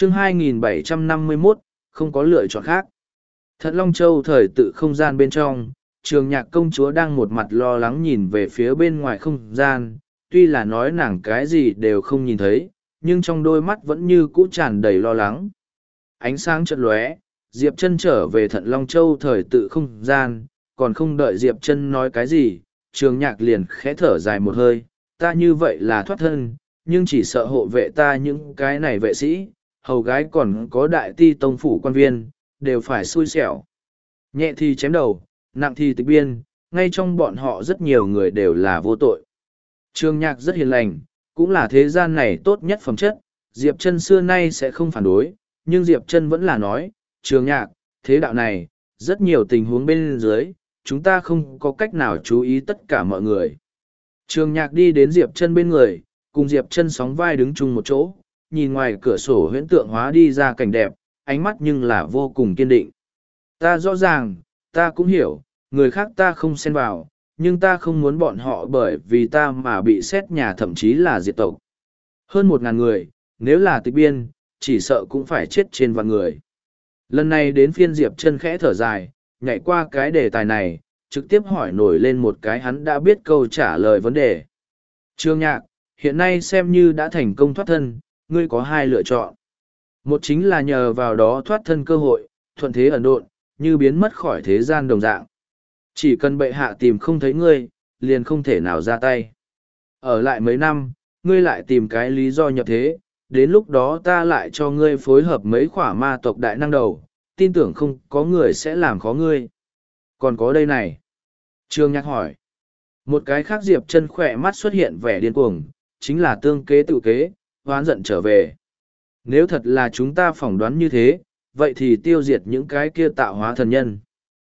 chương 2751, không có lựa chọn khác. Thận Long Châu thời tự không gian bên trong, Trường Nhạc công chúa đang một mặt lo lắng nhìn về phía bên ngoài không gian, tuy là nói nàng cái gì đều không nhìn thấy, nhưng trong đôi mắt vẫn như cũ tràn đầy lo lắng. Ánh sáng chợt lóe, Diệp Chân trở về Thận Long Châu thời tự không gian, còn không đợi Diệp Chân nói cái gì, Trường Nhạc liền khẽ thở dài một hơi, ta như vậy là thoát thân, nhưng chỉ sợ hộ vệ ta những cái này vệ sĩ, hầu gái còn có đại ti tông phủ quan viên, đều phải xui xẻo. Nhẹ thì chém đầu, nặng thì tịch biên, ngay trong bọn họ rất nhiều người đều là vô tội. Trường Nhạc rất hiền lành, cũng là thế gian này tốt nhất phẩm chất, Diệp Chân xưa nay sẽ không phản đối, nhưng Diệp Chân vẫn là nói, Trường Nhạc, thế đạo này, rất nhiều tình huống bên dưới, chúng ta không có cách nào chú ý tất cả mọi người. Trường Nhạc đi đến Diệp Chân bên người, cùng Diệp Chân sóng vai đứng chung một chỗ, nhìn ngoài cửa sổ huyễn tượng hóa đi ra cảnh đẹp, ánh mắt nhưng là vô cùng kiên định. Ta rõ ràng, ta cũng hiểu, người khác ta không xen vào, nhưng ta không muốn bọn họ bởi vì ta mà bị xét nhà thậm chí là diệt tộc. Hơn 1.000 người, nếu là tịch biên, chỉ sợ cũng phải chết trên vạn người. Lần này đến phiên Diệp Chân khẽ thở dài, nhảy qua cái đề tài này, trực tiếp hỏi nổi lên một cái hắn đã biết câu trả lời vấn đề. Trường Nhạc, hiện nay xem như đã thành công thoát thân, ngươi có hai lựa chọn. Một chính là nhờ vào đó thoát thân cơ hội, thuận thế ẩn độn, như biến mất khỏi thế gian đồng dạng. Chỉ cần bệ hạ tìm không thấy ngươi, liền không thể nào ra tay. Ở lại mấy năm, ngươi lại tìm cái lý do nhập thế, đến lúc đó ta lại cho ngươi phối hợp mấy khỏa ma tộc đại năng đầu, tin tưởng không có người sẽ làm khó ngươi. Còn có đây này. Trường Nhạc hỏi. Một cái khác Diệp Chân khỏe mắt xuất hiện vẻ điên cuồng, chính là tương kế tự kế, hoán giận trở về. Nếu thật là chúng ta phỏng đoán như thế, vậy thì tiêu diệt những cái kia tạo hóa thần nhân.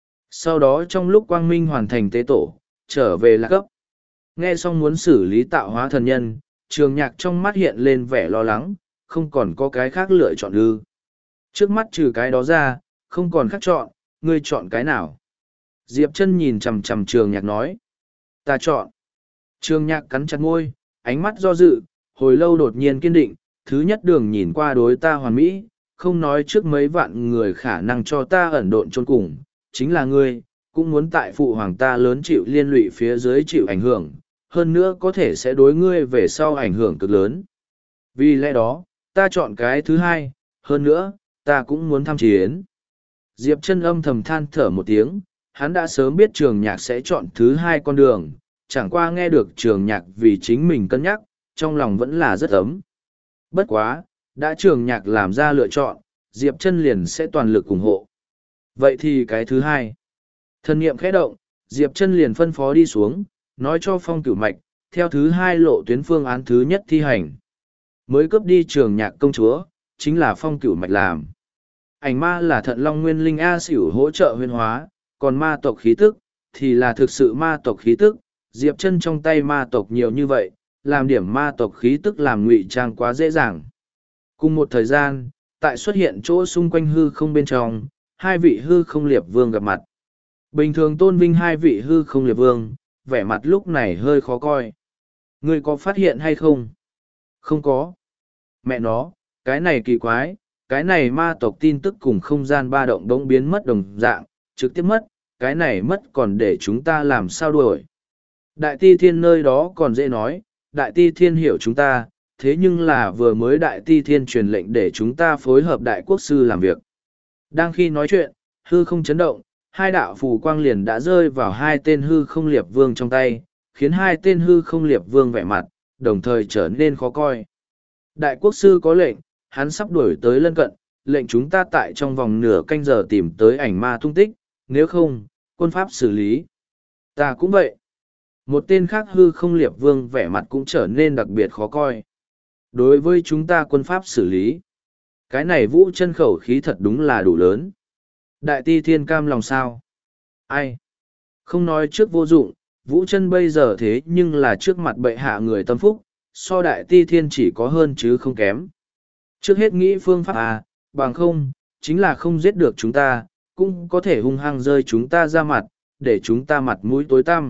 Sau đó trong lúc quang minh hoàn thành tế tổ, trở về Lạc Cấp. Nghe xong muốn xử lý tạo hóa thần nhân, Trường Nhạc trong mắt hiện lên vẻ lo lắng, không còn có cái khác lựa chọn ư. Trước mắt trừ cái đó ra, không còn khác chọn, ngươi chọn cái nào? Diệp Chân nhìn chằm chằm Trường Nhạc nói. Ta chọn. Trường Nhạc cắn chặt môi, ánh mắt do dự, hồi lâu đột nhiên kiên định, thứ nhất đường nhìn qua đối ta hoàn mỹ, không nói trước mấy vạn người khả năng cho ta ẩn độn chôn cùng, chính là ngươi, cũng muốn tại phụ hoàng ta lớn chịu liên lụy phía dưới chịu ảnh hưởng, hơn nữa có thể sẽ đối ngươi về sau ảnh hưởng cực lớn. Vì lẽ đó, ta chọn cái thứ hai, hơn nữa, ta cũng muốn tham chiến. Diệp Chân âm thầm than thở một tiếng, hắn đã sớm biết Trường Nhạc sẽ chọn thứ hai con đường, chẳng qua nghe được Trường Nhạc vì chính mình cân nhắc, trong lòng vẫn là rất ấm. Bất quá, đã Trường Nhạc làm ra lựa chọn, Diệp Chân liền sẽ toàn lực ủng hộ. Vậy thì cái thứ hai. Thần niệm khẽ động, Diệp Chân liền phân phó đi xuống, nói cho Phong Cửu Mạch, theo thứ hai lộ tuyến phương án thứ nhất thi hành. Mới cướp đi Trường Nhạc công chúa, chính là Phong Cửu Mạch làm. Ảnh ma là Thận Long Nguyên Linh A Xỉu hỗ trợ huyễn hóa, còn ma tộc khí tức, thì là thực sự ma tộc khí tức. Diệp Chân trong tay ma tộc nhiều như vậy, làm điểm ma tộc khí tức làm ngụy trang quá dễ dàng. Cùng một thời gian, tại xuất hiện chỗ xung quanh hư không bên trong, hai vị hư không liệp vương gặp mặt. Bình thường tôn vinh hai vị hư không liệp vương, vẻ mặt lúc này hơi khó coi. Ngươi có phát hiện hay không? Không có. Mẹ nó, cái này kỳ quái, cái này ma tộc tin tức cùng không gian ba động đống biến mất đồng dạng, trực tiếp mất, cái này mất còn để chúng ta làm sao đuổi. Đại ti thiên nơi đó còn dễ nói, đại ti thiên hiểu chúng ta, thế nhưng là vừa mới đại ti thiên truyền lệnh để chúng ta phối hợp đại quốc sư làm việc. Đang khi nói chuyện, hư không chấn động, hai đạo phù quang liền đã rơi vào hai tên hư không liệp vương trong tay, khiến hai tên hư không liệp vương vẻ mặt, đồng thời trở nên khó coi. Đại quốc sư có lệnh, hắn sắp đuổi tới lân cận, lệnh chúng ta tại trong vòng nửa canh giờ tìm tới ảnh ma tung tích, nếu không, quân pháp xử lý. Ta cũng vậy. Một tên khác hư không liệp vương vẻ mặt cũng trở nên đặc biệt khó coi. Đối với chúng ta quân pháp xử lý, cái này Vũ Chân khẩu khí thật đúng là đủ lớn. Đại ti thiên cam lòng sao? Ai? Không nói trước vô dụng, Vũ Chân bây giờ thế nhưng là trước mặt bệ hạ người tâm phúc, so đại ti thiên chỉ có hơn chứ không kém. Trước hết nghĩ phương pháp à, bằng không, chính là không giết được chúng ta, cũng có thể hung hăng rơi chúng ta ra mặt, để chúng ta mặt mũi tối tăm.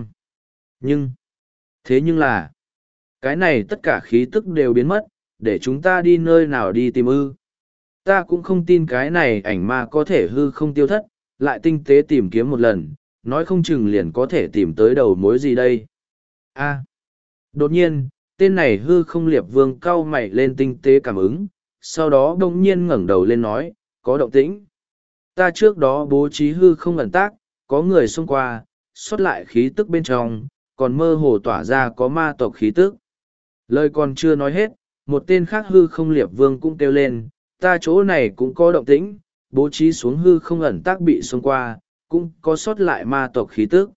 Thế nhưng là, cái này tất cả khí tức đều biến mất, để chúng ta đi nơi nào đi tìm ư. Ta cũng không tin cái này ảnh ma có thể hư không tiêu thất, lại tinh tế tìm kiếm một lần, nói không chừng liền có thể tìm tới đầu mối gì đây. A. Đột nhiên, tên này hư không liệp vương cau mày lên tinh tế cảm ứng, sau đó đông nhiên ngẩng đầu lên nói, có động tĩnh. Ta trước đó bố trí hư không ẩn tác, có người xông qua, xuất lại khí tức bên trong, còn mơ hồ tỏa ra có ma tộc khí tức. Lời còn chưa nói hết, một tên khác hư không liệp vương cũng kêu lên, ta chỗ này cũng có động tĩnh, bố trí xuống hư không ẩn tác bị xông qua, cũng có sót lại ma tộc khí tức.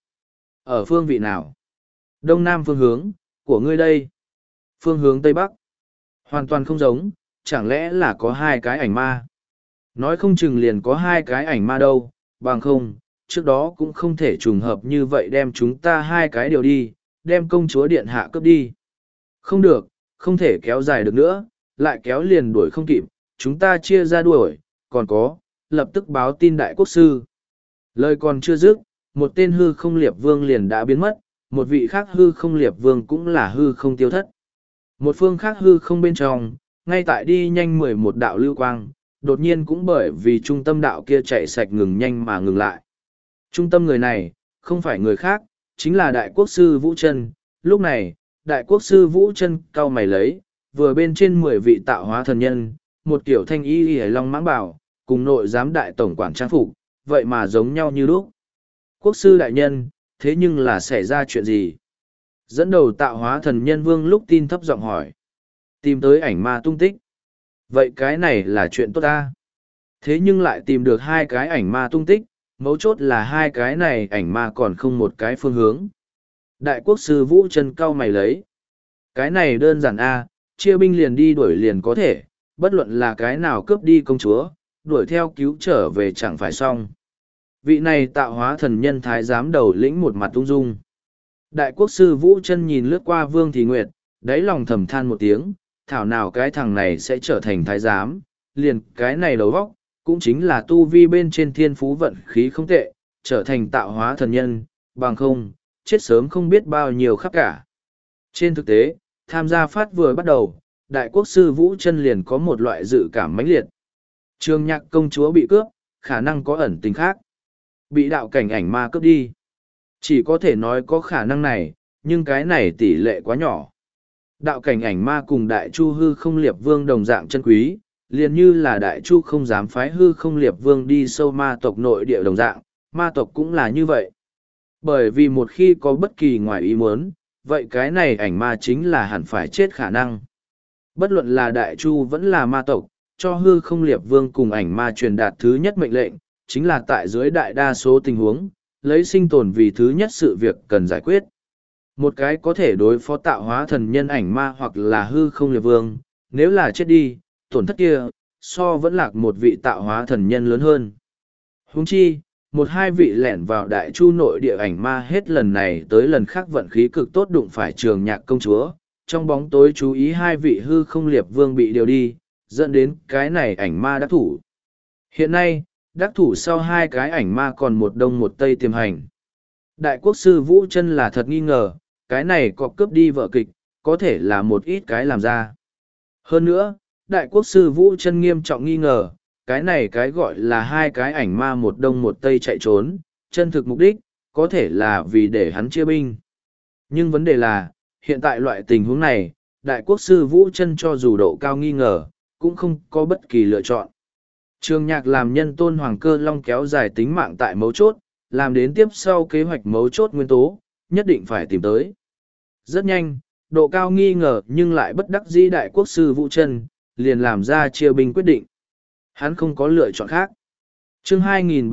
Ở phương vị nào? Đông nam phương hướng, của ngươi đây. Phương hướng tây bắc. Hoàn toàn không giống, chẳng lẽ là có hai cái ảnh ma? Nói không chừng liền có hai cái ảnh ma đâu, bằng không, trước đó cũng không thể trùng hợp như vậy đem chúng ta hai cái điều đi, đem công chúa điện hạ cướp đi. Không được, không thể kéo dài được nữa, lại kéo liền đuổi không kịp, chúng ta chia ra đuổi, còn có, lập tức báo tin đại quốc sư. Lời còn chưa dứt, một tên hư không liệp vương liền đã biến mất, một vị khác hư không liệp vương cũng là hư không tiêu thất. Một phương khác hư không bên trong, ngay tại đi nhanh 11 đạo lưu quang, đột nhiên cũng bởi vì trung tâm đạo kia chạy sạch ngừng nhanh mà ngừng lại. Trung tâm người này, không phải người khác, chính là đại quốc sư Vũ Trân. Lúc này, đại quốc sư Vũ Trân cau mày lấy, vừa bên trên 10 vị tạo hóa thần nhân, một kiểu thanh y hề long mãng bảo, cùng nội giám đại tổng quản trang phục, vậy mà giống nhau như lúc. Quốc sư đại nhân, thế nhưng là xảy ra chuyện gì? Dẫn đầu tạo hóa thần nhân vương lúc tin thấp giọng hỏi. Tìm tới ảnh ma tung tích. Vậy cái này là chuyện tốt ta. Thế nhưng lại tìm được hai cái ảnh ma tung tích, mấu chốt là hai cái này ảnh ma còn không một cái phương hướng. Đại quốc sư Vũ Trân cau mày lấy. Cái này đơn giản a, chia binh liền đi đuổi liền có thể, bất luận là cái nào cướp đi công chúa, đuổi theo cứu trở về chẳng phải xong. Vị này tạo hóa thần nhân thái giám đầu lĩnh một mặt ung dung. Đại quốc sư Vũ Trân nhìn lướt qua Vương Thị Nguyệt, đáy lòng thầm than một tiếng, thảo nào cái thằng này sẽ trở thành thái giám, liền cái này đầu vóc, cũng chính là tu vi bên trên thiên phú vận khí không tệ, trở thành tạo hóa thần nhân, bằng không, chết sớm không biết bao nhiêu khắp cả. Trên thực tế, tham gia phát vừa bắt đầu, đại quốc sư Vũ Trân liền có một loại dự cảm mãnh liệt. Trường Nhạc công chúa bị cướp, khả năng có ẩn tình khác. Bị đạo cảnh ảnh ma cướp đi. Chỉ có thể nói có khả năng này, nhưng cái này tỷ lệ quá nhỏ. Đạo cảnh ảnh ma cùng đại chu hư không liệp vương đồng dạng chân quý, liền như là đại chu không dám phái hư không liệp vương đi sâu ma tộc nội địa đồng dạng, ma tộc cũng là như vậy. Bởi vì một khi có bất kỳ ngoài ý muốn, vậy cái này ảnh ma chính là hẳn phải chết khả năng. Bất luận là đại chu vẫn là ma tộc, cho hư không liệp vương cùng ảnh ma truyền đạt thứ nhất mệnh lệnh, chính là tại dưới đại đa số tình huống, lấy sinh tồn vì thứ nhất sự việc cần giải quyết. Một cái có thể đối phó tạo hóa thần nhân ảnh ma hoặc là hư không liệp vương, nếu là chết đi, tổn thất kia, so vẫn lạc một vị tạo hóa thần nhân lớn hơn. Huống chi, một hai vị lẻn vào đại chu nội địa ảnh ma hết lần này tới lần khác vận khí cực tốt đụng phải Trường Nhạc công chúa, trong bóng tối chú ý hai vị hư không liệp vương bị điều đi, dẫn đến cái này ảnh ma đắc thủ. Hiện nay, đắc thủ sau hai cái ảnh ma còn một đông một tây tiềm hành. Đại quốc sư Vũ Trân là thật nghi ngờ, cái này có cướp đi vợ kịch, có thể là một ít cái làm ra. Hơn nữa, đại quốc sư Vũ Trân nghiêm trọng nghi ngờ, cái này cái gọi là hai cái ảnh ma một đông một tây chạy trốn, chân thực mục đích, có thể là vì để hắn chia binh. Nhưng vấn đề là, hiện tại loại tình huống này, đại quốc sư Vũ Trân cho dù độ cao nghi ngờ, cũng không có bất kỳ lựa chọn. Trường Nhạc làm nhân tôn hoàng cơ long kéo dài tính mạng tại mấu chốt, làm đến tiếp sau kế hoạch mấu chốt nguyên tố, nhất định phải tìm tới. Rất nhanh, độ cao nghi ngờ nhưng lại bất đắc dĩ đại quốc sư Vũ Trân, liền làm ra chia binh quyết định. Hắn không có lựa chọn khác. Chương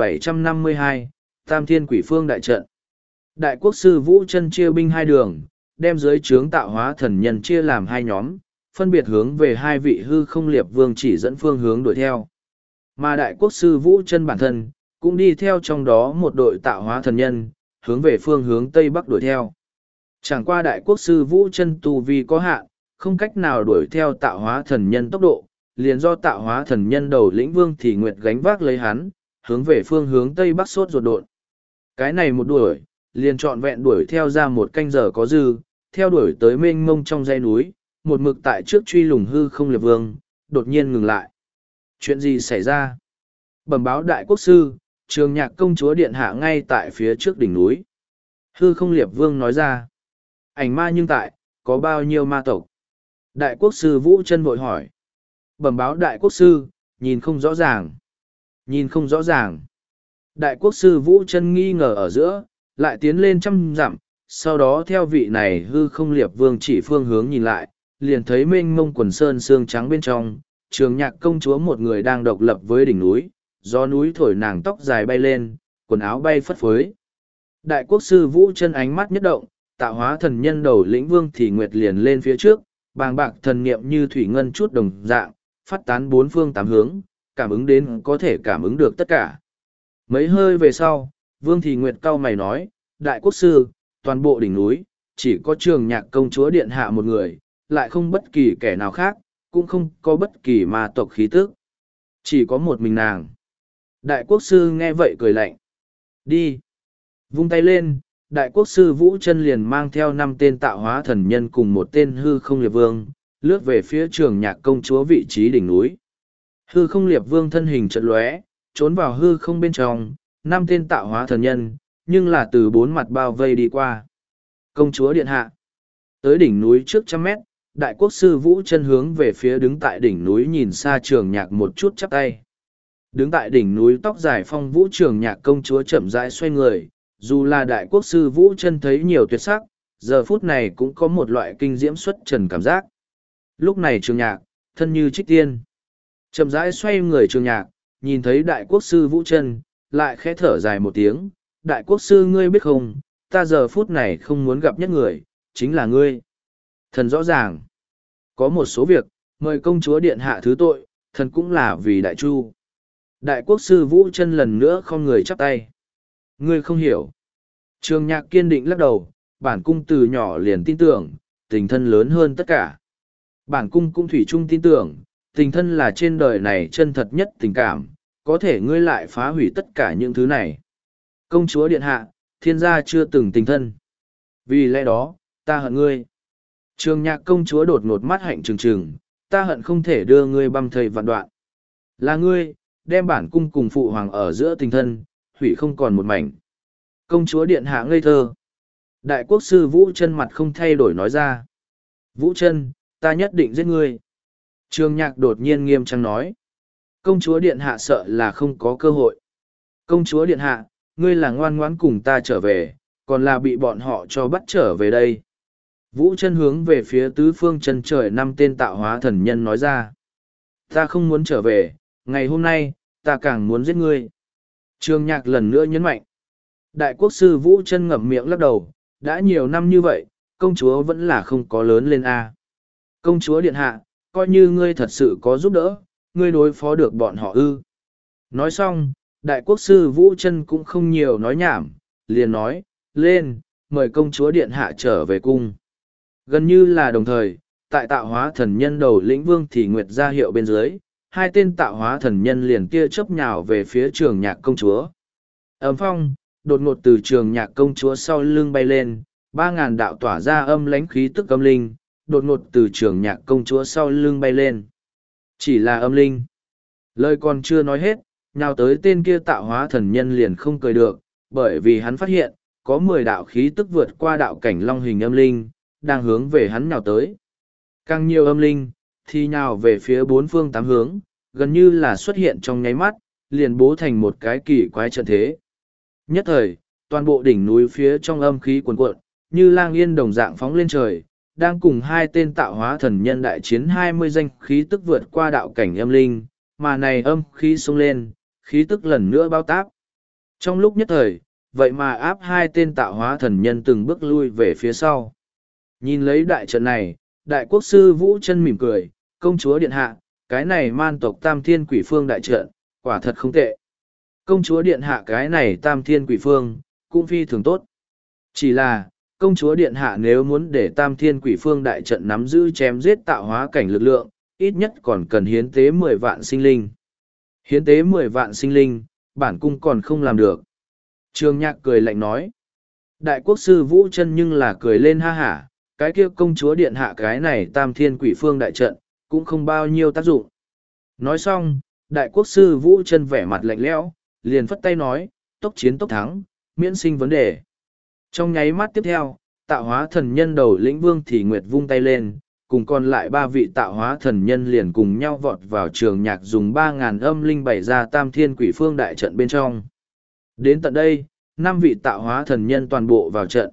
2752, Tam Thiên Quỷ Phương đại trận. Đại quốc sư Vũ Trân chia binh hai đường, đem dưới trướng tạo hóa thần nhân chia làm hai nhóm, phân biệt hướng về hai vị hư không liệp vương chỉ dẫn phương hướng đuổi theo. Mà đại quốc sư Vũ Trân bản thân, cũng đi theo trong đó một đội tạo hóa thần nhân, hướng về phương hướng Tây Bắc đuổi theo. Chẳng qua đại quốc sư Vũ Trân tu vi có hạn, không cách nào đuổi theo tạo hóa thần nhân tốc độ, liền do tạo hóa thần nhân đầu lĩnh Vương Thị Nguyệt gánh vác lấy hắn, hướng về phương hướng Tây Bắc sốt ruột độn. Cái này một đuổi, liền trọn vẹn đuổi theo ra một canh giờ có dư, theo đuổi tới mênh mông trong dãy núi, một mực tại trước truy lùng hư không liệp vương, đột nhiên ngừng lại. Chuyện gì xảy ra? Bẩm báo đại quốc sư, Trường Nhạc công chúa điện hạ ngay tại phía trước đỉnh núi. Hư Không Liệp Vương nói ra. Ảnh ma nhưng tại, có bao nhiêu ma tộc? Đại quốc sư Vũ Chân vội hỏi. Bẩm báo đại quốc sư, nhìn không rõ ràng. Nhìn không rõ ràng. Đại quốc sư Vũ Chân nghi ngờ ở giữa, lại tiến lên 100 dặm, sau đó theo vị này Hư Không Liệp Vương chỉ phương hướng nhìn lại, liền thấy mênh mông quần sơn xương trắng bên trong, Trường Nhạc công chúa một người đang độc lập với đỉnh núi, gió núi thổi nàng tóc dài bay lên, quần áo bay phất phới. Đại quốc sư Vũ Chân ánh mắt nhất động, tạo hóa thần nhân đầu lĩnh Vương Thì Nguyệt liền lên phía trước, bàng bạc thần niệm như thủy ngân chút đồng dạng, phát tán bốn phương tám hướng, cảm ứng đến có thể cảm ứng được tất cả. Mấy hơi về sau, Vương Thì Nguyệt cau mày nói, đại quốc sư, toàn bộ đỉnh núi, chỉ có Trường Nhạc công chúa điện hạ một người, lại không bất kỳ kẻ nào khác, cũng không có bất kỳ ma tộc khí tức. Chỉ có một mình nàng. Đại quốc sư nghe vậy cười lạnh. Đi. Vung tay lên, đại quốc sư Vũ Chân liền mang theo 5 tên tạo hóa thần nhân cùng một tên Hư Không Liệp Vương, lướt về phía Trường Nhạc công chúa vị trí đỉnh núi. Hư Không Liệp Vương thân hình chợt lóe, trốn vào hư không bên trong, 5 tên tạo hóa thần nhân, nhưng là từ 4 mặt bao vây đi qua. Công chúa điện hạ. Tới đỉnh núi trước 100 mét, đại quốc sư Vũ Chân hướng về phía đứng tại đỉnh núi nhìn xa Trường Nhạc một chút chắp tay. Đứng tại đỉnh núi tóc dài phong vũ Trường Nhạc công chúa chậm rãi xoay người, dù là đại quốc sư Vũ Chân thấy nhiều tuyệt sắc, giờ phút này cũng có một loại kinh diễm xuất trần cảm giác. Lúc này Trường Nhạc, thân như trích tiên. Chậm rãi xoay người Trường Nhạc, nhìn thấy đại quốc sư Vũ Chân, lại khẽ thở dài một tiếng, đại quốc sư ngươi biết không, ta giờ phút này không muốn gặp nhất người, chính là ngươi. Thần rõ ràng, có một số việc, mời công chúa điện hạ thứ tội, thần cũng là vì đại chu. Đại quốc sư Vũ Chân lần nữa không người chắp tay. Ngươi không hiểu. Trường Nhạc kiên định lắc đầu, bản cung từ nhỏ liền tin tưởng, tình thân lớn hơn tất cả. Bản cung cũng thủy chung tin tưởng, tình thân là trên đời này chân thật nhất tình cảm, có thể ngươi lại phá hủy tất cả những thứ này. Công chúa điện hạ, thiên gia chưa từng tình thân. Vì lẽ đó, ta hận ngươi. Trường Nhạc công chúa đột ngột mắt hạnh trừng trừng, ta hận không thể đưa ngươi băm thây vạn đoạn. Là ngươi, đem bản cung cùng phụ hoàng ở giữa tình thân, hủy không còn một mảnh. Công chúa điện hạ ngây thơ. Đại quốc sư Vũ Chân mặt không thay đổi nói ra. Vũ Chân, ta nhất định giết ngươi. Trường Nhạc đột nhiên nghiêm trang nói. Công chúa điện hạ sợ là không có cơ hội. Công chúa điện hạ, ngươi là ngoan ngoãn cùng ta trở về, còn là bị bọn họ cho bắt trở về đây. Vũ Chân hướng về phía tứ phương chân trời 5 tên tạo hóa thần nhân nói ra. Ta không muốn trở về, ngày hôm nay, ta càng muốn giết ngươi. Trường Nhạc lần nữa nhấn mạnh. Đại quốc sư Vũ Chân ngậm miệng lắc đầu, đã nhiều năm như vậy, công chúa vẫn là không có lớn lên a. Công chúa điện hạ, coi như ngươi thật sự có giúp đỡ, ngươi đối phó được bọn họ ư. Nói xong, đại quốc sư Vũ Chân cũng không nhiều nói nhảm, liền nói, lên, mời công chúa điện hạ trở về cung. Gần như là đồng thời, tại tạo hóa thần nhân đầu lĩnh Vương Thì Nguyệt ra hiệu bên dưới, 2 tên tạo hóa thần nhân liền tia chớp nhào về phía Trường Nhạc công chúa. Ấm phong, đột ngột từ Trường Nhạc công chúa sau lưng bay lên, 3.000 đạo tỏa ra âm lãnh khí tức âm linh, đột ngột từ Trường Nhạc công chúa sau lưng bay lên. Chỉ là âm linh. Lời còn chưa nói hết, nhào tới tên kia tạo hóa thần nhân liền không cười được, bởi vì hắn phát hiện, có 10 đạo khí tức vượt qua đạo cảnh long hình âm linh, đang hướng về hắn nhào tới. Càng nhiều âm linh, thì nhào về phía 4 phương 8 hướng, gần như là xuất hiện trong nháy mắt, liền bố thành một cái kỳ quái trận thế. Nhất thời, toàn bộ đỉnh núi phía trong âm khí cuồn cuộn, như lang yên đồng dạng phóng lên trời, đang cùng 2 tên tạo hóa thần nhân đại chiến 20 danh khí tức vượt qua đạo cảnh âm linh, mà này âm khí xông lên, khí tức lần nữa bao táp. Trong lúc nhất thời, vậy mà áp 2 tên tạo hóa thần nhân từng bước lui về phía sau. Nhìn lấy đại trận này, đại quốc sư Vũ Chân mỉm cười, công chúa điện hạ, cái này man tộc Tam Thiên Quỷ Phương đại trận, quả thật không tệ. Công chúa điện hạ cái này Tam Thiên Quỷ Phương, cũng phi thường tốt. Chỉ là, công chúa điện hạ nếu muốn để Tam Thiên Quỷ Phương đại trận nắm giữ chém giết tạo hóa cảnh lực lượng, ít nhất còn cần hiến tế 10 vạn sinh linh. Hiến tế 10 vạn sinh linh, bản cung còn không làm được. Trường Nhạc cười lạnh nói. Đại quốc sư Vũ Chân nhưng là cười lên ha hả, cái kia công chúa điện hạ cái này Tam Thiên Quỷ Phương đại trận, cũng không bao nhiêu tác dụng. Nói xong, Đại quốc sư Vũ Chân vẻ mặt lạnh lẽo, liền phất tay nói, tốc chiến tốc thắng, miễn sinh vấn đề. Trong nháy mắt tiếp theo, tạo hóa thần nhân đầu lĩnh Vương Thì Nguyệt vung tay lên, cùng còn lại 3 vị tạo hóa thần nhân liền cùng nhau vọt vào trường nhạc dùng 3.000 âm linh bày ra tam thiên quỷ phương đại trận bên trong. Đến tận đây, 5 vị tạo hóa thần nhân toàn bộ vào trận.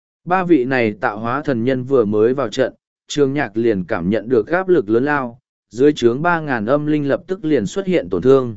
3 vị này tạo hóa thần nhân vừa mới vào trận, trường nhạc liền cảm nhận được áp lực lớn lao, dưới trướng 3.000 âm linh lập tức liền xuất hiện tổn thương.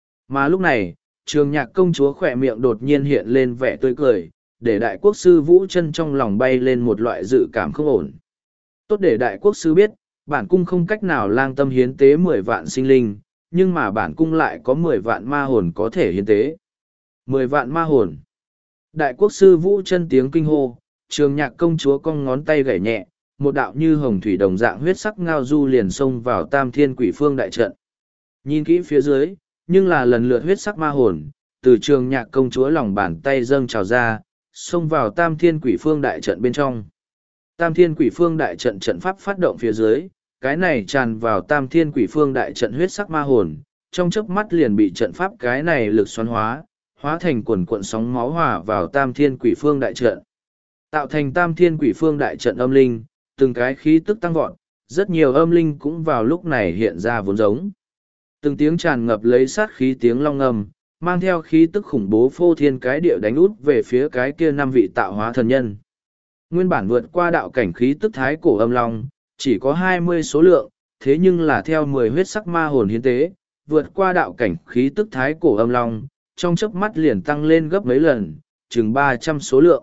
Mà lúc này, trường nhạc công chúa khỏe miệng đột nhiên hiện lên vẻ tươi cười, để đại quốc sư Vũ Chân trong lòng bay lên một loại dự cảm không ổn. Tốt để đại quốc sư biết, bản cung không cách nào lang tâm hiến tế 10 vạn sinh linh, nhưng mà bản cung lại có 10 vạn ma hồn có thể hiến tế. 10 vạn ma hồn. Đại quốc sư Vũ Chân tiếng kinh hô, trường nhạc công chúa cong ngón tay gảy nhẹ, một đạo như hồng thủy đồng dạng huyết sắc ngao du liền xông vào tam thiên quỷ phương đại trận. Nhìn kỹ phía dưới, nhưng là lần lượt huyết sắc ma hồn, từ trường nhạc công chúa lòng bàn tay dâng trào ra, xông vào tam thiên quỷ phương đại trận bên trong. Tam thiên quỷ phương đại trận trận pháp phát động phía dưới, cái này tràn vào tam thiên quỷ phương đại trận huyết sắc ma hồn, trong chớp mắt liền bị trận pháp cái này lực xoắn hóa, hóa thành quần cuộn sóng máu hòa vào tam thiên quỷ phương đại trận. Tạo thành tam thiên quỷ phương đại trận âm linh, từng cái khí tức tăng vọt, rất nhiều âm linh cũng vào lúc này hiện ra vốn giống. Từng tiếng tràn ngập lấy sát khí tiếng long ngầm, mang theo khí tức khủng bố phô thiên cái địa đánh út về phía cái kia 5 vị tạo hóa thần nhân. Nguyên bản vượt qua đạo cảnh khí tức thái cổ âm long, chỉ có 20 số lượng, thế nhưng là theo 10 huyết sắc ma hồn hiến tế, vượt qua đạo cảnh khí tức thái cổ âm long, trong chớp mắt liền tăng lên gấp mấy lần, chừng 300 số lượng.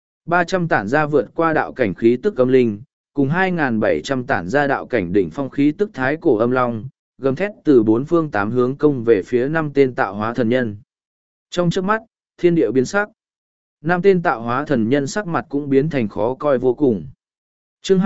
300 tản ra vượt qua đạo cảnh khí tức âm linh, cùng 2.700 tản ra đạo cảnh đỉnh phong khí tức thái cổ âm long, gầm thét từ 4 phương 8 hướng công về phía 5 tên tạo hóa thần nhân. Trong chớp mắt, thiên địa biến sắc. 5 tên tạo hóa thần nhân sắc mặt cũng biến thành khó coi vô cùng. Chương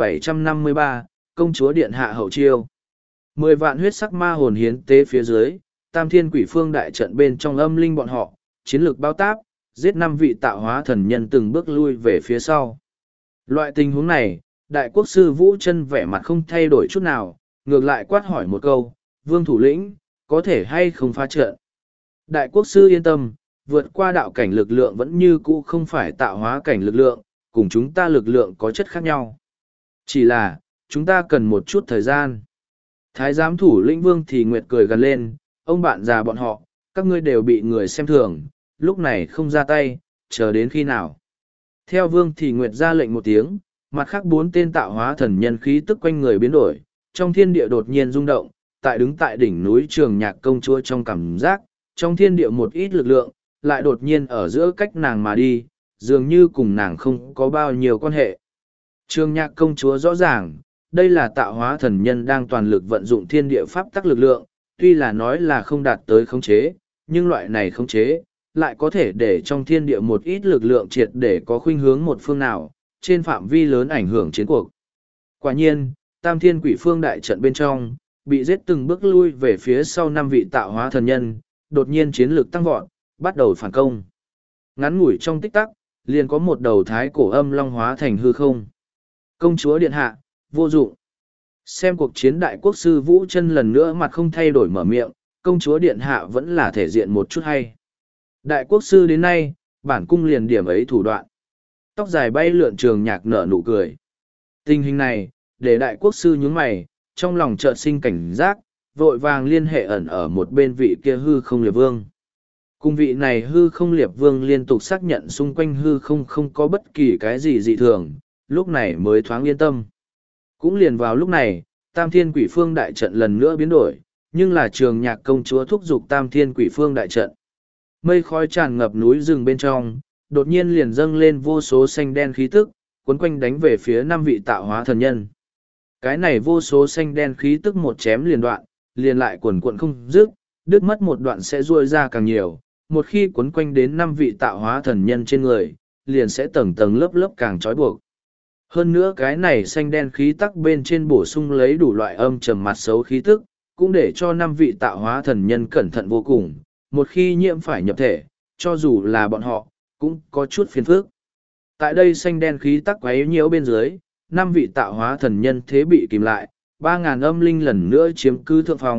2753, Công chúa Điện Hạ hậu chiêu. 10 vạn huyết sắc ma hồn hiến tế phía dưới, tam thiên quỷ phương đại trận bên trong âm linh bọn họ, chiến lược bao táp, giết 5 vị tạo hóa thần nhân từng bước lui về phía sau. Loại tình huống này, đại quốc sư Vũ Chân vẻ mặt không thay đổi chút nào, ngược lại quát hỏi một câu, Vương thủ lĩnh, có thể hay không phá trận? Đại quốc sư yên tâm, vượt qua đạo cảnh lực lượng vẫn như cũ không phải tạo hóa cảnh lực lượng, cùng chúng ta lực lượng có chất khác nhau. Chỉ là, chúng ta cần một chút thời gian. Thái giám thủ lĩnh Vương Thì Nguyệt cười gần lên, ông bạn già bọn họ, các ngươi đều bị người xem thường, lúc này không ra tay, chờ đến khi nào. Theo Vương Thì Nguyệt ra lệnh một tiếng, mặt khác 4 tên tạo hóa thần nhân khí tức quanh người biến đổi, trong thiên địa đột nhiên rung động, tại đứng tại đỉnh núi trường nhạc công chúa trong cảm giác, trong thiên địa một ít lực lượng, lại đột nhiên ở giữa cách nàng mà đi, dường như cùng nàng không có bao nhiêu quan hệ. Trường nhạc công chúa rõ ràng, đây là tạo hóa thần nhân đang toàn lực vận dụng thiên địa pháp tắc lực lượng, tuy là nói là không đạt tới khống chế, nhưng loại này khống chế, lại có thể để trong thiên địa một ít lực lượng triệt để có khuynh hướng một phương nào, trên phạm vi lớn ảnh hưởng chiến cuộc. Quả nhiên, tam thiên quỷ phương đại trận bên trong, bị giết từng bước lui về phía sau 5 vị tạo hóa thần nhân, đột nhiên chiến lược tăng vọt, bắt đầu phản công. Ngắn ngủi trong tích tắc, liền có một đầu thái cổ âm long hóa thành hư không. Công chúa điện hạ, vô dụng. Xem cuộc chiến đại quốc sư Vũ Chân lần nữa mặt không thay đổi mở miệng, công chúa điện hạ vẫn là thể diện một chút hay. Đại quốc sư đến nay, bản cung liền điểm ấy thủ đoạn. Tóc dài bay lượn trường nhạc nở nụ cười. Tình hình này, để đại quốc sư nhướng mày, trong lòng chợt sinh cảnh giác, vội vàng liên hệ ẩn ở một bên vị kia hư không liệt vương. Cùng vị này hư không liệt vương liên tục xác nhận xung quanh hư không có bất kỳ cái gì dị thường, lúc này mới thoáng yên tâm. Cũng liền vào lúc này, tam thiên quỷ phương đại trận lần nữa biến đổi, nhưng là trường nhạc công chúa thúc giục tam thiên quỷ phương đại trận. Mây khói tràn ngập núi rừng bên trong, đột nhiên liền dâng lên vô số xanh đen khí tức, cuốn quanh đánh về phía 5 vị tạo hóa thần nhân. Cái này vô số xanh đen khí tức một chém liền đoạn, liền lại quần cuộn không dứt, đứt mất một đoạn sẽ ruôi ra càng nhiều, một khi cuốn quanh đến 5 vị tạo hóa thần nhân trên người, liền sẽ tầng tầng lớp lớp càng trói buộc. Hơn nữa cái này xanh đen khí tắc bên trên bổ sung lấy đủ loại âm trầm mặt xấu khí tức, cũng để cho 5 vị tạo hóa thần nhân cẩn thận vô cùng, một khi nhiễm phải nhập thể, cho dù là bọn họ, cũng có chút phiền phức. Tại đây xanh đen khí tắc quấy nhiễu bên dưới, 5 vị tạo hóa thần nhân thế bị kìm lại, 3.000 âm linh lần nữa chiếm cứ thượng phong,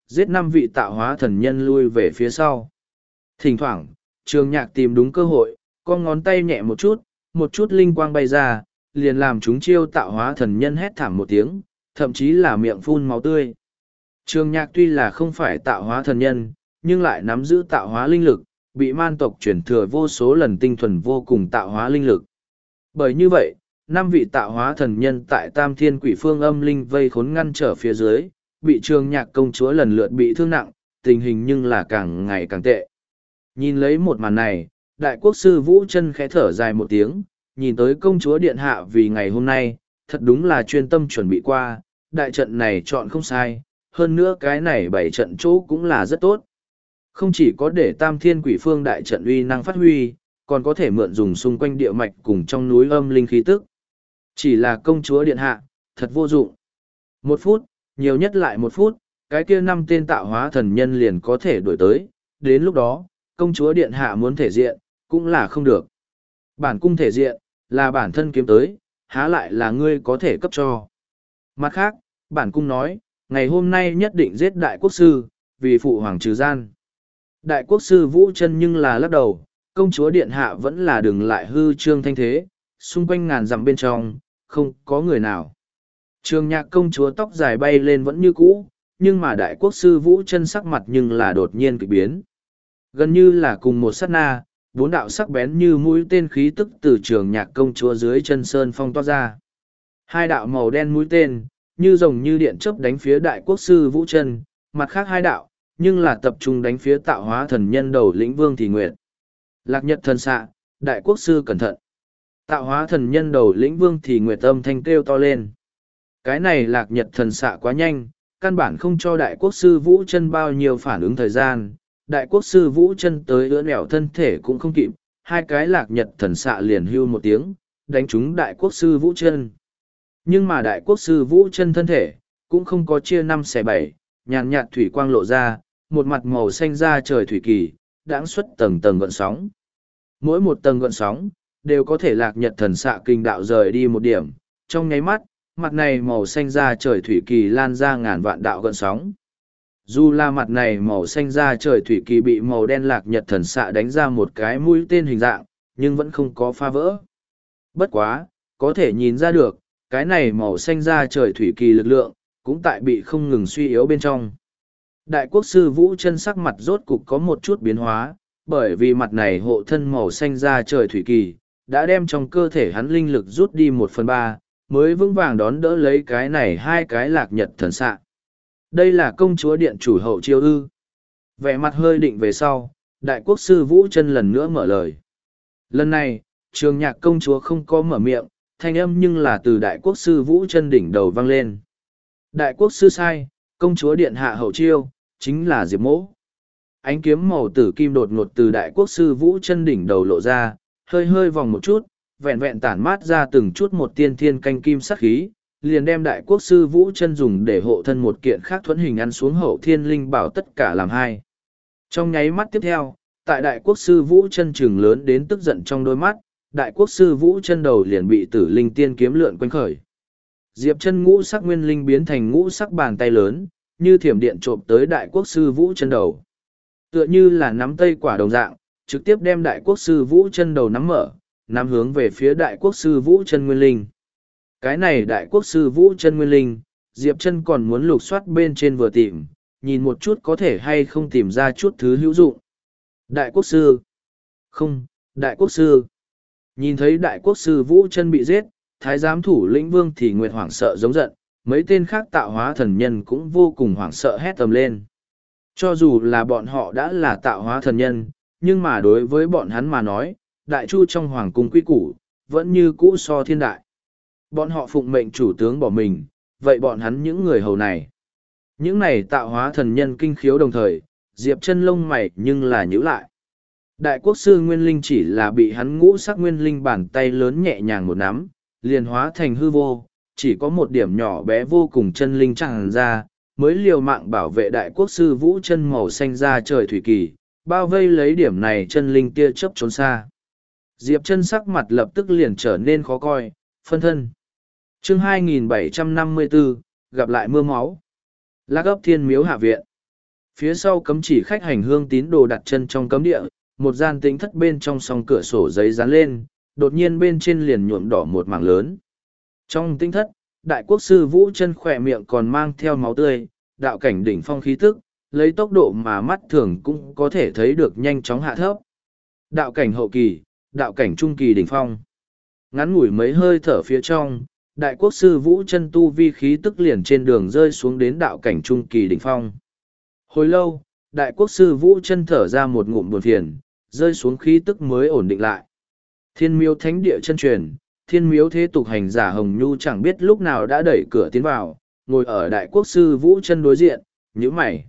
giết 5 vị tạo hóa thần nhân lui về phía sau. Thỉnh thoảng, Trường Nhạc tìm đúng cơ hội, con ngón tay nhẹ một chút linh quang bay ra, liền làm chúng chiêu tạo hóa thần nhân hét thảm một tiếng, thậm chí là miệng phun máu tươi. Trường Nhạc tuy là không phải tạo hóa thần nhân, nhưng lại nắm giữ tạo hóa linh lực, bị man tộc chuyển thừa vô số lần tinh thuần vô cùng tạo hóa linh lực. Bởi như vậy, 5 vị tạo hóa thần nhân tại Tam Thiên Quỷ Phương âm linh vây khốn ngăn trở phía dưới, bị Trường Nhạc công chúa lần lượt bị thương nặng, tình hình nhưng là càng ngày càng tệ. Nhìn lấy một màn này, Đại Quốc sư Vũ Chân khẽ thở dài một tiếng, nhìn tới công chúa điện hạ vì ngày hôm nay, thật đúng là chuyên tâm chuẩn bị qua, đại trận này chọn không sai, hơn nữa cái này 7 trận chỗ cũng là rất tốt. Không chỉ có để Tam Thiên Quỷ Phương đại trận uy năng phát huy, còn có thể mượn dùng xung quanh địa mạch cùng trong núi âm linh khí tức. Chỉ là công chúa điện hạ, thật vô dụng. 1 phút, nhiều nhất lại 1 phút, cái kia 5 tên tạo hóa thần nhân liền có thể đổi tới, đến lúc đó, công chúa điện hạ muốn thể diện, cũng là không được. Bản cung thể diện, là bản thân kiếm tới, há lại là ngươi có thể cấp cho. Mặt khác, bản cung nói, ngày hôm nay nhất định giết đại quốc sư, vì phụ hoàng trừ gian. Đại quốc sư Vũ Chân nhưng là lắc đầu, công chúa điện hạ vẫn là đừng lại hư trương thanh thế, xung quanh ngàn dặm bên trong, không có người nào. Trường Nhạc công chúa tóc dài bay lên vẫn như cũ, nhưng mà đại quốc sư Vũ Chân sắc mặt nhưng là đột nhiên kịch biến. Gần như là cùng một sát na, 4 đạo sắc bén như mũi tên khí tức từ Trường Nhạc công chúa dưới chân sơn phong toát ra. 2 đạo màu đen mũi tên, như rồng như điện chớp đánh phía đại quốc sư Vũ Chân, mặt khác 2 đạo, nhưng là tập trung đánh phía tạo hóa thần nhân đầu lĩnh Vương Thì Nguyệt. Lạc Nhật thần xạ, đại quốc sư cẩn thận. Tạo hóa thần nhân đầu lĩnh Vương Thì Nguyệt âm thanh kêu to lên. Cái này Lạc Nhật thần xạ quá nhanh, căn bản không cho đại quốc sư Vũ Chân bao nhiêu phản ứng thời gian. Đại quốc sư Vũ Chân tới ưỡn ẻo thân thể cũng không kịp, 2 cái Lạc Nhật thần xạ liền hưu một tiếng, đánh trúng đại quốc sư Vũ Chân. Nhưng mà đại quốc sư Vũ Chân thân thể, cũng không có chia 5 xẻ 7, nhàn nhạt thủy quang lộ ra, một mặt màu xanh da trời thủy kỳ, đãng xuất tầng tầng gợn sóng. Mỗi một tầng gợn sóng, đều có thể Lạc Nhật thần xạ kinh đạo rời đi một điểm, trong nháy mắt, mặt này màu xanh da trời thủy kỳ lan ra ngàn vạn đạo gợn sóng. Dù là mặt này màu xanh da trời thủy kỳ bị màu đen Lạc Nhật thần xạ đánh ra một cái mũi tên hình dạng, nhưng vẫn không có phá vỡ. Bất quá, có thể nhìn ra được, cái này màu xanh da trời thủy kỳ lực lượng, cũng tại bị không ngừng suy yếu bên trong. Đại quốc sư Vũ Chân sắc mặt rốt cục có một chút biến hóa, bởi vì mặt này hộ thân màu xanh da trời thủy kỳ, đã đem trong cơ thể hắn linh lực rút đi 1/3, mới vững vàng đón đỡ lấy cái này 2 cái Lạc Nhật thần xạ. Đây là công chúa điện chủ hậu chiêu ư. Vẻ mặt hơi định về sau, đại quốc sư Vũ Chân lần nữa mở lời. Lần này, Trường Nhạc công chúa không có mở miệng, thanh âm nhưng là từ đại quốc sư Vũ Chân đỉnh đầu vang lên. Đại quốc sư sai, công chúa điện hạ hậu chiêu, chính là Diệp Mỗ. Ánh kiếm màu tử kim đột ngột từ đại quốc sư Vũ Chân đỉnh đầu lộ ra, hơi hơi vòng một chút, vẹn vẹn tản mát ra từng chút một tiên thiên canh kim sắc khí, liền đem đại quốc sư Vũ Chân dùng để hộ thân một kiện khác thuẫn hình ăn xuống hậu thiên linh bảo tất cả làm 2. Trong nháy mắt tiếp theo, tại đại quốc sư Vũ Chân trừng lớn đến tức giận trong đôi mắt, đại quốc sư Vũ Chân đầu liền bị tử linh tiên kiếm lượn quanh khởi. Diệp Chân ngũ sắc nguyên linh biến thành ngũ sắc bàn tay lớn, như thiểm điện trộm tới đại quốc sư Vũ Chân đầu. Tựa như là nắm tây quả đồng dạng, trực tiếp đem đại quốc sư Vũ Chân đầu nắm mở, nắm hướng về phía đại quốc sư Vũ Chân nguyên linh. Cái này đại quốc sư Vũ Chân nguyên linh, Diệp Chân còn muốn lục soát bên trên vừa tìm, nhìn một chút có thể hay không tìm ra chút thứ hữu dụng. Đại quốc sư. Không, đại quốc sư. Nhìn thấy đại quốc sư Vũ Chân bị giết, thái giám thủ lĩnh Vương Thì Nguyệt hoảng sợ giống giận, mấy tên khác tạo hóa thần nhân cũng vô cùng hoảng sợ hét ầm lên. Cho dù là bọn họ đã là tạo hóa thần nhân, nhưng mà đối với bọn hắn mà nói, đại chu trong hoàng cung quy củ, vẫn như cũ so thiên đại. Bọn họ phụng mệnh chủ tướng bỏ mình, vậy bọn hắn những người hầu này. Những này tạo hóa thần nhân kinh khiếu đồng thời, Diệp Chân lông mày nhưng là nhíu lại. Đại quốc sư Nguyên Linh chỉ là bị hắn ngũ sắc Nguyên Linh bàn tay lớn nhẹ nhàng một nắm, liền hóa thành hư vô, chỉ có một điểm nhỏ bé vô cùng chân linh tràn ra, mới liều mạng bảo vệ đại quốc sư Vũ Chân màu xanh ra trời thủy kỳ, bao vây lấy điểm này chân linh tia chớp trốn xa. Diệp Chân sắc mặt lập tức liền trở nên khó coi, phân thân. Chương 2754, gặp lại mưa máu. Lạc ấp thiên miếu hạ viện. Phía sau cấm chỉ khách hành hương tín đồ đặt chân trong cấm địa, một gian tĩnh thất bên trong song cửa sổ giấy dán lên, đột nhiên bên trên liền nhuộm đỏ một mảng lớn. Trong tĩnh thất, đại quốc sư Vũ Chân khỏe miệng còn mang theo máu tươi, đạo cảnh đỉnh phong khí tức, lấy tốc độ mà mắt thường cũng có thể thấy được nhanh chóng hạ thấp. Đạo cảnh hậu kỳ, đạo cảnh trung kỳ đỉnh phong. Ngắn ngủi mấy hơi thở phía trong, đại quốc sư Vũ Chân tu vi khí tức liền trên đường rơi xuống đến đạo cảnh trung kỳ đỉnh phong. Hồi lâu, đại quốc sư Vũ Chân thở ra một ngụm buồn phiền, rơi xuống khí tức mới ổn định lại. Thiên miếu thánh địa chân truyền, thiên miếu thế tục hành giả Hồng Nhu chẳng biết lúc nào đã đẩy cửa tiến vào, ngồi ở đại quốc sư Vũ Chân đối diện, nhíu mày.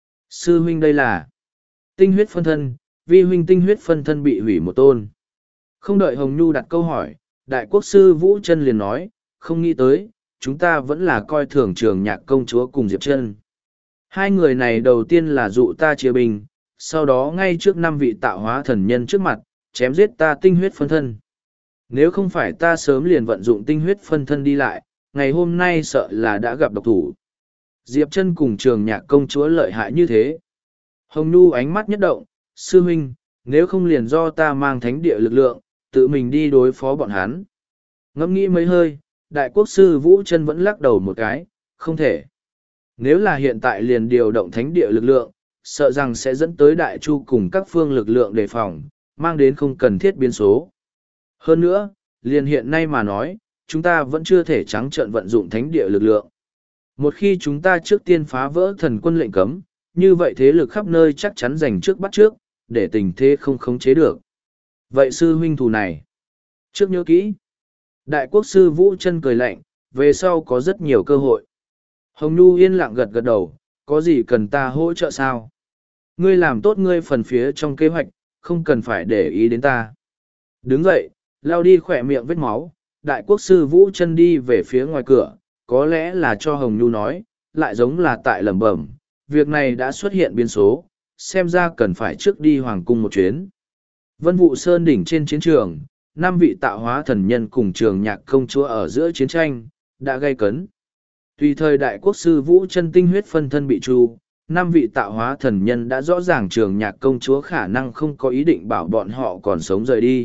Sư huynh đây là tinh huyết phân thân, vi huynh tinh huyết phân thân bị hủy một tôn. Không đợi Hồng Nhu đặt câu hỏi, đại quốc sư Vũ Chân liền nói, không nghĩ tới, chúng ta vẫn là coi thường Trường Nhạc công chúa cùng Diệp Chân. Hai người này đầu tiên là dụ ta chia bình, sau đó ngay trước 5 vị tạo hóa thần nhân trước mặt, chém giết ta tinh huyết phân thân. Nếu không phải ta sớm liền vận dụng tinh huyết phân thân đi lại, ngày hôm nay sợ là đã gặp độc thủ. Diệp Chân cùng Trường Nhạc công chúa lợi hại như thế. Hồng Nhu ánh mắt nhất động, sư huynh, nếu không liền do ta mang thánh địa lực lượng, tự mình đi đối phó bọn hắn. Ngẫm nghĩ mấy hơi, đại quốc sư Vũ Chân vẫn lắc đầu một cái, không thể. Nếu là hiện tại liền điều động thánh địa lực lượng, sợ rằng sẽ dẫn tới đại chu cùng các phương lực lượng đề phòng, mang đến không cần thiết biến số. Hơn nữa, liền hiện nay mà nói, chúng ta vẫn chưa thể trắng trợn vận dụng thánh địa lực lượng. Một khi chúng ta trước tiên phá vỡ thần quân lệnh cấm, như vậy thế lực khắp nơi chắc chắn giành trước bắt trước, để tình thế không khống chế được. Vậy sư huynh thù này, trước nhớ kỹ. Đại quốc sư Vũ Chân cười lạnh, về sau có rất nhiều cơ hội. Hồng Nhu yên lặng gật gật đầu, có gì cần ta hỗ trợ sao? Ngươi làm tốt ngươi phần phía trong kế hoạch, không cần phải để ý đến ta. Đứng dậy, lao đi khỏe miệng vết máu, đại quốc sư Vũ Chân đi về phía ngoài cửa, có lẽ là cho Hồng Nhu nói, lại giống là tại lẩm bẩm, việc này đã xuất hiện biến số, xem ra cần phải trước đi hoàng cung một chuyến. Vân Vụ Sơn đỉnh trên chiến trường, 5 vị tạo hóa thần nhân cùng Trường Nhạc công chúa ở giữa chiến tranh, đã gây cấn. Tùy thời đại quốc sư Vũ Chân tinh huyết phân thân bị tru, 5 vị tạo hóa thần nhân đã rõ ràng Trường Nhạc công chúa khả năng không có ý định bảo bọn họ còn sống rời đi.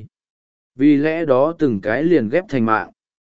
Vì lẽ đó từng cái liền ghép thành mạng.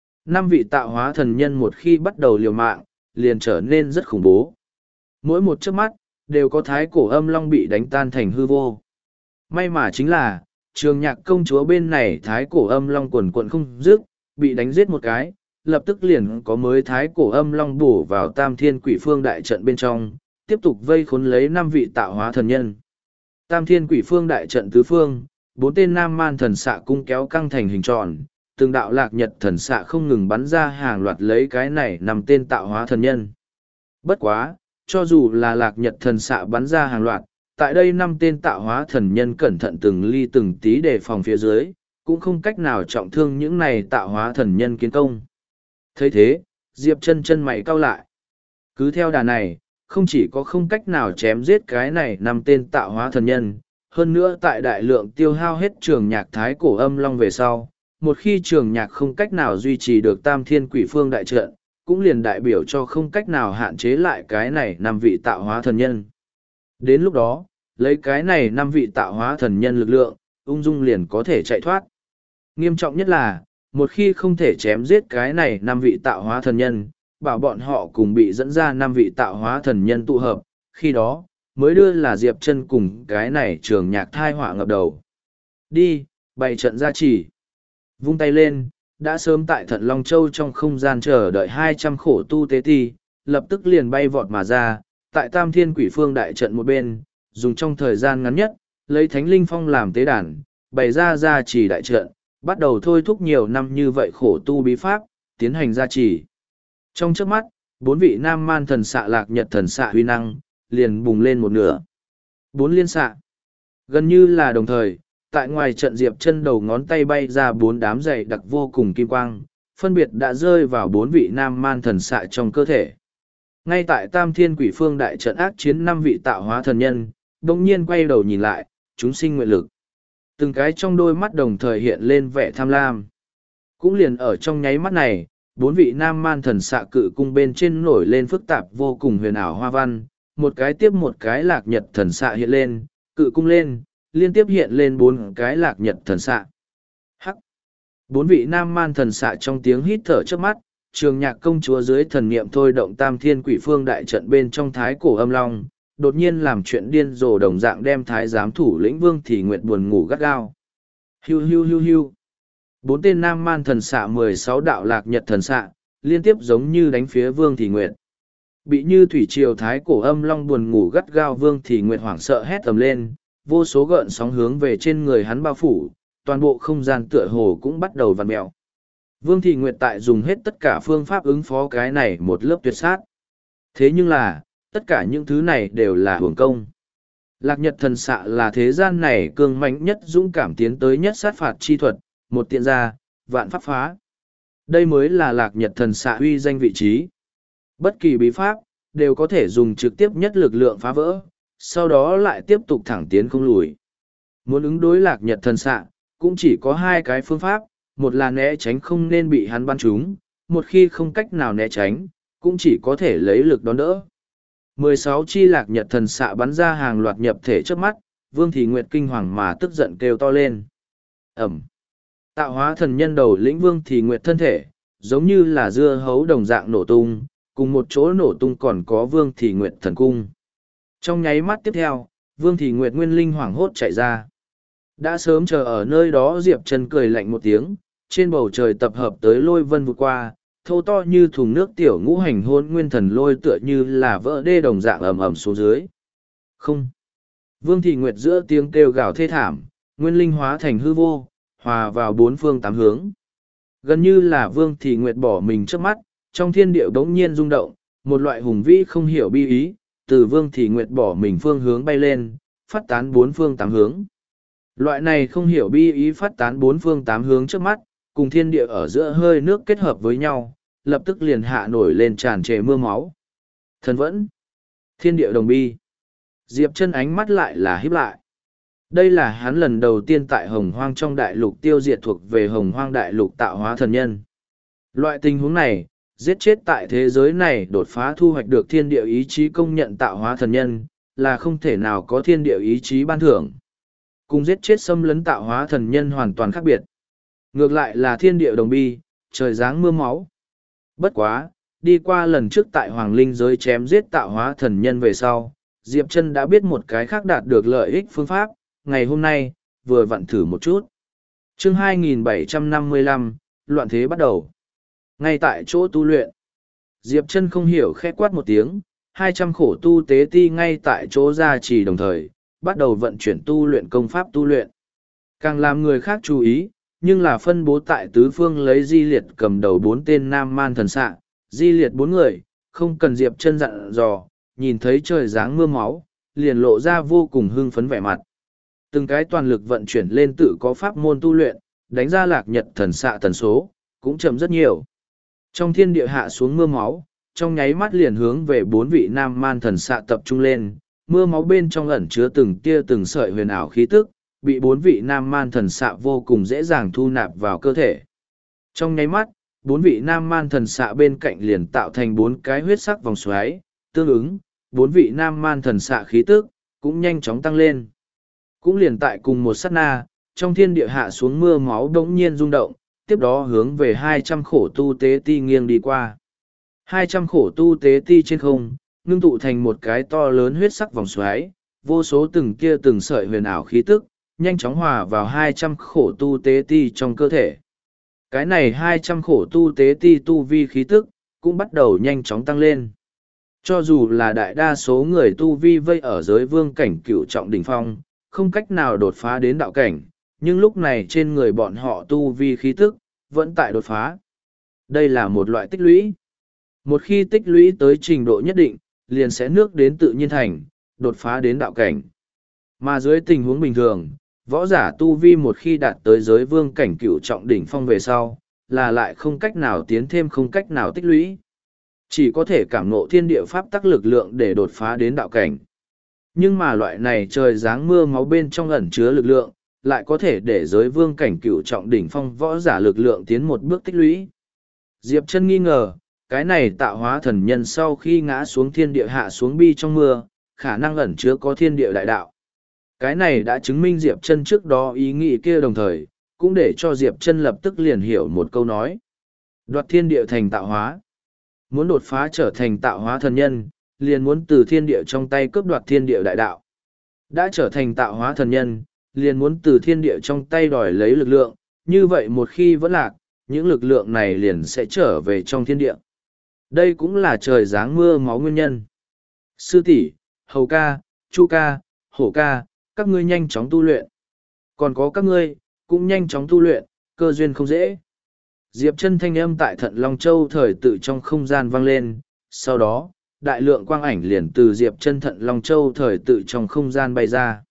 5 vị tạo hóa thần nhân một khi bắt đầu liều mạng, liền trở nên rất khủng bố. Mỗi một chớp mắt, đều có thái cổ âm long bị đánh tan thành hư vô. May mà chính là, Trường Nhạc công chúa bên này thái cổ âm long quần quận không dứt, bị đánh giết một cái, lập tức liền có mới thái cổ âm long bổ vào Tam Thiên Quỷ Phương đại trận bên trong, tiếp tục vây khốn lấy 5 vị tạo hóa thần nhân. Tam Thiên Quỷ Phương đại trận tứ phương, 4 tên nam man thần xạ cung kéo căng thành hình tròn, từng đạo lạc nhật thần xạ không ngừng bắn ra hàng loạt lấy cái này 5 tên tạo hóa thần nhân. Bất quá, cho dù là lạc nhật thần xạ bắn ra hàng loạt, tại đây 5 tên tạo hóa thần nhân cẩn thận từng ly từng tí đề phòng phía dưới, cũng không cách nào trọng thương những này tạo hóa thần nhân kiến công. Thấy thế, Diệp Chân chân mày cau lại. Cứ theo đà này, không chỉ có không cách nào chém giết cái này 5 tên tạo hóa thần nhân, hơn nữa tại đại lượng tiêu hao hết Trường Nhạc thái cổ âm long về sau, một khi Trường Nhạc không cách nào duy trì được Tam Thiên Quỷ Phương đại trận, cũng liền đại biểu cho không cách nào hạn chế lại cái này 5 vị tạo hóa thần nhân. Đến lúc đó, lấy cái này 5 vị tạo hóa thần nhân lực lượng, ung dung liền có thể chạy thoát. Nghiêm trọng nhất là, một khi không thể chém giết cái này 5 vị tạo hóa thần nhân, bảo bọn họ cùng bị dẫn ra 5 vị tạo hóa thần nhân tụ hợp, khi đó, mới đưa là Diệp Chân cùng cái này Trường Nhạc thai họa ngập đầu. Đi, bày trận gia trì. Vung tay lên, đã sớm tại Thận Long Châu trong không gian chờ đợi 200 khổ tu tế ti, lập tức liền bay vọt mà ra, tại Tam Thiên Quỷ Phương đại trận một bên, dùng trong thời gian ngắn nhất, lấy Thánh Linh Phong làm tế đàn, bày ra gia trì đại trận, bắt đầu thôi thúc nhiều năm như vậy khổ tu bí pháp, tiến hành gia trì. Trong chớp mắt, 4 vị nam man thần xạ lạc nhật thần xạ huy năng, liền bùng lên một nửa. 4 liên xạ. Gần như là đồng thời, tại ngoài trận Diệp Chân đầu ngón tay bay ra 4 đám dày đặc vô cùng kim quang, phân biệt đã rơi vào 4 vị nam man thần xạ trong cơ thể. Ngay tại Tam Thiên Quỷ Phương đại trận ác chiến 5 vị tạo hóa thần nhân, đồng nhiên quay đầu nhìn lại, chúng sinh nguyện lực. Từng cái trong đôi mắt đồng thời hiện lên vẻ tham lam. Cũng liền ở trong nháy mắt này, 4 vị nam man thần xạ cự cung bên trên nổi lên phức tạp vô cùng huyền ảo hoa văn, một cái tiếp một cái lạc nhật thần xạ hiện lên, cự cung lên, liên tiếp hiện lên 4 cái lạc nhật thần xạ. Hắc! 4 vị nam man thần xạ trong tiếng hít thở trước mắt, Trường Nhạc công chúa dưới thần niệm thôi động Tam Thiên Quỷ Phương đại trận bên trong thái cổ âm long, đột nhiên làm chuyện điên rồ đồng dạng đem thái giám thủ lĩnh Vương Thị Nguyệt buồn ngủ gắt gao. Hiu hiu hiu hiu. 4 tên nam man thần xạ 16 đạo lạc nhật thần xạ, liên tiếp giống như đánh phía Vương Thị Nguyệt. Bị như thủy triều thái cổ âm long buồn ngủ gắt gao Vương Thị Nguyệt hoảng sợ hét ầm lên, vô số gợn sóng hướng về trên người hắn bao phủ, toàn bộ không gian tựa hồ cũng bắt đầu vặn mèo. Vương Thị Nguyệt tại dùng hết tất cả phương pháp ứng phó cái này một lớp tuyệt sát. Thế nhưng là, tất cả những thứ này đều là hưởng công. Lạc nhật thần xạ là thế gian này cường mạnh nhất dũng cảm tiến tới nhất sát phạt chi thuật, một tiện gia, vạn pháp phá. Đây mới là lạc nhật thần xạ uy danh vị trí. Bất kỳ bí pháp, đều có thể dùng trực tiếp nhất lực lượng phá vỡ, sau đó lại tiếp tục thẳng tiến không lùi. Muốn ứng đối lạc nhật thần xạ, cũng chỉ có 2 cái phương pháp, một là né tránh không nên bị hắn bắn trúng, một khi không cách nào né tránh, cũng chỉ có thể lấy lực đón đỡ. 16 chi lạc nhật thần xạ bắn ra hàng loạt nhập thể trước mắt, Vương Thị Nguyệt kinh hoàng mà tức giận kêu to lên. Ẩm. Tạo hóa thần nhân đầu lĩnh Vương Thị Nguyệt thân thể, giống như là dưa hấu đồng dạng nổ tung, cùng một chỗ nổ tung còn có Vương Thị Nguyệt thần cung. Trong nháy mắt tiếp theo, Vương Thị Nguyệt nguyên linh hoảng hốt chạy ra. Đã sớm chờ ở nơi đó Diệp Chân cười lạnh một tiếng, trên bầu trời tập hợp tới lôi vân vụt qua, thô to như thùng nước tiểu ngũ hành hôn nguyên thần lôi tựa như là vỡ đê đồng dạng ầm ầm xuống dưới. Không. Vương Thị Nguyệt giữa tiếng kêu gào thê thảm, nguyên linh hóa thành hư vô, hòa vào 4 phương 8 hướng. Gần như là Vương Thị Nguyệt bỏ mình trước mắt, trong thiên địa bỗng nhiên rung động, một loại hùng vĩ không hiểu bi ý, từ Vương Thị Nguyệt bỏ mình phương hướng bay lên, phát tán 4 phương 8 hướng. Loại này không hiểu bi ý phát tán 4 phương 8 hướng trước mắt, cùng thiên địa ở giữa hơi nước kết hợp với nhau, lập tức liền hạ nổi lên tràn trề mưa máu. Thần vẫn. Thiên địa đồng bi. Diệp Chân ánh mắt lại là híp lại. Đây là hắn lần đầu tiên tại Hồng Hoang trong đại lục tiêu diệt thuộc về Hồng Hoang đại lục tạo hóa thần nhân. Loại tình huống này, giết chết tại thế giới này đột phá thu hoạch được thiên địa ý chí công nhận tạo hóa thần nhân, là không thể nào có thiên địa ý chí ban thưởng. Cùng giết chết xâm lấn tạo hóa thần nhân hoàn toàn khác biệt. Ngược lại là thiên địa đồng bi, trời giáng mưa máu. Bất quá, đi qua lần trước tại Hoàng Linh giới chém giết tạo hóa thần nhân về sau, Diệp Chân đã biết một cái khác đạt được lợi ích phương pháp, ngày hôm nay, vừa vặn thử một chút. Chương 2755, loạn thế bắt đầu. Ngay tại chỗ tu luyện, Diệp Chân không hiểu khẽ quát một tiếng, 200 khổ tu tế ti ngay tại chỗ ra chỉ đồng thời, bắt đầu vận chuyển tu luyện công pháp tu luyện. Càng làm người khác chú ý, nhưng là phân bố tại tứ phương lấy Di Liệt cầm đầu 4 tên nam man thần xạ, Di Liệt 4 người, không cần Diệp Chân dặn dò, nhìn thấy trời giáng mưa máu, liền lộ ra vô cùng hưng phấn vẻ mặt. Từng cái toàn lực vận chuyển lên tự có pháp môn tu luyện, đánh ra lạc nhật thần xạ tần số, cũng chậm rất nhiều. Trong thiên địa hạ xuống mưa máu, trong nháy mắt liền hướng về 4 vị nam man thần xạ tập trung lên, mưa máu bên trong ẩn chứa từng tia từng sợi huyền ảo khí tức, bị 4 vị nam man thần xạ vô cùng dễ dàng thu nạp vào cơ thể. Trong nháy mắt, 4 vị nam man thần xạ bên cạnh liền tạo thành 4 cái huyết sắc vòng xoáy, tương ứng, 4 vị nam man thần xạ khí tức, cũng nhanh chóng tăng lên. Cũng liền tại cùng một sát na, trong thiên địa hạ xuống mưa máu đống nhiên rung động, tiếp đó hướng về 200 khổ tu tế ti nghiêng đi qua. 200 khổ tu tế ti trên không, ngưng tụ thành một cái to lớn huyết sắc vòng xoáy, vô số từng kia từng sợi huyền ảo khí tức, nhanh chóng hòa vào 200 khổ tu tế ti trong cơ thể. Cái này 200 khổ tu tế ti tu vi khí tức, cũng bắt đầu nhanh chóng tăng lên. Cho dù là đại đa số người tu vi vây ở giới vương cảnh cửu trọng đỉnh phong, không cách nào đột phá đến đạo cảnh, nhưng lúc này trên người bọn họ tu vi khí tức, vẫn tại đột phá. Đây là một loại tích lũy. Một khi tích lũy tới trình độ nhất định, liền sẽ nước đến tự nhiên thành, đột phá đến đạo cảnh. Mà dưới tình huống bình thường, võ giả tu vi một khi đạt tới giới vương cảnh cửu trọng đỉnh phong về sau, là lại không cách nào tiến thêm không cách nào tích lũy. Chỉ có thể cảm ngộ thiên địa pháp tắc lực lượng để đột phá đến đạo cảnh. Nhưng mà loại này trời giáng mưa máu bên trong ẩn chứa lực lượng, lại có thể để giới vương cảnh cửu trọng đỉnh phong võ giả lực lượng tiến một bước tích lũy. Diệp Chân nghi ngờ, cái này tạo hóa thần nhân sau khi ngã xuống thiên địa hạ xuống bi trong mưa, khả năng ẩn chứa có thiên địa đại đạo. Cái này đã chứng minh Diệp Chân trước đó ý nghĩ kia, đồng thời cũng để cho Diệp Chân lập tức liền hiểu một câu nói. Đoạt thiên địa thành tạo hóa. Muốn đột phá trở thành tạo hóa thần nhân, liền muốn từ thiên địa trong tay cướp đoạt thiên địa đại đạo. Đã trở thành tạo hóa thần nhân, liền muốn từ thiên địa trong tay đòi lấy lực lượng, như vậy một khi vẫn lạc, những lực lượng này liền sẽ trở về trong thiên địa. Đây cũng là trời giáng mưa máu nguyên nhân. Sư tỷ, Hầu ca, Chu ca, Hổ ca, các ngươi nhanh chóng tu luyện. Còn có các ngươi, cũng nhanh chóng tu luyện, cơ duyên không dễ. Diệp Chân thanh âm tại Thận Long Châu thời tự trong không gian vang lên, sau đó, đại lượng quang ảnh liền từ Diệp Chân Thận Long Châu thời tự trong không gian bay ra.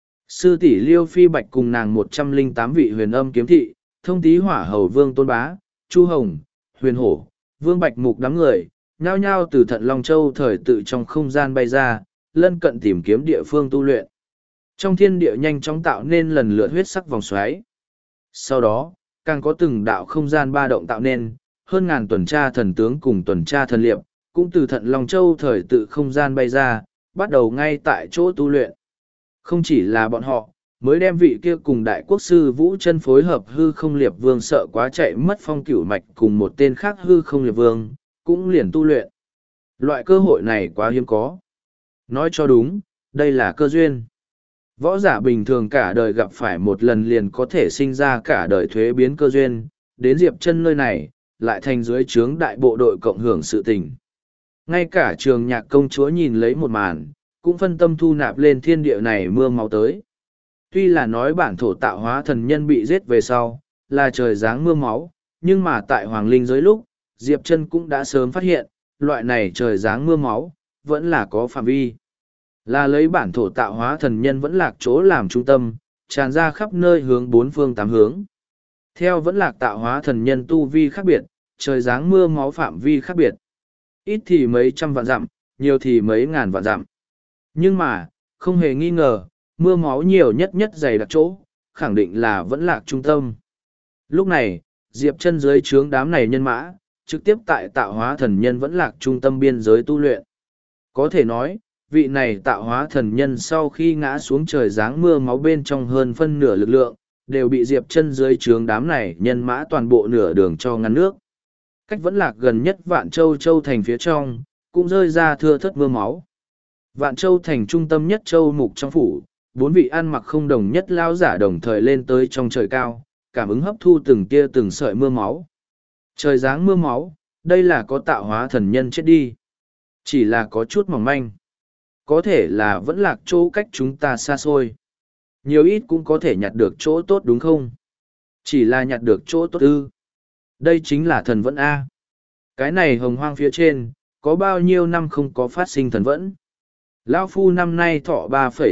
Sư tỷ Liêu Phi Bạch cùng nàng 108 vị huyền âm kiếm thị, thông tí hỏa hầu Vương Tôn Bá, Chu Hồng, Huyền Hổ, Vương Bạch Mục đám người, nhao nhao từ Thận Long Châu thời tự trong không gian bay ra, lân cận tìm kiếm địa phương tu luyện. Trong thiên địa nhanh chóng tạo nên lần lượt huyết sắc vòng xoáy. Sau đó, càng có từng đạo không gian ba động tạo nên, hơn ngàn tuần tra thần tướng cùng tuần tra thần liệp, cũng từ Thận Long Châu thời tự không gian bay ra, bắt đầu ngay tại chỗ tu luyện. Không chỉ là bọn họ, mới đem vị kia cùng đại quốc sư Vũ Chân phối hợp hư không liệp vương sợ quá chạy mất phong cửu mạch cùng một tên khác hư không liệp vương, cũng liền tu luyện. Loại cơ hội này quá hiếm có. Nói cho đúng, đây là cơ duyên. Võ giả bình thường cả đời gặp phải một lần liền có thể sinh ra cả đời thuế biến cơ duyên, đến Diệp Chân nơi này, lại thành dưới trướng đại bộ đội cộng hưởng sự tình. Ngay cả Trường Nhạc công chúa nhìn lấy một màn, cũng phân tâm thu nạp lên thiên địa này mưa máu tới. Tuy là nói bản thổ tạo hóa thần nhân bị giết về sau, là trời giáng mưa máu, nhưng mà tại Hoàng Linh giới lúc, Diệp Chân cũng đã sớm phát hiện, loại này trời giáng mưa máu, vẫn là có phạm vi. Là lấy bản thổ tạo hóa thần nhân vẫn lạc chỗ làm trung tâm, tràn ra khắp nơi hướng bốn phương tám hướng. Theo vẫn lạc tạo hóa thần nhân tu vi khác biệt, trời giáng mưa máu phạm vi khác biệt. Ít thì mấy trăm vạn dặm, nhiều thì mấy ngàn vạn dặm. Nhưng mà, không hề nghi ngờ, mưa máu nhiều nhất dày đặc chỗ, khẳng định là vẫn lạc trung tâm. Lúc này, Diệp Chân dưới trướng đám này nhân mã, trực tiếp tại tạo hóa thần nhân vẫn lạc trung tâm biên giới tu luyện. Có thể nói, vị này tạo hóa thần nhân sau khi ngã xuống trời giáng mưa máu bên trong hơn phân nửa lực lượng, đều bị Diệp Chân dưới trướng đám này nhân mã toàn bộ nửa đường cho ngăn nước. Cách vẫn lạc gần nhất Vạn Châu Châu thành phía trong, cũng rơi ra thưa thớt mưa máu. Vạn Châu thành trung tâm nhất châu mục trong phủ, bốn vị ăn mặc không đồng nhất lao giả đồng thời lên tới trong trời cao, cảm ứng hấp thu từng tia từng sợi mưa máu. Trời giáng mưa máu, đây là có tạo hóa thần nhân chết đi. Chỉ là có chút mỏng manh. Có thể là vẫn lạc chỗ cách chúng ta xa xôi. Nhiều ít cũng có thể nhặt được chỗ tốt đúng không? Chỉ là nhặt được chỗ tốt ư. Đây chính là thần vẫn A. Cái này hồng hoang phía trên, có bao nhiêu năm không có phát sinh thần vẫn? Lão Phu năm nay thọ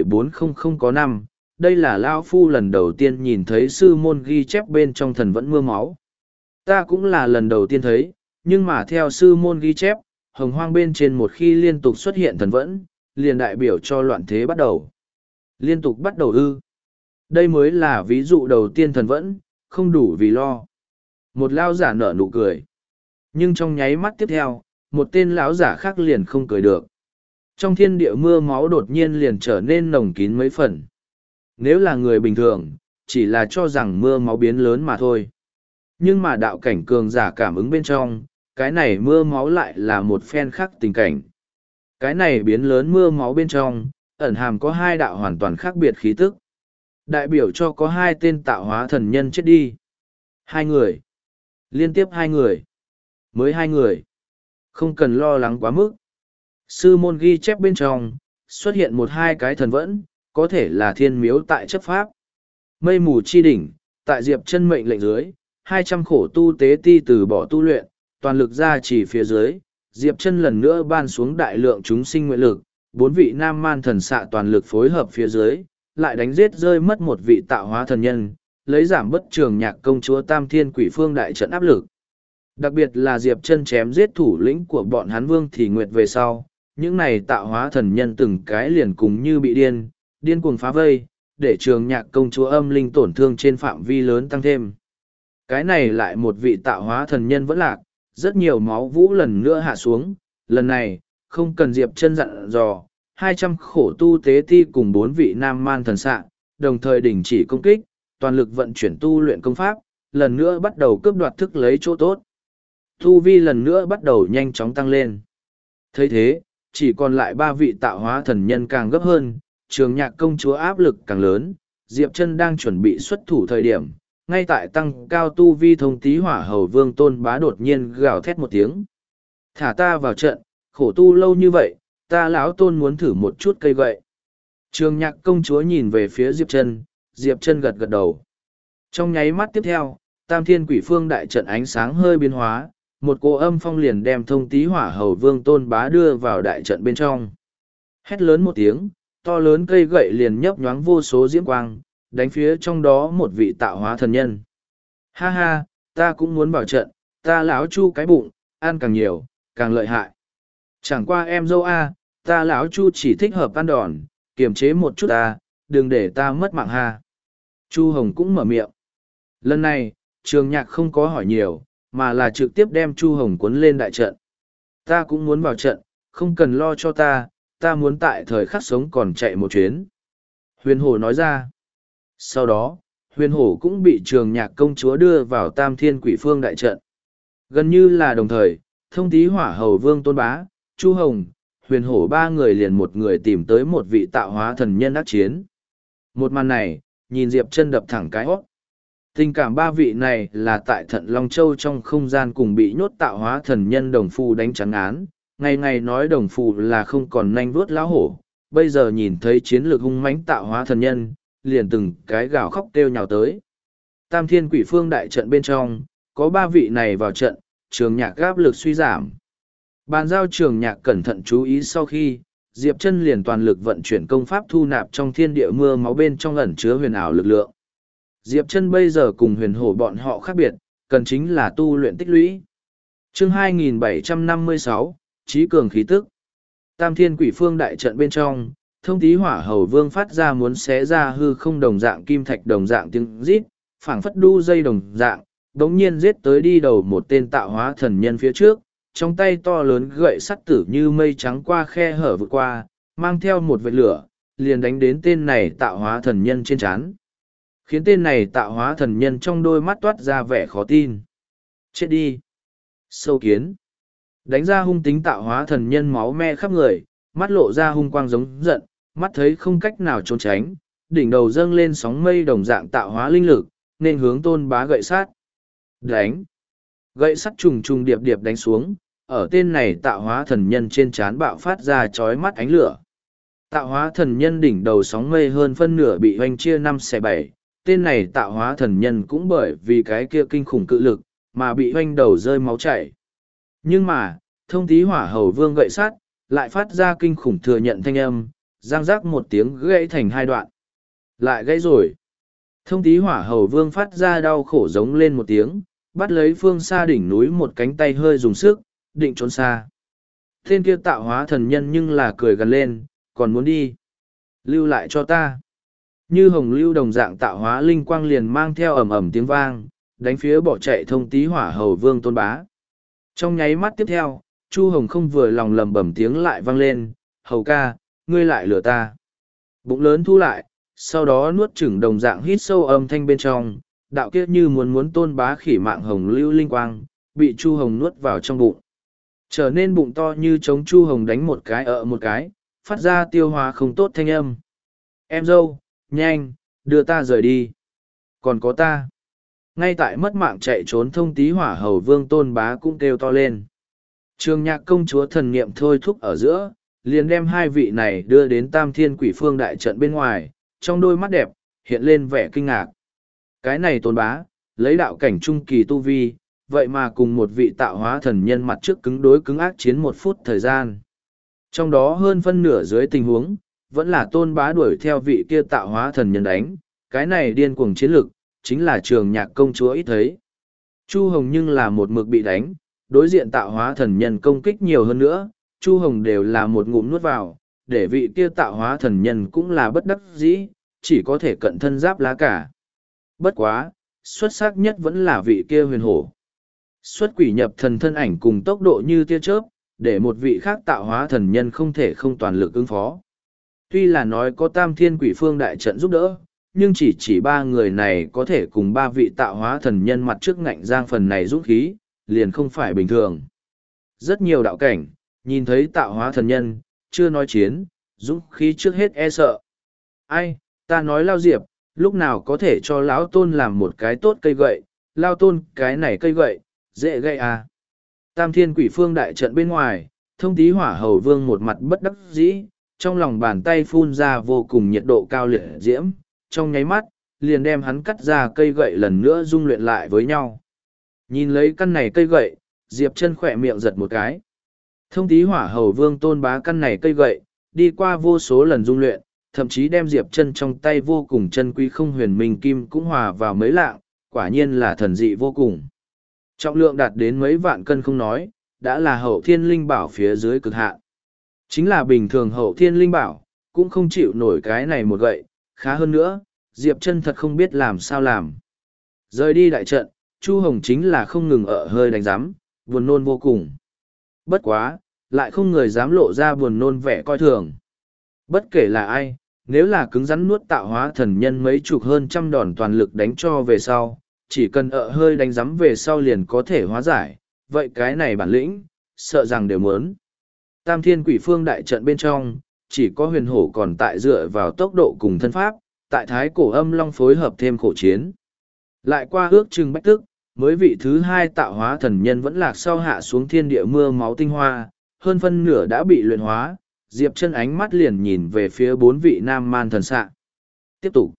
3,400 có năm, đây là Lão Phu lần đầu tiên nhìn thấy sư môn ghi chép bên trong thần vẫn mưa máu. Ta cũng là lần đầu tiên thấy, nhưng mà theo sư môn ghi chép, hồng hoang bên trên một khi liên tục xuất hiện thần vẫn, liền đại biểu cho loạn thế bắt đầu. Liên tục bắt đầu ư. Đây mới là ví dụ đầu tiên thần vẫn, không đủ vì lo. Một lão giả nở nụ cười. Nhưng trong nháy mắt tiếp theo, một tên lão giả khác liền không cười được. Trong thiên địa mưa máu đột nhiên liền trở nên nồng kín mấy phần. Nếu là người bình thường, chỉ là cho rằng mưa máu biến lớn mà thôi. Nhưng mà đạo cảnh cường giả cảm ứng bên trong, cái này mưa máu lại là một phen khác tình cảnh. Cái này biến lớn mưa máu bên trong, ẩn hàm có hai đạo hoàn toàn khác biệt khí tức. Đại biểu cho có hai tên tạo hóa thần nhân chết đi. Hai người. Liên tiếp hai người. Mới hai người. Không cần lo lắng quá mức. Sư môn ghi chép bên trong, xuất hiện một hai cái thần vẫn, có thể là thiên miếu tại chấp pháp. Mây mù chi đỉnh, tại Diệp Chân mệnh lệnh dưới, 200 khổ tu tế ti từ bỏ tu luyện, toàn lực ra chỉ phía dưới, Diệp Chân lần nữa ban xuống đại lượng chúng sinh nguyện lực, bốn vị nam man thần xạ toàn lực phối hợp phía dưới, lại đánh giết rơi mất một vị tạo hóa thần nhân, lấy giảm bất Trường Nhạc công chúa Tam Thiên Quỷ Phương đại trận áp lực. Đặc biệt là Diệp Chân chém giết thủ lĩnh của bọn hắn Vương Thì Nguyệt về sau, những này tạo hóa thần nhân từng cái liền cùng như bị điên cuồng phá vây, để Trường Nhạc công chúa âm linh tổn thương trên phạm vi lớn tăng thêm. Cái này lại một vị tạo hóa thần nhân vẫn lạc, rất nhiều máu vũ lần nữa hạ xuống, lần này, không cần Diệp Chân dặn dò, 200 khổ tu tế ti cùng 4 vị nam man thần xạ, đồng thời đình chỉ công kích, toàn lực vận chuyển tu luyện công pháp, lần nữa bắt đầu cướp đoạt thức lấy chỗ tốt. Tu vi lần nữa bắt đầu nhanh chóng tăng lên. Thấy thế, chỉ còn lại 3 vị tạo hóa thần nhân càng gấp hơn, Trường Nhạc công chúa áp lực càng lớn, Diệp Chân đang chuẩn bị xuất thủ thời điểm, ngay tại tăng cao tu vi thông tí hỏa hầu vương Tôn Bá đột nhiên gào thét một tiếng. Thả ta vào trận, khổ tu lâu như vậy, ta lão Tôn muốn thử một chút cây gậy. Trường Nhạc công chúa nhìn về phía Diệp Chân gật gật đầu. Trong nháy mắt tiếp theo, Tam Thiên Quỷ Phương đại trận ánh sáng hơi biến hóa, một cỗ âm phong liền đem thông tí hỏa hầu vương Tôn Bá đưa vào đại trận bên trong. Hét lớn một tiếng, to lớn cây gậy liền nhấp nhoáng vô số diễm quang, đánh phía trong đó một vị tạo hóa thần nhân. Ha ha, ta cũng muốn vào trận, ta lão Chu cái bụng, ăn càng nhiều, càng lợi hại. Chẳng qua em dâu a, ta lão Chu chỉ thích hợp ăn đòn, kiềm chế một chút ta, đừng để ta mất mạng ha. Chu Hồng cũng mở miệng. Lần này, Trường Nhạc không có hỏi nhiều, mà là trực tiếp đem Chu Hồng cuốn lên đại trận. Ta cũng muốn vào trận, không cần lo cho ta muốn tại thời khắc sống còn chạy một chuyến. Huyền Hổ nói ra. Sau đó, Huyền Hổ cũng bị Trường Nhạc công chúa đưa vào Tam Thiên Quỷ Phương đại trận. Gần như là đồng thời, thông tí hỏa hầu vương Tôn Bá, Chu Hồng, Huyền Hổ ba người liền một người tìm tới một vị tạo hóa thần nhân đắc chiến. Một màn này, nhìn Diệp Chân đập thẳng cái hót. Tình cảm 3 vị này là tại Thận Long Châu trong không gian cùng bị nhốt tạo hóa thần nhân đồng phù đánh trắng án. Ngày ngày nói đồng phù là không còn nanh vuốt lão hổ, bây giờ nhìn thấy chiến lược hung mãnh tạo hóa thần nhân, liền từng cái gào khóc kêu nhào tới. Tam Thiên Quỷ Phương đại trận bên trong, có 3 vị này vào trận, Trường Nhạc áp lực suy giảm. Bàn giao Trường Nhạc cẩn thận chú ý sau khi, Diệp Chân liền toàn lực vận chuyển công pháp thu nạp trong thiên địa mưa máu bên trong ẩn chứa huyền ảo lực lượng. Diệp Chân bây giờ cùng Huyền Hổ bọn họ khác biệt, cần chính là tu luyện tích lũy. Chương 2756, Chí cường khí tức. Tam Thiên Quỷ Phương đại trận bên trong, thông tí hỏa hầu vương phát ra muốn xé ra hư không đồng dạng kim thạch đồng dạng tiếng rít, phảng phất đu dây đồng dạng, đống nhiên giết tới đi đầu một tên tạo hóa thần nhân phía trước, trong tay to lớn gậy sắt tử như mây trắng qua khe hở vượt qua, mang theo một vệt lửa, liền đánh đến tên này tạo hóa thần nhân trên trán. Khiến tên này tạo hóa thần nhân trong đôi mắt toát ra vẻ khó tin. Chết đi! Sâu kiến! Đánh ra hung tính tạo hóa thần nhân máu me khắp người, mắt lộ ra hung quang giống giận, mắt thấy không cách nào trốn tránh, đỉnh đầu dâng lên sóng mây đồng dạng tạo hóa linh lực, nên hướng Tôn Bá gậy sát. Đánh! Gậy sắt trùng trùng điệp điệp đánh xuống, ở tên này tạo hóa thần nhân trên trán bạo phát ra chói mắt ánh lửa. Tạo hóa thần nhân đỉnh đầu sóng mây hơn phân nửa bị hoành chia 5/7, tên này tạo hóa thần nhân cũng bởi vì cái kia kinh khủng cự lực, mà bị hoành đầu rơi máu chảy. Nhưng mà, thông tí hỏa hầu vương gậy sắt, lại phát ra kinh khủng thừa nhận thanh âm, giang rác một tiếng gãy thành 2 đoạn. Lại gãy rồi. Thông tí hỏa hầu vương phát ra đau khổ giống lên một tiếng, bắt lấy phương xa đỉnh núi một cánh tay hơi dùng sức, định trốn xa. Tên kia tạo hóa thần nhân nhưng là cười gần lên, còn muốn đi. Lưu lại cho ta. Như hồng lưu đồng dạng tạo hóa linh quang liền mang theo ầm ầm tiếng vang, đánh phía bỏ chạy thông tí hỏa hầu vương Tôn Bá. Trong nháy mắt tiếp theo, Chu Hồng không vừa lòng lầm bầm tiếng lại vang lên, hầu ca, ngươi lại lừa ta. Bụng lớn thu lại, sau đó nuốt chửng đồng dạng hít sâu âm thanh bên trong, đạo kiết như muốn Tôn Bá khỉ mạng hồng lưu linh quang, bị Chu Hồng nuốt vào trong bụng. Trở nên bụng to như chống Chu Hồng đánh một cái một cái, phát ra tiêu hóa không tốt thanh âm. Em dâu, nhanh, đưa ta rời đi. Còn có ta. Ngay tại mất mạng chạy trốn thông tí hỏa hầu vương Tôn Bá cũng kêu to lên. Trường Nhạc công chúa thần niệm thôi thúc ở giữa, liền đem 2 vị này đưa đến Tam Thiên Quỷ Phương đại trận bên ngoài, trong đôi mắt đẹp, hiện lên vẻ kinh ngạc. Cái này Tôn Bá, lấy đạo cảnh trung kỳ tu vi, vậy mà cùng một vị tạo hóa thần nhân mặt trước cứng đối cứng ác chiến 1 phút thời gian. Trong đó hơn phân nửa dưới tình huống, vẫn là Tôn Bá đuổi theo vị kia tạo hóa thần nhân đánh, cái này điên cuồng chiến lực, chính là Trường Nhạc công chúa ít thấy. Chu Hồng nhưng là một mực bị đánh, đối diện tạo hóa thần nhân công kích nhiều hơn nữa, Chu Hồng đều là một ngụm nuốt vào, để vị kia tạo hóa thần nhân cũng là bất đắc dĩ, chỉ có thể cận thân giáp lá cả. Bất quá, xuất sắc nhất vẫn là vị kia Huyền Hổ. Xuất quỷ nhập thần thân ảnh cùng tốc độ như tia chớp, để một vị khác tạo hóa thần nhân không thể không toàn lực ứng phó. Tuy là nói có tam thiên quỷ phương đại trận giúp đỡ, nhưng chỉ ba người này có thể cùng ba vị tạo hóa thần nhân mặt trước ngạnh giang phần này dũng khí, liền không phải bình thường. Rất nhiều đạo cảnh, nhìn thấy tạo hóa thần nhân, chưa nói chiến, dũng khí trước hết e sợ. Ai, ta nói Lao Diệp, lúc nào có thể cho lão tôn làm một cái tốt cây gậy, Lao tôn cái này cây gậy, dễ gậy à. Tam thiên quỷ phương đại trận bên ngoài, thông tí hỏa hầu vương một mặt bất đắc dĩ, trong lòng bàn tay phun ra vô cùng nhiệt độ cao liệt diễm, trong nháy mắt, liền đem hắn cắt ra cây gậy lần nữa dung luyện lại với nhau. Nhìn lấy căn này cây gậy, Diệp Chân khỏe miệng giật một cái. Thông tí hỏa hầu vương tôn bá căn này cây gậy, đi qua vô số lần dung luyện, thậm chí đem Diệp Chân trong tay vô cùng chân quý không huyền minh kim cũng hòa vào mấy lạng, quả nhiên là thần dị vô cùng. Trọng lượng đạt đến mấy vạn cân không nói, đã là hậu thiên linh bảo phía dưới cực hạn. Chính là bình thường hậu thiên linh bảo, cũng không chịu nổi cái này một gậy, khá hơn nữa, Diệp Chân thật không biết làm sao làm. Rời đi đại trận, Chu Hồng chính là không ngừng ở hơi đánh giám, buồn nôn vô cùng. Bất quá, lại không người dám lộ ra buồn nôn vẻ coi thường. Bất kể là ai, nếu là cứng rắn nuốt tạo hóa thần nhân mấy chục hơn trăm đòn toàn lực đánh cho về sau, chỉ cần hơi đánh giám về sau liền có thể hóa giải, vậy cái này bản lĩnh, sợ rằng đều muốn. Tam thiên quỷ phương đại trận bên trong, chỉ có huyền hổ còn tại dựa vào tốc độ cùng thân pháp, tại thái cổ âm long phối hợp thêm khổ chiến. Lại qua ước chừng bách tức, mới vị thứ hai tạo hóa thần nhân vẫn lạc sau hạ xuống thiên địa mưa máu tinh hoa, hơn phân nửa đã bị luyện hóa, Diệp Chân ánh mắt liền nhìn về phía bốn vị nam man thần xạ. Tiếp tục.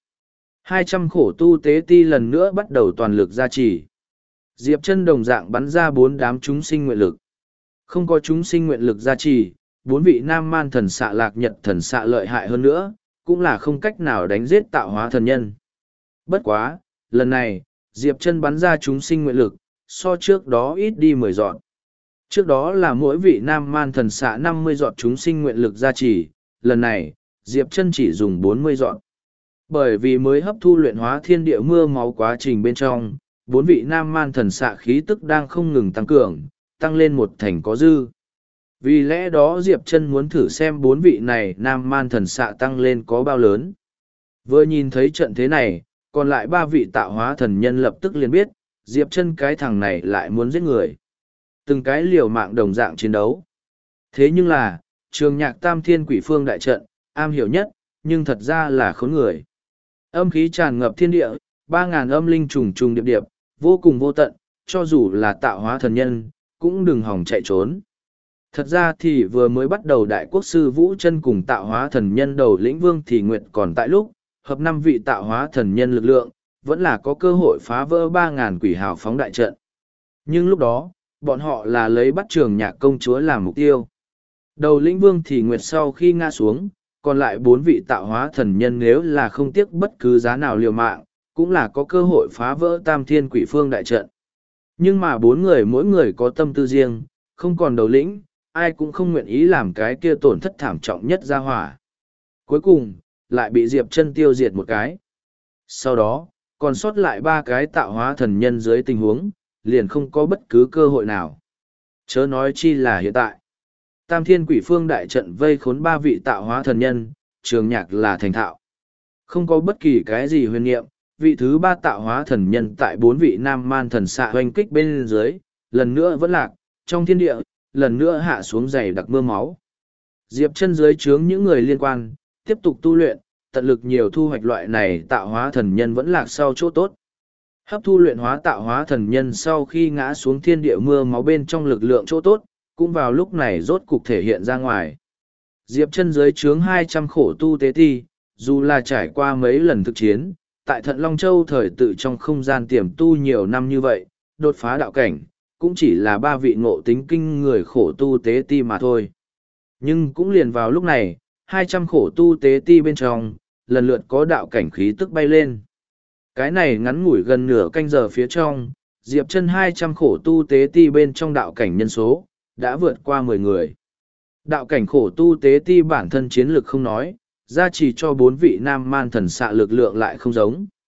200 khổ tu tế ti lần nữa bắt đầu toàn lực gia trì. Diệp Chân đồng dạng bắn ra 4 đám chúng sinh nguyện lực. Không có chúng sinh nguyện lực gia trì, 4 vị nam man thần xạ lạc nhật thần xạ lợi hại hơn nữa, cũng là không cách nào đánh giết tạo hóa thần nhân. Bất quá, lần này, Diệp Chân bắn ra chúng sinh nguyện lực, so trước đó ít đi 10 giọt. Trước đó là mỗi vị nam man thần xạ 50 giọt chúng sinh nguyện lực gia trì, lần này, Diệp Chân chỉ dùng 40 giọt. Bởi vì mới hấp thu luyện hóa thiên địa mưa máu quá trình bên trong, 4 vị nam man thần xạ khí tức đang không ngừng tăng cường, tăng lên một thành có dư. Vì lẽ đó Diệp Chân muốn thử xem 4 vị này nam man thần xạ tăng lên có bao lớn. Vừa nhìn thấy trận thế này, còn lại 3 vị tạo hóa thần nhân lập tức liền biết, Diệp Chân cái thằng này lại muốn giết người. Từng cái liều mạng đồng dạng chiến đấu. Thế nhưng là, Trường Nhạc Tam Thiên Quỷ Phương đại trận, am hiểu nhất, nhưng thật ra là khốn người. Âm khí tràn ngập thiên địa, 3.000 âm linh trùng trùng điệp điệp, vô cùng vô tận, cho dù là tạo hóa thần nhân, cũng đừng hòng chạy trốn. Thật ra thì vừa mới bắt đầu Đại Quốc Sư Vũ Chân cùng tạo hóa thần nhân đầu lĩnh Vương Thì Nguyệt còn tại lúc, hợp 5 vị tạo hóa thần nhân lực lượng, vẫn là có cơ hội phá vỡ 3.000 quỷ hào phóng đại trận. Nhưng lúc đó, bọn họ là lấy bắt Trường Nhạc công chúa làm mục tiêu. Đầu lĩnh Vương Thì Nguyệt sau khi ngã xuống, còn lại 4 vị tạo hóa thần nhân nếu là không tiếc bất cứ giá nào liều mạng, cũng là có cơ hội phá vỡ Tam Thiên Quỷ Phương đại trận. Nhưng mà 4 người mỗi người có tâm tư riêng, không còn đầu lĩnh, ai cũng không nguyện ý làm cái kia tổn thất thảm trọng nhất ra hỏa. Cuối cùng, lại bị Diệp Chân tiêu diệt một cái. Sau đó, còn sót lại 3 cái tạo hóa thần nhân dưới tình huống, liền không có bất cứ cơ hội nào. Chớ nói chi là hiện tại. Tam Thiên Quỷ Phương đại trận vây khốn 3 vị tạo hóa thần nhân, Trường Nhạc là thành thạo. Không có bất kỳ cái gì huyền niệm, vị thứ 3 tạo hóa thần nhân tại 4 vị nam man thần xạ hoành kích bên dưới, lần nữa vẫn lạc, trong thiên địa, lần nữa hạ xuống dày đặc mưa máu. Diệp Chân dưới trướng những người liên quan, tiếp tục tu luyện, tận lực nhiều thu hoạch loại này tạo hóa thần nhân vẫn lạc sau chỗ tốt. Hấp thu luyện hóa tạo hóa thần nhân sau khi ngã xuống thiên địa mưa máu bên trong lực lượng chỗ tốt, cũng vào lúc này rốt cục thể hiện ra ngoài. Diệp Chân dưới trướng 200 khổ tu tế thi, dù là trải qua mấy lần thực chiến, tại Thận Long Châu thời tự trong không gian tiềm tu nhiều năm như vậy, đột phá đạo cảnh, cũng chỉ là 3 vị ngộ tính kinh người khổ tu tế ti mà thôi. Nhưng cũng liền vào lúc này, 200 khổ tu tế ti bên trong, lần lượt có đạo cảnh khí tức bay lên. Cái này ngắn ngủi gần nửa canh giờ phía trong, Diệp Chân 200 khổ tu tế ti bên trong đạo cảnh nhân số, đã vượt qua 10 người. Đạo cảnh khổ tu tế ti bản thân chiến lực không nói, gia trì cho 4 vị nam man thần xạ lực lượng lại không giống.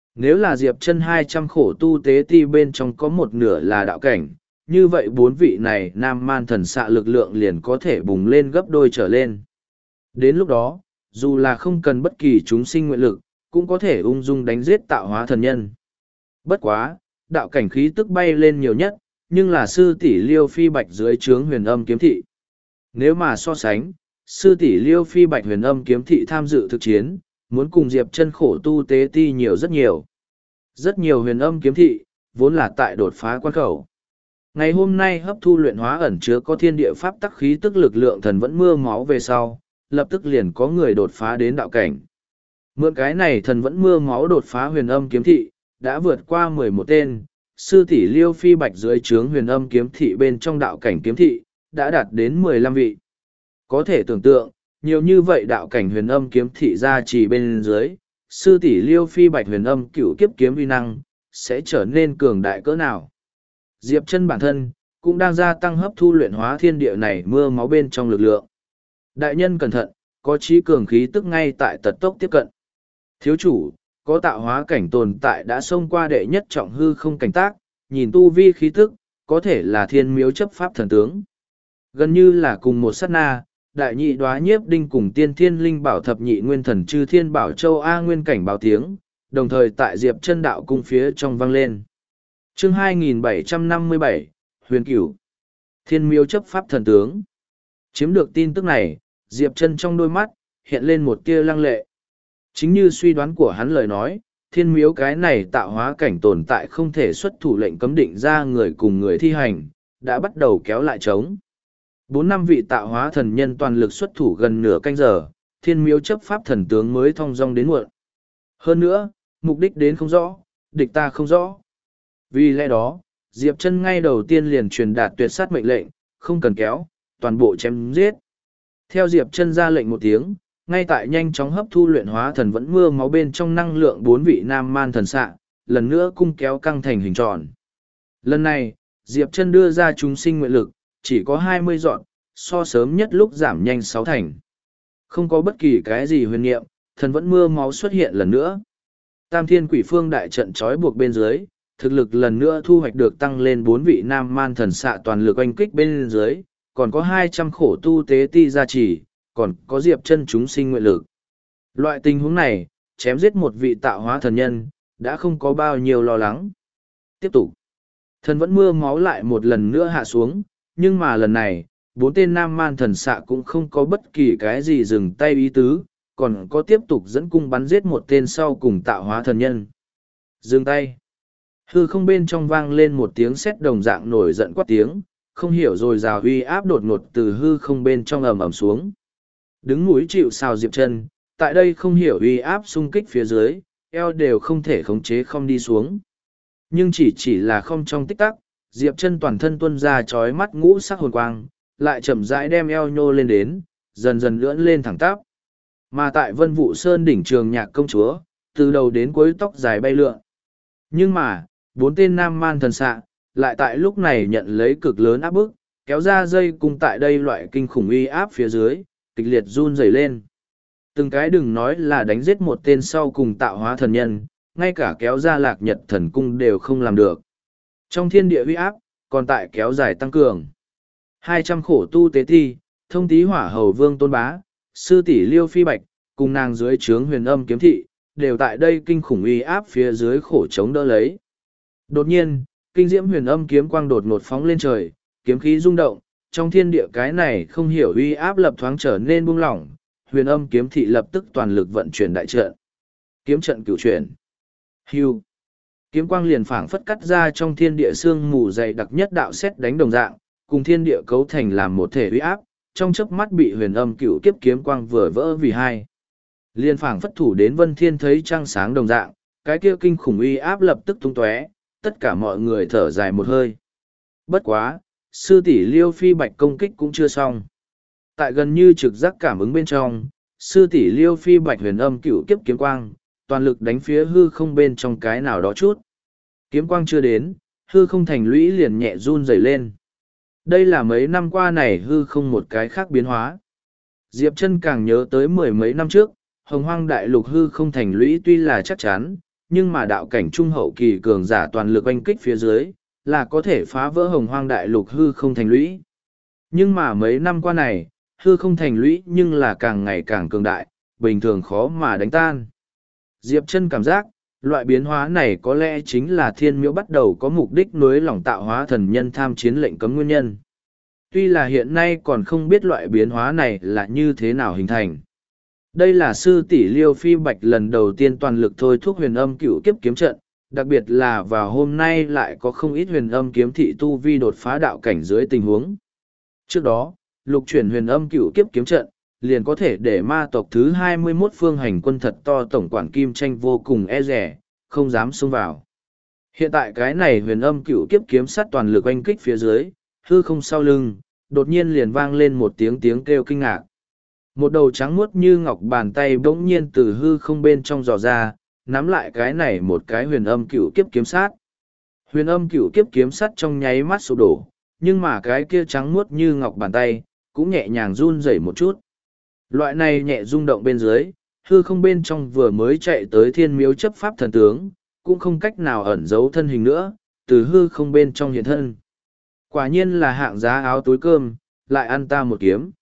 Nếu là Diệp Chân 200 khổ tu tế ti bên trong có một nửa là đạo cảnh, như vậy bốn vị này nam man thần xạ lực lượng liền có thể bùng lên gấp đôi trở lên. Đến lúc đó, dù là không cần bất kỳ chúng sinh nguyện lực, cũng có thể ung dung đánh giết tạo hóa thần nhân. Bất quá, đạo cảnh khí tức bay lên nhiều nhất, nhưng là sư tỷ Liêu Phi Bạch dưới trướng huyền âm kiếm thị. Nếu mà so sánh, sư tỷ Liêu Phi Bạch huyền âm kiếm thị tham dự thực chiến, muốn cùng Diệp Chân khổ tu tế ti nhiều rất nhiều. Rất nhiều huyền âm kiếm thị, vốn là tại đột phá quan khẩu. Ngày hôm nay hấp thu luyện hóa ẩn chứa có thiên địa pháp tắc khí tức lực lượng thần vẫn mưa máu về sau, lập tức liền có người đột phá đến đạo cảnh. Mượn cái này thần vẫn mưa máu đột phá huyền âm kiếm thị, đã vượt qua 11 tên, sư tỷ Liêu Phi Bạch dưới trướng huyền âm kiếm thị bên trong đạo cảnh kiếm thị, đã đạt đến 15 vị. Có thể tưởng tượng, nhiều như vậy đạo cảnh huyền âm kiếm thị ra chỉ bên dưới, sư tỷ Liêu Phi Bạch huyền âm cửu kiếp kiếm uy năng, sẽ trở nên cường đại cỡ nào. Diệp Chân bản thân, cũng đang gia tăng hấp thu luyện hóa thiên địa này mưa máu bên trong lực lượng. Đại nhân cẩn thận, có trí cường khí tức ngay tại tật tốc tiếp cận. Thiếu chủ, có tạo hóa cảnh tồn tại đã xông qua đệ nhất trọng hư không cảnh tác, nhìn tu vi khí tức, có thể là thiên miếu chấp pháp thần tướng. Gần như là cùng một sát na, đại nhị đoá nhiếp đinh cùng tiên thiên linh bảo thập nhị nguyên thần chư thiên bảo châu A nguyên cảnh báo tiếng, đồng thời tại Diệp Chân đạo cung phía trong vang lên. Chương 2757, Huyền Cửu, Thiên miếu chấp pháp thần tướng. Chiếm được tin tức này, Diệp Chân trong đôi mắt, hiện lên một tia lăng lệ. Chính như suy đoán của hắn lời nói, thiên miếu cái này tạo hóa cảnh tồn tại không thể xuất thủ lệnh cấm định ra người cùng người thi hành, đã bắt đầu kéo lại trống. 4-5 vị tạo hóa thần nhân toàn lực xuất thủ gần nửa canh giờ, thiên miếu chấp pháp thần tướng mới thong dong đến muộn. Hơn nữa, mục đích đến không rõ, địch ta không rõ. Vì lẽ đó, Diệp Chân ngay đầu tiên liền truyền đạt tuyệt sát mệnh lệnh, không cần kéo, toàn bộ chém giết. Theo Diệp Chân ra lệnh một tiếng, ngay tại nhanh chóng hấp thu luyện hóa thần vẫn mưa máu bên trong năng lượng 4 vị nam man thần xạ, lần nữa cung kéo căng thành hình tròn. Lần này, Diệp Chân đưa ra chúng sinh nguyện lực, chỉ có 20 dọn, so sớm nhất lúc giảm nhanh 6 thành. Không có bất kỳ cái gì huyền niệm, thần vẫn mưa máu xuất hiện lần nữa. Tam Thiên Quỷ Phương đại trận trói buộc bên dưới, thực lực lần nữa thu hoạch được tăng lên 4 vị nam man thần xạ toàn lực oanh kích bên dưới, còn có 200 khổ tu tế ti gia trì, còn có Diệp Chân chúng sinh nguyện lực. Loại tình huống này, chém giết một vị tạo hóa thần nhân, đã không có bao nhiêu lo lắng. Tiếp tục, thần vẫn mưa máu lại một lần nữa hạ xuống, nhưng mà lần này, 4 tên nam man thần xạ cũng không có bất kỳ cái gì dừng tay ý tứ, còn có tiếp tục dẫn cung bắn giết một tên sau cùng tạo hóa thần nhân. Dừng tay. Hư không bên trong vang lên một tiếng sét đồng dạng nổi giận quát tiếng, không hiểu rồi rào uy áp đột ngột từ hư không bên trong ầm ầm xuống. Đứng núi chịu sào Diệp Chân, tại đây không hiểu uy áp xung kích phía dưới, eo đều không thể khống chế không đi xuống. Nhưng chỉ là không trong tích tắc, Diệp Chân toàn thân tuôn ra chói mắt ngũ sắc hồn quang, lại chậm rãi đem eo nhô lên đến, dần dần lưỡn lên thẳng tắp. Mà tại Vân Vũ Sơn đỉnh Trường Nhạc công chúa, từ đầu đến cuối tóc dài bay lượn. Nhưng mà, 4 tên nam man thần xạ, lại tại lúc này nhận lấy cực lớn áp bức, kéo ra dây cung tại đây loại kinh khủng uy áp phía dưới, kịch liệt run rẩy lên. Từng cái đừng nói là đánh giết một tên sau cùng tạo hóa thần nhân, ngay cả kéo ra lạc nhật thần cung đều không làm được. Trong thiên địa uy áp, còn tại kéo dài tăng cường. 200 khổ tu tế thi, thông tí hỏa hầu vương tôn bá, sư tỷ Liêu Phi Bạch, cùng nàng dưới trướng huyền âm kiếm thị, đều tại đây kinh khủng uy áp phía dưới khổ chống đỡ lấy. Đột nhiên, kinh diễm huyền âm kiếm quang đột ngột phóng lên trời, kiếm khí rung động, trong thiên địa cái này không hiểu uy áp lập thoáng trở nên buông lỏng, huyền âm kiếm thị lập tức toàn lực vận chuyển đại trận. Kiếm trận cửu chuyển. Hưu. Kiếm quang liền phảng phất cắt ra trong thiên địa sương mù dày đặc nhất đạo xét đánh đồng dạng, cùng thiên địa cấu thành làm một thể uy áp, trong chớp mắt bị huyền âm cửu kiếp kiếm quang vừa vỡ vì hai. Liền phảng phất thủ đến Vân Thiên thấy trăng sáng đồng dạng, cái kia kinh khủng uy áp lập tức tung tóe, tất cả mọi người thở dài một hơi. Bất quá, sư tỷ Liêu Phi Bạch công kích cũng chưa xong. Tại gần như trực giác cảm ứng bên trong, sư tỷ Liêu Phi Bạch huyền âm cửu kiếp kiếm quang, toàn lực đánh phía hư không bên trong cái nào đó chút. Kiếm quang chưa đến, hư không thành lũy liền nhẹ run rẩy lên. Đây là mấy năm qua này hư không một cái khác biến hóa. Diệp Chân càng nhớ tới 10 mấy năm trước, Hồng Hoang đại lục hư không thành lũy tuy là chắc chắn, nhưng mà đạo cảnh trung hậu kỳ cường giả toàn lực oanh kích phía dưới, là có thể phá vỡ hồng hoang đại lục hư không thành lũy. Nhưng mà mấy năm qua này, hư không thành lũy nhưng là càng ngày càng cường đại, bình thường khó mà đánh tan. Diệp Chân cảm giác, loại biến hóa này có lẽ chính là thiên miễu bắt đầu có mục đích nối lỏng tạo hóa thần nhân tham chiến lệnh cấm nguyên nhân. Tuy là hiện nay còn không biết loại biến hóa này là như thế nào hình thành. Đây là sư tỷ Liêu Phi Bạch lần đầu tiên toàn lực thôi thúc huyền âm cửu kiếp kiếm trận, đặc biệt là vào hôm nay lại có không ít huyền âm kiếm thị tu vi đột phá đạo cảnh dưới tình huống. Trước đó, lục chuyển huyền âm cửu kiếp kiếm trận, liền có thể để ma tộc thứ 21 phương hành quân thật to tổng quản Kim Tranh vô cùng e rẻ, không dám xông vào. Hiện tại cái này huyền âm cửu kiếp kiếm sắt toàn lực oanh kích phía dưới, hư không sau lưng, đột nhiên liền vang lên một tiếng kêu kinh ngạc. Một đầu trắng muốt như ngọc bàn tay bỗng nhiên từ hư không bên trong dò ra, nắm lại cái này một cái huyền âm cửu kiếp kiếm sát. Huyền âm cửu kiếp kiếm sắt trong nháy mắt sụp đổ, nhưng mà cái kia trắng muốt như ngọc bàn tay, cũng nhẹ nhàng run rẩy một chút. Loại này nhẹ rung động bên dưới, hư không bên trong vừa mới chạy tới thiên miếu chấp pháp thần tướng, cũng không cách nào ẩn giấu thân hình nữa, từ hư không bên trong hiện thân. Quả nhiên là hạng giá áo túi cơm, lại ăn ta một kiếm.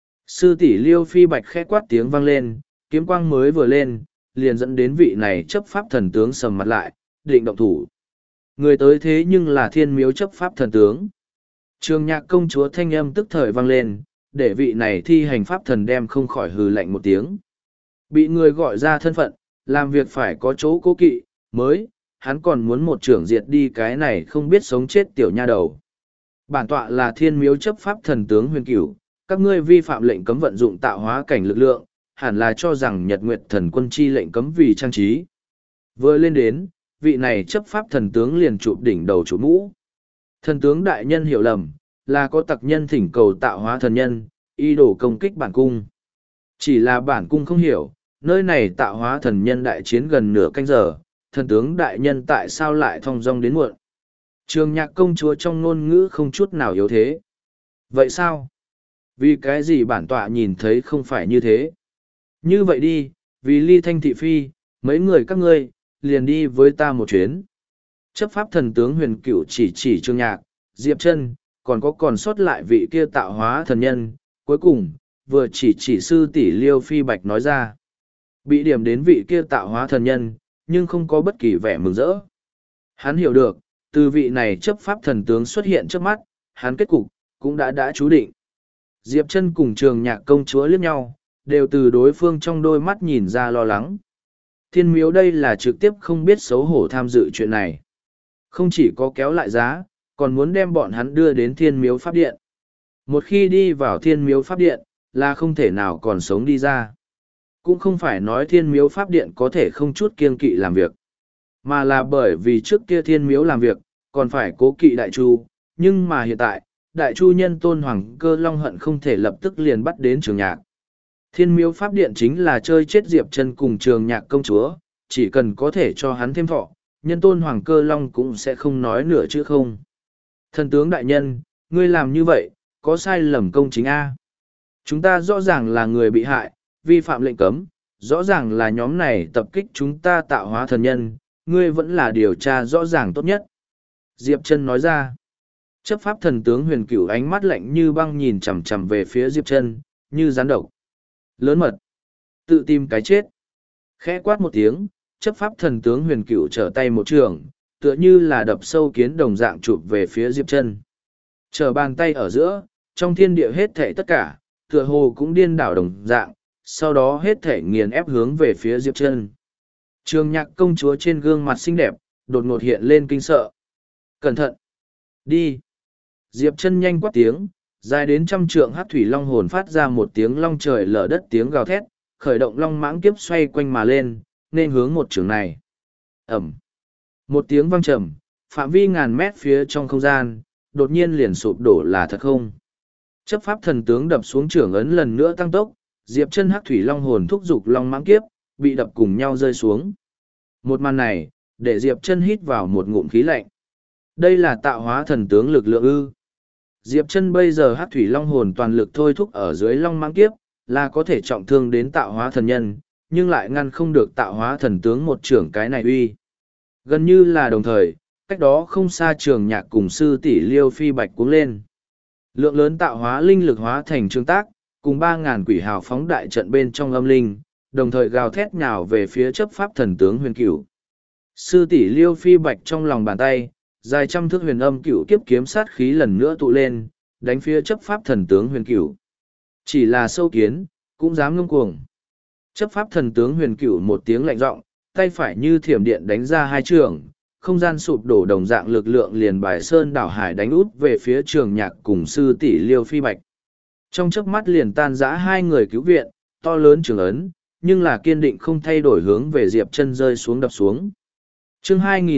Sư tỷ Liêu Phi Bạch khẽ quát tiếng vang lên, kiếm quang mới vừa lên, liền dẫn đến vị này chấp pháp thần tướng sầm mặt lại, định động thủ. Người tới thế nhưng là thiên miếu chấp pháp thần tướng. Trường Nhạc công chúa thanh âm tức thời vang lên, để vị này thi hành pháp thần đem không khỏi hừ lạnh một tiếng. Bị người gọi ra thân phận, làm việc phải có chỗ cố kỵ, mới, hắn còn muốn một trưởng diệt đi cái này không biết sống chết tiểu nha đầu. Bản tọa là thiên miếu chấp pháp thần tướng huyền cửu, các ngươi vi phạm lệnh cấm vận dụng tạo hóa cảnh lực lượng, hẳn là cho rằng Nhật Nguyệt thần quân chi lệnh cấm vì trang trí. Vừa lên đến, vị này chấp pháp thần tướng liền chụp đỉnh đầu chụp mũ. Thần tướng đại nhân hiểu lầm, là có tặc nhân thỉnh cầu tạo hóa thần nhân, y đổ công kích bản cung. Chỉ là bản cung không hiểu, nơi này tạo hóa thần nhân đại chiến gần nửa canh giờ, thần tướng đại nhân tại sao lại thong dong đến muộn. Trường Nhạc công chúa trong ngôn ngữ không chút nào yếu thế. Vậy sao? Vì cái gì bản tọa nhìn thấy không phải như thế? Như vậy đi, vì ly thanh thị phi, mấy người các ngươi, liền đi với ta một chuyến. Chấp pháp thần tướng huyền cửu chỉ Trường Nhạc, Diệp Chân, còn sót lại vị kia tạo hóa thần nhân, cuối cùng, vừa chỉ sư tỷ Liêu Phi Bạch nói ra. Bị điểm đến vị kia tạo hóa thần nhân, nhưng không có bất kỳ vẻ mừng rỡ. Hắn hiểu được, từ vị này chấp pháp thần tướng xuất hiện trước mắt, hắn kết cục, cũng đã chú định. Diệp Chân cùng Trường Nhạc công chúa liếc nhau, đều từ đối phương trong đôi mắt nhìn ra lo lắng. Thiên miếu đây là trực tiếp không biết xấu hổ tham dự chuyện này. Không chỉ có kéo lại giá, còn muốn đem bọn hắn đưa đến thiên miếu pháp điện. Một khi đi vào thiên miếu pháp điện, là không thể nào còn sống đi ra. Cũng không phải nói thiên miếu pháp điện có thể không chút kiêng kỵ làm việc, mà là bởi vì trước kia thiên miếu làm việc, còn phải cố kỵ đại chu, nhưng mà hiện tại, đại chu nhân tôn hoàng cơ long hận không thể lập tức liền bắt đến Trường Nhạc. Thiên miếu pháp điện chính là chơi chết Diệp Chân cùng Trường Nhạc công chúa, chỉ cần có thể cho hắn thêm thọ, nhân tôn hoàng cơ long cũng sẽ không nói nửa chữ không. Thần tướng đại nhân, ngươi làm như vậy, có sai lầm công chính A. Chúng ta rõ ràng là người bị hại, vi phạm lệnh cấm, rõ ràng là nhóm này tập kích chúng ta tạo hóa thần nhân, ngươi vẫn là điều tra rõ ràng tốt nhất. Diệp Chân nói ra. Chấp pháp thần tướng huyền cửu ánh mắt lạnh như băng nhìn chằm chằm về phía Diệp Chân, như rắn độc. Lớn mật. Tự tìm cái chết. Khẽ quát một tiếng, chấp pháp thần tướng huyền cửu trở tay một trường, tựa như là đập sâu kiến đồng dạng chụp về phía Diệp Chân. Trở bàn tay ở giữa, trong thiên địa hết thảy tất cả, tựa hồ cũng điên đảo đồng dạng, sau đó hết thảy nghiền ép hướng về phía Diệp Chân. Trường Nhạc công chúa trên gương mặt xinh đẹp, đột ngột hiện lên kinh sợ. Cẩn thận! Đi! Diệp Chân nhanh quát tiếng, dài đến 100 trượng hắc thủy long hồn phát ra một tiếng long trời lở đất tiếng gào thét, khởi động long mãng kiếp xoay quanh mà lên, nên hướng một trường này. Ẩm! Một tiếng vang trầm, phạm vi ngàn mét phía trong không gian, đột nhiên liền sụp đổ là thật không. Chấp pháp thần tướng đập xuống trưởng ấn lần nữa tăng tốc, Diệp Chân hắc thủy long hồn thúc giục long mãng kiếp, bị đập cùng nhau rơi xuống. Một màn này, để Diệp Chân hít vào một ngụm khí lạnh. Đây là tạo hóa thần tướng lực lượng ư. Diệp Chân bây giờ hắc thủy long hồn toàn lực thôi thúc ở dưới long mãng kiếp, là có thể trọng thương đến tạo hóa thần nhân, nhưng lại ngăn không được tạo hóa thần tướng một trưởng cái này uy. Gần như là đồng thời, cách đó không xa Trường Nhạc cùng sư tỷ Liêu Phi Bạch cuống lên. Lượng lớn tạo hóa linh lực hóa thành trương tác, cùng 3.000 quỷ hào phóng đại trận bên trong âm linh, đồng thời gào thét nhào về phía chấp pháp thần tướng huyền cửu. Sư tỷ Liêu Phi Bạch trong lòng bàn tay, dài trăm thước huyền âm cửu kiếp kiếm sát khí lần nữa tụ lên, đánh phía chấp pháp thần tướng huyền cửu. Chỉ là sâu kiến, cũng dám ngông cuồng. Chấp pháp thần tướng huyền cửu một tiếng lạnh giọng, tay phải như thiểm điện đánh ra hai trường, không gian sụp đổ đồng dạng lực lượng liền bài sơn đảo hải đánh út về phía Trường Nhạc cùng sư tỷ Liêu Phi Bạch. Trong chớp mắt liền tan rã hai người cứu viện, to lớn trường ấn, nhưng là kiên định không thay đổi hướng về Diệp Chân rơi xuống đập xuống. Chương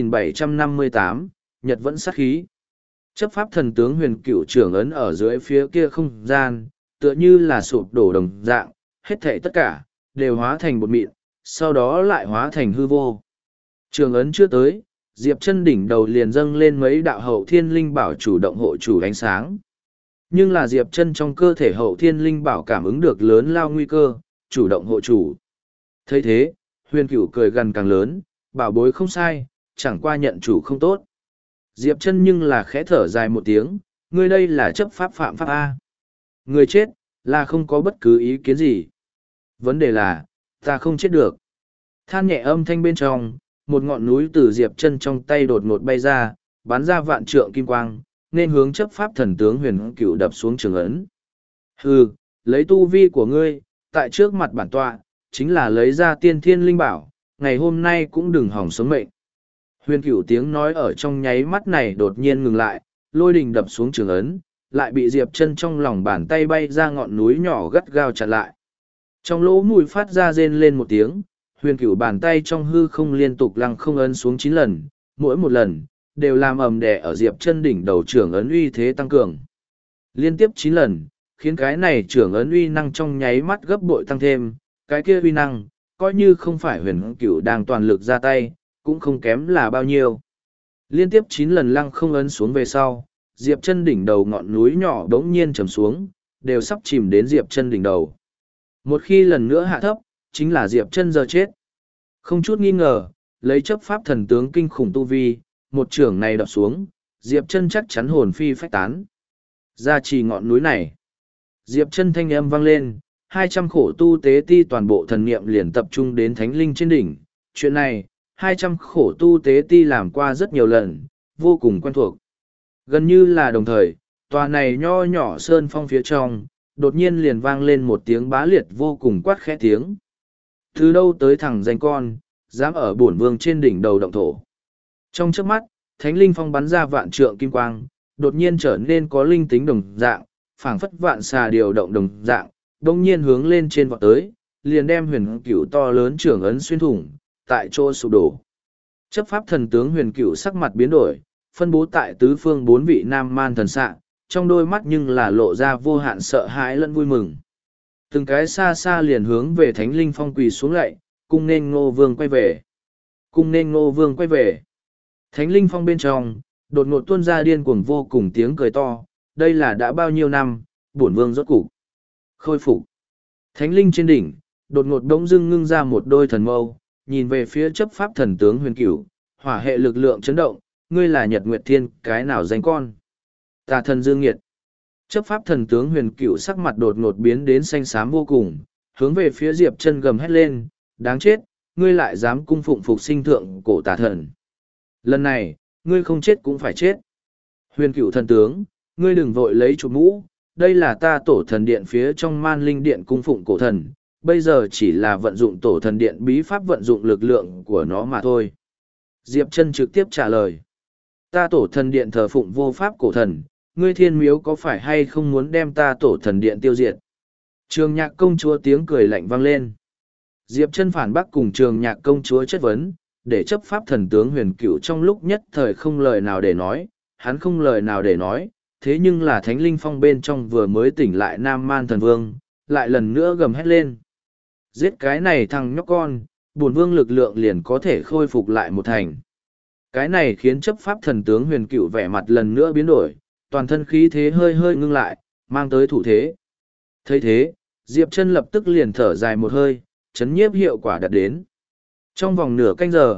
2758, Nhật vẫn sát khí. Chấp pháp thần tướng huyền cửu trường ấn ở dưới phía kia không gian, tựa như là sụp đổ đồng dạng, hết thảy tất cả, đều hóa thành bột mịn, sau đó lại hóa thành hư vô. Trường ấn chưa tới, Diệp Chân đỉnh đầu liền dâng lên mấy đạo hậu thiên linh bảo chủ động hộ chủ ánh sáng. Nhưng là Diệp Chân trong cơ thể hậu thiên linh bảo cảm ứng được lớn lao nguy cơ, chủ động hộ chủ. Thấy thế, huyền cửu cười gần càng lớn, bảo bối không sai, chẳng qua nhận chủ không tốt. Diệp Chân nhưng là khẽ thở dài một tiếng, ngươi đây là chấp pháp phạm pháp A. Người chết, là không có bất cứ ý kiến gì. Vấn đề là, ta không chết được. Than nhẹ âm thanh bên trong, một ngọn núi từ Diệp Chân trong tay đột ngột bay ra, bắn ra vạn trượng kim quang, nên hướng chấp pháp thần tướng huyền cửu đập xuống trường ấn. Hừ, lấy tu vi của ngươi, tại trước mặt bản tọa, chính là lấy ra tiên thiên linh bảo, ngày hôm nay cũng đừng hỏng sống mệnh. Huyền cửu tiếng nói ở trong nháy mắt này đột nhiên ngừng lại, lôi đình đập xuống trường ấn, lại bị Diệp Chân trong lòng bàn tay bay ra ngọn núi nhỏ gắt gao chặn lại. Trong lỗ mũi phát ra rên lên một tiếng, huyền cửu bàn tay trong hư không liên tục lăng không ấn xuống 9 lần, mỗi một lần, đều làm ầm đè ở Diệp Chân đỉnh đầu trưởng ấn uy thế tăng cường. Liên tiếp 9 lần, khiến cái này trưởng ấn uy năng trong nháy mắt gấp bội tăng thêm, cái kia uy năng, coi như không phải huyền cửu đang toàn lực ra tay, cũng không kém là bao nhiêu. Liên tiếp 9 lần lăng không ấn xuống về sau, Diệp Chân đỉnh đầu ngọn núi nhỏ đống nhiên trầm xuống, đều sắp chìm đến Diệp Chân đỉnh đầu. Một khi lần nữa hạ thấp, chính là Diệp Chân giờ chết. Không chút nghi ngờ, lấy chấp pháp thần tướng kinh khủng tu vi, một trưởng này đập xuống, Diệp Chân chắc chắn hồn phi phách tán. Gia trì ngọn núi này. Diệp Chân thanh âm vang lên, 200 khổ tu tế ti toàn bộ thần niệm liền tập trung đến thánh linh trên đỉnh. Chuyện này, 200 khổ tu tế ti làm qua rất nhiều lần, vô cùng quen thuộc. Gần như là đồng thời, tòa này nho nhỏ sơn phong phía trong, đột nhiên liền vang lên một tiếng bá liệt vô cùng quát khẽ tiếng. Từ đâu tới thằng danh con, dám ở bổn vương trên đỉnh đầu động thổ. Trong chớp mắt, thánh linh phong bắn ra vạn trượng kim quang, đột nhiên trở nên có linh tính đồng dạng, phảng phất vạn xà điều động đồng dạng, đông nhiên hướng lên trên vọt tới, liền đem huyền cửu to lớn trưởng ấn xuyên thủng, tại chỗ sụp đổ. Chấp pháp thần tướng huyền cửu sắc mặt biến đổi, phân bố tại tứ phương 4 vị nam man thần xạ, trong đôi mắt nhưng là lộ ra vô hạn sợ hãi lẫn vui mừng. Từng cái xa xa liền hướng về thánh linh phong quỳ xuống lạy, cung nên Ngô Vương quay về. Cung nên Ngô Vương quay về. Thánh linh phong bên trong, đột ngột tuôn ra điên cuồng vô cùng tiếng cười to, đây là đã bao nhiêu năm, bổn vương rốt cục khôi phục. Thánh linh trên đỉnh, đột ngột đống dưng ngưng ra một đôi thần mâu, nhìn về phía chấp pháp thần tướng huyền cửu, hỏa hệ lực lượng chấn động, ngươi là Nhật Nguyệt Thiên, cái nào danh con? Tà thần Dương Nghiệt. Chấp pháp thần tướng huyền cửu sắc mặt đột ngột biến đến xanh xám vô cùng, hướng về phía Diệp Chân gầm hét lên, đáng chết, ngươi lại dám cung phụng phục sinh thượng cổ tà thần. Lần này, ngươi không chết cũng phải chết. Huyền cửu thần tướng, ngươi đừng vội lấy chụp mũ, đây là ta tổ thần điện phía trong man linh điện cung phụng cổ thần, bây giờ chỉ là vận dụng tổ thần điện bí pháp vận dụng lực lượng của nó mà thôi. Diệp Chân trực tiếp trả lời, ta tổ thần điện thờ phụng vô pháp cổ thần, ngươi thiên miếu có phải hay không muốn đem ta tổ thần điện tiêu diệt? Trường Nhạc công chúa tiếng cười lạnh vang lên. Diệp Chân phản bác cùng Trường Nhạc công chúa chất vấn, để chấp pháp thần tướng huyền cửu trong lúc nhất thời không lời nào để nói, hắn không lời nào để nói, thế nhưng là thánh linh phong bên trong vừa mới tỉnh lại Nam Man thần vương, lại lần nữa gầm hét lên. Giết cái này thằng nhóc con, bổn vương lực lượng liền có thể khôi phục lại một thành. Cái này khiến chấp pháp thần tướng huyền cửu vẻ mặt lần nữa biến đổi, toàn thân khí thế hơi hơi ngưng lại, mang tới thủ thế. Thấy thế, Diệp Chân lập tức liền thở dài một hơi, chấn nhiếp hiệu quả đạt đến. Trong vòng nửa canh giờ,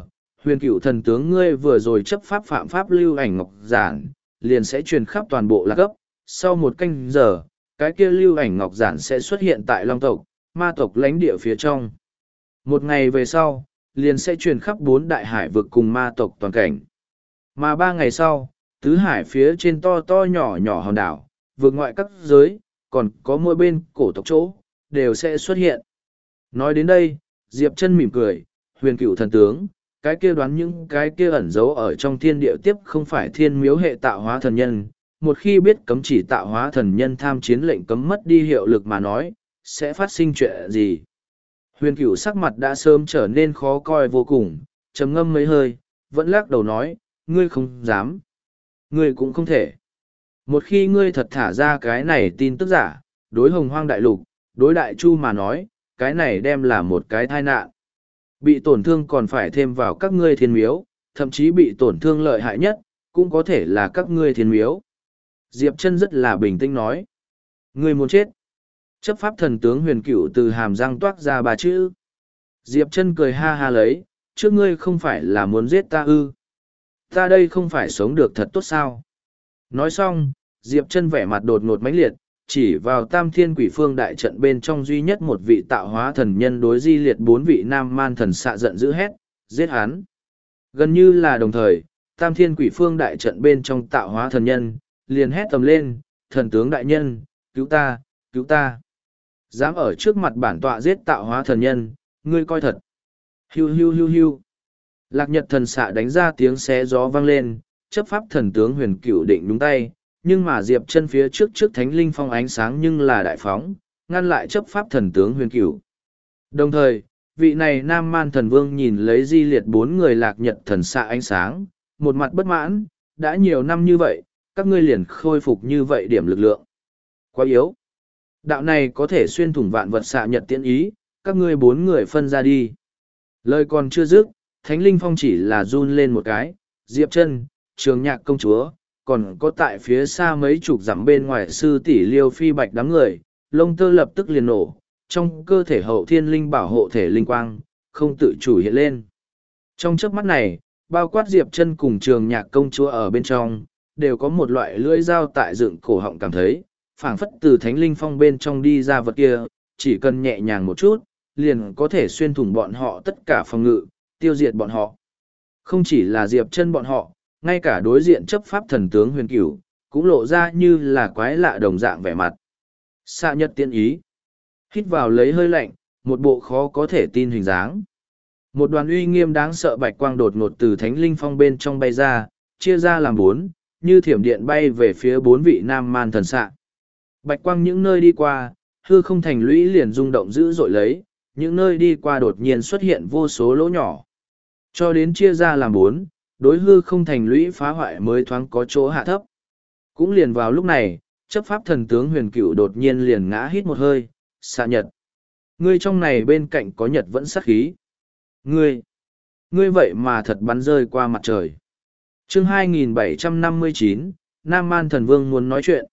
huyền cựu thần tướng ngươi vừa rồi chấp pháp phạm pháp lưu ảnh ngọc giản, liền sẽ truyền khắp toàn bộ lạc cấp. Sau một canh giờ, cái kia lưu ảnh ngọc giản sẽ xuất hiện tại long tộc, ma tộc lãnh địa phía trong. Một ngày về sau, liền sẽ truyền khắp 4 đại hải vực cùng ma tộc toàn cảnh. Mà 3 ngày sau, tứ hải phía trên to to nhỏ nhỏ hòn đảo, vượt ngoại các giới, còn có mỗi bên cổ tộc chỗ, đều sẽ xuất hiện. Nói đến đây, Diệp Chân mỉm cười, huyền cựu thần tướng, cái kia đoán những cái kia ẩn giấu ở trong thiên địa tiếp không phải thiên miếu hệ tạo hóa thần nhân. Một khi biết cấm chỉ tạo hóa thần nhân tham chiến lệnh cấm mất đi hiệu lực mà nói, sẽ phát sinh chuyện gì? Huyền cửu sắc mặt đã sớm trở nên khó coi vô cùng, trầm ngâm mấy hơi, vẫn lắc đầu nói, ngươi không dám. Ngươi cũng không thể. Một khi ngươi thật thả ra cái này tin tức giả, đối hồng hoang đại lục, đối đại chu mà nói, cái này đem là một cái tai nạn. Bị tổn thương còn phải thêm vào các ngươi thiên miếu, thậm chí bị tổn thương lợi hại nhất, cũng có thể là các ngươi thiên miếu. Diệp Chân rất là bình tĩnh nói. Ngươi muốn chết. Chấp pháp thần tướng huyền cửu từ hàm răng toát ra 3 chữ. Diệp Chân cười ha ha lấy, trước ngươi không phải là muốn giết ta ư. Ta đây không phải sống được thật tốt sao. Nói xong, Diệp Chân vẻ mặt đột ngột mãnh liệt, chỉ vào Tam Thiên Quỷ Phương đại trận bên trong duy nhất một vị tạo hóa thần nhân đối di liệt 4 vị nam man thần xạ giận dữ hét, giết hắn. Gần như là đồng thời, Tam Thiên Quỷ Phương đại trận bên trong tạo hóa thần nhân, liền hét tầm lên, thần tướng đại nhân, cứu ta, cứu ta. Dám ở trước mặt bản tọa giết tạo hóa thần nhân, ngươi coi thật. Hiu hiu hiu hiu. Lạc Nhật thần xạ đánh ra tiếng xé gió vang lên, chấp pháp thần tướng huyền cửu định đúng tay, nhưng mà Diệp Chân phía trước thánh linh phong ánh sáng nhưng là đại phóng, ngăn lại chấp pháp thần tướng huyền cửu. Đồng thời, vị này nam man thần vương nhìn lấy di liệt 4 người Lạc Nhật thần xạ ánh sáng, một mặt bất mãn, đã nhiều năm như vậy, các ngươi liền khôi phục như vậy điểm lực lượng. Quá yếu. Đạo này có thể xuyên thủng vạn vật xạ nhật tiễn ý, các ngươi 4 người phân ra đi. Lời còn chưa dứt, Thánh Linh Phong chỉ là run lên một cái, Diệp Chân, Trường Nhạc công chúa, còn có tại phía xa mấy chục dặm bên ngoài sư tỷ Liêu Phi Bạch đám người, lông tơ lập tức liền nổ, trong cơ thể hậu thiên linh bảo hộ thể linh quang, không tự chủ hiện lên. Trong chớp mắt này, bao quát Diệp Chân cùng Trường Nhạc công chúa ở bên trong, đều có một loại lưỡi dao tại dựng cổ họng cảm thấy, phảng phất từ Thánh Linh Phong bên trong đi ra vật kia, chỉ cần nhẹ nhàng một chút, liền có thể xuyên thủng bọn họ tất cả phòng ngự, tiêu diệt bọn họ. Không chỉ là Diệp Chân bọn họ, ngay cả đối diện chấp pháp thần tướng huyền cửu, cũng lộ ra như là quái lạ đồng dạng vẻ mặt. Xạ nhật tiên ý. Hít vào lấy hơi lạnh, một bộ khó có thể tin hình dáng. Một đoàn uy nghiêm đáng sợ bạch quang đột ngột từ Thánh Linh Phong bên trong bay ra, chia ra làm 4, như thiểm điện bay về phía 4 vị nam man thần xạ. Bạch quang những nơi đi qua, hư không thành lũy liền rung động dữ dội lấy, những nơi đi qua đột nhiên xuất hiện vô số lỗ nhỏ. Cho đến chia ra làm 4, đối hư không thành lũy phá hoại mới thoáng có chỗ hạ thấp. Cũng liền vào lúc này, chấp pháp thần tướng huyền cửu đột nhiên liền ngã hít một hơi, xạ nhật. Ngươi trong này bên cạnh có nhật vẫn sát khí. Ngươi vậy mà thật bắn rơi qua mặt trời. Chương 2759, Nam Man thần vương muốn nói chuyện.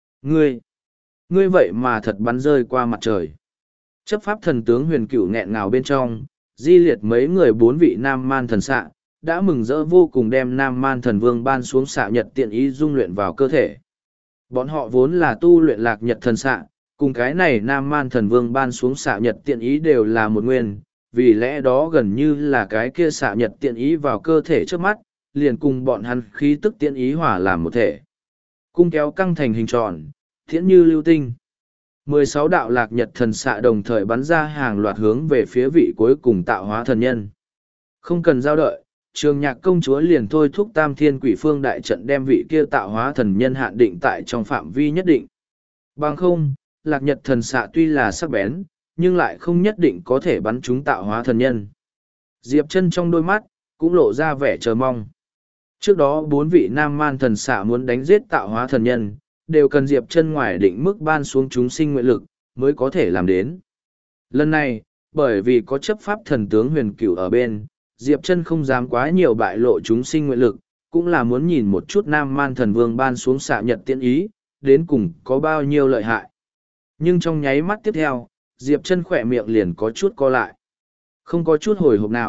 Ngươi vậy mà thật bắn rơi qua mặt trời. Chấp pháp thần tướng huyền cửu nghẹn ngào bên trong, di liệt mấy người 4 vị nam man thần xạ, đã mừng rỡ vô cùng đem nam man thần vương ban xuống xạ nhật tiện ý dung luyện vào cơ thể. Bọn họ vốn là tu luyện lạc nhật thần xạ, cùng cái này nam man thần vương ban xuống xạ nhật tiện ý đều là một nguyên, vì lẽ đó gần như là cái kia xạ nhật tiện ý vào cơ thể trước mắt, liền cùng bọn hắn khí tức tiện ý hòa làm một thể. Cung kéo căng thành hình tròn, thiện như lưu tinh. 16 đạo lạc nhật thần xạ đồng thời bắn ra hàng loạt hướng về phía vị cuối cùng tạo hóa thần nhân. Không cần giao đợi, Trường Nhạc công chúa liền thôi thúc Tam Thiên Quỷ Phương đại trận đem vị kia tạo hóa thần nhân hạn định tại trong phạm vi nhất định. Bằng không, lạc nhật thần xạ tuy là sắc bén, nhưng lại không nhất định có thể bắn trúng tạo hóa thần nhân. Diệp Chân trong đôi mắt, cũng lộ ra vẻ chờ mong. Trước đó 4 vị nam man thần xạ muốn đánh giết tạo hóa thần nhân, đều cần Diệp Chân ngoài định mức ban xuống chúng sinh nguyện lực, mới có thể làm đến. Lần này, bởi vì có chấp pháp thần tướng huyền cửu ở bên, Diệp Chân không dám quá nhiều bại lộ chúng sinh nguyện lực, cũng là muốn nhìn một chút nam man thần vương ban xuống xạ nhật tiễn ý, đến cùng có bao nhiêu lợi hại. Nhưng trong nháy mắt tiếp theo, Diệp Chân khỏe miệng liền có chút co lại. Không có chút hồi hộp nào,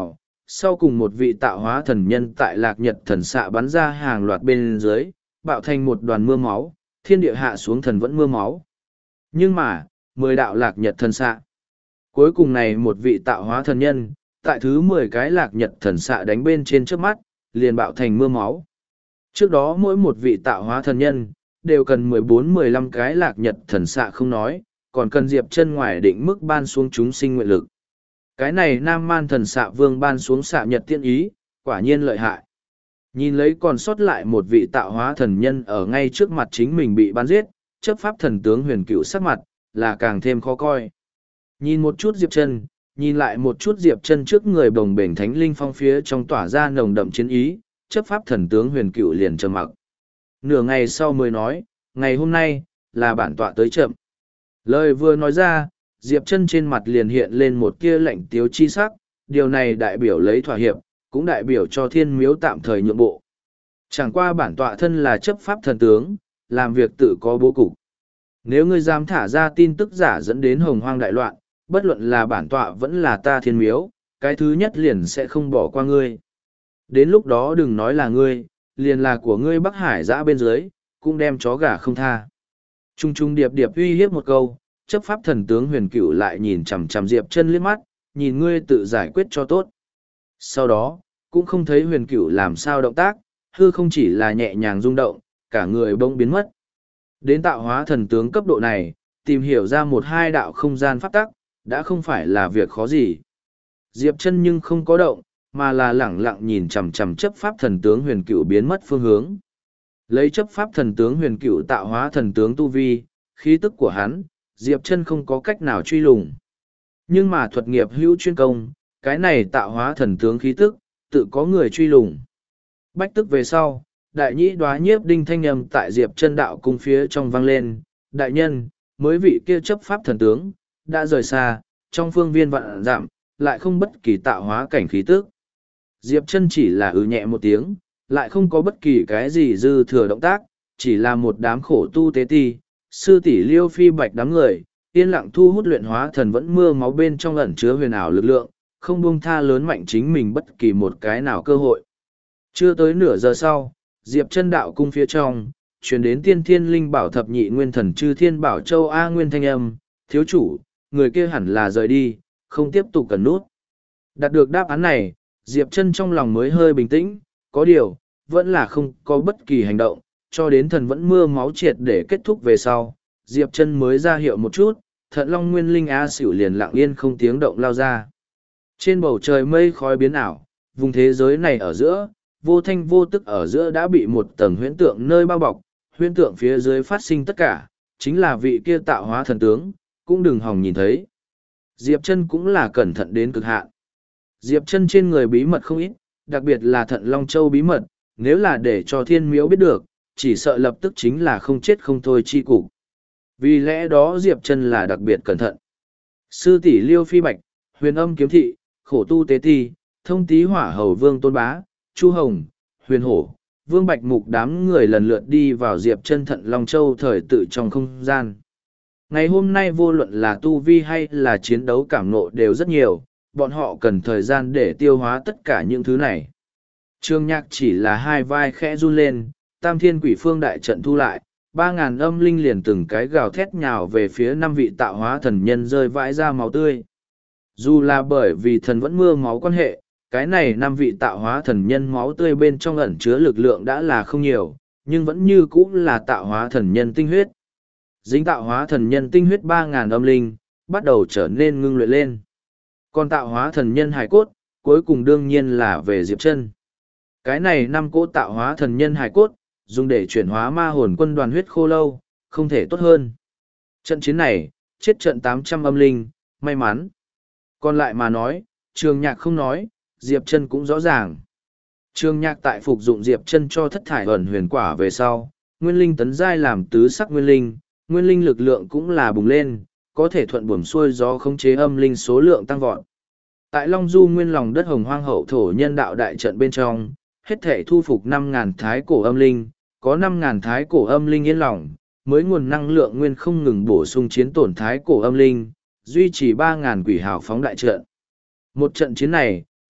sau cùng một vị tạo hóa thần nhân tại lạc nhật thần xạ bắn ra hàng loạt bên dưới, bạo thành một đoàn mưa máu, thiên địa hạ xuống thần vẫn mưa máu. Nhưng mà, 10 đạo lạc nhật thần xạ. Cuối cùng này một vị tạo hóa thần nhân, tại thứ 10 cái lạc nhật thần xạ đánh bên trên trước mắt, liền bạo thành mưa máu. Trước đó mỗi một vị tạo hóa thần nhân, đều cần 14-15 cái lạc nhật thần xạ không nói, còn cần Diệp Chân ngoài định mức ban xuống chúng sinh nguyện lực. Cái này Nam Man thần xạ vương ban xuống xạ nhật tiên ý, quả nhiên lợi hại. Nhìn lấy còn sót lại một vị tạo hóa thần nhân ở ngay trước mặt chính mình bị bắn giết, chấp pháp thần tướng Huyền Cựu sắc mặt, là càng thêm khó coi. Nhìn một chút Diệp Chân, nhìn lại một chút Diệp Chân trước người bồng bềnh thánh linh phong phía trong tỏa ra nồng đậm chiến ý, chấp pháp thần tướng Huyền Cựu liền trầm mặc. Nửa ngày sau mới nói, ngày hôm nay, là bản tọa tới chậm. Lời vừa nói ra, Diệp Chân trên mặt liền hiện lên một tia lạnh tiếu chi sắc, điều này đại biểu lấy thỏa hiệp, cũng đại biểu cho thiên miếu tạm thời nhượng bộ. Chẳng qua bản tọa thân là chấp pháp thần tướng, làm việc tự có bố cục. Nếu ngươi dám thả ra tin tức giả dẫn đến hồng hoang đại loạn, bất luận là bản tọa vẫn là ta thiên miếu, cái thứ nhất liền sẽ không bỏ qua ngươi. Đến lúc đó đừng nói là ngươi, liền là của ngươi Bắc Hải giã bên dưới, cũng đem chó gà không tha. Trung trung điệp điệp uy hiếp một câu, chấp pháp thần tướng Huyền Cựu lại nhìn chằm chằm Diệp Chân liếc mắt, nhìn ngươi tự giải quyết cho tốt. Sau đó, cũng không thấy Huyền Cựu làm sao động tác, hư không chỉ là nhẹ nhàng rung động, cả người bỗng biến mất. Đến tạo hóa thần tướng cấp độ này, tìm hiểu ra một hai đạo không gian pháp tắc, đã không phải là việc khó gì. Diệp Chân nhưng không có động, mà là lẳng lặng nhìn chằm chằm chấp pháp thần tướng Huyền Cựu biến mất phương hướng. Lấy chấp pháp thần tướng Huyền Cựu tạo hóa thần tướng tu vi, khí tức của hắn, Diệp Chân không có cách nào truy lùng. Nhưng mà thuật nghiệp hữu chuyên công, cái này tạo hóa thần tướng khí tức, tự có người truy lùng. Bách tức về sau, đại nhĩ đoá nhiếp đinh thanh âm tại Diệp Chân đạo cung phía trong vang lên, đại nhân, mới vị kia chấp pháp thần tướng, đã rời xa, trong phương viên vạn dặm, lại không bất kỳ tạo hóa cảnh khí tức. Diệp Chân chỉ là nhẹ một tiếng, lại không có bất kỳ cái gì dư thừa động tác, chỉ là một đám khổ tu tế ti, sư tỷ Liêu Phi Bạch đám người, yên lặng thu hút luyện hóa thần vẫn mưa máu bên trong ẩn chứa huyền ảo lực lượng, không buông tha lớn mạnh chính mình bất kỳ một cái nào cơ hội. Chưa tới nửa giờ sau, Diệp Chân đạo cung phía trong, truyền đến Tiên Thiên Linh Bảo thập nhị nguyên thần Chư Thiên Bảo Châu A Nguyên thanh âm, thiếu chủ, người kia hẳn là rời đi, không tiếp tục cần nút. Đạt được đáp án này, Diệp Chân trong lòng mới hơi bình tĩnh, có điều, vẫn là không có bất kỳ hành động, cho đến thần vẫn mưa máu triệt để kết thúc về sau, Diệp Chân mới ra hiệu một chút, Thận Long Nguyên Linh A Xỉu liền lặng yên không tiếng động lao ra. Trên bầu trời mây khói biến ảo, vùng thế giới này ở giữa, vô thanh vô tức ở giữa đã bị một tầng huyễn tượng nơi bao bọc, huyễn tượng phía dưới phát sinh tất cả, chính là vị kia tạo hóa thần tướng, cũng đừng hòng nhìn thấy. Diệp Chân cũng là cẩn thận đến cực hạn. Diệp Chân trên người bí mật không ít, đặc biệt là Thận Long Châu bí mật, nếu là để cho thiên miếu biết được, chỉ sợ lập tức chính là không chết không thôi chi cục. Vì lẽ đó Diệp Chân là đặc biệt cẩn thận. Sư tỷ Liêu Phi Bạch, Huyền Âm Kiếm Thị, Khổ Tu Tế Ti, Thông Tý Hỏa Hầu Vương Tôn Bá, Chu Hồng, Huyền Hổ, Vương Bạch Mục đám người lần lượt đi vào Diệp Chân Thận Long Châu thời tự trong không gian. Ngày hôm nay vô luận là tu vi hay là chiến đấu cảm nộ đều rất nhiều, bọn họ cần thời gian để tiêu hóa tất cả những thứ này. Trương Nhạc chỉ là hai vai khẽ run lên, Tam Thiên Quỷ Phương đại trận thu lại, 3.000 âm linh liền từng cái gào thét nhào về phía 5 vị tạo hóa thần nhân rơi vãi ra máu tươi. Dù là bởi vì thần vẫn mưa máu quan hệ, cái này 5 vị tạo hóa thần nhân máu tươi bên trong ẩn chứa lực lượng đã là không nhiều, nhưng vẫn như cũ là tạo hóa thần nhân tinh huyết. Dính tạo hóa thần nhân tinh huyết 3.000 âm linh, bắt đầu trở nên ngưng luyện lên. Còn tạo hóa thần nhân hài cốt, cuối cùng đương nhiên là về Diệp Chân. Cái này 5 cỗ tạo hóa thần nhân hài cốt, dùng để chuyển hóa ma hồn quân đoàn huyết khô lâu, không thể tốt hơn. Trận chiến này, chết trận 800 âm linh, may mắn. Còn lại mà nói, Trường Nhạc không nói, Diệp Chân cũng rõ ràng. Trường Nhạc tại phục dụng Diệp Chân cho thất thải ẩn huyền quả về sau, nguyên linh tấn giai làm tứ sắc nguyên linh lực lượng cũng là bùng lên, có thể thuận buồm xuôi gió khống chế âm linh số lượng tăng vọt. Tại Long Du nguyên lòng đất hồng hoang hậu thổ nhân đạo đại trận bên trong, hết thể thu phục 5.000 thái cổ âm linh, có 5.000 thái cổ âm linh yên lòng, mới nguồn năng lượng nguyên không ngừng bổ sung chiến tổn thái cổ âm linh, duy trì 3.000 quỷ hào phóng đại trận. Một trận chiến này,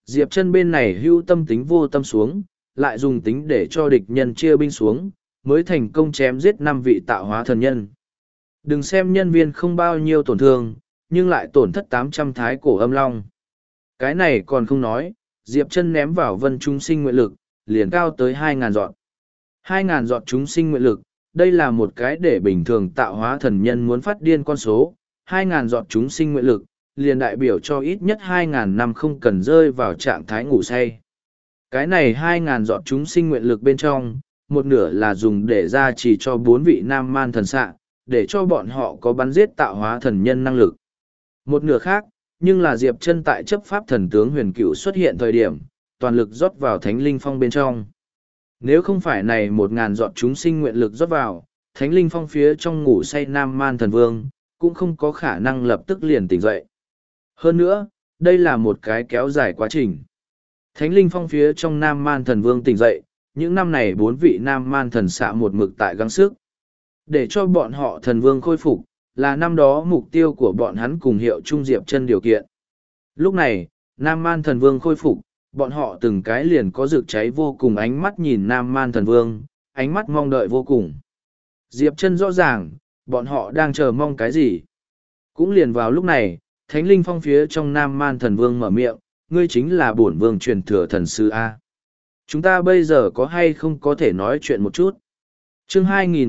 Diệp Chân bên này hưu tâm tính vô tâm xuống, lại dùng tính để cho địch nhân chia binh xuống, mới thành công chém giết 5 vị tạo hóa thần nhân. Đừng xem nhân viên không bao nhiêu tổn thương, nhưng lại tổn thất 800 thái cổ âm long. Cái này còn không nói, Diệp Chân ném vào vân chúng sinh nguyện lực, liền cao tới 2.000 giọt. 2.000 giọt chúng sinh nguyện lực, đây là một cái để bình thường tạo hóa thần nhân muốn phát điên con số. 2.000 giọt chúng sinh nguyện lực, liền đại biểu cho ít nhất 2.000 năm không cần rơi vào trạng thái ngủ say. Cái này 2.000 giọt chúng sinh nguyện lực bên trong, một nửa là dùng để gia trì cho 4 vị nam man thần xạ, để cho bọn họ có bắn giết tạo hóa thần nhân năng lực. Một nửa khác, nhưng là Diệp Chân tại chấp pháp thần tướng huyền cửu xuất hiện thời điểm, toàn lực rót vào thánh linh phong bên trong. Nếu không phải này 1.000 giọt chúng sinh nguyện lực rót vào, thánh linh phong phía trong ngủ say nam man thần vương, cũng không có khả năng lập tức liền tỉnh dậy. Hơn nữa, đây là một cái kéo dài quá trình. Thánh linh phong phía trong nam man thần vương tỉnh dậy, những năm này 4 vị nam man thần xạ một mực tại gắng sức. Để cho bọn họ thần vương khôi phục, là năm đó mục tiêu của bọn hắn cùng hiệu trung Diệp Chân điều kiện. Lúc này, nam man thần vương khôi phục, bọn họ từng cái liền có rực cháy vô cùng ánh mắt nhìn nam man thần vương, ánh mắt mong đợi vô cùng. Diệp Chân rõ ràng, bọn họ đang chờ mong cái gì. Cũng liền vào lúc này, thánh linh phong phía trong nam man thần vương mở miệng, ngươi chính là bổn vương truyền thừa thần sư A. Chúng ta bây giờ có hay không có thể nói chuyện một chút. Chương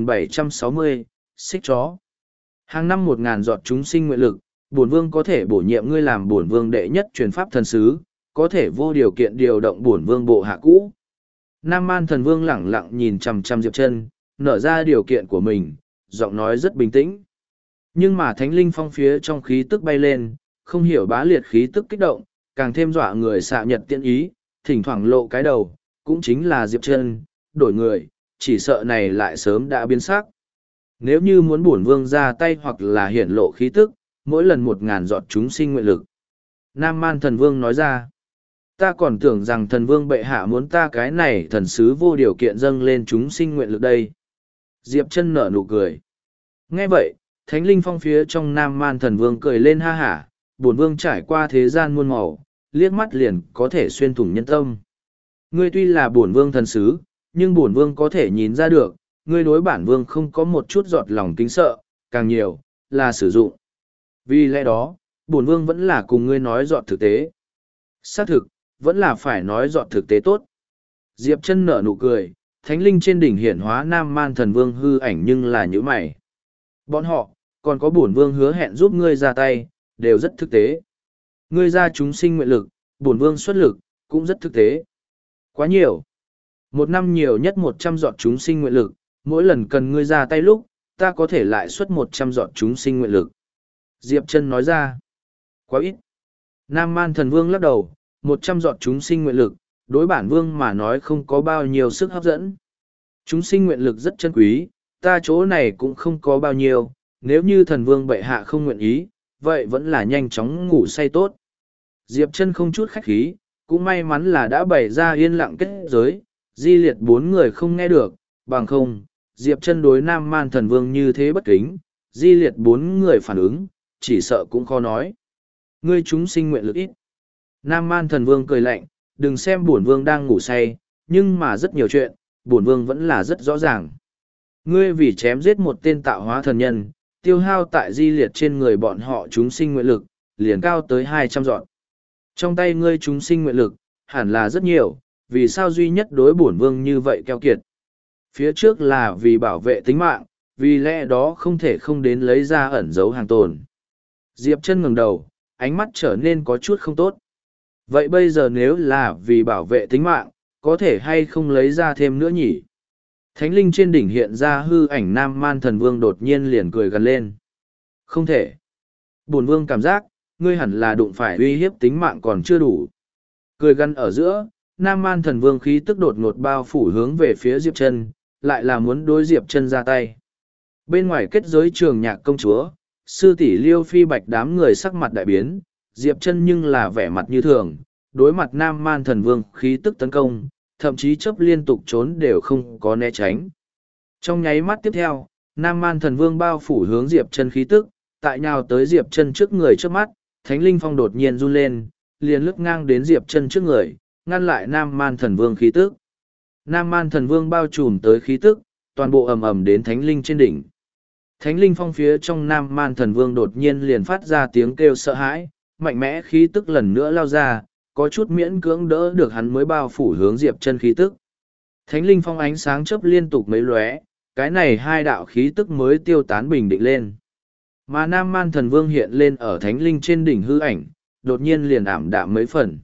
2760, xích chó. Hàng năm 1.000 giọt chúng sinh nguyện lực, bổn vương có thể bổ nhiệm ngươi làm bổn vương đệ nhất truyền pháp thần sứ, có thể vô điều kiện điều động bổn vương bộ hạ cũ. Nam man thần vương lẳng lặng nhìn chằm chằm Diệp Chân, nở ra điều kiện của mình, giọng nói rất bình tĩnh. Nhưng mà thánh linh phong phía trong khí tức bay lên, không hiểu bá liệt khí tức kích động, càng thêm dọa người xạ nhật tiện ý, thỉnh thoảng lộ cái đầu, cũng chính là Diệp Chân, đổi người, chỉ sợ này lại sớm đã biến sắc. Nếu như muốn bổn vương ra tay hoặc là hiển lộ khí tức, mỗi lần 1.000 giọt chúng sinh nguyện lực. Nam man thần vương nói ra, ta còn tưởng rằng thần vương bệ hạ muốn ta cái này thần sứ vô điều kiện dâng lên chúng sinh nguyện lực đây. Diệp Chân nở nụ cười. Nghe vậy, thánh linh phong phía trong nam man thần vương cười lên ha hả, bổn vương trải qua thế gian muôn màu, liếc mắt liền có thể xuyên thủng nhân tâm. Ngươi tuy là bổn vương thần sứ, nhưng bổn vương có thể nhìn ra được, ngươi đối bản vương không có một chút giọt lòng kính sợ, càng nhiều, là sử dụng. Vì lẽ đó, bổn vương vẫn là cùng ngươi nói giọt thực tế. Xác thực, vẫn là phải nói giọt thực tế tốt. Diệp Chân nở nụ cười, thánh linh trên đỉnh hiển hóa nam man thần vương hư ảnh nhưng là nhíu mày. Bọn họ, còn có bổn vương hứa hẹn giúp ngươi ra tay, đều rất thực tế. Ngươi ra chúng sinh nguyện lực, bổn vương xuất lực, cũng rất thực tế. Quá nhiều. Một năm nhiều nhất 100 giọt chúng sinh nguyện lực, mỗi lần cần ngươi ra tay lúc, ta có thể lại xuất 100 giọt chúng sinh nguyện lực. Diệp Chân nói ra. Quá ít. Nam man thần vương lắc đầu, 100 giọt chúng sinh nguyện lực, đối bản vương mà nói không có bao nhiêu sức hấp dẫn. Chúng sinh nguyện lực rất chân quý, ta chỗ này cũng không có bao nhiêu, nếu như thần vương bệ hạ không nguyện ý, vậy vẫn là nhanh chóng ngủ say tốt. Diệp Chân không chút khách khí, cũng may mắn là đã bày ra yên lặng kết giới, di liệt 4 người không nghe được, bằng không, Diệp Chân đối nam man thần vương như thế bất kính, di liệt 4 người phản ứng, chỉ sợ cũng khó nói. Ngươi chúng sinh nguyện lực ít. Nam man thần vương cười lạnh, đừng xem bổn vương đang ngủ say, nhưng mà rất nhiều chuyện, bổn vương vẫn là rất rõ ràng. Ngươi vì chém giết một tên tạo hóa thần nhân, tiêu hao tại di liệt trên người bọn họ chúng sinh nguyện lực, liền cao tới 200 giọt. Trong tay ngươi chúng sinh nguyện lực, hẳn là rất nhiều, vì sao duy nhất đối bổn vương như vậy keo kiệt. Phía trước là vì bảo vệ tính mạng, vì lẽ đó không thể không đến lấy ra ẩn giấu hàng tồn. Diệp Chân ngẩng đầu, ánh mắt trở nên có chút không tốt. Vậy bây giờ nếu là vì bảo vệ tính mạng, có thể hay không lấy ra thêm nữa nhỉ? Thánh linh trên đỉnh hiện ra hư ảnh nam man thần vương đột nhiên liền cười gần lên. Không thể. Bổn vương cảm giác, ngươi hẳn là đụng phải uy hiếp tính mạng còn chưa đủ. Cười gần ở giữa, nam man thần vương khí tức đột ngột bao phủ hướng về phía Diệp Chân, lại là muốn đối Diệp Chân ra tay. Bên ngoài kết giới Trường Nhạc công chúa, sư tỷ Liêu Phi Bạch đám người sắc mặt đại biến, Diệp Chân nhưng là vẻ mặt như thường, đối mặt nam man thần vương khí tức tấn công, thậm chí chớp liên tục trốn đều không có né tránh. Trong nháy mắt tiếp theo, nam man thần vương bao phủ hướng Diệp Chân khí tức, tại nhào tới Diệp Chân trước người trước mắt, thánh linh phong đột nhiên run lên, liền lướt ngang đến Diệp Chân trước người, ngăn lại Nam Man Thần Vương khí tức. Nam Man Thần Vương bao trùm tới khí tức, toàn bộ ầm ầm đến Thánh Linh trên đỉnh. Thánh Linh Phong phía trong Nam Man Thần Vương đột nhiên liền phát ra tiếng kêu sợ hãi, mạnh mẽ khí tức lần nữa lao ra, có chút miễn cưỡng đỡ được hắn mới bao phủ hướng Diệp Chân khí tức. Thánh Linh Phong ánh sáng chớp liên tục mấy lóe, cái này hai đạo khí tức mới tiêu tán bình định lên. Mà Nam Man Thần Vương hiện lên ở Thánh Linh trên đỉnh hư ảnh, đột nhiên liền ảm đạm mấy phần.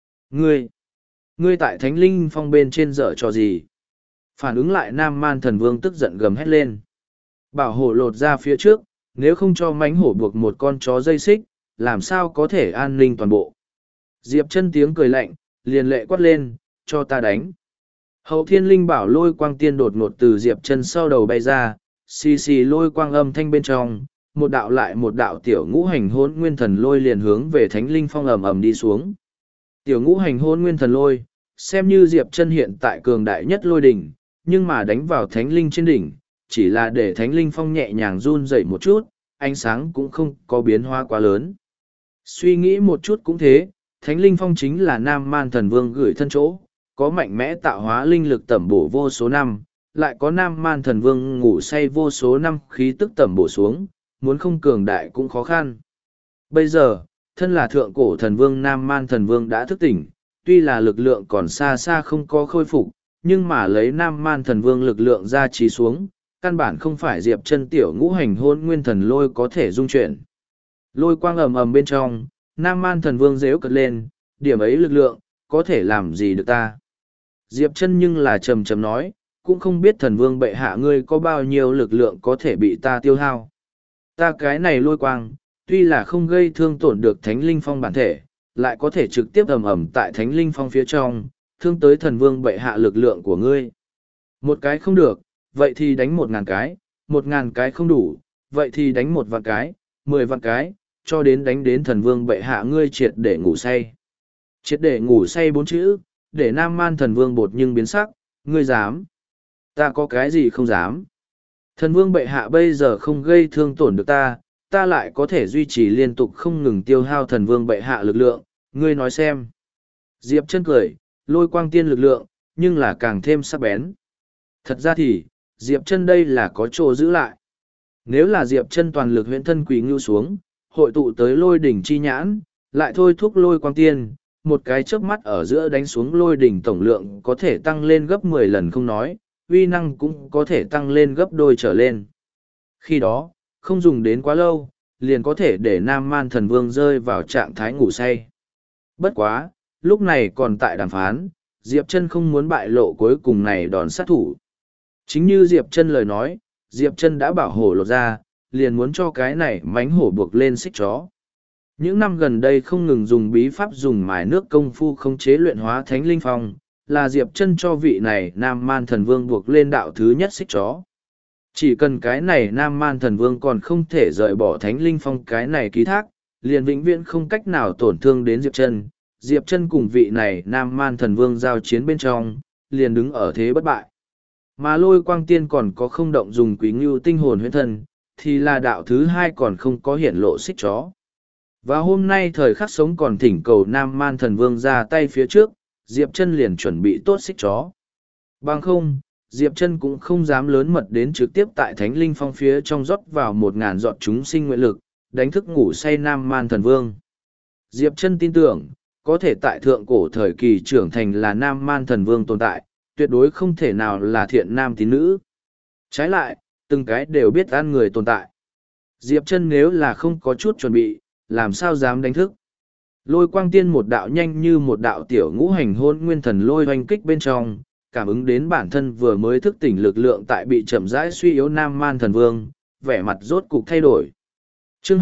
Ngươi tại Thánh Linh Phong bên trên dở trò gì? Phản ứng lại Nam Man Thần Vương tức giận gầm hét lên. Bảo hổ lột ra phía trước, nếu không cho mánh hổ buộc một con chó dây xích, làm sao có thể an ninh toàn bộ. Diệp Chân tiếng cười lạnh, liền lệ quát lên, cho ta đánh. Hậu thiên linh bảo lôi quang tiên đột ngột từ Diệp Chân sau đầu bay ra, xì xì lôi quang âm thanh bên trong, một đạo lại một đạo tiểu ngũ hành hôn nguyên thần lôi liền hướng về Thánh Linh Phong ầm ầm đi xuống. Tiểu ngũ hành hôn nguyên thần lôi, xem như Diệp Chân hiện tại cường đại nhất lôi đỉnh, nhưng mà đánh vào Thánh Linh trên đỉnh, chỉ là để Thánh Linh Phong nhẹ nhàng run rẩy một chút, ánh sáng cũng không có biến hóa quá lớn. Suy nghĩ một chút cũng thế, Thánh Linh Phong chính là Nam Man Thần Vương gửi thân chỗ, có mạnh mẽ tạo hóa linh lực tẩm bổ vô số năm, lại có Nam Man Thần Vương ngủ say vô số năm khí tức tẩm bổ xuống, muốn không cường đại cũng khó khăn. Bây giờ, thân là thượng cổ thần vương Nam Man Thần Vương đã thức tỉnh, tuy là lực lượng còn xa xa không có khôi phục, nhưng mà lấy Nam Man Thần Vương lực lượng ra trì xuống, căn bản không phải Diệp Chân tiểu ngũ hành hôn nguyên thần lôi có thể dung chuyển. Lôi quang ầm ầm bên trong, Nam Man Thần Vương rếu cật lên, điểm ấy lực lượng, có thể làm gì được ta. Diệp Chân nhưng là trầm trầm nói, cũng không biết thần vương bệ hạ ngươi có bao nhiêu lực lượng có thể bị ta tiêu hao. Ta cái này lôi quang, tuy là không gây thương tổn được Thánh Linh Phong bản thể, lại có thể trực tiếp ầm ầm tại Thánh Linh Phong phía trong, thương tới thần vương bệ hạ lực lượng của ngươi. Một cái không được, vậy thì đánh 1.000 cái, 1.000 cái không đủ, vậy thì đánh 1 vạn cái, 10 vạn cái, cho đến đánh đến thần vương bệ hạ ngươi triệt để ngủ say. Triệt để ngủ say 4 chữ, để Nam Man Thần Vương bột nhưng biến sắc, ngươi dám. Ta có cái gì không dám. Thần vương bệ hạ bây giờ không gây thương tổn được ta, ta lại có thể duy trì liên tục không ngừng tiêu hao thần vương bệ hạ lực lượng, ngươi nói xem. Diệp Chân cười, lôi quang tiên lực lượng, nhưng là càng thêm sắc bén. Thật ra thì, Diệp Chân đây là có chỗ giữ lại. Nếu là Diệp Chân toàn lực huyễn thân quỷ ngưu xuống, hội tụ tới lôi đỉnh chi nhãn, lại thôi thúc lôi quang tiên, một cái chớp mắt ở giữa đánh xuống lôi đỉnh tổng lượng có thể tăng lên gấp 10 lần không nói, uy năng cũng có thể tăng lên gấp đôi trở lên. Khi đó, không dùng đến quá lâu, liền có thể để Nam Man Thần Vương rơi vào trạng thái ngủ say. Bất quá, lúc này còn tại đàm phán, Diệp Chân không muốn bại lộ cuối cùng này đòn sát thủ. Chính như Diệp Chân lời nói, Diệp Chân đã bảo hổ lột ra, liền muốn cho cái này mánh hổ buộc lên xích chó. Những năm gần đây không ngừng dùng bí pháp dùng mài nước công phu khống chế luyện hóa Thánh Linh Phong, là Diệp Chân cho vị này Nam Man Thần Vương buộc lên đạo thứ nhất xích chó. Chỉ cần cái này Nam Man Thần Vương còn không thể rời bỏ Thánh Linh Phong cái này ký thác, liền vĩnh viễn không cách nào tổn thương đến Diệp Chân. Diệp Chân cùng vị này Nam Man Thần Vương giao chiến bên trong, liền đứng ở thế bất bại. Mà Lôi Quang Tiên còn có không động dùng Quý Ngưu tinh hồn huyễn thân, thì là đạo thứ hai còn không có hiển lộ xích chó. Và hôm nay thời khắc sống còn thỉnh cầu Nam Man Thần Vương ra tay phía trước, Diệp Chân liền chuẩn bị tốt xích chó. Bằng không, Diệp Chân cũng không dám lớn mật đến trực tiếp tại Thánh Linh Phong phía trong rót vào 1.000 giọt chúng sinh nguyện lực, đánh thức ngủ say Nam Man Thần Vương. Diệp Chân tin tưởng, có thể tại thượng cổ thời kỳ trưởng thành là Nam Man Thần Vương tồn tại, tuyệt đối không thể nào là thiện nam tín nữ. Trái lại, từng cái đều biết ăn người tồn tại. Diệp Chân nếu là không có chút chuẩn bị, làm sao dám đánh thức. Lôi quang tiên một đạo nhanh như một đạo tiểu ngũ hành hôn nguyên thần lôi hoành kích bên trong, cảm ứng đến bản thân vừa mới thức tỉnh lực lượng tại bị chậm rãi suy yếu Nam Man Thần Vương, vẻ mặt rốt cục thay đổi. Chương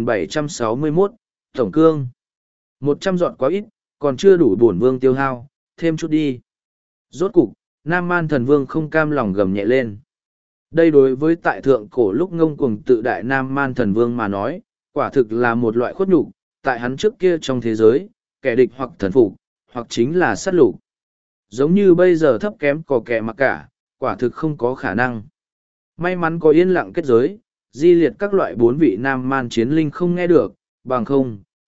2761, Tổng Cương. 100 giọt quá ít, còn chưa đủ bổn vương tiêu hao, thêm chút đi. Rốt cục, Nam Man Thần Vương không cam lòng gầm nhẹ lên. Đây đối với tại thượng cổ lúc ngông cuồng tự đại Nam Man Thần Vương mà nói, quả thực là một loại khuất nhục, tại hắn trước kia trong thế giới, kẻ địch hoặc thần phục, hoặc chính là sát lục. Giống như bây giờ thấp kém có kẻ mặc cả, quả thực không có khả năng. May mắn có yên lặng kết giới, di liệt các loại 4 vị Nam Man chiến linh không nghe được, bằng không,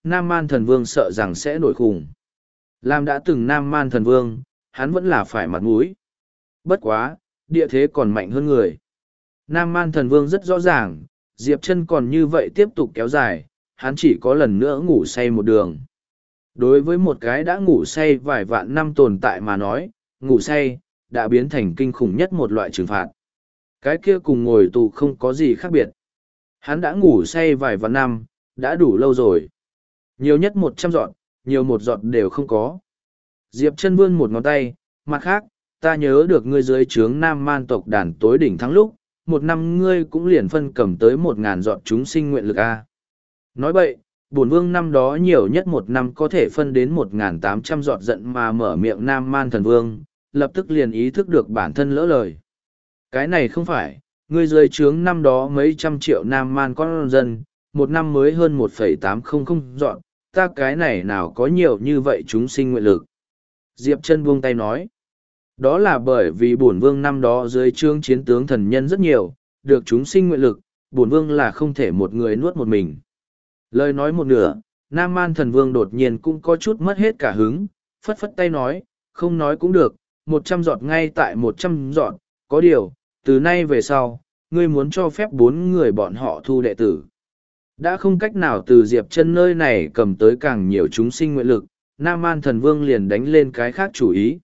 Nam Man Thần Vương sợ rằng sẽ nổi khủng. Làm đã từng Nam Man Thần Vương, hắn vẫn là phải mặt mũi. Bất quá, địa thế còn mạnh hơn người. Nam Man Thần Vương rất rõ ràng, Diệp Chân còn như vậy tiếp tục kéo dài, hắn chỉ có lần nữa ngủ say một đường. Đối với một cái đã ngủ say vài vạn năm tồn tại mà nói, ngủ say, đã biến thành kinh khủng nhất một loại trừng phạt. Cái kia cùng ngồi tù không có gì khác biệt. Hắn đã ngủ say vài vạn năm, đã đủ lâu rồi. Nhiều nhất 100 giọt, nhiều một giọt đều không có. Diệp Chân vươn một ngón tay, mặt khác, ta nhớ được ngươi dưới trướng Nam Man tộc đàn tối đỉnh thắng lúc, một năm ngươi cũng liền phân cầm tới 1.000 giọt chúng sinh nguyện lực a. Nói vậy, bổn vương năm đó nhiều nhất một năm có thể phân đến 1.800 giọt giận mà mở miệng Nam Man Thần Vương, lập tức liền ý thức được bản thân lỡ lời. Cái này không phải, ngươi dưới trướng năm đó mấy trăm triệu Nam Man con dân, một năm mới hơn 1,800 giọt, ta cái này nào có nhiều như vậy chúng sinh nguyện lực. Diệp Chân buông tay nói, đó là bởi vì bổn vương năm đó dưới trướng chiến tướng thần nhân rất nhiều, được chúng sinh nguyện lực, bổn vương là không thể một người nuốt một mình. Lời nói một nửa, Nam Man Thần Vương đột nhiên cũng có chút mất hết cả hứng, phất phất tay nói, không nói cũng được, 100 giọt ngay tại 100 giọt, có điều, từ nay về sau, ngươi muốn cho phép 4 người bọn họ thu đệ tử. Đã không cách nào từ Diệp Chân nơi này cầm tới càng nhiều chúng sinh nguyện lực, Nam Man Thần Vương liền đánh lên cái khác chủ ý.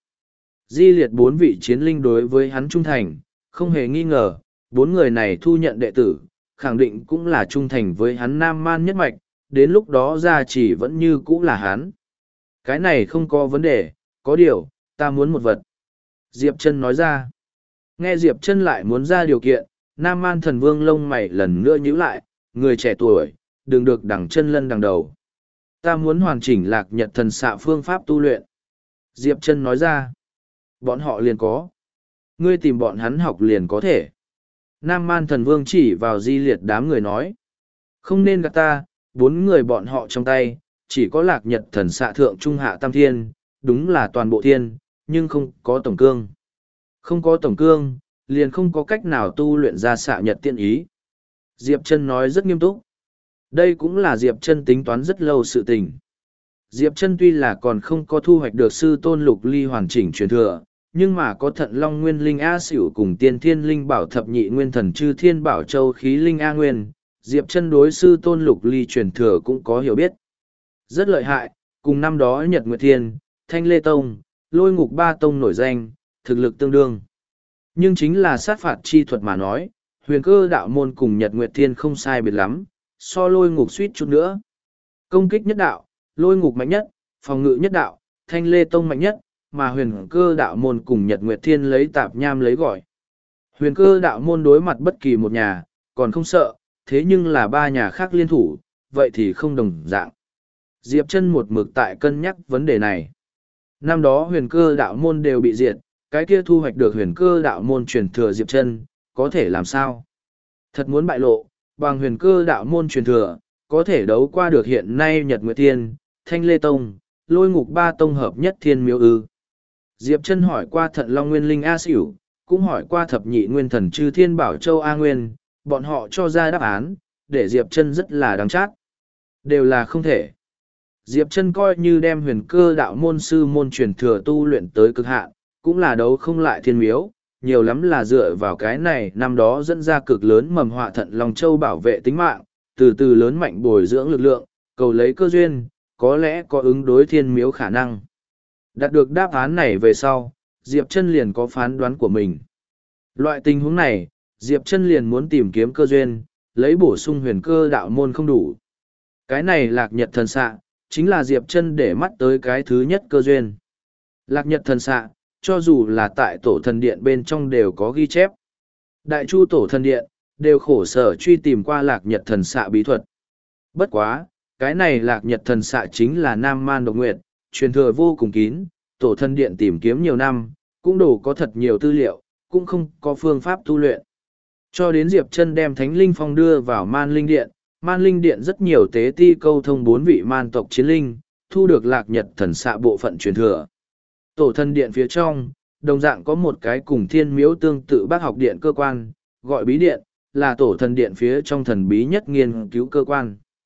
Di liệt 4 vị chiến linh đối với hắn trung thành, không hề nghi ngờ, 4 người này thu nhận đệ tử, khẳng định cũng là trung thành với hắn Nam Man nhất mạch, đến lúc đó gia chỉ vẫn như cũ là hắn. Cái này không có vấn đề, có điều, ta muốn một vật. Diệp Chân nói ra. Nghe Diệp Chân lại muốn ra điều kiện, Nam Man Thần Vương lông mày lần nữa nhíu lại, người trẻ tuổi, đừng được đằng chân lân đằng đầu. Ta muốn hoàn chỉnh Lạc Nhật Thần Xạ phương pháp tu luyện. Diệp Chân nói ra. Bọn họ liền có. Ngươi tìm bọn hắn học liền có thể. Nam Man Thần Vương chỉ vào di liệt đám người nói. Không nên gạt ta, 4 người bọn họ trong tay, chỉ có Lạc Nhật Thần Xạ thượng trung hạ tam thiên, đúng là toàn bộ thiên, nhưng không có tổng cương. Không có tổng cương, liền không có cách nào tu luyện ra xạ nhật tiên ý. Diệp Chân nói rất nghiêm túc. Đây cũng là Diệp Chân tính toán rất lâu sự tình. Diệp Chân tuy là còn không có thu hoạch được sư tôn lục ly hoàn chỉnh truyền thừa, nhưng mà có thận long nguyên linh A xỉu cùng tiên thiên linh bảo thập nhị nguyên thần chư thiên bảo châu khí linh A nguyên, Diệp Chân đối sư tôn lục ly truyền thừa cũng có hiểu biết. Rất lợi hại, cùng năm đó Nhật Nguyệt Thiên, Thanh Lê Tông, Lôi Ngục Ba Tông nổi danh, thực lực tương đương. Nhưng chính là sát phạt chi thuật mà nói, huyền cơ đạo môn cùng Nhật Nguyệt Thiên không sai biệt lắm, so Lôi Ngục suýt chút nữa. Công kích nhất đạo, Lôi Ngục mạnh nhất, phòng ngự nhất đạo, Thanh Lê Tông mạnh nhất, mà huyền cơ đạo môn cùng Nhật Nguyệt Thiên lấy tạp nham lấy gọi. Huyền cơ đạo môn đối mặt bất kỳ một nhà, còn không sợ, thế nhưng là 3 nhà khác liên thủ, vậy thì không đồng dạng. Diệp Chân một mực tại cân nhắc vấn đề này. Năm đó huyền cơ đạo môn đều bị diệt, cái kia thu hoạch được huyền cơ đạo môn truyền thừa Diệp Chân, có thể làm sao? Thật muốn bại lộ, bằng huyền cơ đạo môn truyền thừa, có thể đấu qua được hiện nay Nhật Nguyệt Thiên, Thanh Lê Tông, Lôi Ngục Ba Tông hợp nhất thiên miếu ư. Diệp Chân hỏi qua thận long nguyên linh A xỉu, cũng hỏi qua thập nhị nguyên thần chư thiên bảo châu A nguyên, bọn họ cho ra đáp án, để Diệp Chân rất là đáng chát. Đều là không thể. Diệp Chân coi như đem huyền cơ đạo môn sư môn truyền thừa tu luyện tới cực hạn, cũng là đấu không lại thiên miếu, nhiều lắm là dựa vào cái này năm đó dẫn ra cực lớn mầm họa thận long châu bảo vệ tính mạng, từ từ lớn mạnh bồi dưỡng lực lượng, cầu lấy cơ duyên, có lẽ có ứng đối thiên miếu khả năng. Đạt được đáp án này về sau, Diệp Chân liền có phán đoán của mình. Loại tình huống này, Diệp Chân liền muốn tìm kiếm cơ duyên, lấy bổ sung huyền cơ đạo môn không đủ. Cái này Lạc Nhật Thần Xạ, chính là Diệp Chân để mắt tới cái thứ nhất cơ duyên. Lạc Nhật Thần Xạ, cho dù là tại tổ thần điện bên trong đều có ghi chép. Đại chu tổ thần điện, đều khổ sở truy tìm qua Lạc Nhật Thần Xạ bí thuật. Bất quá, cái này Lạc Nhật Thần Xạ chính là Nam Man độc nguyệt, truyền thừa vô cùng kín, tổ thần điện tìm kiếm nhiều năm, cũng đủ có thật nhiều tư liệu, cũng không có phương pháp tu luyện. Cho đến Diệp Chân đem Thánh Linh Phong đưa vào Man Linh Điện, Man Linh Điện rất nhiều tế ti câu thông 4 vị man tộc chiến linh, thu được Lạc Nhật Thần Xạ bộ phận truyền thừa. Tổ thần điện phía trong, đồng dạng có một cái cùng thiên miếu tương tự bác học điện cơ quan, gọi bí điện, là tổ thần điện phía trong thần bí nhất nghiên cứu cơ quan.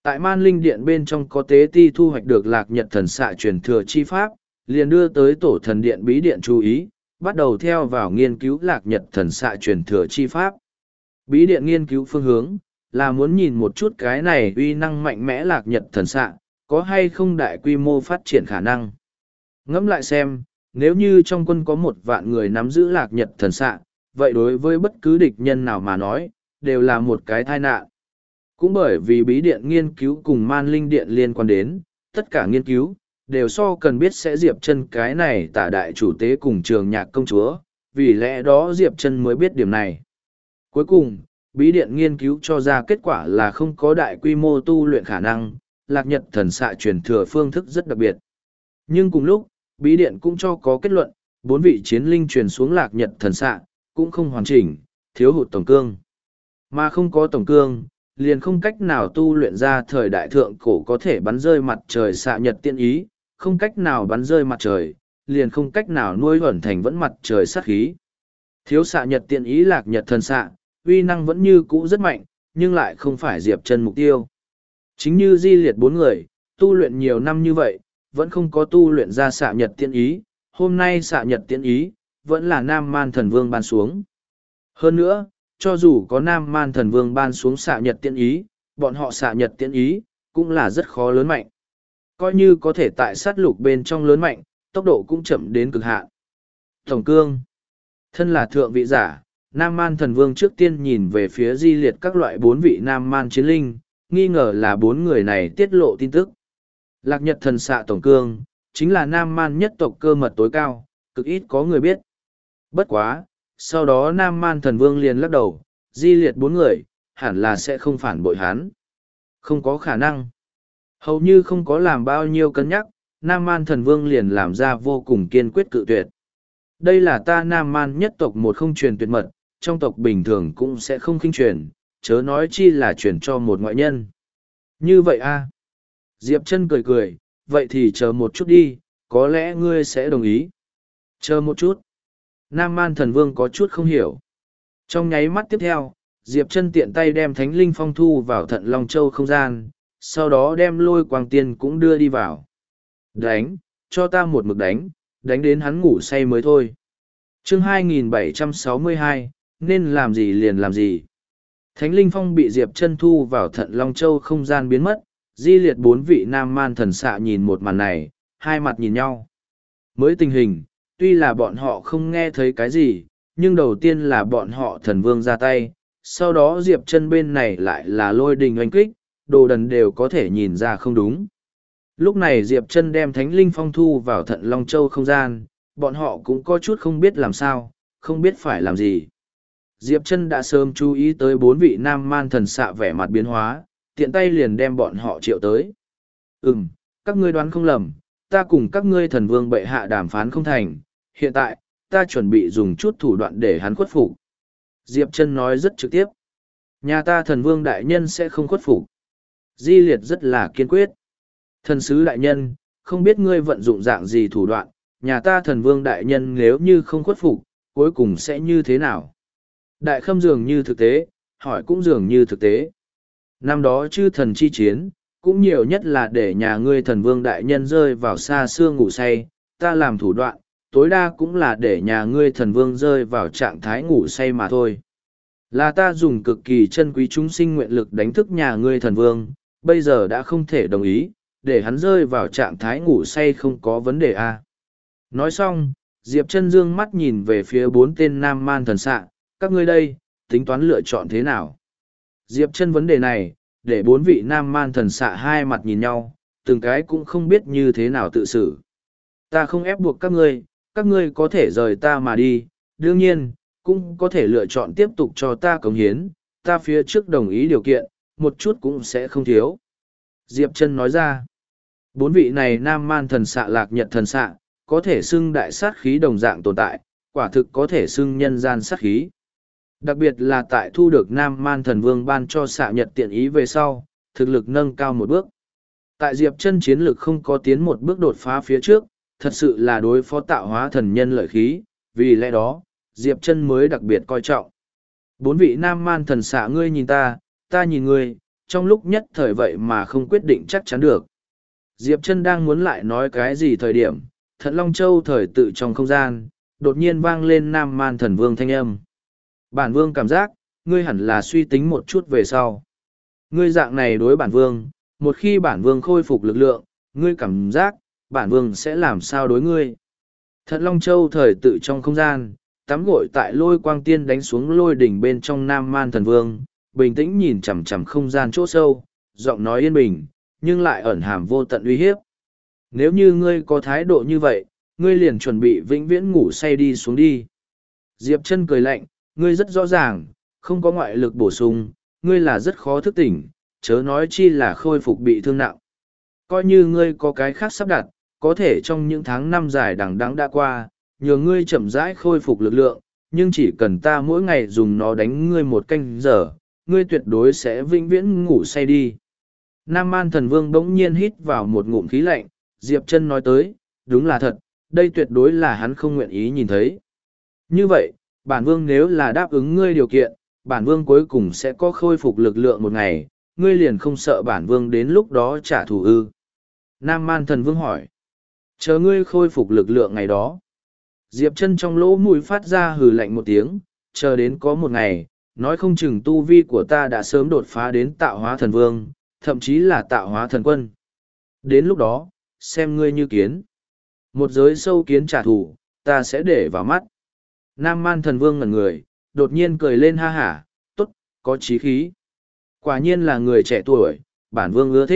Tại Man Linh Điện bên trong có tế ti thu hoạch được Lạc Nhật thần xạ truyền thừa chi pháp, liền đưa tới tổ thần điện bí điện chú ý, bắt đầu theo vào nghiên cứu Lạc Nhật thần xạ truyền thừa chi pháp. Bí điện nghiên cứu phương hướng, là muốn nhìn một chút cái này uy năng mạnh mẽ Lạc Nhật thần xạ, có hay không đại quy mô phát triển khả năng. Ngẫm lại xem, nếu như trong quân có 1 vạn người nắm giữ Lạc Nhật thần xạ, vậy đối với bất cứ địch nhân nào mà nói, đều là một cái tai nạn. Cũng bởi vì bí điện nghiên cứu cùng Man Linh Điện liên quan đến, tất cả nghiên cứu, đều so cần biết sẽ Diệp Chân cái này tả đại chủ tế cùng Trường Nhạc công chúa, vì lẽ đó Diệp Chân mới biết điểm này. Cuối cùng, bí điện nghiên cứu cho ra kết quả là không có đại quy mô tu luyện khả năng, Lạc Nhật thần xạ truyền thừa phương thức rất đặc biệt. Nhưng cùng lúc, bí điện cũng cho có kết luận, 4 vị chiến linh truyền xuống Lạc Nhật thần xạ, cũng không hoàn chỉnh, thiếu hụt tổng cương. Mà không có tổng cương, liền không cách nào tu luyện ra thời đại thượng cổ có thể bắn rơi mặt trời xạ nhật tiên ý, không cách nào bắn rơi mặt trời, liền không cách nào nuôi ẩn thành vẫn mặt trời sát khí. Thiếu xạ nhật tiên ý Lạc Nhật thần xạ, uy năng vẫn như cũ rất mạnh, nhưng lại không phải Diệp Chân mục tiêu. Chính như Di Liệt 4 người, tu luyện nhiều năm như vậy, vẫn không có tu luyện ra xạ nhật tiên ý, hôm nay xạ nhật tiên ý, vẫn là Nam Man Thần Vương ban xuống. Hơn nữa, cho dù có Nam Man Thần Vương ban xuống xạ nhật tiên ý, bọn họ xạ nhật tiên ý, cũng là rất khó lớn mạnh. Coi như có thể tại sát lục bên trong lớn mạnh, tốc độ cũng chậm đến cực hạn. Tổng cương, thân là thượng vị giả, Nam Man Thần Vương trước tiên nhìn về phía Di Liệt các loại 4 vị Nam Man chiến linh, nghi ngờ là 4 người này tiết lộ tin tức. Lạc Nhật thần xạ tổng cương, chính là Nam Man nhất tộc cơ mật tối cao, cực ít có người biết. Bất quá, sau đó Nam Man Thần Vương liền lắc đầu, Di Liệt 4 người, hẳn là sẽ không phản bội hắn. Không có khả năng. Hầu như không có làm bao nhiêu cân nhắc, Nam Man Thần Vương liền làm ra vô cùng kiên quyết cự tuyệt. Đây là ta Nam Man nhất tộc một không truyền tuyệt mật, trong tộc bình thường cũng sẽ không khinh truyền, chớ nói chi là truyền cho một ngoại nhân. Như vậy a? Diệp Chân cười cười, vậy thì chờ một chút đi, có lẽ ngươi sẽ đồng ý. Chờ một chút. Nam Man Thần Vương có chút không hiểu. Trong nháy mắt tiếp theo, Diệp Chân tiện tay đem Thánh Linh Phong thu vào Thận Long Châu không gian, sau đó đem Lôi Quang Tiên cũng đưa đi vào. Đánh, cho ta một mực đánh, đánh đến hắn ngủ say mới thôi. Chương 2762, nên làm gì liền làm gì. Thánh Linh Phong bị Diệp Chân thu vào Thận Long Châu không gian biến mất, Di Liệt 4 vị Nam Man thần xạ nhìn một màn này, hai mặt nhìn nhau. Mới tình hình, tuy là bọn họ không nghe thấy cái gì, nhưng đầu tiên là bọn họ thần vương ra tay, sau đó Diệp Chân bên này lại là lôi đình oanh kích, đồ đần đều có thể nhìn ra không đúng. Lúc này Diệp Chân đem Thánh Linh Phong thu vào Thận Long Châu không gian, bọn họ cũng có chút không biết làm sao, không biết phải làm gì. Diệp Chân đã sớm chú ý tới 4 vị Nam Man thần xạ vẻ mặt biến hóa, tiện tay liền đem bọn họ triệu tới. Các ngươi đoán không lầm, ta cùng các ngươi thần vương bệ hạ đàm phán không thành, hiện tại, ta chuẩn bị dùng chút thủ đoạn để hắn khuất phục. Diệp Chân nói rất trực tiếp. Nhà ta thần vương đại nhân sẽ không khuất phục. Di Liệt rất là kiên quyết. Thần sứ đại nhân, không biết ngươi vận dụng dạng gì thủ đoạn, nhà ta thần vương đại nhân nếu như không khuất phục, cuối cùng sẽ như thế nào? Đại Khâm dường như thực tế, hỏi cũng dường như thực tế. Năm đó chư thần chi chiến, cũng nhiều nhất là để nhà ngươi thần vương đại nhân rơi vào xa xưa ngủ say, ta làm thủ đoạn, tối đa cũng là để nhà ngươi thần vương rơi vào trạng thái ngủ say mà thôi. Là ta dùng cực kỳ chân quý chúng sinh nguyện lực đánh thức nhà ngươi thần vương, bây giờ đã không thể đồng ý, để hắn rơi vào trạng thái ngủ say không có vấn đề a. Nói xong, Diệp Chân dương mắt nhìn về phía 4 tên Nam Man thần xạ, các ngươi đây, tính toán lựa chọn thế nào? Diệp Chân vấn đề này, để 4 vị Nam Man thần xạ hai mặt nhìn nhau, từng cái cũng không biết như thế nào tự xử. Ta không ép buộc các ngươi có thể rời ta mà đi, đương nhiên, cũng có thể lựa chọn tiếp tục cho ta cống hiến, ta phía trước đồng ý điều kiện, một chút cũng sẽ không thiếu. Diệp Chân nói ra, 4 vị này Nam Man thần xạ Lạc Nhật thần xạ, có thể xưng đại sát khí đồng dạng tồn tại, quả thực có thể xưng nhân gian sát khí. Đặc biệt là tại thu được Nam Man thần vương ban cho xạ nhật tiện ý về sau, thực lực nâng cao một bước. Tại Diệp Chân chiến lực không có tiến một bước đột phá phía trước, thật sự là đối phó tạo hóa thần nhân lợi khí, vì lẽ đó, Diệp Chân mới đặc biệt coi trọng. 4 vị Nam Man thần xạ ngươi nhìn ta nhìn ngươi, trong lúc nhất thời vậy mà không quyết định chắc chắn được. Diệp Chân đang muốn lại nói cái gì thời điểm, Thận Long Châu thời tự trong không gian, đột nhiên vang lên Nam Man Thần Vương thanh âm. Bản Vương cảm giác, ngươi hẳn là suy tính một chút về sau. Ngươi dạng này đối bản Vương, một khi bản Vương khôi phục lực lượng, ngươi cảm giác, bản Vương sẽ làm sao đối ngươi. Thận Long Châu thời tự trong không gian, tắm gội tại lôi quang tiên đánh xuống lôi đỉnh bên trong Nam Man Thần Vương, bình tĩnh nhìn chằm chằm không gian chỗ sâu, giọng nói yên bình, nhưng lại ẩn hàm vô tận uy hiếp. Nếu như ngươi có thái độ như vậy, ngươi liền chuẩn bị vĩnh viễn ngủ say đi xuống đi. Diệp Chân cười lạnh, ngươi rất rõ ràng, không có ngoại lực bổ sung, ngươi là rất khó thức tỉnh, chớ nói chi là khôi phục bị thương nặng. Coi như ngươi có cái khác sắp đặt, có thể trong những tháng năm dài đằng đẵng đã qua, nhờ ngươi chậm rãi khôi phục lực lượng, nhưng chỉ cần ta mỗi ngày dùng nó đánh ngươi 1 canh giờ, ngươi tuyệt đối sẽ vĩnh viễn ngủ say đi. Nam Man Thần Vương bỗng nhiên hít vào một ngụm khí lạnh, Diệp Chân nói tới, đúng là thật, đây tuyệt đối là hắn không nguyện ý nhìn thấy. Như vậy, bản Vương nếu là đáp ứng ngươi điều kiện, bản Vương cuối cùng sẽ có khôi phục lực lượng một ngày, ngươi liền không sợ bản Vương đến lúc đó trả thù ư. Nam Man Thần Vương hỏi, chờ ngươi khôi phục lực lượng ngày đó. Diệp Chân trong lỗ mũi phát ra hừ lạnh một tiếng, chờ đến có một ngày, nói không chừng tu vi của ta đã sớm đột phá đến tạo hóa thần vương, thậm chí là tạo hóa thần quân. Đến lúc đó, xem ngươi như kiến. Một giới sâu kiến trả thù, ta sẽ để vào mắt. Nam Man Thần Vương ngẩn người, đột nhiên cười lên ha hả, tốt, có chí khí. Quả nhiên là người trẻ tuổi, bản Vương ưa thích.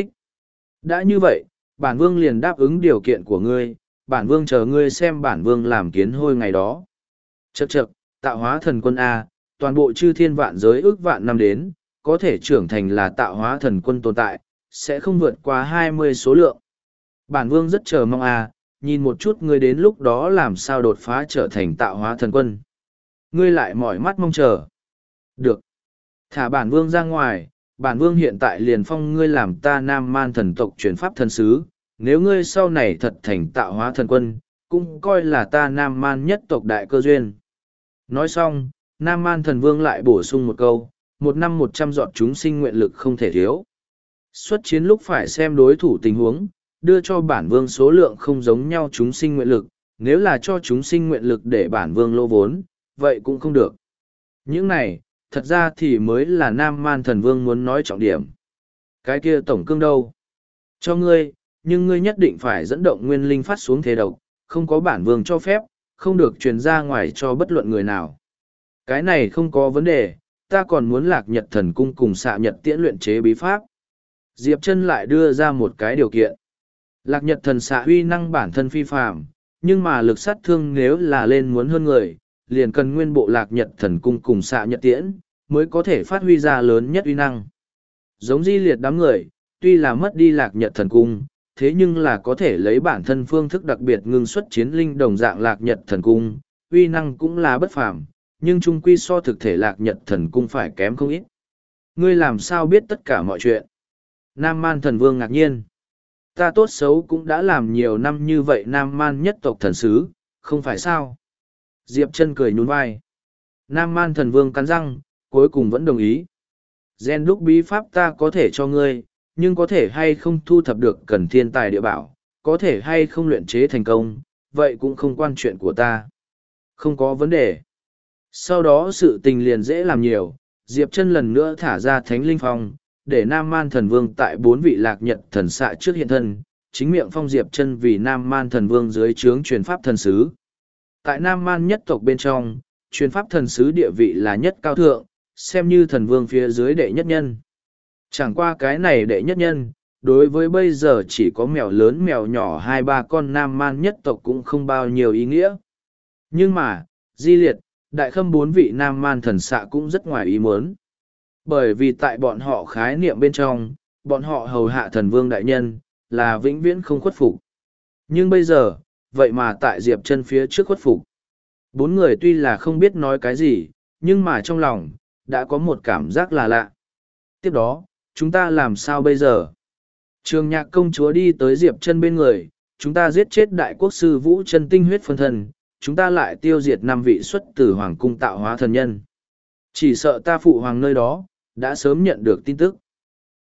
Đã như vậy, bản Vương liền đáp ứng điều kiện của ngươi, bản Vương chờ ngươi xem bản Vương làm kiến hôi ngày đó. Chậc chậc, tạo hóa thần quân A, toàn bộ chư thiên vạn giới ước vạn năm đến, có thể trưởng thành là tạo hóa thần quân tồn tại, sẽ không vượt qua 20 số lượng. Bản Vương rất chờ mong A, nhìn một chút ngươi đến lúc đó làm sao đột phá trở thành tạo hóa thần quân. Ngươi lại mỏi mắt mong chờ. Được. Thả bản Vương ra ngoài, bản Vương hiện tại liền phong ngươi làm ta Nam Man thần tộc truyền pháp thần sứ, nếu ngươi sau này thật thành tạo hóa thần quân, cũng coi là ta Nam Man nhất tộc đại cơ duyên. Nói xong, Nam Man thần vương lại bổ sung một câu, 1 năm 100 giọt chúng sinh nguyện lực không thể thiếu. Xuất chiến lúc phải xem đối thủ tình huống, đưa cho bản vương số lượng không giống nhau chúng sinh nguyện lực, nếu là cho chúng sinh nguyện lực để bản vương lô vốn, vậy cũng không được. Những này, thật ra thì mới là Nam Man thần vương muốn nói trọng điểm. Cái kia tổng cương đâu? Cho ngươi, nhưng ngươi nhất định phải dẫn động nguyên linh phát xuống thế độc, không có bản vương cho phép, không được truyền ra ngoài cho bất luận người nào. Cái này không có vấn đề, ta còn muốn Lạc Nhật thần cung cùng Xạ Nhật tiễn luyện chế bí pháp. Diệp Chân lại đưa ra một cái điều kiện. Lạc Nhật thần xạ uy năng bản thân phi phàm, nhưng mà lực sát thương nếu là lên muốn hơn người, liền cần nguyên bộ Lạc Nhật thần cung cùng Xạ Nhật tiễn, mới có thể phát huy ra lớn nhất uy năng. Giống Di Liệt đám người, tuy là mất đi Lạc Nhật thần cung, thế nhưng là có thể lấy bản thân phương thức đặc biệt ngưng xuất chiến linh đồng dạng Lạc Nhật thần cung, uy năng cũng là bất phàm, nhưng chung quy so thực thể Lạc Nhật thần cung phải kém không ít. Ngươi làm sao biết tất cả mọi chuyện? Nam Man thần vương ngạc nhiên. Ta tốt xấu cũng đã làm nhiều năm như vậy Nam Man nhất tộc thần sứ, không phải sao? Diệp Chân cười nhún vai. Nam Man thần vương cắn răng, cuối cùng vẫn đồng ý. Gen đúc bí pháp ta có thể cho ngươi, nhưng có thể hay không thu thập được cần thiên tài địa bảo, có thể hay không luyện chế thành công, vậy cũng không quan chuyện của ta. Không có vấn đề. Sau đó sự tình liền dễ làm nhiều, Diệp Chân lần nữa thả ra Thánh Linh Phong, để Nam Man thần vương tại 4 vị Lạc Nhật thần xạ trước hiện thân, chính miệng phong Diệp Chân vì Nam Man thần vương dưới trướng truyền pháp thần sứ. Tại Nam Man nhất tộc bên trong, truyền pháp thần sứ địa vị là nhất cao thượng, xem như thần vương phía dưới đệ nhất nhân. Chẳng qua cái này đệ nhất nhân, đối với bây giờ chỉ có mèo lớn mèo nhỏ 2-3 con Nam Man nhất tộc cũng không bao nhiêu ý nghĩa. Nhưng mà, Di Liệt, Đại Khâm 4 vị Nam Man thần xạ cũng rất ngoài ý muốn. Bởi vì tại bọn họ khái niệm bên trong, bọn họ hầu hạ thần vương đại nhân, là vĩnh viễn không khuất phục. Nhưng bây giờ, vậy mà tại Diệp Chân phía trước khuất phục. 4 người tuy là không biết nói cái gì, nhưng mà trong lòng, đã có một cảm giác là lạ. Tiếp đó, chúng ta làm sao bây giờ? Trường Nhạc công chúa đi tới Diệp Chân bên người, chúng ta giết chết đại quốc sư Vũ Chân tinh huyết phân thân, chúng ta lại tiêu diệt 5 vị xuất từ hoàng cung tạo hóa thần nhân. Chỉ sợ ta phụ hoàng nơi đó, đã sớm nhận được tin tức.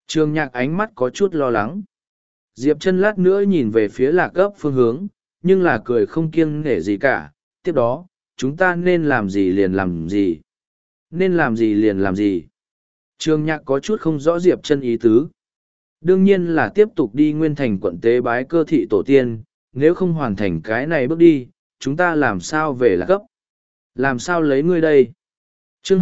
Trường Nhạc ánh mắt có chút lo lắng. Diệp Chân lát nữa nhìn về phía Lạc Ấp phương hướng, nhưng là cười không kiêng nể gì cả. Tiếp đó, chúng ta nên làm gì liền làm gì. Nên làm gì liền làm gì. Trường Nhạc có chút không rõ Diệp Chân ý tứ. Đương nhiên là tiếp tục đi Nguyên Thành quận tế bái cơ thị tổ tiên, nếu không hoàn thành cái này bước đi, chúng ta làm sao về Lạc Ấp? Làm sao lấy ngươi đây? Chương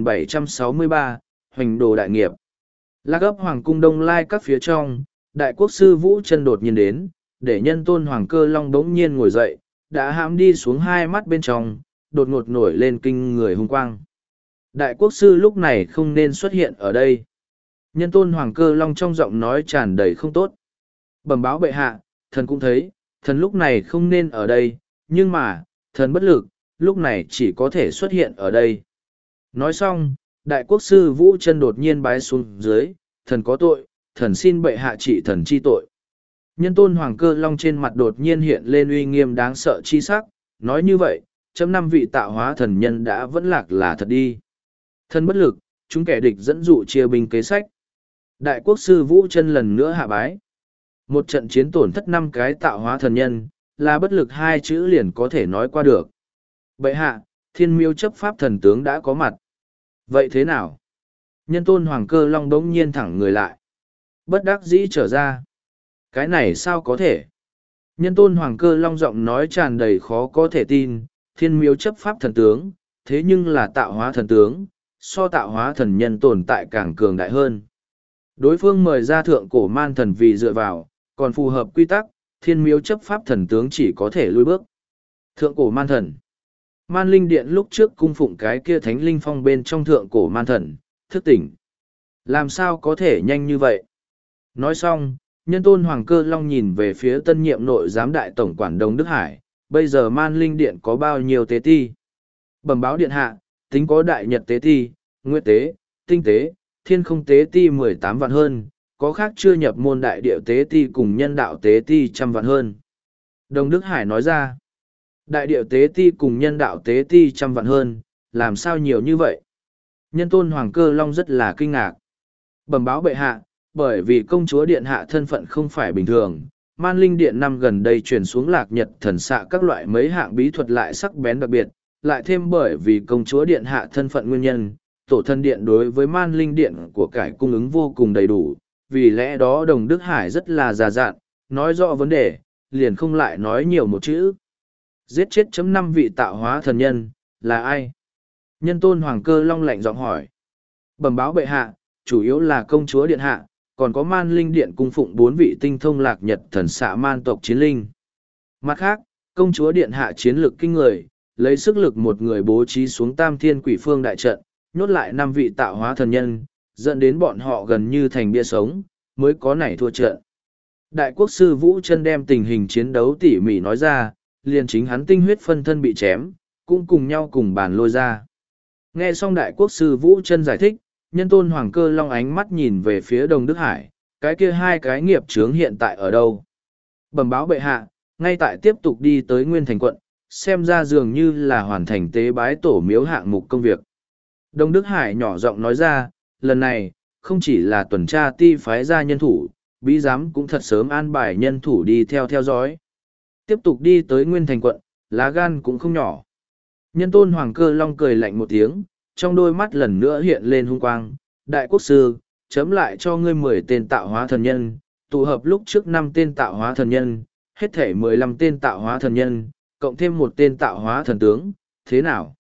2763, Hoành đồ đại nghiệp. Lạc Ấp Hoàng cung Đông Lai các phía trong, Đại quốc sư Vũ Chân đột nhiên đến, để Nhân Tôn Hoàng Cơ Long bỗng nhiên ngồi dậy, đã hãm đi xuống hai mắt bên trong, đột ngột nổi lên kinh người hung quang. Đại quốc sư lúc này không nên xuất hiện ở đây. Nhân Tôn Hoàng Cơ Long trong giọng nói tràn đầy không tốt. Bẩm báo bệ hạ, thần cũng thấy, thần lúc này không nên ở đây, nhưng mà, thần bất lực, lúc này chỉ có thể xuất hiện ở đây. Nói xong, đại quốc sư Vũ Chân đột nhiên bái xuống dưới, thần có tội, thần xin bệ hạ trị thần chi tội. Nhân Tôn Hoàng Cơ Long trên mặt đột nhiên hiện lên uy nghiêm đáng sợ chi sắc, nói như vậy, chấm năm vị tạo hóa thần nhân đã vẫn lạc là thật đi. Thần bất lực, chúng kẻ địch dẫn dụ chia binh kế sách. Đại quốc sư Vũ Chân lần nữa hạ bái. Một trận chiến tổn thất 5 cái tạo hóa thần nhân, là bất lực 2 chữ liền có thể nói qua được. Bệ hạ, Thiên Miêu chấp pháp thần tướng đã có mặt. Vậy thế nào? Nhân Tôn Hoàng Cơ Long đống nhiên thẳng người lại. Bất đắc dĩ trở ra. Cái này sao có thể? Nhân Tôn Hoàng Cơ Long giọng nói tràn đầy khó có thể tin, Thiên Miêu chấp pháp thần tướng, thế nhưng là tạo hóa thần tướng, so tạo hóa thần nhân tồn tại càng cường đại hơn. Đối phương mời ra thượng cổ man thần vì dựa vào, còn phù hợp quy tắc, Thiên Miêu chấp pháp thần tướng chỉ có thể lùi bước. Thượng cổ man thần. Man linh điện lúc trước cung phụng cái kia thánh linh phong bên trong thượng cổ man thần, thức tỉnh. Làm sao có thể nhanh như vậy? Nói xong, Nhân Tôn Hoàng Cơ Long nhìn về phía tân nhiệm nội giám đại tổng quản Đông Đức Hải, bây giờ man linh điện có bao nhiêu tế ti? Bẩm báo điện hạ, tính có đại nhật tế ti, nguyệt tế, tinh tế, thiên không tế ti 18 vạn hơn, có khác chưa nhập môn đại địa tế ti cùng nhân đạo tế ti 100 vạn hơn. Đông Đức Hải nói ra, đại địa tế ti cùng nhân đạo tế ti 100 vạn hơn, làm sao nhiều như vậy? Nhân Tôn Hoàng Cơ Long rất là kinh ngạc. Bẩm báo bệ hạ, bởi vì công chúa điện hạ thân phận không phải bình thường, man linh điện năm gần đây truyền xuống lạc nhật thần xạ các loại mấy hạng bí thuật lại sắc bén đặc biệt, lại thêm bởi vì công chúa điện hạ thân phận nguyên nhân, tổ thân điện đối với man linh điện của cải cung ứng vô cùng đầy đủ, vì lẽ đó Đồng Đức Hải rất là già dạn, nói rõ vấn đề, liền không lại nói nhiều một chữ. Giết chết chấm 5 vị tạo hóa thần nhân, là ai? Nhân Tôn Hoàng Cơ Long lạnh giọng hỏi. Bẩm báo bệ hạ, chủ yếu là công chúa điện hạ, còn có man linh điện cung phụng 4 vị tinh thông lạc nhật thần xạ man tộc chiến linh. Mặt khác, công chúa điện hạ chiến lược kinh người, lấy sức lực một người bố trí xuống tam thiên quỷ phương đại trận, nhốt lại 5 vị tạo hóa thần nhân, dẫn đến bọn họ gần như thành bia sống, mới có nảy thua trận. Đại quốc sư Vũ Chân đem tình hình chiến đấu tỉ mỉ nói ra, liền chính hắn tinh huyết phân thân bị chém, cũng cùng nhau cùng bàn lôi ra. Nghe xong đại quốc sư Vũ Chân giải thích, Nhân Tôn Hoàng Cơ Long ánh mắt nhìn về phía Đông Đức Hải, cái kia 2 cái nghiệp chướng hiện tại ở đâu? Bẩm báo bệ hạ, ngay tại tiếp tục đi tới Nguyên Thành quận, xem ra dường như là hoàn thành tế bái tổ miếu hạng mục công việc. Đông Đức Hải nhỏ giọng nói ra, lần này, không chỉ là tuần tra ti phái ra nhân thủ, bí giám cũng thật sớm an bài nhân thủ đi theo dõi. Tiếp tục đi tới Nguyên Thành quận, lá gan cũng không nhỏ. Nhân Tôn Hoàng Cơ Long cười lạnh một tiếng, trong đôi mắt lần nữa hiện lên hung quang. Đại quốc sư, chấm lại cho ngươi 10 tên tạo hóa thần nhân, tụ hợp lúc trước 5 tên tạo hóa thần nhân, hết thể 15 tên tạo hóa thần nhân, cộng thêm 1 tên tạo hóa thần tướng, thế nào?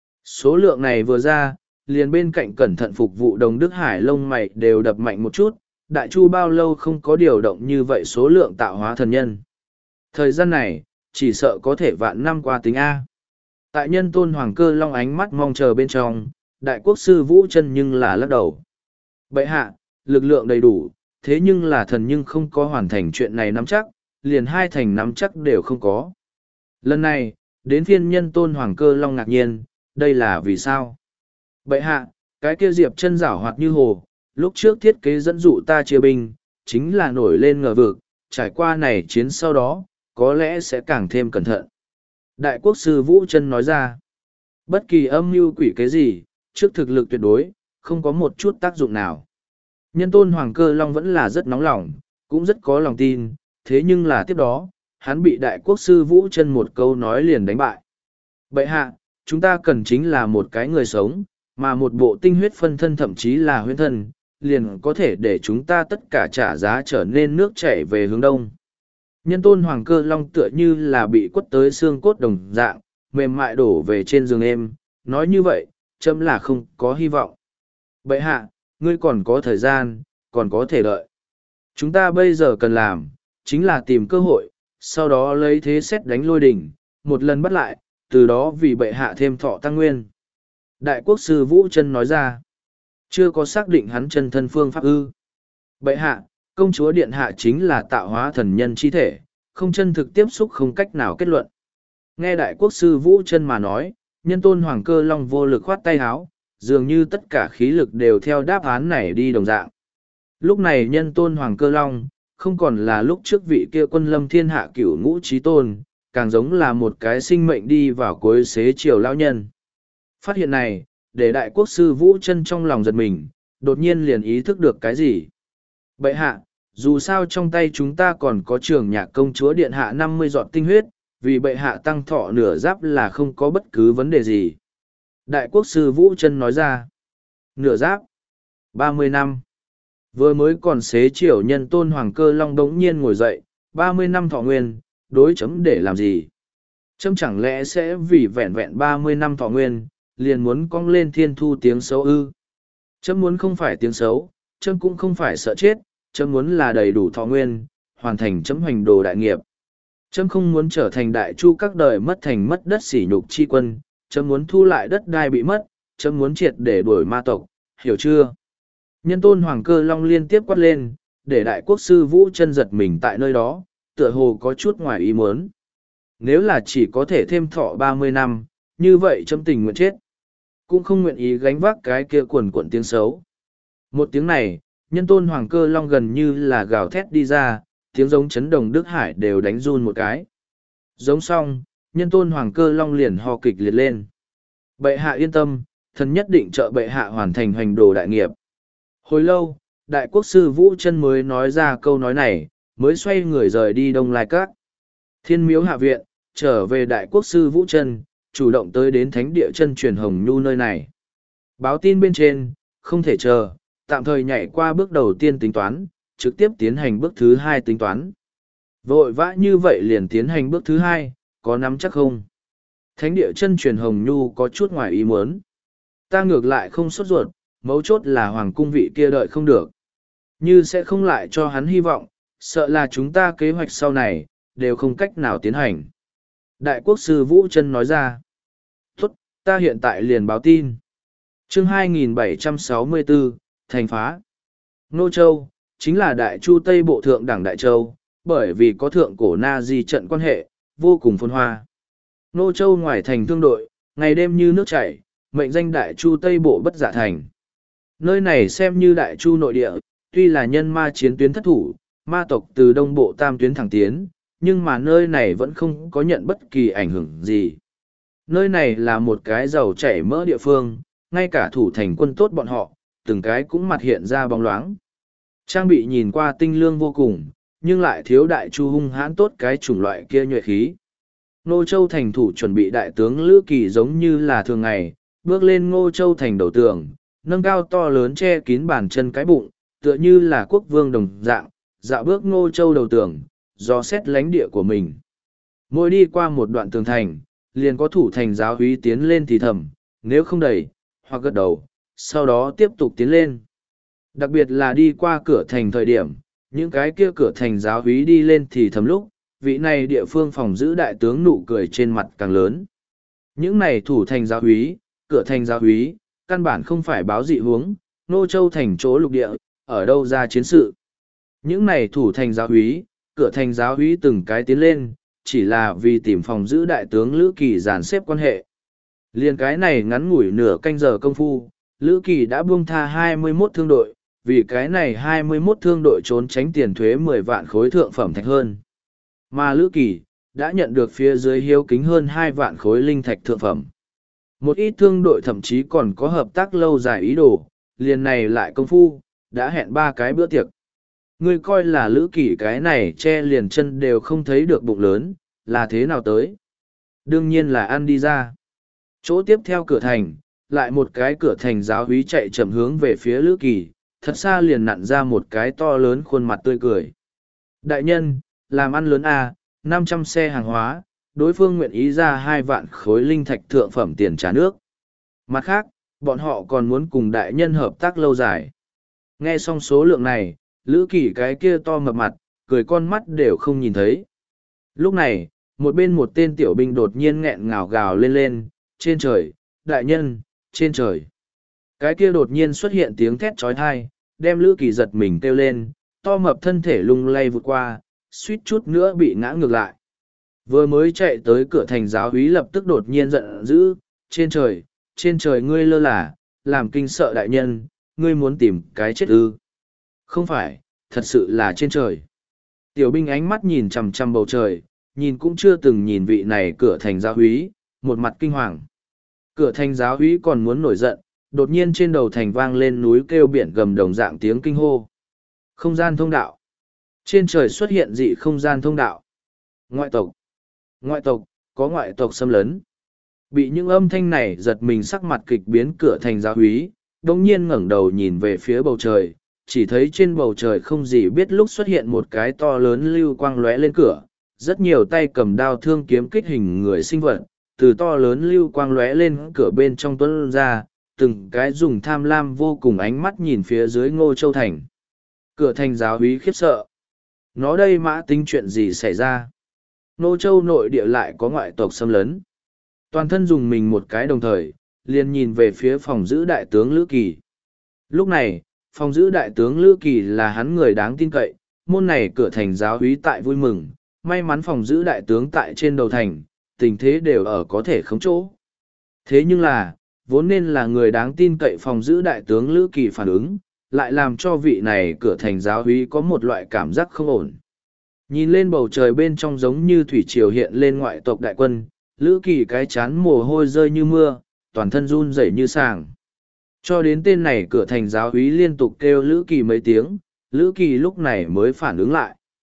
Số lượng này vừa ra, liền bên cạnh cẩn thận phục vụ Đồng Đức Hải lông mày đều đập mạnh một chút, đại chu bao lâu không có điều động như vậy số lượng tạo hóa thần nhân. Thời gian này, chỉ sợ có thể vạn năm qua tính A. Tại Nhân Tôn Hoàng Cơ Long ánh mắt mong chờ bên trong, đại quốc sư Vũ Chân nhưng là lắc đầu. Bệ hạ, lực lượng đầy đủ, thế nhưng là thần nhưng không có hoàn thành chuyện này nắm chắc, liền 2 thành nắm chắc đều không có. Lần này, đến phiên Nhân Tôn Hoàng Cơ Long ngạc nhiên, đây là vì sao? Bệ hạ, cái kia Diệp Chân giảo hoạt như hồ, lúc trước thiết kế dẫn dụ ta chia binh, chính là nổi lên ngờ vực, trải qua này chiến sau đó, có lẽ sẽ càng thêm cẩn thận. Đại quốc sư Vũ Chân nói ra, bất kỳ âm mưu quỷ kế gì, trước thực lực tuyệt đối, không có một chút tác dụng nào. Nhân tôn Hoàng Cơ Long vẫn là rất nóng lòng, cũng rất có lòng tin, thế nhưng là tiếp đó, hắn bị đại quốc sư Vũ Chân một câu nói liền đánh bại. Bệ hạ, chúng ta cần chính là một cái người sống, mà một bộ tinh huyết phân thân thậm chí là huyễn thân, liền có thể để chúng ta tất cả trả giá trở nên nước chảy về hướng đông. Nhân tôn Hoàng Cơ Long tựa như là bị quất tới xương cốt đồng dạng, mềm mại đổ về trên giường êm, nói như vậy, chấm là không có hy vọng. Bệ hạ, ngươi còn có thời gian, còn có thể đợi. Chúng ta bây giờ cần làm, chính là tìm cơ hội, sau đó lấy thế xét đánh lôi đỉnh, một lần bắt lại, từ đó vì bệ hạ thêm thọ tăng nguyên. Đại quốc sư Vũ Chân nói ra, chưa có xác định hắn chân thân phương pháp ư. Bệ hạ, công chúa điện hạ chính là tạo hóa thần nhân chi thể, không chân thực tiếp xúc không cách nào kết luận. Nghe đại quốc sư Vũ Chân mà nói, nhân tôn Hoàng Cơ Long vô lực khoát tay háo, dường như tất cả khí lực đều theo đáp án này đi đồng dạng. Lúc này nhân tôn Hoàng Cơ Long, không còn là lúc trước vị kia quân lâm thiên hạ cửu ngũ trí tôn, càng giống là một cái sinh mệnh đi vào cuối xế chiều lão nhân. Phát hiện này, để đại quốc sư Vũ Chân trong lòng giật mình, đột nhiên liền ý thức được cái gì. Bệ hạ, dù sao trong tay chúng ta còn có trường nhạc công chúa điện hạ 50 giọt tinh huyết, vì bệ hạ tăng thọ nửa giáp là không có bất cứ vấn đề gì. Đại quốc sư Vũ Chân nói ra, nửa giáp, 30 năm. Vừa mới còn xế chiều nhân tôn Hoàng Cơ Long đống nhiên ngồi dậy, 30 năm thọ nguyên, đối chấm để làm gì? Chấm chẳng lẽ sẽ vì vẹn vẹn 30 năm thọ nguyên, liền muốn cong lên thiên thu tiếng xấu ư? Chấm muốn không phải tiếng xấu, chấm cũng không phải sợ chết, chấm muốn là đầy đủ thọ nguyên, hoàn thành chấm hoành đồ đại nghiệp. Chấm không muốn trở thành đại chu các đời mất thành mất đất sỉ nhục chi quân, chấm muốn thu lại đất đai bị mất, chấm muốn triệt để đuổi ma tộc, hiểu chưa? Nhân tôn Hoàng Cơ Long liên tiếp quát lên, để đại quốc sư Vũ Chân giật mình tại nơi đó, tựa hồ có chút ngoài ý muốn. Nếu là chỉ có thể thêm thọ 30 năm, như vậy chấm tình nguyện chết. Cũng không nguyện ý gánh vác cái kia quần quận tiếng xấu. Một tiếng này, nhân tôn Hoàng Cơ Long gần như là gào thét đi ra, tiếng giống chấn động Đức Hải đều đánh run một cái. Giống xong, nhân tôn Hoàng Cơ Long liền ho kịch liệt lên. Bệ hạ yên tâm, thần nhất định trợ bệ hạ hoàn thành hoành đồ đại nghiệp. Hồi lâu, đại quốc sư Vũ Chân mới nói ra câu nói này, mới xoay người rời đi Đông Lai Các. Thiên miếu hạ viện, trở về đại quốc sư Vũ Chân, chủ động tới đến thánh địa chân truyền Hồng Nhu nơi này. Báo tin bên trên, không thể chờ, tạm thời nhảy qua bước đầu tiên tính toán, trực tiếp tiến hành bước thứ hai tính toán. Vội vã như vậy liền tiến hành bước thứ hai, có nắm chắc không? Thánh địa chân truyền Hồng Nhu có chút ngoài ý muốn. Ta ngược lại không sốt ruột, mấu chốt là hoàng cung vị kia đợi không được. Như sẽ không lại cho hắn hy vọng, sợ là chúng ta kế hoạch sau này, đều không cách nào tiến hành. Đại quốc sư Vũ Chân nói ra. Tốt, ta hiện tại liền báo tin. Chương 2764, Thành phá. Nô Châu, chính là Đại Chu Tây Bộ Thượng Đẳng Đại Châu, bởi vì có thượng cổ Na Di trận quan hệ, vô cùng phồn hoa. Nô Châu ngoài thành thương đội, ngày đêm như nước chảy, mệnh danh Đại Chu Tây Bộ Bất Dạ Thành. Nơi này xem như Đại Chu nội địa, tuy là nhân ma chiến tuyến thất thủ, ma tộc từ đông bộ tam tuyến thẳng tiến, nhưng mà nơi này vẫn không có nhận bất kỳ ảnh hưởng gì. Nơi này là một cái giàu chảy mỡ địa phương, ngay cả thủ thành quân tốt bọn họ, từng cái cũng mặt hiện ra bóng loáng. Trang bị nhìn qua tinh lương vô cùng, nhưng lại thiếu Đại Chu hung hãn tốt cái chủng loại kia nhuệ khí. Ngô Châu thành thủ chuẩn bị đại tướng Lữ Kỳ giống như là thường ngày, bước lên Ngô Châu thành đầu tường, nâng cao to lớn che kín bàn chân cái bụng, tựa như là quốc vương đồng dạng, dạo bước Ngô Châu đầu tường, do xét lãnh địa của mình. Mỗi đi qua một đoạn tường thành, liền có thủ thành giáo úy tiến lên thì thầm, nếu không đẩy, hoặc gật đầu, sau đó tiếp tục tiến lên. Đặc biệt là đi qua cửa thành thời điểm, những cái kia cửa thành giáo úy đi lên thì thầm lúc, vị này địa phương phòng giữ đại tướng nụ cười trên mặt càng lớn. Những này thủ thành giáo úy, cửa thành giáo úy, căn bản không phải báo dị huống, Nô Châu thành chỗ lục địa, ở đâu ra chiến sự. Những này thủ thành giáo úy, cửa thành giáo úy từng cái tiến lên, chỉ là vì tìm phòng giữ đại tướng Lữ Kỳ dàn xếp quan hệ. Liên cái này ngắn ngủi nửa canh giờ công phu, Lữ Kỳ đã buông tha 21 thương đội, vì cái này 21 thương đội trốn tránh tiền thuế 10 vạn khối thượng phẩm thạch hơn. Mà Lữ Kỳ, đã nhận được phía dưới hiếu kính hơn 2 vạn khối linh thạch thượng phẩm. Một ít thương đội thậm chí còn có hợp tác lâu dài ý đồ, liền này lại công phu, đã hẹn 3 cái bữa tiệc. Ngươi coi là Lữ Kỳ cái này che liền chân đều không thấy được bụng lớn, là thế nào tới? Đương nhiên là ăn đi ra. Chỗ tiếp theo cửa thành, lại một cái cửa thành giáo úy chạy chậm hướng về phía Lữ Kỳ, thật xa liền nặn ra một cái to lớn khuôn mặt tươi cười. Đại nhân, làm ăn lớn à, 500 xe hàng hóa, đối phương nguyện ý ra 2 vạn khối linh thạch thượng phẩm tiền trả nước. Mặt khác, bọn họ còn muốn cùng đại nhân hợp tác lâu dài. Nghe xong số lượng này, Lữ Kỳ cái kia to mập mặt, cười con mắt đều không nhìn thấy. Lúc này, một bên một tên tiểu binh đột nhiên nghẹn ngào gào lên lên, trên trời, đại nhân, trên trời. Cái kia đột nhiên xuất hiện tiếng thét trói thai, đem Lữ Kỳ giật mình kêu lên, to mập thân thể lung lay vụt qua, suýt chút nữa bị ngã ngược lại. Vừa mới chạy tới cửa thành giáo úy lập tức đột nhiên giận dữ, trên trời ngươi lơ là, làm kinh sợ đại nhân, ngươi muốn tìm cái chết ư. Không phải, thật sự là trên trời. Tiểu binh ánh mắt nhìn chằm chằm bầu trời, nhìn cũng chưa từng nhìn vị này cửa thành giáo úy, một mặt kinh hoàng. Cửa thành giáo úy còn muốn nổi giận, đột nhiên trên đầu thành vang lên núi kêu biển gầm đồng dạng tiếng kinh hô. Không gian thông đạo. Trên trời xuất hiện dị không gian thông đạo. Ngoại tộc. Ngoại tộc, có ngoại tộc xâm lấn. Bị những âm thanh này giật mình sắc mặt kịch biến cửa thành giáo úy, đồng nhiên ngẩng đầu nhìn về phía bầu trời, chỉ thấy trên bầu trời không gì biết lúc xuất hiện một cái to lớn lưu quang lóe lên cửa, rất nhiều tay cầm đao thương kiếm kích hình người sinh vật, từ to lớn lưu quang lóe lên cửa bên trong tuấn ra, từng cái dùng tham lam vô cùng ánh mắt nhìn phía dưới Ngô Châu Thành. Cửa thành giáo úy khiếp sợ. Nó đây mã tính chuyện gì xảy ra? Ngô Châu nội địa lại có ngoại tộc xâm lấn. Toàn thân dùng mình một cái đồng thời, liền nhìn về phía phòng giữ đại tướng Lữ Kỳ. Lúc này, phòng giữ đại tướng Lữ Kỳ là hắn người đáng tin cậy, môn này cửa thành giáo úy tại vui mừng, may mắn phòng giữ đại tướng tại trên đầu thành, tình thế đều ở có thể khống chỗ. Thế nhưng là, vốn nên là người đáng tin cậy phòng giữ đại tướng Lữ Kỳ phản ứng, lại làm cho vị này cửa thành giáo úy có một loại cảm giác không ổn. Nhìn lên bầu trời bên trong giống như thủy triều hiện lên ngoại tộc đại quân, Lữ Kỳ cái chán mồ hôi rơi như mưa, toàn thân run rẩy như sàng. Cho đến tên này cửa thành giáo úy liên tục kêu Lữ Kỳ mấy tiếng, Lữ Kỳ lúc này mới phản ứng lại.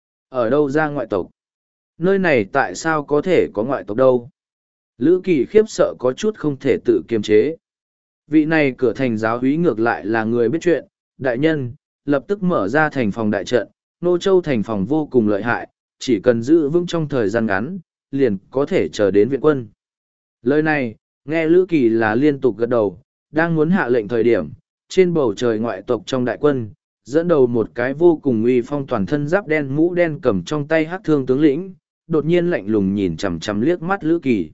Ở đâu ra ngoại tộc? Nơi này tại sao có thể có ngoại tộc đâu? Lữ Kỳ khiếp sợ có chút không thể tự kiềm chế. Vị này cửa thành giáo úy ngược lại là người biết chuyện, đại nhân, lập tức mở ra thành phòng đại trận, Nô Châu thành phòng vô cùng lợi hại, chỉ cần giữ vững trong thời gian ngắn, liền có thể chờ đến viện quân. Lời này, nghe Lữ Kỳ là liên tục gật đầu, đang muốn hạ lệnh thời điểm, trên bầu trời ngoại tộc trong đại quân, dẫn đầu một cái vô cùng uy phong toàn thân giáp đen mũ đen cầm trong tay hắc thương tướng lĩnh, đột nhiên lạnh lùng nhìn chằm chằm liếc mắt Lữ Kỳ.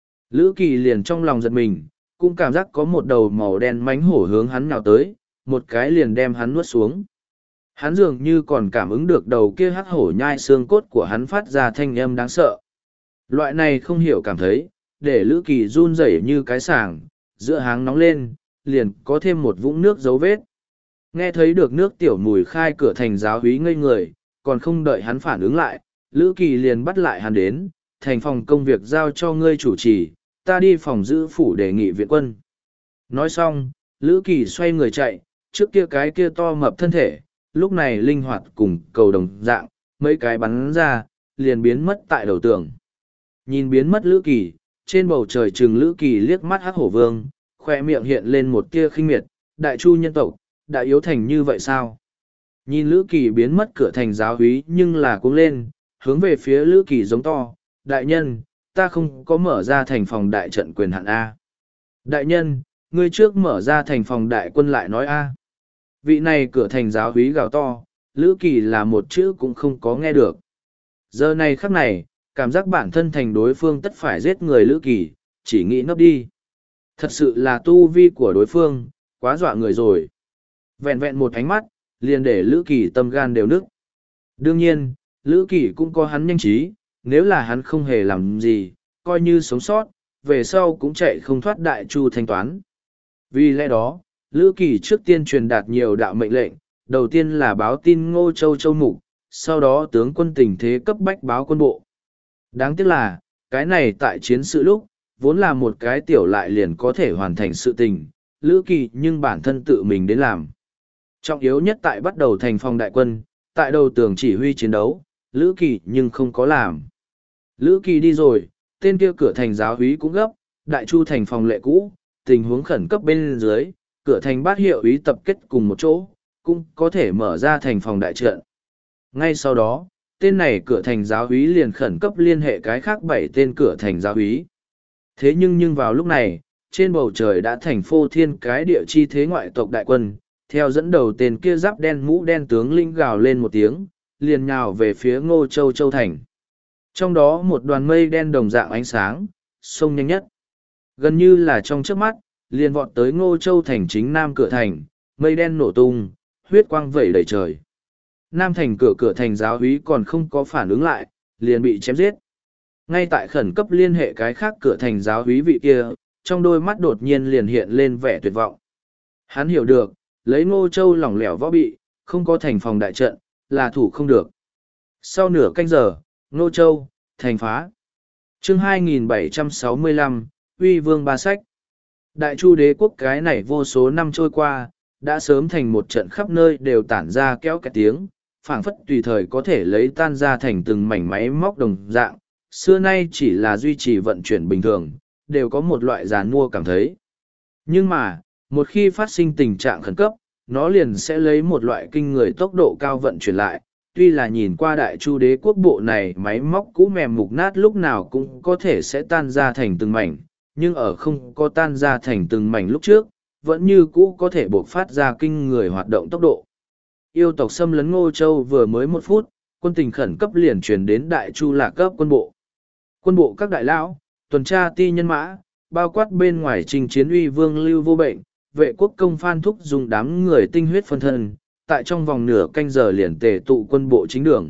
Lữ Kỳ liền trong lòng giật mình, cũng cảm giác có một đầu màu đen mánh hổ hướng hắn nhào tới, một cái liền đem hắn nuốt xuống. Hắn dường như còn cảm ứng được đầu kia hắc hổ nhai xương cốt của hắn phát ra thanh âm đáng sợ. Loại này không hiểu cảm thấy, để Lữ Kỳ run rẩy như cái sàng, giữa háng nóng lên, liền có thêm một vũng nước dấu vết. Nghe thấy được nước tiểu mùi khai cửa thành giáo úy ngây người, còn không đợi hắn phản ứng lại, Lữ Kỳ liền bắt lại hắn đến, thành phòng công việc giao cho ngươi chủ trì, ta đi phòng giữ phủ đề nghị viện quân. Nói xong, Lữ Kỳ xoay người chạy, trước kia cái kia to mập thân thể, lúc này linh hoạt cùng cầu đồng dạng, mấy cái bắn ra, liền biến mất tại đầu tường. Nhìn biến mất Lữ Kỳ, trên bầu trời trừng Lữ Kỳ liếc mắt hắc hổ vương, khoe miệng hiện lên một tia khinh miệt, đại chu nhân tộc, đã yếu thành như vậy sao? Nhìn Lữ Kỳ biến mất cửa thành giáo úy nhưng là cuống lên, hướng về phía Lữ Kỳ giống to, đại nhân, ta không có mở ra thành phòng đại trận quyền hạn A. Đại nhân, ngươi trước mở ra thành phòng đại quân lại nói A. Vị này cửa thành giáo úy gào to, Lữ Kỳ là một chữ cũng không có nghe được. Giờ này khắc này, cảm giác bản thân thành đối phương tất phải giết người Lữ Kỳ, chỉ nghĩ nấp đi. Thật sự là tu vi của đối phương, quá dọa người rồi. Vẹn vẹn một ánh mắt, liền để Lữ Kỳ tâm gan đều nức. Đương nhiên, Lữ Kỳ cũng có hắn nhanh trí, nếu là hắn không hề làm gì, coi như sống sót, về sau cũng chạy không thoát đại chu thanh toán. Vì lẽ đó, Lữ Kỳ trước tiên truyền đạt nhiều đạo mệnh lệnh, đầu tiên là báo tin Ngô Châu Châu Mục, sau đó tướng quân tình thế cấp bách báo quân bộ. Đáng tiếc là, cái này tại chiến sự lúc, vốn là một cái tiểu lại liền có thể hoàn thành sự tình, Lữ Kỳ nhưng bản thân tự mình đến làm. Trọng yếu nhất tại bắt đầu thành phòng đại quân, tại đầu tường chỉ huy chiến đấu, Lữ Kỳ nhưng không có làm. Lữ Kỳ đi rồi, tên kia cửa thành giáo úy cũng gấp, đại chu thành phòng lệ cũ, tình huống khẩn cấp bên dưới, cửa thành bát hiệu úy tập kết cùng một chỗ, cũng có thể mở ra thành phòng đại trận. Ngay sau đó, tên này cửa thành giáo úy liền khẩn cấp liên hệ cái khác 7 tên cửa thành giáo úy. Thế nhưng vào lúc này, trên bầu trời đã thành phô thiên cái địa chi thế ngoại tộc đại quân, theo dẫn đầu tên kia giáp đen mũ đen tướng linh gào lên một tiếng, liền nhào về phía Ngô Châu Châu thành. Trong đó một đoàn mây đen đồng dạng ánh sáng, xông nhanh nhất. Gần như là trong chớp mắt, liền vọt tới Ngô Châu thành chính nam cửa thành, mây đen nổ tung, huyết quang vẩy đầy trời. Nam thành cửa thành giáo úy còn không có phản ứng lại, liền bị chém giết. Ngay tại khẩn cấp liên hệ cái khác cửa thành giáo úy vị kia, trong đôi mắt đột nhiên liền hiện lên vẻ tuyệt vọng. Hắn hiểu được, lấy Ngô Châu lỏng lẻo võ bị, không có thành phòng đại trận, là thủ không được. Sau nửa canh giờ, Ngô Châu, thành phá. Chương 2765, Uy Vương Ba Sách. Đại Chu đế quốc cái này vô số năm trôi qua, đã sớm thành một trận khắp nơi đều tản ra kéo cái tiếng, phảng phất tùy thời có thể lấy tan ra thành từng mảnh máy móc đồng dạng, xưa nay chỉ là duy trì vận chuyển bình thường, đều có một loại giàn mua cảm thấy. Nhưng mà, một khi phát sinh tình trạng khẩn cấp, nó liền sẽ lấy một loại kinh người tốc độ cao vận chuyển lại. Tuy là nhìn qua đại chu đế quốc bộ này máy móc cũ mềm mục nát lúc nào cũng có thể sẽ tan ra thành từng mảnh, nhưng ở không có tan ra thành từng mảnh lúc trước, vẫn như cũ có thể bộc phát ra kinh người hoạt động tốc độ. Yêu tộc xâm lấn Ngô Châu vừa mới 1 phút, quân tình khẩn cấp liền truyền đến đại chu lạc cấp quân bộ. Quân bộ các đại lão, tuần tra ti nhân mã, bao quát bên ngoài trình chiến uy vương Lưu Vô Bệnh, vệ quốc công Phan Thúc dùng đám người tinh huyết phân thân, tại trong vòng nửa canh giờ liền tề tụ quân bộ chính đường.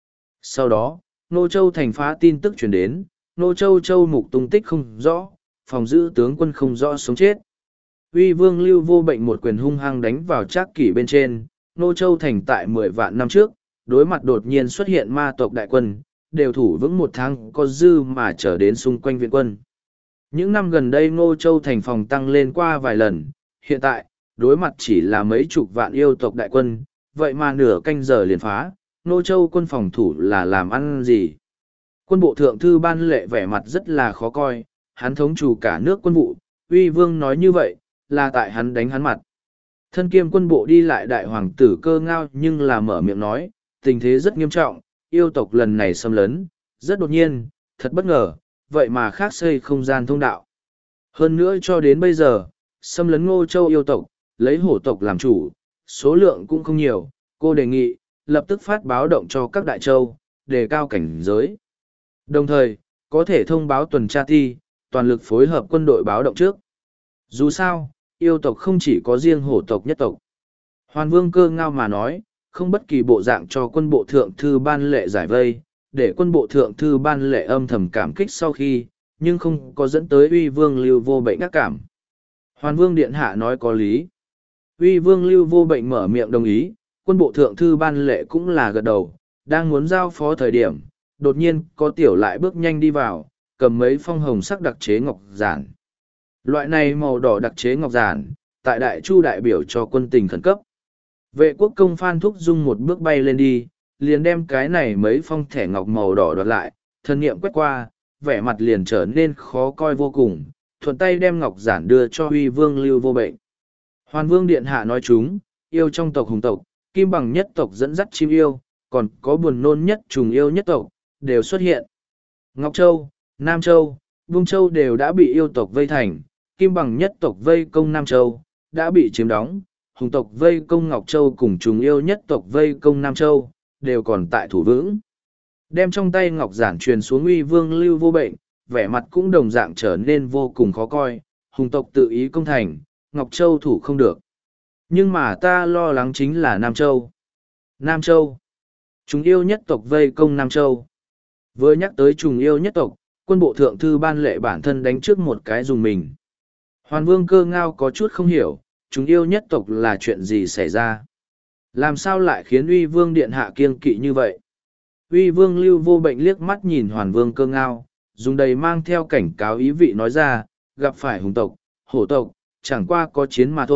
Sau đó, Ngô Châu thành phá tin tức truyền đến, Ngô Châu Châu mục tung tích không rõ, phòng giữ tướng quân không rõ sống chết. Uy vương Lưu Vô Bệnh một quyền hung hăng đánh vào trác kỷ bên trên, Ngô Châu thành tại 10 vạn năm trước, đối mặt đột nhiên xuất hiện ma tộc đại quân, đều thủ vững 1 tháng có dư mà trở đến xung quanh viện quân. Những năm gần đây Ngô Châu thành phòng tăng lên qua vài lần, hiện tại, đối mặt chỉ là mấy chục vạn yêu tộc đại quân, vậy mà nửa canh giờ liền phá, Ngô Châu quân phòng thủ là làm ăn gì? Quân bộ thượng thư Ban Lệ vẻ mặt rất là khó coi, hắn thống chủ cả nước quân vụ, Uy Vương nói như vậy, là tại hắn đánh hắn mặt. Thân kiêm quân bộ đi lại đại hoàng tử Cơ Ngao nhưng là mở miệng nói, tình thế rất nghiêm trọng, yêu tộc lần này xâm lấn, rất đột nhiên, thật bất ngờ, vậy mà khác xây không gian thông đạo. Hơn nữa cho đến bây giờ, xâm lấn Ngô Châu yêu tộc, lấy hổ tộc làm chủ, số lượng cũng không nhiều, cô đề nghị, lập tức phát báo động cho các đại châu, đề cao cảnh giới. Đồng thời, có thể thông báo tuần tra ti, toàn lực phối hợp quân đội báo động trước. Dù sao, yêu tộc không chỉ có riêng hổ tộc nhất tộc. Hoàn Vương Cơ Ngao mà nói, không bất kỳ bộ dạng cho quân bộ thượng thư Ban Lệ giải vây, để quân bộ thượng thư Ban Lệ âm thầm cảm kích sau khi, nhưng không có dẫn tới Uy Vương Lưu Vô Bệnh ác cảm. Hoàn Vương Điện Hạ nói có lý. Uy Vương Lưu Vô Bệnh mở miệng đồng ý, quân bộ thượng thư Ban Lệ cũng là gật đầu, đang muốn giao phó thời điểm, đột nhiên có tiểu lại bước nhanh đi vào, cầm mấy phong hồng sắc đặc chế ngọc giản. Loại này màu đỏ đặc chế ngọc giản, tại đại chu đại biểu cho quân tình khẩn cấp. Vệ quốc công Phan Thúc Dung một bước bay lên đi, liền đem cái này mấy phong thẻ ngọc màu đỏ đoạt lại, thân niệm quét qua, vẻ mặt liền trở nên khó coi vô cùng, thuận tay đem ngọc giản đưa cho Uy Vương Lưu Vô Bệnh. Hoàn Vương Điện Hạ nói chúng, yêu trong tộc hùng tộc, kim bằng nhất tộc dẫn dắt chim yêu, còn có buồn nôn nhất trùng yêu nhất tộc, đều xuất hiện. Ngọc Châu, Nam Châu, Vung Châu đều đã bị yêu tộc vây thành, kim bằng nhất tộc vây công Nam Châu, đã bị chiếm đóng, hùng tộc vây công Ngọc Châu cùng trùng yêu nhất tộc vây công Nam Châu, đều còn tại thủ vững. Đem trong tay ngọc giản truyền xuống Uy Vương Lưu Vô Bệnh, vẻ mặt cũng đồng dạng trở nên vô cùng khó coi, hùng tộc tự ý công thành, Ngọc Châu thủ không được. Nhưng mà ta lo lắng chính là Nam Châu. Nam Châu. Trùng yêu nhất tộc vây công Nam Châu. Vừa nhắc tới trùng yêu nhất tộc, quân bộ thượng thư Ban Lệ bản thân đánh trước một cái dùng mình. Hoàn Vương Cơ Ngao có chút không hiểu, trùng yêu nhất tộc là chuyện gì xảy ra. Làm sao lại khiến Uy Vương Điện Hạ kiêng kỵ như vậy? Uy Vương Lưu Vô Bệnh liếc mắt nhìn Hoàn Vương Cơ Ngao, dùng đầy mang theo cảnh cáo ý vị nói ra, gặp phải hùng tộc, hổ tộc, chẳng qua có chiến mà thôi,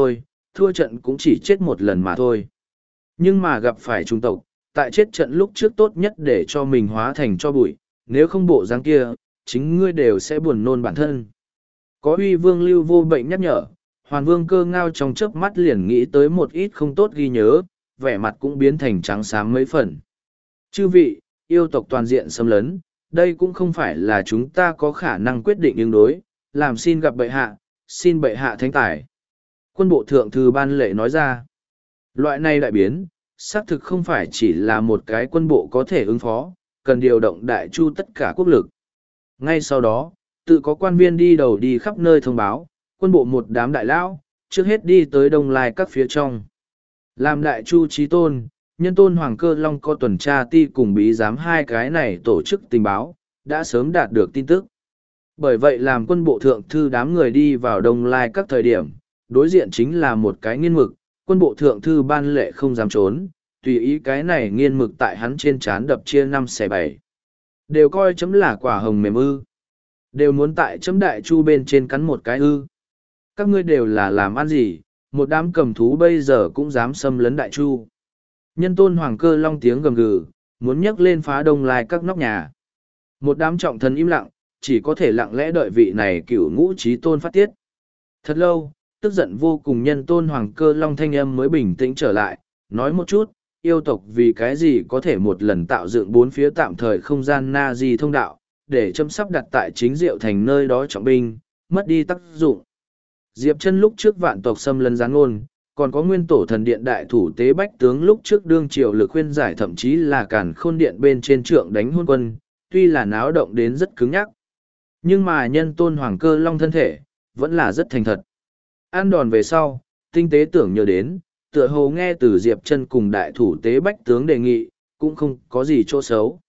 thua trận cũng chỉ chết một lần mà thôi. Nhưng mà gặp phải trung tộc, tại chết trận lúc trước tốt nhất để cho mình hóa thành cho bụi, nếu không bộ dáng kia, chính ngươi đều sẽ buồn nôn bản thân. Có Uy Vương Lưu Vô Bệnh nhắc nhở, Hoàn Vương Cơ Ngao trong chớp mắt liền nghĩ tới một ít không tốt ghi nhớ, vẻ mặt cũng biến thành trắng xám mấy phần. Chư vị, yêu tộc toàn diện xâm lấn, đây cũng không phải là chúng ta có khả năng quyết định ứng đối, làm xin gặp bệ hạ, xin bệ hạ thánh tài. Quân bộ thượng thư Ban Lệ nói ra, loại này đại biến, xác thực không phải chỉ là một cái quân bộ có thể ứng phó, cần điều động đại chu tất cả quốc lực. Ngay sau đó, tự có quan viên đi đầu đi khắp nơi thông báo, quân bộ một đám đại lão, trước hết đi tới Đông Lai các phía trong. Làm đại chu trí tôn, Nhân Tôn Hoàng Cơ Long có tuần tra ti cùng bí giám hai cái này tổ chức tình báo, đã sớm đạt được tin tức. Bởi vậy làm quân bộ thượng thư đám người đi vào Đông Lai các thời điểm, đối diện chính là một cái nghiên mực, quân bộ thượng thư Ban Lệ không dám trốn, tùy ý cái này nghiên mực tại hắn trên trán đập chia 5/7. Đều coi chấm là quả hồng mềm ư. Đều muốn tại chấm đại chu bên trên cắn một cái ư. Các ngươi đều là làm ăn gì, một đám cầm thú bây giờ cũng dám xâm lấn đại chu. Nhân Tôn Hoàng Cơ Long tiếng gầm gừ, muốn nhấc lên phá Đông Lai các nóc nhà. Một đám trọng thần im lặng, chỉ có thể lặng lẽ đợi vị này cửu ngũ trí tôn phát tiết. Thật lâu, tức giận vô cùng Nhân Tôn Hoàng Cơ Long thanh âm mới bình tĩnh trở lại, nói một chút, yêu tộc vì cái gì có thể một lần tạo dựng bốn phía tạm thời không gian na di thông đạo, để châm sắp đặt tại chính diệu thành nơi đó trọng binh, mất đi tác dụng. Diệp Chân lúc trước vạn tộc xâm lấn giáng ngôn, còn có nguyên tổ thần điện đại thủ tế bách tướng lúc trước đương triều lực khuyên giải thậm chí là càn khôn điện bên trên trượng đánh hôn quân, tuy là náo động đến rất cứng nhắc. Nhưng mà Nhân Tôn Hoàng Cơ Long thân thể, vẫn là rất thành thật. Ăn đòn về sau, tinh tế tưởng nhớ đến, tựa hồ nghe từ Diệp Chân cùng đại thủ tế bách tướng đề nghị, cũng không có gì chỗ xấu.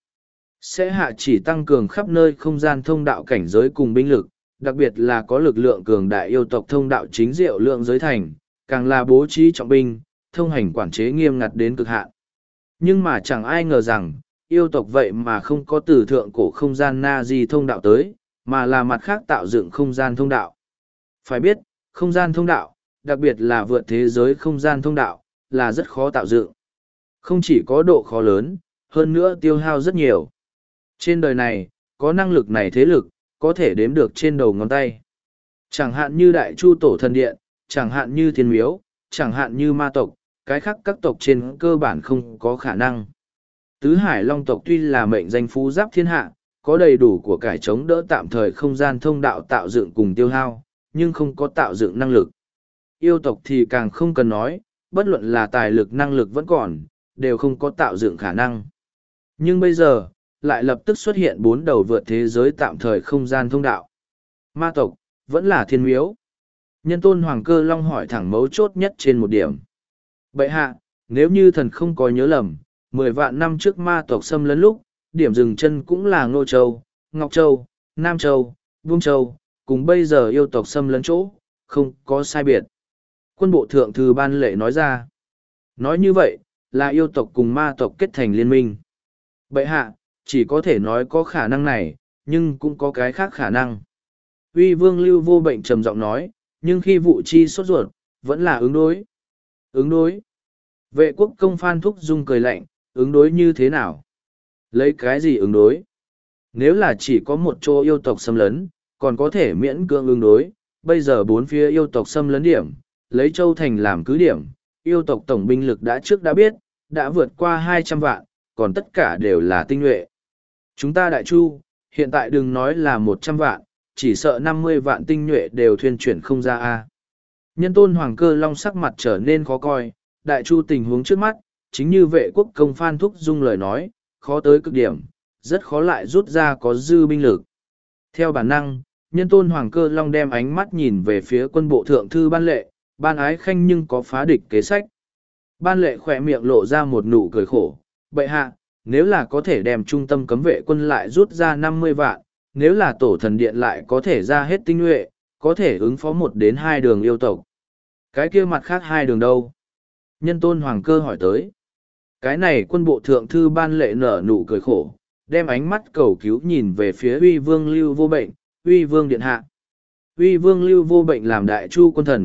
Sẽ hạ chỉ tăng cường khắp nơi không gian thông đạo cảnh giới cùng binh lực, đặc biệt là có lực lượng cường đại yêu tộc thông đạo chính diệu lượng giới thành, càng là bố trí trọng binh, thông hành quản chế nghiêm ngặt đến cực hạn. Nhưng mà chẳng ai ngờ rằng, yêu tộc vậy mà không có từ thượng cổ không gian na di thông đạo tới, mà là mặt khác tạo dựng không gian thông đạo. Phải biết, không gian thông đạo, đặc biệt là vượt thế giới không gian thông đạo, là rất khó tạo dựng. Không chỉ có độ khó lớn, hơn nữa tiêu hao rất nhiều. Trên đời này, có năng lực này thế lực, có thể đếm được trên đầu ngón tay. Chẳng hạn như Đại Chu Tổ Thần Điện, chẳng hạn như Thiên Miếu, chẳng hạn như ma tộc, cái khác các tộc trên cơ bản không có khả năng. Tứ Hải Long tộc tuy là mệnh danh phú giáp thiên hạ, có đầy đủ của cải chống đỡ tạm thời không gian thông đạo tạo dựng cùng tiêu hao, nhưng không có tạo dựng năng lực. Yêu tộc thì càng không cần nói, bất luận là tài lực năng lực vẫn còn, đều không có tạo dựng khả năng. Nhưng bây giờ, lại lập tức xuất hiện 4 đầu vượt thế giới tạm thời không gian thông đạo. Ma tộc, vẫn là Thiên Miếu. Nhân Tôn Hoàng Cơ Long hỏi thẳng mấu chốt nhất trên một điểm. Bệ hạ, nếu như thần không có nhớ lầm, 10 vạn năm trước ma tộc xâm lấn lúc, điểm dừng chân cũng là Ngô Châu, Ngọc Châu, Nam Châu, Buông Châu, cùng bây giờ yêu tộc xâm lấn chỗ, không có sai biệt. Quân bộ thượng thư Ban Lệ nói ra. Nói như vậy, là yêu tộc cùng ma tộc kết thành liên minh. Bệ hạ, chỉ có thể nói có khả năng này, nhưng cũng có cái khác khả năng. Uy Vương Lưu Vô Bệnh trầm giọng nói, nhưng khi vụ chi sốt ruột, vẫn là ứng đối. Ứng đối. Vệ quốc công Phan Thúc Dung cười lạnh, ứng đối như thế nào? Lấy cái gì ứng đối? Nếu là chỉ có một chỗ yêu tộc xâm lấn, còn có thể miễn cưỡng ứng đối, bây giờ 4 phía yêu tộc xâm lấn điểm, lấy Châu Thành làm cứ điểm, yêu tộc tổng binh lực đã trước đã biết, đã vượt qua 200 vạn, còn tất cả đều là tinh nhuệ. Chúng ta Đại Chu, hiện tại đừng nói là 100 vạn, chỉ sợ 50 vạn tinh nhuệ đều thuyên chuyển không ra a. Nhân Tôn Hoàng Cơ Long sắc mặt trở nên khó coi, Đại Chu tình huống trước mắt, chính như vệ quốc công Phan Thúc Dung lời nói, khó tới cực điểm, rất khó lại rút ra có dư binh lực. Theo bản năng, Nhân Tôn Hoàng Cơ Long đem ánh mắt nhìn về phía quân bộ thượng thư Ban Lệ, Ban Ái Khanh nhưng có phá địch kế sách. Ban Lệ khỏe miệng lộ ra một nụ cười khổ, bệ hạ, nếu là có thể đem trung tâm cấm vệ quân lại rút ra 50 vạn, nếu là tổ thần điện lại có thể ra hết tinh nhuệ, có thể ứng phó 1 đến 2 đường yêu tộc. Cái kia mặt khác 2 đường đâu? Nhân Tôn Hoàng Cơ hỏi tới. Cái này quân bộ thượng thư Ban Lệ nở nụ cười khổ, đem ánh mắt cầu cứu nhìn về phía Uy Vương Lưu Vô Bệnh, Uy Vương điện hạ. Uy Vương Lưu Vô Bệnh làm Đại Chu quân thần,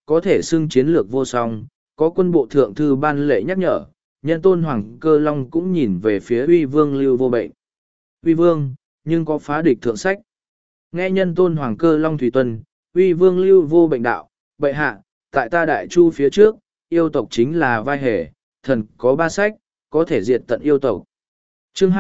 có thể xưng chiến lược vô song, có quân bộ thượng thư ban lệ nhắc nhở, nhân tôn Hoàng Cơ Long cũng nhìn về phía uy vương Lưu Vô Bệnh. Uy vương, nhưng có phá địch thượng sách. Nghe nhân tôn Hoàng Cơ Long Thủy Tuân, uy vương Lưu Vô Bệnh đạo, bệ hạ, tại ta đại chu phía trước, yêu tộc chính là vai hề, thần có ba sách, có thể diệt tận yêu tộc. Chương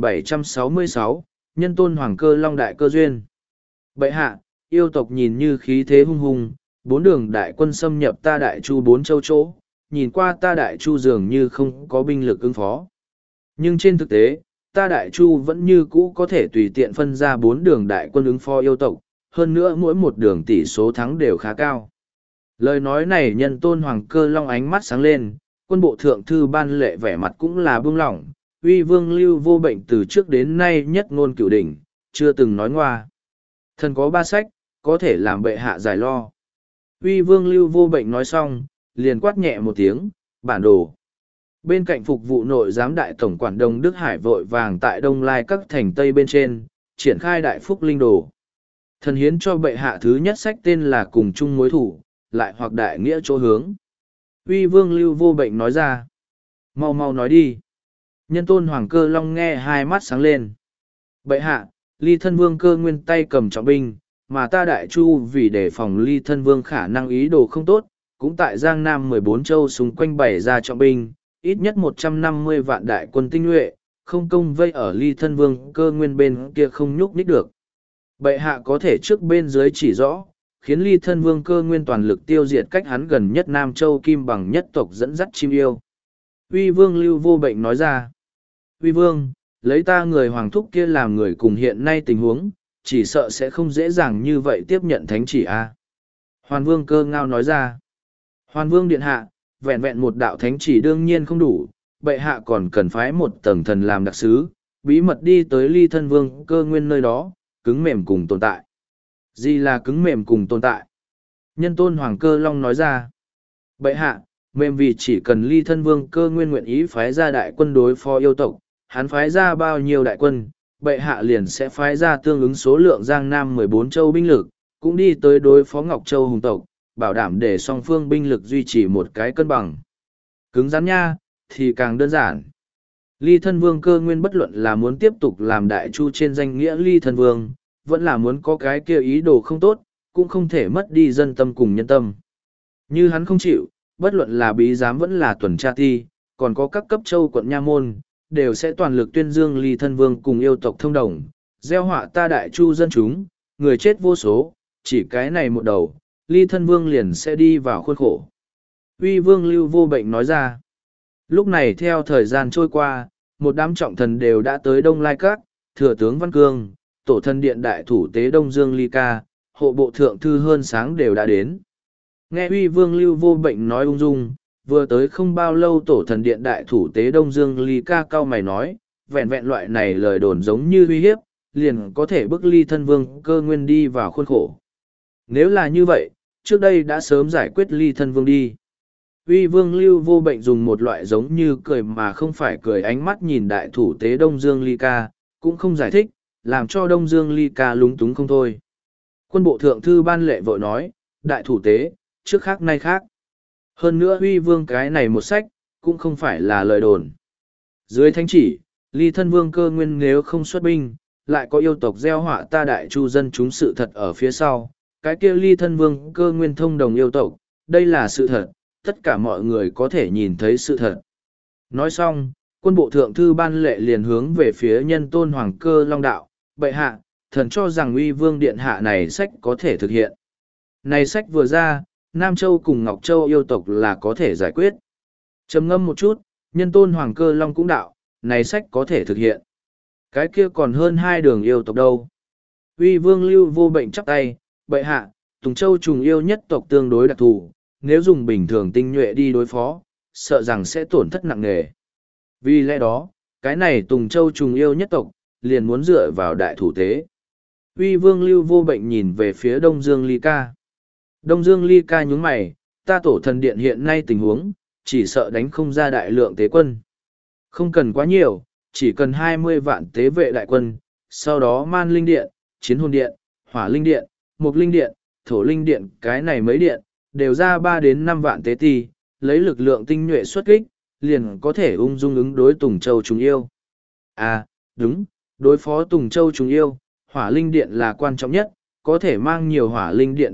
2766, nhân tôn Hoàng Cơ Long đại cơ duyên. Bệ hạ, yêu tộc nhìn như khí thế hung hùng, bốn đường đại quân xâm nhập ta đại chu bốn châu chỗ, nhìn qua ta đại chu dường như không có binh lực ứng phó. Nhưng trên thực tế, ta đại chu vẫn như cũ có thể tùy tiện phân ra bốn đường đại quân ứng phó yêu tộc, hơn nữa mỗi một đường tỷ số thắng đều khá cao. Lời nói này nhân tôn Hoàng Cơ Long ánh mắt sáng lên, quân bộ thượng thư ban lệ vẻ mặt cũng là buông lỏng, uy vương Lưu Vô Bệnh từ trước đến nay nhất ngôn cửu đỉnh, chưa từng nói ngoa. Thần có ba sách, có thể làm bệ hạ giải lo. Uy vương Lưu Vô Bệnh nói xong, liền quát nhẹ một tiếng, bản đồ. Bên cạnh phục vụ nội giám đại tổng quản Đông Đức Hải vội vàng tại Đông Lai các thành Tây bên trên, triển khai đại phúc linh đồ. Thần hiến cho bệ hạ thứ nhất sách tên là Cùng chung mối thủ, lại hoặc đại nghĩa chỗ hướng. Uy vương Lưu Vô Bệnh nói ra. Mau mau nói đi. Nhân tôn Hoàng Cơ Long nghe hai mắt sáng lên. Bệ hạ, Ly Thân Vương Cơ Nguyên tay cầm trọng binh, mà ta đại chu vì đề phòng Ly Thân Vương khả năng ý đồ không tốt, cũng tại Giang Nam 14 châu xung quanh bày ra trọng binh, ít nhất 150 vạn đại quân tinh nhuệ, không công vây ở Ly Thân Vương Cơ Nguyên bên kia không nhúc nhích được. Bệ hạ có thể trước bên dưới chỉ rõ, khiến Ly Thân Vương Cơ Nguyên toàn lực tiêu diệt cách hắn gần nhất Nam Châu Kim Bằng nhất tộc dẫn dắt chim yêu. Uy vương Lưu Vô Bệnh nói ra. Uy vương, lấy ta người hoàng thúc kia làm người cùng hiện nay tình huống, chỉ sợ sẽ không dễ dàng như vậy tiếp nhận thánh chỉ a. Hoàn vương Cơ Ngao nói ra. Hoàn vương điện hạ, vẹn vẹn một đạo thánh chỉ đương nhiên không đủ, bệ hạ còn cần phái một tầng thần làm đặc sứ, bí mật đi tới Ly Thân Vương Cơ Nguyên nơi đó, cứng mềm cùng tồn tại. Gì là cứng mềm cùng tồn tại? Nhân tôn Hoàng Cơ Long nói ra. Bệ hạ, mềm vì chỉ cần Ly Thân Vương Cơ Nguyên nguyện ý phái ra đại quân đối phó yêu tộc, hắn phái ra bao nhiêu đại quân, bệ hạ liền sẽ phái ra tương ứng số lượng Giang Nam 14 châu binh lực, cũng đi tới đối phó Ngọc Châu hùng tộc, bảo đảm để song phương binh lực duy trì một cái cân bằng. Cứng rắn nha, thì càng đơn giản. Ly Thân Vương Cơ Nguyên bất luận là muốn tiếp tục làm đại chu trên danh nghĩa Ly Thân Vương, vẫn là muốn có cái kia ý đồ không tốt, cũng không thể mất đi dân tâm cùng nhân tâm. Như hắn không chịu, bất luận là bí giám vẫn là tuần tra ti, còn có các cấp châu quận nha môn, đều sẽ toàn lực tuyên dương Ly Thân Vương cùng yêu tộc thông đồng, gieo họa ta đại chu dân chúng, người chết vô số, chỉ cái này một đầu, Ly Thân Vương liền sẽ đi vào khuôn khổ. Uy vương Lưu Vô Bệnh nói ra. Lúc này theo thời gian trôi qua, một đám trọng thần đều đã tới Đông Lai Các, thừa tướng Văn Cương, tổ thần điện đại thủ tế Đông Dương Ly Ca, hộ bộ thượng thư hơn sáng đều đã đến. Nghe Uy vương Lưu Vô Bệnh nói ung dung, vừa tới không bao lâu tổ thần điện đại thủ tế Đông Dương Ly Ca cau mày nói, vẹn vẹn loại này lời đồn giống như uy hiếp, liền có thể bức Ly Thân Vương Cơ Nguyên đi vào khuôn khổ. Nếu là như vậy, trước đây đã sớm giải quyết Ly Thân Vương đi. Uy vương Lưu Vô Bệnh dùng một loại giống như cười mà không phải cười ánh mắt nhìn đại thủ tế Đông Dương Ly Ca, cũng không giải thích, làm cho Đông Dương Ly Ca lúng túng không thôi. Quân bộ thượng thư ban lệ vội nói, đại thủ tế, trước khác nay khác. Hơn nữa Uy vương cái này một sách, cũng không phải là lời đồn. Dưới thánh chỉ, Ly Thân Vương Cơ Nguyên nếu không xuất binh, lại có yêu tộc gieo họa ta đại chu dân chúng sự thật ở phía sau, cái kia Ly Thân Vương Cơ Nguyên thông đồng yêu tộc, đây là sự thật, tất cả mọi người có thể nhìn thấy sự thật. Nói xong, quân bộ thượng thư ban lệ liền hướng về phía nhân tôn Hoàng Cơ Long đạo, bệ hạ, thần cho rằng Uy vương điện hạ này sách có thể thực hiện. Này sách vừa ra, Nam Châu cùng Ngọc Châu yêu tộc là có thể giải quyết. Trầm ngâm một chút, nhân tôn Hoàng Cơ Long cũng đạo, này sách có thể thực hiện. Cái kia còn hơn hai đường yêu tộc đâu. Uy vương Lưu Vô Bệnh chắp tay, bệ hạ, Tùng Châu trùng yêu nhất tộc tương đối đặc thù, nếu dùng bình thường tinh nhuệ đi đối phó, sợ rằng sẽ tổn thất nặng nề. Vì lẽ đó, cái này Tùng Châu trùng yêu nhất tộc, liền muốn dựa vào đại thủ tế. Uy vương Lưu Vô Bệnh nhìn về phía Đông Dương Ly Ca. Đông Dương Ly Ca nhướng mày, ta tổ thần điện hiện nay tình huống, chỉ sợ đánh không ra đại lượng tế quân. Không cần quá nhiều, chỉ cần 20 vạn tế vệ đại quân, sau đó man linh điện, chiến hồn điện, hỏa linh điện, mục linh điện, thổ linh điện, cái này mấy điện, đều ra 3 đến 5 vạn tế ti, lấy lực lượng tinh nhuệ xuất kích, liền có thể ung dung ứng đối Tùng Châu chúng yêu. À, đúng, đối phó Tùng Châu chúng yêu, hỏa linh điện là quan trọng nhất, có thể mang nhiều hỏa linh điện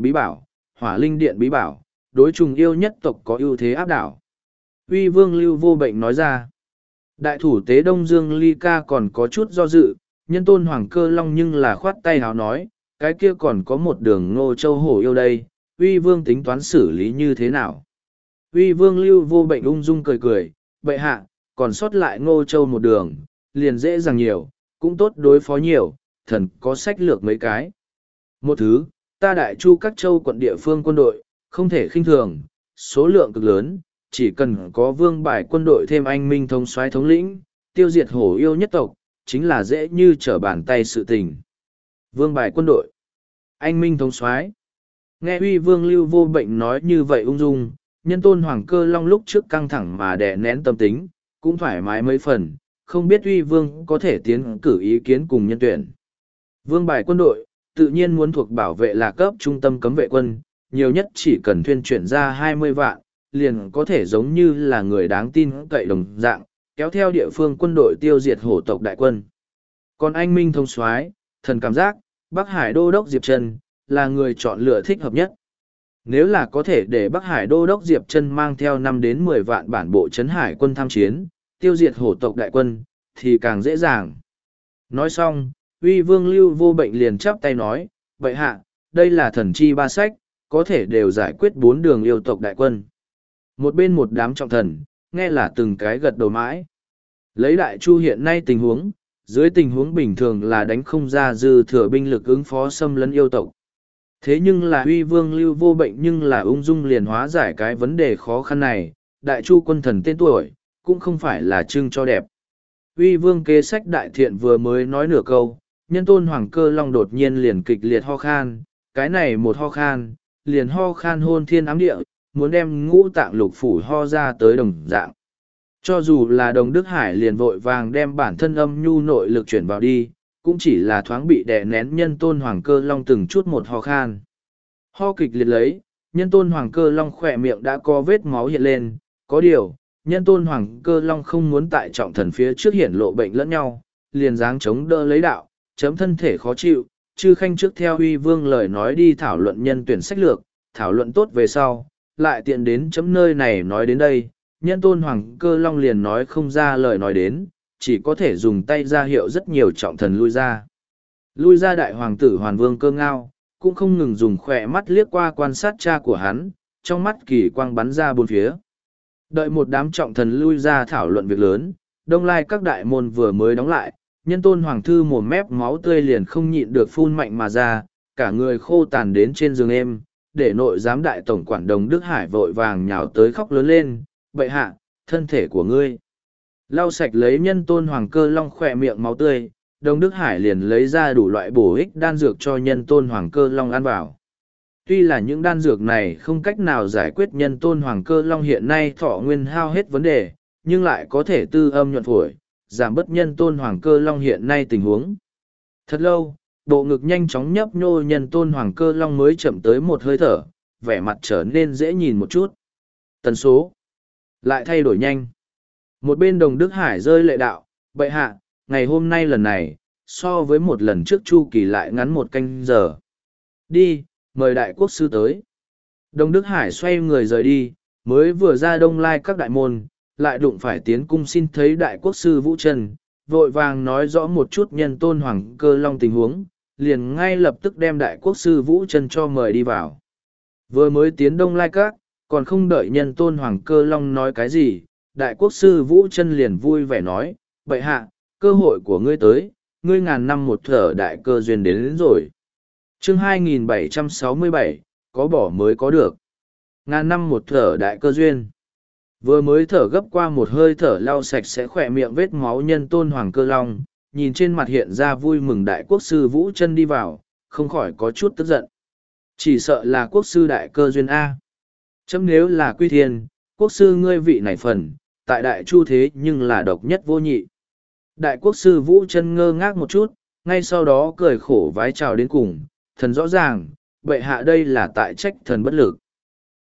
bí bảo, đối trùng yêu nhất tộc có ưu thế áp đảo. Uy Vương Lưu Vô Bệnh nói ra. Đại thủ tế Đông Dương Ly Ca còn có chút do dự, Nhân Tôn Hoàng Cơ Long nhưng là khoát tay háo nói, cái kia còn có một đường Ngô Châu hổ yêu đây, Uy Vương tính toán xử lý như thế nào? Uy Vương Lưu Vô Bệnh ung dung cười cười, bệ hạ, còn sót lại Ngô Châu một đường, liền dễ dàng nhiều, cũng tốt đối phó nhiều, thần có sách lược mấy cái. Một thứ, ta đại chu các châu quận địa phương quân đội, không thể khinh thường, số lượng cực lớn, chỉ cần có vương bài quân đội thêm anh minh thống soái thống lĩnh, tiêu diệt hổ yêu nhất tộc, chính là dễ như trở bàn tay sự tình. Vương bài quân đội, anh minh thống soái. Nghe Uy Vương Lưu Vô Bệnh nói như vậy ung dung, Nhân Tôn Hoàng Cơ Long lúc trước căng thẳng mà đè nén tâm tính, cũng thoải mái mấy phần, không biết Uy Vương có thể tiến cử ý kiến cùng nhân tuyển. Vương bài quân đội, tự nhiên muốn thuộc bảo vệ là cấp trung tâm cấm vệ quân, nhiều nhất chỉ cần thuyên chuyển ra 20 vạn, liền có thể giống như là người đáng tin cậy đồng dạng, kéo theo địa phương quân đội tiêu diệt hổ tộc đại quân. Còn anh Minh Thông soái, thần cảm giác, Bắc Hải Đô đốc Diệp Trân là người chọn lựa thích hợp nhất. Nếu là có thể để Bắc Hải Đô đốc Diệp Trân mang theo 5 đến 10 vạn bản bộ trấn hải quân tham chiến, tiêu diệt hổ tộc đại quân, thì càng dễ dàng. Nói xong, Uy Vương Lưu Vô Bệnh liền chắp tay nói, vậy hạ, đây là thần chi ba sách, có thể đều giải quyết 4 đường yêu tộc đại quân. Một bên một đám trọng thần, nghe là từng cái gật đầu mãi. Lấy đại chu hiện nay tình huống, dưới tình huống bình thường là đánh không ra dư thừa binh lực ứng phó xâm lấn yêu tộc. Thế nhưng là Uy Vương Lưu Vô Bệnh nhưng là ung dung liền hóa giải cái vấn đề khó khăn này, đại chu quân thần tên tuổi, cũng không phải là trưng cho đẹp. Uy Vương kế sách đại thiện vừa mới nói nửa câu, Nhân Tôn Hoàng Cơ Long đột nhiên liền kịch liệt ho khan, cái này một ho khan, liền ho khan hôn thiên ám địa, muốn đem ngũ tạng lục phủ ho ra tới đồng dạng. Cho dù là Đồng Đức Hải liền vội vàng đem bản thân âm nhu nội lực chuyển vào đi, cũng chỉ là thoáng bị đè nén Nhân Tôn Hoàng Cơ Long từng chút một ho khan. Ho kịch liệt lấy, Nhân Tôn Hoàng Cơ Long khỏe miệng đã có vết máu hiện lên, có điều, Nhân Tôn Hoàng Cơ Long không muốn tại trọng thần phía trước hiển lộ bệnh lẫn nhau, liền dáng chống đỡ lấy đạo, chấm thân thể khó chịu, chư khanh trước theo Uy Vương lời nói đi thảo luận nhân tuyển sách lược, thảo luận tốt về sau, lại tiện đến chấm nơi này nói đến đây, Nhân Tôn Hoàng Cơ Long liền nói không ra lời nói đến, chỉ có thể dùng tay ra hiệu rất nhiều trọng thần lui ra. Lui ra đại hoàng tử Hoàn Vương Cơ Ngao, cũng không ngừng dùng khỏe mắt liếc qua quan sát cha của hắn, trong mắt kỳ quang bắn ra bốn phía. Đợi một đám trọng thần lui ra thảo luận việc lớn, đông lai các đại môn vừa mới đóng lại, Nhân Tôn Hoàng thư mồm mép máu tươi liền không nhịn được phun mạnh mà ra, cả người khô tàn đến trên giường êm, để nội giám đại tổng quản Đồng Đức Hải vội vàng nhào tới khóc lớn lên, bệ hạ, thân thể của ngươi. Lau sạch lấy Nhân Tôn Hoàng Cơ Long khỏe miệng máu tươi, Đồng Đức Hải liền lấy ra đủ loại bổ ích đan dược cho Nhân Tôn Hoàng Cơ Long ăn vào. Tuy là những đan dược này không cách nào giải quyết Nhân Tôn Hoàng Cơ Long hiện nay thọ nguyên hao hết vấn đề, nhưng lại có thể tư âm nhuận phổi, giảm bớt Nhân Tôn Hoàng Cơ Long hiện nay tình huống. Thật lâu, bộ ngực nhanh chóng nhấp nhô Nhân Tôn Hoàng Cơ Long mới chậm tới một hơi thở, vẻ mặt trở nên dễ nhìn một chút. Tần số lại thay đổi nhanh. Một bên Đồng Đức Hải rơi lệ đạo, bệ hạ, ngày hôm nay lần này, so với một lần trước chu kỳ lại ngắn một canh giờ. Đi, mời đại quốc sư tới. Đồng Đức Hải xoay người rời đi, mới vừa ra đông lai các đại môn, lại đụng phải tiến cung xin thấy đại quốc sư Vũ Trần, vội vàng nói rõ một chút Nhân Tôn Hoàng Cơ Long tình huống, liền ngay lập tức đem đại quốc sư Vũ Trần cho mời đi vào. Vừa mới tiến đông lai các, còn không đợi Nhân Tôn Hoàng Cơ Long nói cái gì, đại quốc sư Vũ Trân liền vui vẻ nói, bệ hạ, cơ hội của ngươi tới, ngươi ngàn năm một thở đại cơ duyên đến rồi. Chương 2767, có bỏ mới có được. Ngàn năm một thở đại cơ duyên. Vừa mới thở gấp qua một hơi thở lau sạch sẽ khỏe miệng vết máu Nhân Tôn Hoàng Cơ Long, nhìn trên mặt hiện ra vui mừng đại quốc sư Vũ Trân đi vào, không khỏi có chút tức giận. Chỉ sợ là quốc sư đại cơ duyên A. Chấm nếu là quy thiên, quốc sư ngươi vị này phần, tại đại chu thế nhưng là độc nhất vô nhị. Đại quốc sư Vũ Trân ngơ ngác một chút, ngay sau đó cười khổ vái chào đến cùng, thần rõ ràng, bệ hạ đây là tại trách thần bất lực.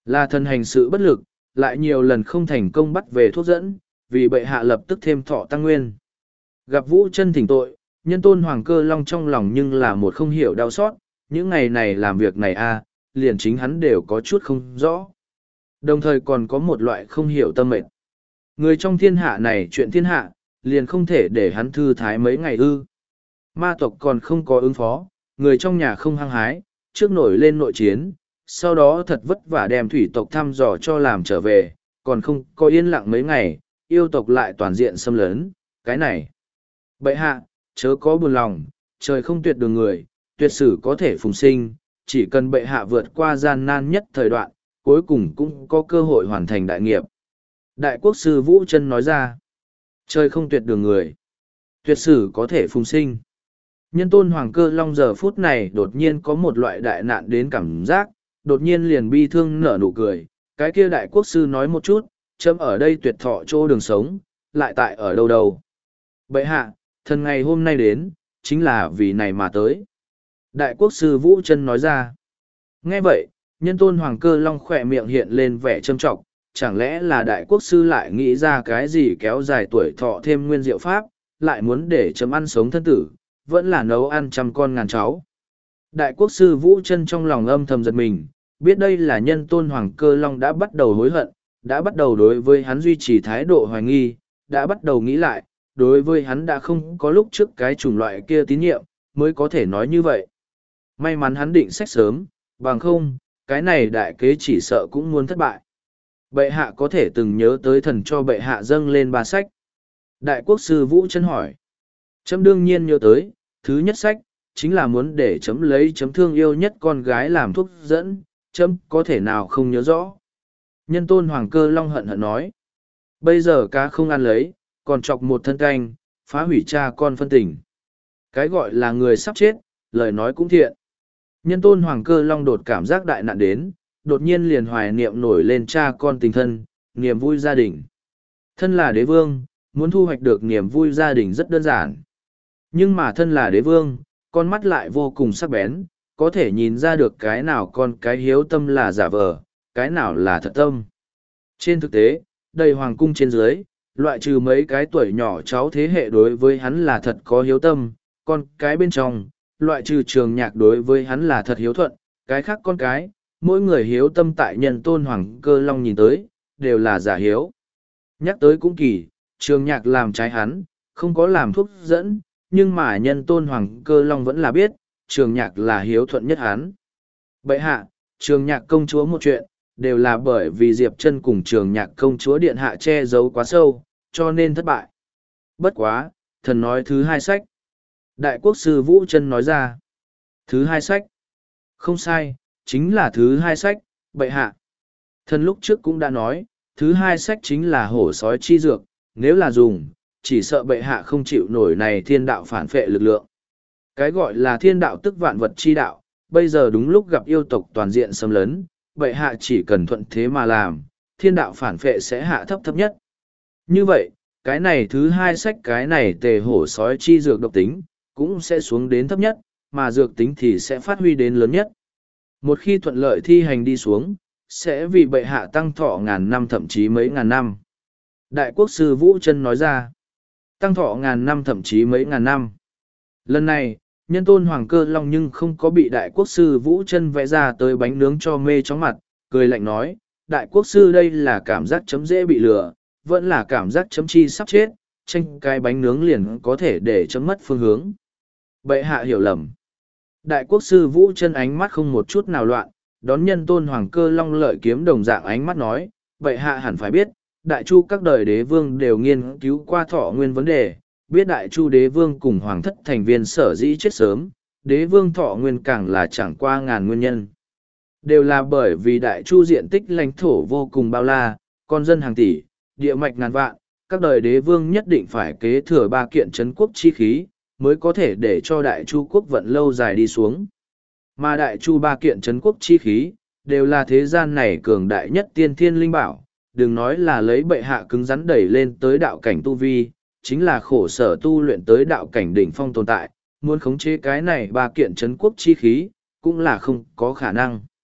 Là thần hành sự bất lực, lại nhiều lần không thành công bắt về thuốc dẫn, vì bệ hạ lập tức thêm thọ tăng nguyên. Gặp Vũ Chân thỉnh tội, Nhân Tôn Hoàng Cơ Long trong lòng nhưng là một không hiểu đau xót, những ngày này làm việc này liền chính hắn đều có chút không rõ. Đồng thời còn có một loại không hiểu tâm mệnh. Người trong thiên hạ này chuyện thiên hạ, liền không thể để hắn thư thái mấy ngày ư. Ma tộc còn không có ứng phó, người trong nhà không hăng hái, trước nổi lên nội chiến, sau đó thật vất vả đem thủy tộc thăm dò cho làm trở về, còn không có yên lặng mấy ngày, yêu tộc lại toàn diện xâm lấn, cái này. Bệ hạ, chớ có buồn lòng, trời không tuyệt đường người, tuyệt sử có thể phùng sinh, chỉ cần bệ hạ vượt qua gian nan nhất thời đoạn, cuối cùng cũng có cơ hội hoàn thành đại nghiệp. Đại quốc sư Vũ Chân nói ra, trời không tuyệt đường người, tuyệt sử có thể phùng sinh. Nhân Tôn Hoàng Cơ Long giờ phút này đột nhiên có một loại đại nạn đến cảm giác, đột nhiên liền bi thương nở nụ cười. Cái kia đại quốc sư nói một chút, chấm ở đây tuyệt thọ chỗ đường sống, lại tại ở đâu đâu. Bệ hạ, thần ngày hôm nay đến, chính là vì này mà tới. Đại quốc sư Vũ Chân nói ra. Nghe vậy, Nhân Tôn Hoàng Cơ Long khỏe miệng hiện lên vẻ châm trọng, chẳng lẽ là đại quốc sư lại nghĩ ra cái gì kéo dài tuổi thọ thêm nguyên diệu pháp, lại muốn để chấm ăn sống thân tử, vẫn là nấu ăn trăm con ngàn cháu. Đại quốc sư Vũ Chân trong lòng âm thầm giật mình, biết đây là Nhân Tôn Hoàng Cơ Long đã bắt đầu hối hận, đã bắt đầu đối với hắn duy trì thái độ hoài nghi, đã bắt đầu nghĩ lại, đối với hắn đã không có lúc trước cái chủng loại kia tín nhiệm, mới có thể nói như vậy. May mắn hắn định sách sớm, bằng không, cái này đại kế chỉ sợ cũng muốn thất bại. Bệ hạ có thể từng nhớ tới thần cho bệ hạ dâng lên 3 sách. Đại quốc sư Vũ Chân hỏi. Chấm đương nhiên nhớ tới, thứ nhất sách, chính là muốn để chấm lấy chấm thương yêu nhất con gái làm thuốc dẫn, chấm có thể nào không nhớ rõ. Nhân Tôn Hoàng Cơ Long hận hận nói. Bây giờ cá không ăn lấy, còn chọc một thân canh, phá hủy cha con phân tình. Cái gọi là người sắp chết, lời nói cũng thiện. Nhân Tôn Hoàng Cơ Long đột cảm giác đại nạn đến, đột nhiên liền hoài niệm nổi lên cha con tình thân, niềm vui gia đình. Thân là đế vương, muốn thu hoạch được niềm vui gia đình rất đơn giản. Nhưng mà thân là đế vương, con mắt lại vô cùng sắc bén, có thể nhìn ra được cái nào con cái hiếu tâm là giả vờ, cái nào là thật tâm. Trên thực tế, đầy hoàng cung trên dưới, loại trừ mấy cái tuổi nhỏ cháu thế hệ đối với hắn là thật có hiếu tâm, con cái bên trong, loại trừ Trường Nhạc đối với hắn là thật hiếu thuận, cái khác con cái, mỗi người hiếu tâm tại Nhân Tôn Hoàng Cơ Long nhìn tới, đều là giả hiếu. Nhắc tới cũng kỳ, Trường Nhạc làm trái hắn, không có làm thuốc dẫn, nhưng mà Nhân Tôn Hoàng Cơ Long vẫn là biết, Trường Nhạc là hiếu thuận nhất hắn. Bệ hạ, Trường Nhạc công chúa một chuyện, đều là bởi vì Diệp Chân cùng Trường Nhạc công chúa điện hạ che giấu quá sâu, cho nên thất bại. Bất quá, thần nói thứ 2 sách. Đại quốc sư Vũ Chân nói ra. Thứ 2 sách. Không sai, chính là thứ 2 sách, bệ hạ. Thần lúc trước cũng đã nói, thứ 2 sách chính là hổ sói chi dược, nếu là dùng, chỉ sợ bệ hạ không chịu nổi này thiên đạo phản phệ lực lượng. Cái gọi là thiên đạo tức vạn vật chi đạo, bây giờ đúng lúc gặp yêu tộc toàn diện xâm lấn, bệ hạ chỉ cần thuận thế mà làm, thiên đạo phản phệ sẽ hạ thấp thấp nhất. Như vậy, cái này thứ 2 sách cái này tề hổ sói chi dược độc tính, cũng sẽ xuống đến thấp nhất, mà dược tính thì sẽ phát huy đến lớn nhất. Một khi thuận lợi thi hành đi xuống, sẽ vì bệ hạ tăng thọ ngàn năm thậm chí mấy ngàn năm. Đại quốc sư Vũ Chân nói ra, tăng thọ ngàn năm thậm chí mấy ngàn năm. Lần này, Nhân Tôn Hoàng Cơ Long nhưng không có bị đại quốc sư Vũ Chân vẽ ra tới bánh nướng cho mê chóng mặt, cười lạnh nói, đại quốc sư đây là cảm giác chấm dễ bị lừa, vẫn là cảm giác chấm chi sắp chết, tranh cái bánh nướng liền có thể để chấm mất phương hướng. Bệ hạ hiểu lầm. Đại quốc sư Vũ Chân ánh mắt không một chút nào loạn, đón Nhân Tôn Hoàng Cơ Long lợi kiếm đồng dạng ánh mắt nói, bệ hạ hẳn phải biết, đại chu các đời đế vương đều nghiên cứu qua thọ nguyên vấn đề, biết đại chu đế vương cùng hoàng thất thành viên sở dĩ chết sớm, đế vương thọ nguyên càng là chẳng qua ngàn nguyên nhân. Đều là bởi vì đại chu diện tích lãnh thổ vô cùng bao la, con dân hàng tỷ, địa mạch ngàn vạn, các đời đế vương nhất định phải kế thừa 3 kiện trấn quốc chi khí, mới có thể để cho đại chu quốc vận lâu dài đi xuống. Mà đại chu 3 kiện trấn quốc chi khí, đều là thế gian này cường đại nhất tiên thiên linh bảo, đừng nói là lấy bệ hạ cứng rắn đẩy lên tới đạo cảnh tu vi, chính là khổ sở tu luyện tới đạo cảnh đỉnh phong tồn tại, muốn khống chế cái này 3 kiện trấn quốc chi khí, cũng là không có khả năng.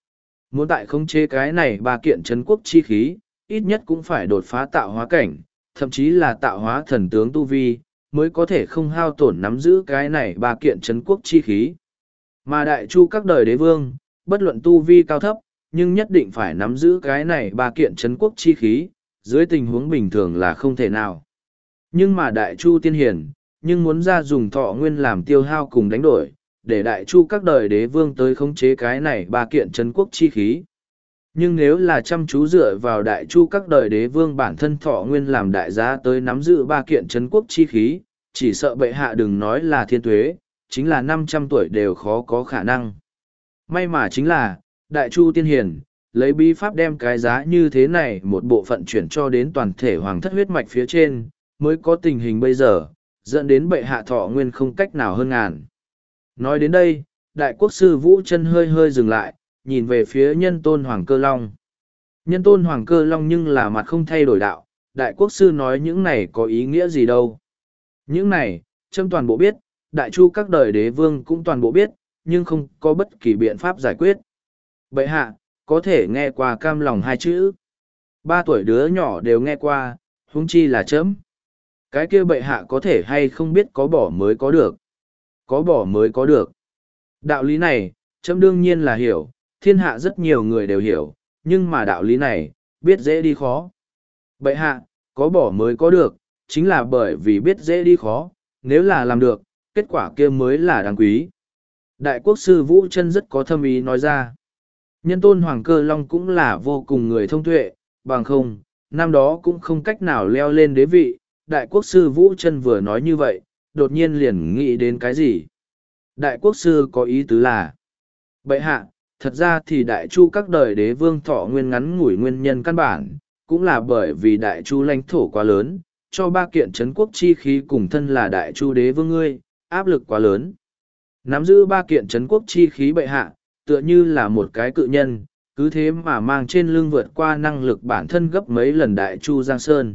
Muốn tại khống chế cái này ba kiện trấn quốc chi khí, ít nhất cũng phải đột phá tạo hóa cảnh, thậm chí là tạo hóa thần tướng tu vi, mới có thể không hao tổn nắm giữ cái này ba kiện trấn quốc chi khí. Mà đại chu các đời đế vương, bất luận tu vi cao thấp, nhưng nhất định phải nắm giữ cái này ba kiện trấn quốc chi khí, dưới tình huống bình thường là không thể nào. Nhưng mà đại chu tiên hiền, nhưng muốn ra dùng thọ nguyên làm tiêu hao cùng đánh đổi, để đại chu các đời đế vương tới khống chế cái này ba kiện trấn quốc chi khí. Nhưng nếu là chăm chú dựa vào đại chu các đời đế vương bản thân thọ nguyên làm đại giá tới nắm giữ ba kiện trấn quốc chi khí, chỉ sợ bệ hạ đừng nói là thiên tuế, chính là 500 tuổi đều khó có khả năng. May mà chính là, đại chu tiên hiền, lấy bí pháp đem cái giá như thế này một bộ phận chuyển cho đến toàn thể hoàng thất huyết mạch phía trên, mới có tình hình bây giờ, dẫn đến bệ hạ thọ nguyên không cách nào hơn ngàn. Nói đến đây, đại quốc sư Vũ Chân hơi hơi dừng lại, nhìn về phía nhân tôn Hoàng Cơ Long. Nhân tôn Hoàng Cơ Long nhưng là mặt không thay đổi đạo, đại quốc sư nói những này có ý nghĩa gì đâu. Những này, trâm toàn bộ biết, đại chu các đời đế vương cũng toàn bộ biết, nhưng không có bất kỳ biện pháp giải quyết. Bệ hạ, có thể nghe qua cam lòng hai chữ. 3 tuổi đứa nhỏ đều nghe qua, huống chi là chấm. Cái kia bệ hạ có thể hay không biết có bỏ mới có được. Có bỏ mới có được. Đạo lý này, chấm đương nhiên là hiểu, thiên hạ rất nhiều người đều hiểu, nhưng mà đạo lý này, biết dễ đi khó. Bệ hạ, có bỏ mới có được, chính là bởi vì biết dễ đi khó, nếu là làm được, kết quả kia mới là đáng quý. Đại quốc sư Vũ Chân rất có thâm ý nói ra. Nhân tôn Hoàng Cơ Long cũng là vô cùng người thông tuệ, bằng không, năm đó cũng không cách nào leo lên đế vị. Đại quốc sư Vũ Chân vừa nói như vậy, đột nhiên liền nghĩ đến cái gì? Đại quốc sư có ý tứ là, bệ hạ, thật ra thì đại chu các đời đế vương thọ nguyên ngắn ngủi nguyên nhân căn bản, cũng là bởi vì đại chu lãnh thổ quá lớn, cho ba kiện trấn quốc chi khí cùng thân là đại chu đế vương ngươi, áp lực quá lớn. Nắm giữ ba kiện trấn quốc chi khí bệ hạ, tựa như là một cái cự nhân, cứ thế mà mang trên lưng vượt qua năng lực bản thân gấp mấy lần đại chu Giang Sơn.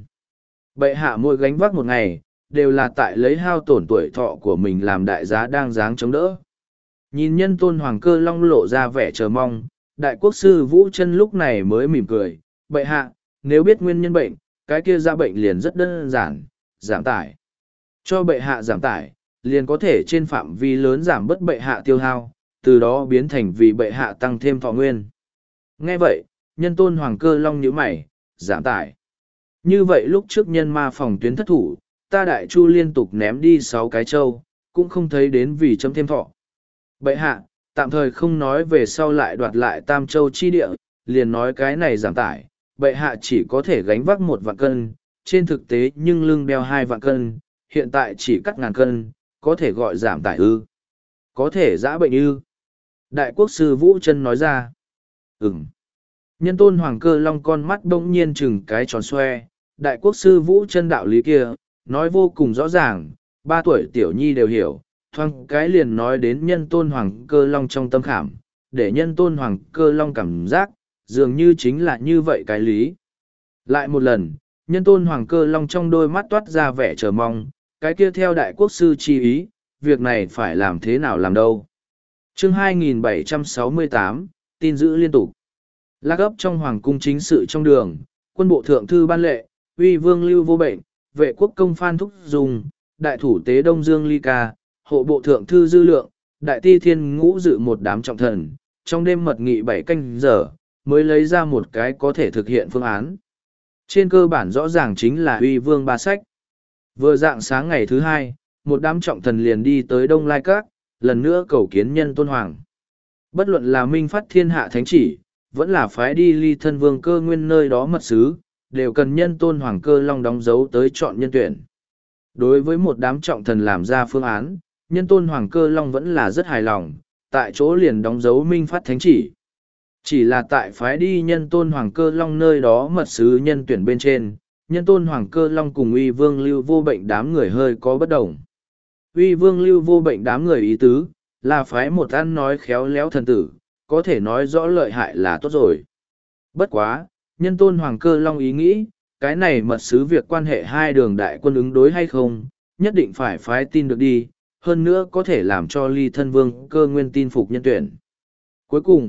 Bệ hạ mỗi gánh vác một ngày, đều là tại lấy hao tổn tuổi thọ của mình làm đại giá đang dáng chống đỡ. Nhìn nhân tôn Hoàng Cơ Long lộ ra vẻ chờ mong, đại quốc sư Vũ Chân lúc này mới mỉm cười, bệ hạ, nếu biết nguyên nhân bệnh, cái kia ra bệnh liền rất đơn giản, giảm tải. Cho bệ hạ giảm tải, liền có thể trên phạm vi lớn giảm bớt bệ hạ tiêu hao, từ đó biến thành vì bệ hạ tăng thêm thọ nguyên. Nghe vậy, nhân tôn Hoàng Cơ Long nhíu mày, giảm tải. Như vậy lúc trước nhân ma phòng tuyến thất thủ, ta đại chu liên tục ném đi 6 cái châu, cũng không thấy đến vì chấm thêm thọ. Bệ hạ, tạm thời không nói về sau lại đoạt lại Tam Châu chi địa, liền nói cái này giảm tải, bệ hạ chỉ có thể gánh vác 1 vạn cân, trên thực tế nhưng lưng đeo 2 vạn cân, hiện tại chỉ cắt 1000 cân, có thể gọi giảm tải ư? Có thể giã bệnh ư? Đại quốc sư Vũ Chân nói ra. Nhân tôn Hoàng Cơ Long con mắt bỗng nhiên chừng cái tròn xoe, đại quốc sư Vũ Chân đạo lý kia, nói vô cùng rõ ràng, 3 tuổi tiểu nhi đều hiểu, thoáng cái liền nói đến nhân tôn Hoàng Cơ Long trong tâm khảm, để nhân tôn Hoàng Cơ Long cảm giác, dường như chính là như vậy cái lý. Lại một lần, nhân tôn Hoàng Cơ Long trong đôi mắt toát ra vẻ chờ mong, cái kia theo đại quốc sư chi ý, việc này phải làm thế nào làm đâu. Chương 2768, tin giữ liên tục. Lạc ấp trong hoàng cung chính sự trong đường, quân bộ thượng thư ban lệ, uy vương Lưu Vô Bệnh, vệ quốc công Phan Thúc Dùng, đại thủ tế Đông Dương Ly Ca, hộ bộ thượng thư Dư Lượng, đại ti thiên ngũ dự một đám trọng thần, trong đêm mật nghị 7 canh giờ, mới lấy ra một cái có thể thực hiện phương án. Trên cơ bản rõ ràng chính là uy vương ba sách. Vừa dạng sáng ngày thứ 2, một đám trọng thần liền đi tới Đông Lai Các, lần nữa cầu kiến nhân tôn hoàng. Bất luận là minh phát thiên hạ thánh chỉ, vẫn là phái đi Ly Thân Vương Cơ Nguyên nơi đó mật sứ, đều cần nhân tôn Hoàng Cơ Long đóng dấu tới chọn nhân tuyển. Đối với một đám trọng thần làm ra phương án, nhân tôn Hoàng Cơ Long vẫn là rất hài lòng, tại chỗ liền đóng dấu minh phát thánh chỉ. Chỉ là tại phái đi nhân tôn Hoàng Cơ Long nơi đó mật sứ nhân tuyển bên trên, nhân tôn Hoàng Cơ Long cùng uy vương Lưu Vô Bệnh đám người hơi có bất đồng. Uy vương Lưu Vô Bệnh đám người ý tứ, là phái một ăn nói khéo léo thần tử, có thể nói rõ lợi hại là tốt rồi. Bất quá, nhân tôn Hoàng Cơ Long ý nghĩ, cái này mật sứ việc quan hệ hai đường đại quân ứng đối hay không, nhất định phải phái tin được đi, hơn nữa có thể làm cho Ly Thân Vương Cơ Nguyên tin phục nhân tuyển. Cuối cùng,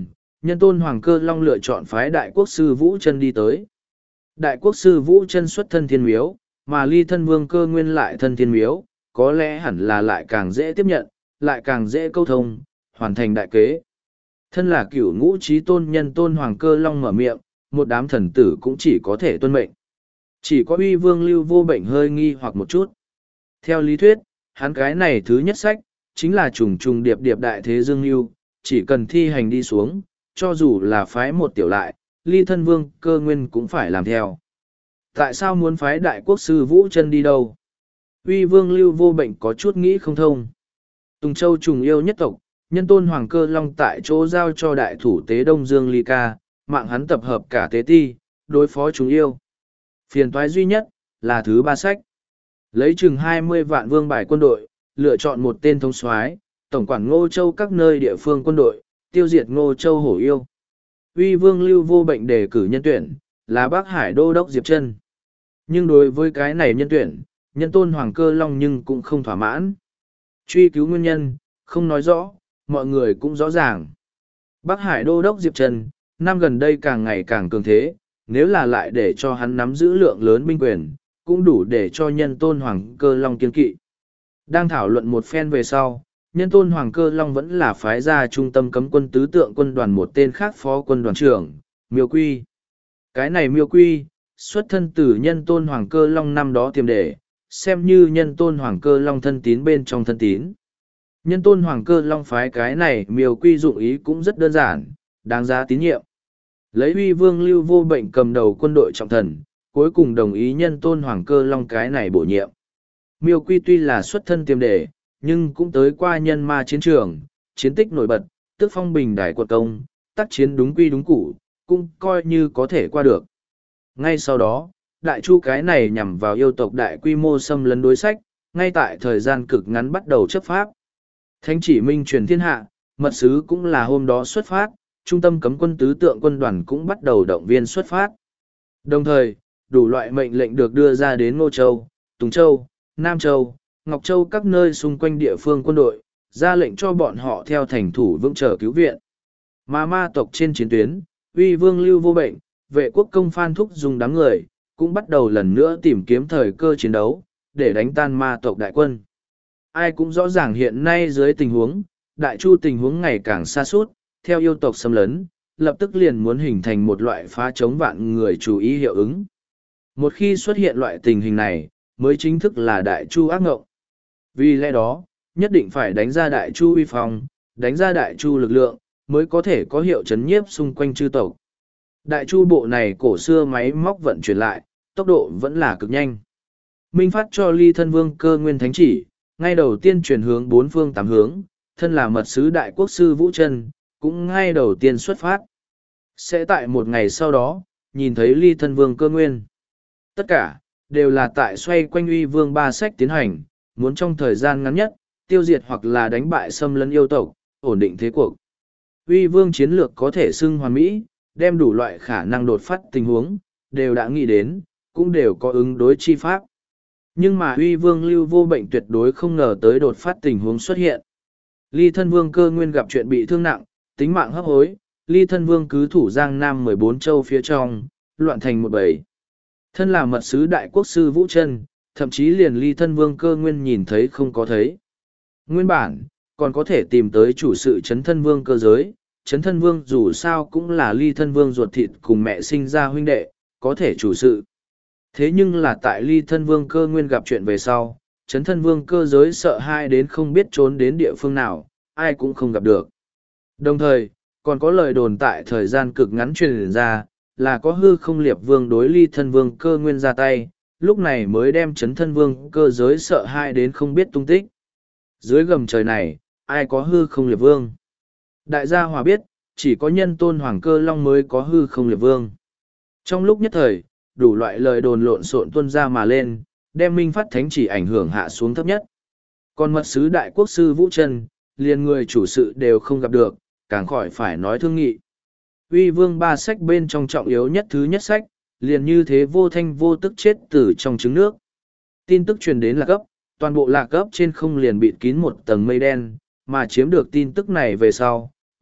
Nhân tôn Hoàng Cơ Long lựa chọn phái Đại Quốc sư Vũ Chân đi tới. Đại Quốc sư Vũ Chân xuất thân thiên miếu, mà Ly Thân Vương Cơ Nguyên lại thân thiên miếu, có lẽ hẳn là lại càng dễ tiếp nhận, lại càng dễ câu thông, hoàn thành đại kế. Thân là cửu ngũ trí tôn nhân tôn Hoàng Cơ Long mở miệng, một đám thần tử cũng chỉ có thể tuân mệnh. Chỉ có Uy Vương Lưu Vô Bệnh hơi nghi hoặc một chút. Theo lý thuyết, hắn cái này thứ nhất sách, chính là trùng trùng điệp điệp đại thế dương lưu, chỉ cần thi hành đi xuống, cho dù là phái một tiểu lại, Ly Thân Vương Cơ Nguyên cũng phải làm theo. Tại sao muốn phái Đại Quốc sư Vũ Chân đi đâu? Uy Vương Lưu Vô Bệnh có chút nghĩ không thông. Tùng Châu trùng yêu nhất tộc, nhân tôn Hoàng Cơ Long tại chỗ giao cho đại thủ tế Đông Dương Ly Ca, mạng hắn tập hợp cả tế ti, đối phó trùng yêu. Phiền toái duy nhất, là thứ ba sách. Lấy chừng 20 vạn vương bài quân đội, lựa chọn một tên thống soái, tổng quản Ngô Châu các nơi địa phương quân đội, tiêu diệt Ngô Châu hổ yêu. Uy Vương Lưu Vô Bệnh đề cử nhân tuyển, là Bắc Hải Đô đốc Diệp Chân. Nhưng đối với cái này nhân tuyển, nhân tôn Hoàng Cơ Long nhưng cũng không thỏa mãn. Truy cứu nguyên nhân, không nói rõ, mọi người cũng rõ ràng. Bắc Hải Đô đốc Diệp Chân, năm gần đây càng ngày càng cường thế, nếu là lại để cho hắn nắm giữ lượng lớn binh quyền, cũng đủ để cho nhân tôn Hoàng Cơ Long kiên kỵ. Đang thảo luận một phen về sau, nhân tôn Hoàng Cơ Long vẫn là phái ra trung tâm cấm quân tứ tượng quân đoàn một tên khác phó quân đoàn trưởng, Miêu Quy. Cái này Miêu Quy, xuất thân từ nhân tôn Hoàng Cơ Long năm đó tiềm đề, xem như nhân tôn Hoàng Cơ Long thân tín bên trong thân tín. Nhân tôn Hoàng Cơ Long phái cái này Miêu Quy dụng ý cũng rất đơn giản, đáng giá tín nhiệm. Lấy Uy Vương Lưu Vô Bệnh cầm đầu quân đội trọng thần, cuối cùng đồng ý nhân tôn Hoàng Cơ Long cái này bổ nhiệm. Miêu Quy tuy là xuất thân tiềm đề, nhưng cũng tới qua nhân ma chiến trường, chiến tích nổi bật, tức phong bình đài quật công, tác chiến đúng quy đúng củ, cũng coi như có thể qua được. Ngay sau đó, đại chu cái này nhằm vào yêu tộc đại quy mô xâm lấn đối sách, ngay tại thời gian cực ngắn bắt đầu chấp pháp. Thánh chỉ minh truyền thiên hạ, mật sứ cũng là hôm đó xuất phát, trung tâm cấm quân tứ tượng quân đoàn cũng bắt đầu động viên xuất phát. Đồng thời, đủ loại mệnh lệnh được đưa ra đến Ngô Châu, Tùng Châu, Nam Châu, Ngọc Châu các nơi xung quanh địa phương quân đội, ra lệnh cho bọn họ theo thành thủ vững chờ cứu viện. Mà ma tộc trên chiến tuyến, Uy Vương Lưu Vô Bệnh, vệ quốc công Phan Thúc dùng đám người, cũng bắt đầu lần nữa tìm kiếm thời cơ chiến đấu, để đánh tan ma tộc đại quân. Ai cũng rõ ràng hiện nay dưới tình huống, đại chu tình huống ngày càng xa suốt, theo yêu tộc xâm lấn, lập tức liền muốn hình thành một loại phá chống vạn người chú ý hiệu ứng. Một khi xuất hiện loại tình hình này, mới chính thức là đại chu ác ngộng. Vì lẽ đó, nhất định phải đánh ra đại chu uy phong, đánh ra đại chu lực lượng, mới có thể có hiệu chấn nhiếp xung quanh chư tộc. Đại chu bộ này cổ xưa máy móc vận chuyển lại, tốc độ vẫn là cực nhanh. Minh phát cho Ly Thân Vương Cơ Nguyên thánh chỉ, ngay đầu tiên chuyển hướng bốn phương tám hướng, thân là mật sứ Đại Quốc sư Vũ Chân, cũng ngay đầu tiên xuất phát. Sẽ tại một ngày sau đó, nhìn thấy Ly Thân Vương Cơ Nguyên. Tất cả, đều là tại xoay quanh Uy Vương ba sách tiến hành, muốn trong thời gian ngắn nhất, tiêu diệt hoặc là đánh bại xâm lấn yêu tộc, ổn định thế cuộc. Uy Vương chiến lược có thể xưng hoàn mỹ, đem đủ loại khả năng đột phát tình huống, đều đã nghĩ đến, cũng đều có ứng đối chi pháp. Nhưng mà Uy Vương Lưu Vô Bệnh tuyệt đối không ngờ tới đột phát tình huống xuất hiện. Ly Thân Vương Cơ Nguyên gặp chuyện bị thương nặng, tính mạng hấp hối, Ly Thân Vương cứ thủ Giang Nam 14 châu phía trong, loạn thành một bầy. Thân là mật sứ Đại Quốc sư Vũ Chân, thậm chí liền Ly Thân Vương Cơ Nguyên nhìn thấy không có thấy. Nguyên bản, còn có thể tìm tới chủ sự Chấn Thân Vương Cơ Giới. Chấn Thân Vương dù sao cũng là Ly Thân Vương ruột thịt cùng mẹ sinh ra huynh đệ, có thể chủ sự. Thế nhưng là tại Ly Thân Vương Cơ Nguyên gặp chuyện về sau, Chấn Thân Vương Cơ Giới sợ hai đến không biết trốn đến địa phương nào, ai cũng không gặp được. Đồng thời, còn có lời đồn tại thời gian cực ngắn truyền ra, là có hư không liệp vương đối Ly Thân Vương Cơ Nguyên ra tay, lúc này mới đem Chấn Thân Vương Cơ Giới sợ hai đến không biết tung tích. Dưới gầm trời này, ai có hư không liệp vương? Đại gia Hòa biết, chỉ có nhân tôn Hoàng Cơ Long mới có hư không liệp vương. Trong lúc nhất thời, đủ loại lời đồn lộn xộn tuôn ra mà lên, đem Minh phát thánh chỉ ảnh hưởng hạ xuống thấp nhất. Còn mật sứ Đại Quốc sư Vũ Chân, liền người chủ sự đều không gặp được, càng khỏi phải nói thương nghị. Uy Vương ba sách bên trong trọng yếu nhất thứ nhất sách, liền như thế vô thanh vô tức chết từ trong trứng nước. Tin tức truyền đến Lạc Ấp, toàn bộ Lạc Ấp trên không liền bịt kín một tầng mây đen, mà chiếm được tin tức này về sau,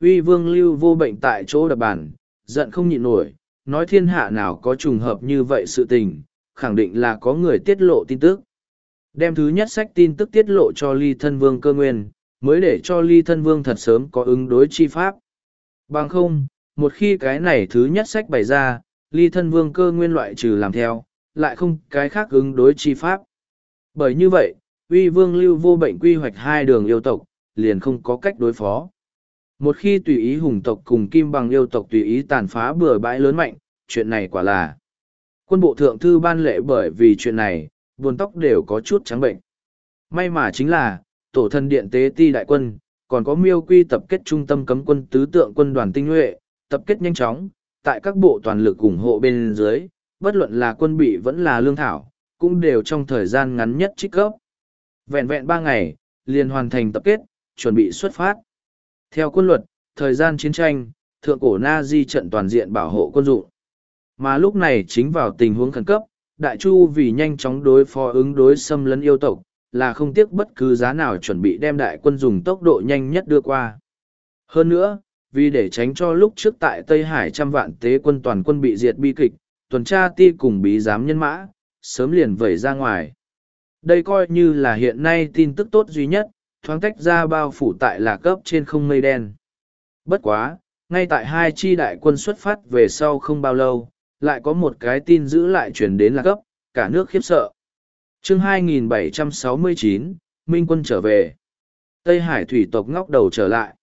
Uy Vương Lưu Vô Bệnh tại chỗ đập bàn, giận không nhịn nổi, nói thiên hạ nào có trùng hợp như vậy sự tình, khẳng định là có người tiết lộ tin tức. Đem thứ nhất sách tin tức tiết lộ cho Ly Thân Vương Cơ Nguyên, mới để cho Ly Thân Vương thật sớm có ứng đối chi pháp. Bằng không, một khi cái này thứ nhất sách bày ra, Ly Thân Vương Cơ Nguyên loại trừ làm theo, lại không cái khác ứng đối chi pháp. Bởi như vậy, Uy Vương Lưu Vô Bệnh quy hoạch hai đường yêu tộc, liền không có cách đối phó. Một khi tùy ý hùng tộc cùng kim bằng yêu tộc tùy ý tàn phá bừa bãi lớn mạnh, chuyện này quả là. Quân bộ thượng thư ban lệ bởi vì chuyện này, buồn tóc đều có chút trắng bệnh. May mà chính là, tổ thần điện tế ti đại quân, còn có miêu quy tập kết trung tâm cấm quân tứ tượng quân đoàn tinh nhuệ, tập kết nhanh chóng, tại các bộ toàn lực ủng hộ bên dưới, bất luận là quân bị vẫn là lương thảo, cũng đều trong thời gian ngắn nhất trích cấp. Vẹn vẹn 3 ngày, liền hoàn thành tập kết, chuẩn bị xuất phát. Theo quân luật, thời gian chiến tranh, thượng cổ Na Di trận toàn diện bảo hộ quân dụng. Mà lúc này chính vào tình huống khẩn cấp, Đại Chu vì nhanh chóng đối phó ứng đối xâm lấn yêu tộc, là không tiếc bất cứ giá nào chuẩn bị đem đại quân dùng tốc độ nhanh nhất đưa qua. Hơn nữa, vì để tránh cho lúc trước tại Tây Hải 100 vạn tế quân toàn quân bị diệt bi kịch, tuần tra ti cùng bí giám nhân mã, sớm liền vẩy ra ngoài. Đây coi như là hiện nay tin tức tốt duy nhất, thoáng tách ra bao phủ tại Lạc Cấp trên không mây đen. Bất quá, ngay tại hai chi đại quân xuất phát về sau không bao lâu, lại có một cái tin giữ lại chuyển đến Lạc Cấp, cả nước khiếp sợ. Chương 2769, Minh quân trở về. Tây Hải thủy tộc ngóc đầu trở lại.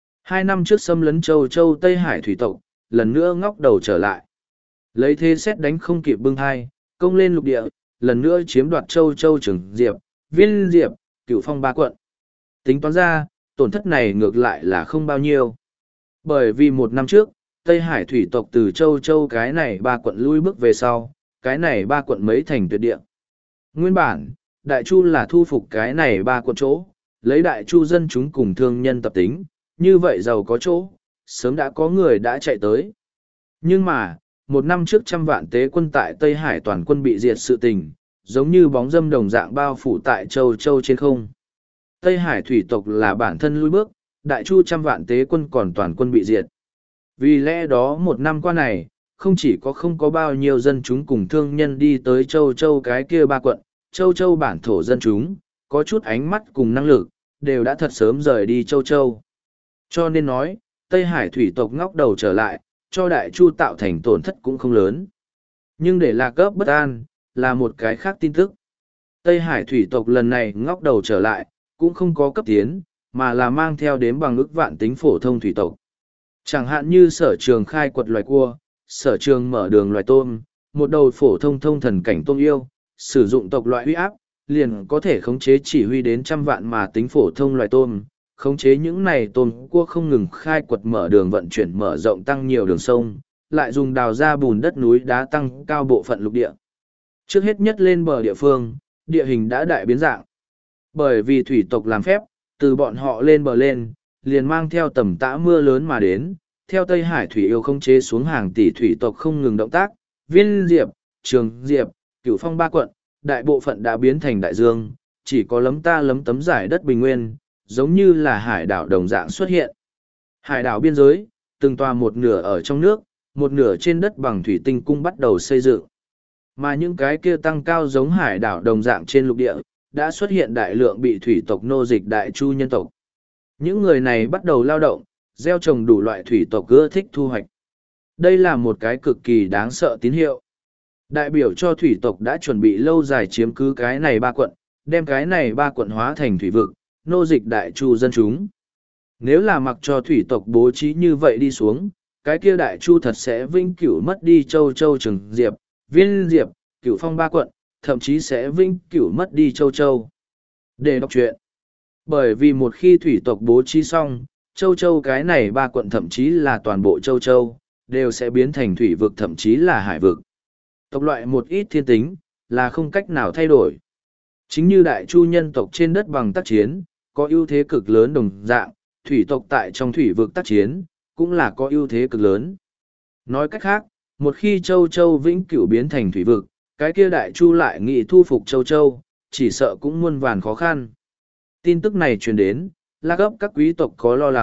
2 năm trước xâm lấn châu châu Tây Hải thủy tộc, lần nữa ngóc đầu trở lại. Lấy thế xét đánh không kịp bưng thai, công lên lục địa, lần nữa chiếm đoạt châu châu Trường Diệp, Viên Diệp, Cửu Phong 3 quận. Tính toán ra, tổn thất này ngược lại là không bao nhiêu. Bởi vì 1 năm trước, Tây Hải thủy tộc từ châu châu cái này 3 quận lui bước về sau, cái này 3 quận mấy thành tuyệt địa. Nguyên bản, Đại Chu là thu phục cái này 3 quận chỗ, lấy Đại Chu dân chúng cùng thương nhân tập tính, như vậy giàu có chỗ, sớm đã có người đã chạy tới. Nhưng mà, 1 năm trước 100 vạn tế quân tại Tây Hải toàn quân bị diệt sự tình, giống như bóng dâm đồng dạng bao phủ tại châu châu trên không. Tây Hải thủy tộc là bản thân lui bước, Đại Chu 100 vạn tế quân còn toàn quân bị diệt. Vì lẽ đó 1 năm qua này, không chỉ có không có bao nhiêu dân chúng cùng thương nhân đi tới châu châu cái kia 3 quận, châu châu bản thổ dân chúng, có chút ánh mắt cùng năng lực, đều đã thật sớm rời đi châu châu. Cho nên nói, Tây Hải thủy tộc ngóc đầu trở lại, cho Đại Chu tạo thành tổn thất cũng không lớn. Nhưng để Lạc Cấp bất an, là một cái khác tin tức. Tây Hải thủy tộc lần này ngóc đầu trở lại, cũng không có cấp tiến, mà là mang theo đếm bằng ức vạn tính phổ thông thủy tộc. Chẳng hạn như Sở Trường khai quật loài cua, Sở Trường mở đường loài tôm, một đầu phổ thông thông thần cảnh tôm yêu, sử dụng tộc loại huy áp, liền có thể khống chế chỉ huy đến 100 vạn mà tính phổ thông loài tôm, khống chế những này tôm cua không ngừng khai quật mở đường vận chuyển mở rộng tăng nhiều đường sông, lại dùng đào ra bùn đất núi đá tăng cao bộ phận lục địa. Trước hết nhất lên bờ địa phương, địa hình đã đại biến dạng. Bởi vì thủy tộc làm phép, từ bọn họ lên bờ lên, liền mang theo tầm tã mưa lớn mà đến, theo Tây Hải thủy yêu không chế xuống hàng tỷ thủy tộc không ngừng động tác, Viên Diệp, Trường Diệp, Cửu Phong 3 quận, đại bộ phận đã biến thành đại dương, chỉ có lấm ta lấm tấm giải đất bình nguyên, giống như là hải đảo đồng dạng xuất hiện. Hải đảo biên giới, từng tòa một nửa ở trong nước, một nửa trên đất bằng thủy tinh cung bắt đầu xây dựng. Mà những cái kia tăng cao giống hải đảo đồng dạng trên lục địa, đã xuất hiện đại lượng bị thủy tộc nô dịch Đại Chu nhân tộc. Những người này bắt đầu lao động, gieo trồng đủ loại thủy tộc ưa thích thu hoạch. Đây là một cái cực kỳ đáng sợ tín hiệu. Đại biểu cho thủy tộc đã chuẩn bị lâu dài chiếm cứ cái này 3 quận, đem cái này 3 quận hóa thành thủy vực, nô dịch Đại Chu dân chúng. Nếu là mặc cho thủy tộc bố trí như vậy đi xuống, cái kia Đại Chu thật sẽ vĩnh cửu mất đi châu châu Trường Diệp, Viên Diệp, Cửu Phong 3 quận, thậm chí sẽ vĩnh cửu mất đi châu châu. Để đọc truyện. Bởi vì một khi thủy tộc bố trí xong, châu châu cái này 3 quận thậm chí là toàn bộ châu châu, đều sẽ biến thành thủy vực thậm chí là hải vực. Tộc loại một ít thiên tính, là không cách nào thay đổi. Chính như Đại Chu nhân tộc trên đất bằng tác chiến, có ưu thế cực lớn đồng dạng, thủy tộc tại trong thủy vực tác chiến, cũng là có ưu thế cực lớn. Nói cách khác, một khi châu châu vĩnh cửu biến thành thủy vực, cái kia Đại Chu lại nghị thu phục châu châu, chỉ sợ cũng muôn vàn khó khăn. Tin tức này truyền đến, Lạc Cấp các quý tộc có lo lắng,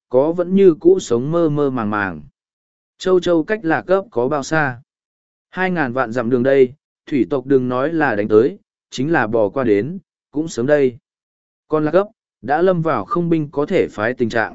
có vẫn như cũ sống mơ mơ màng màng. Châu Châu cách Lạc Cấp có bao xa? 2.000 vạn dặm đường đây, thủy tộc đừng nói là đánh tới, chính là bò qua đến, cũng sớm đây. Còn Lạc Cấp, đã lâm vào không binh có thể phái tình trạng.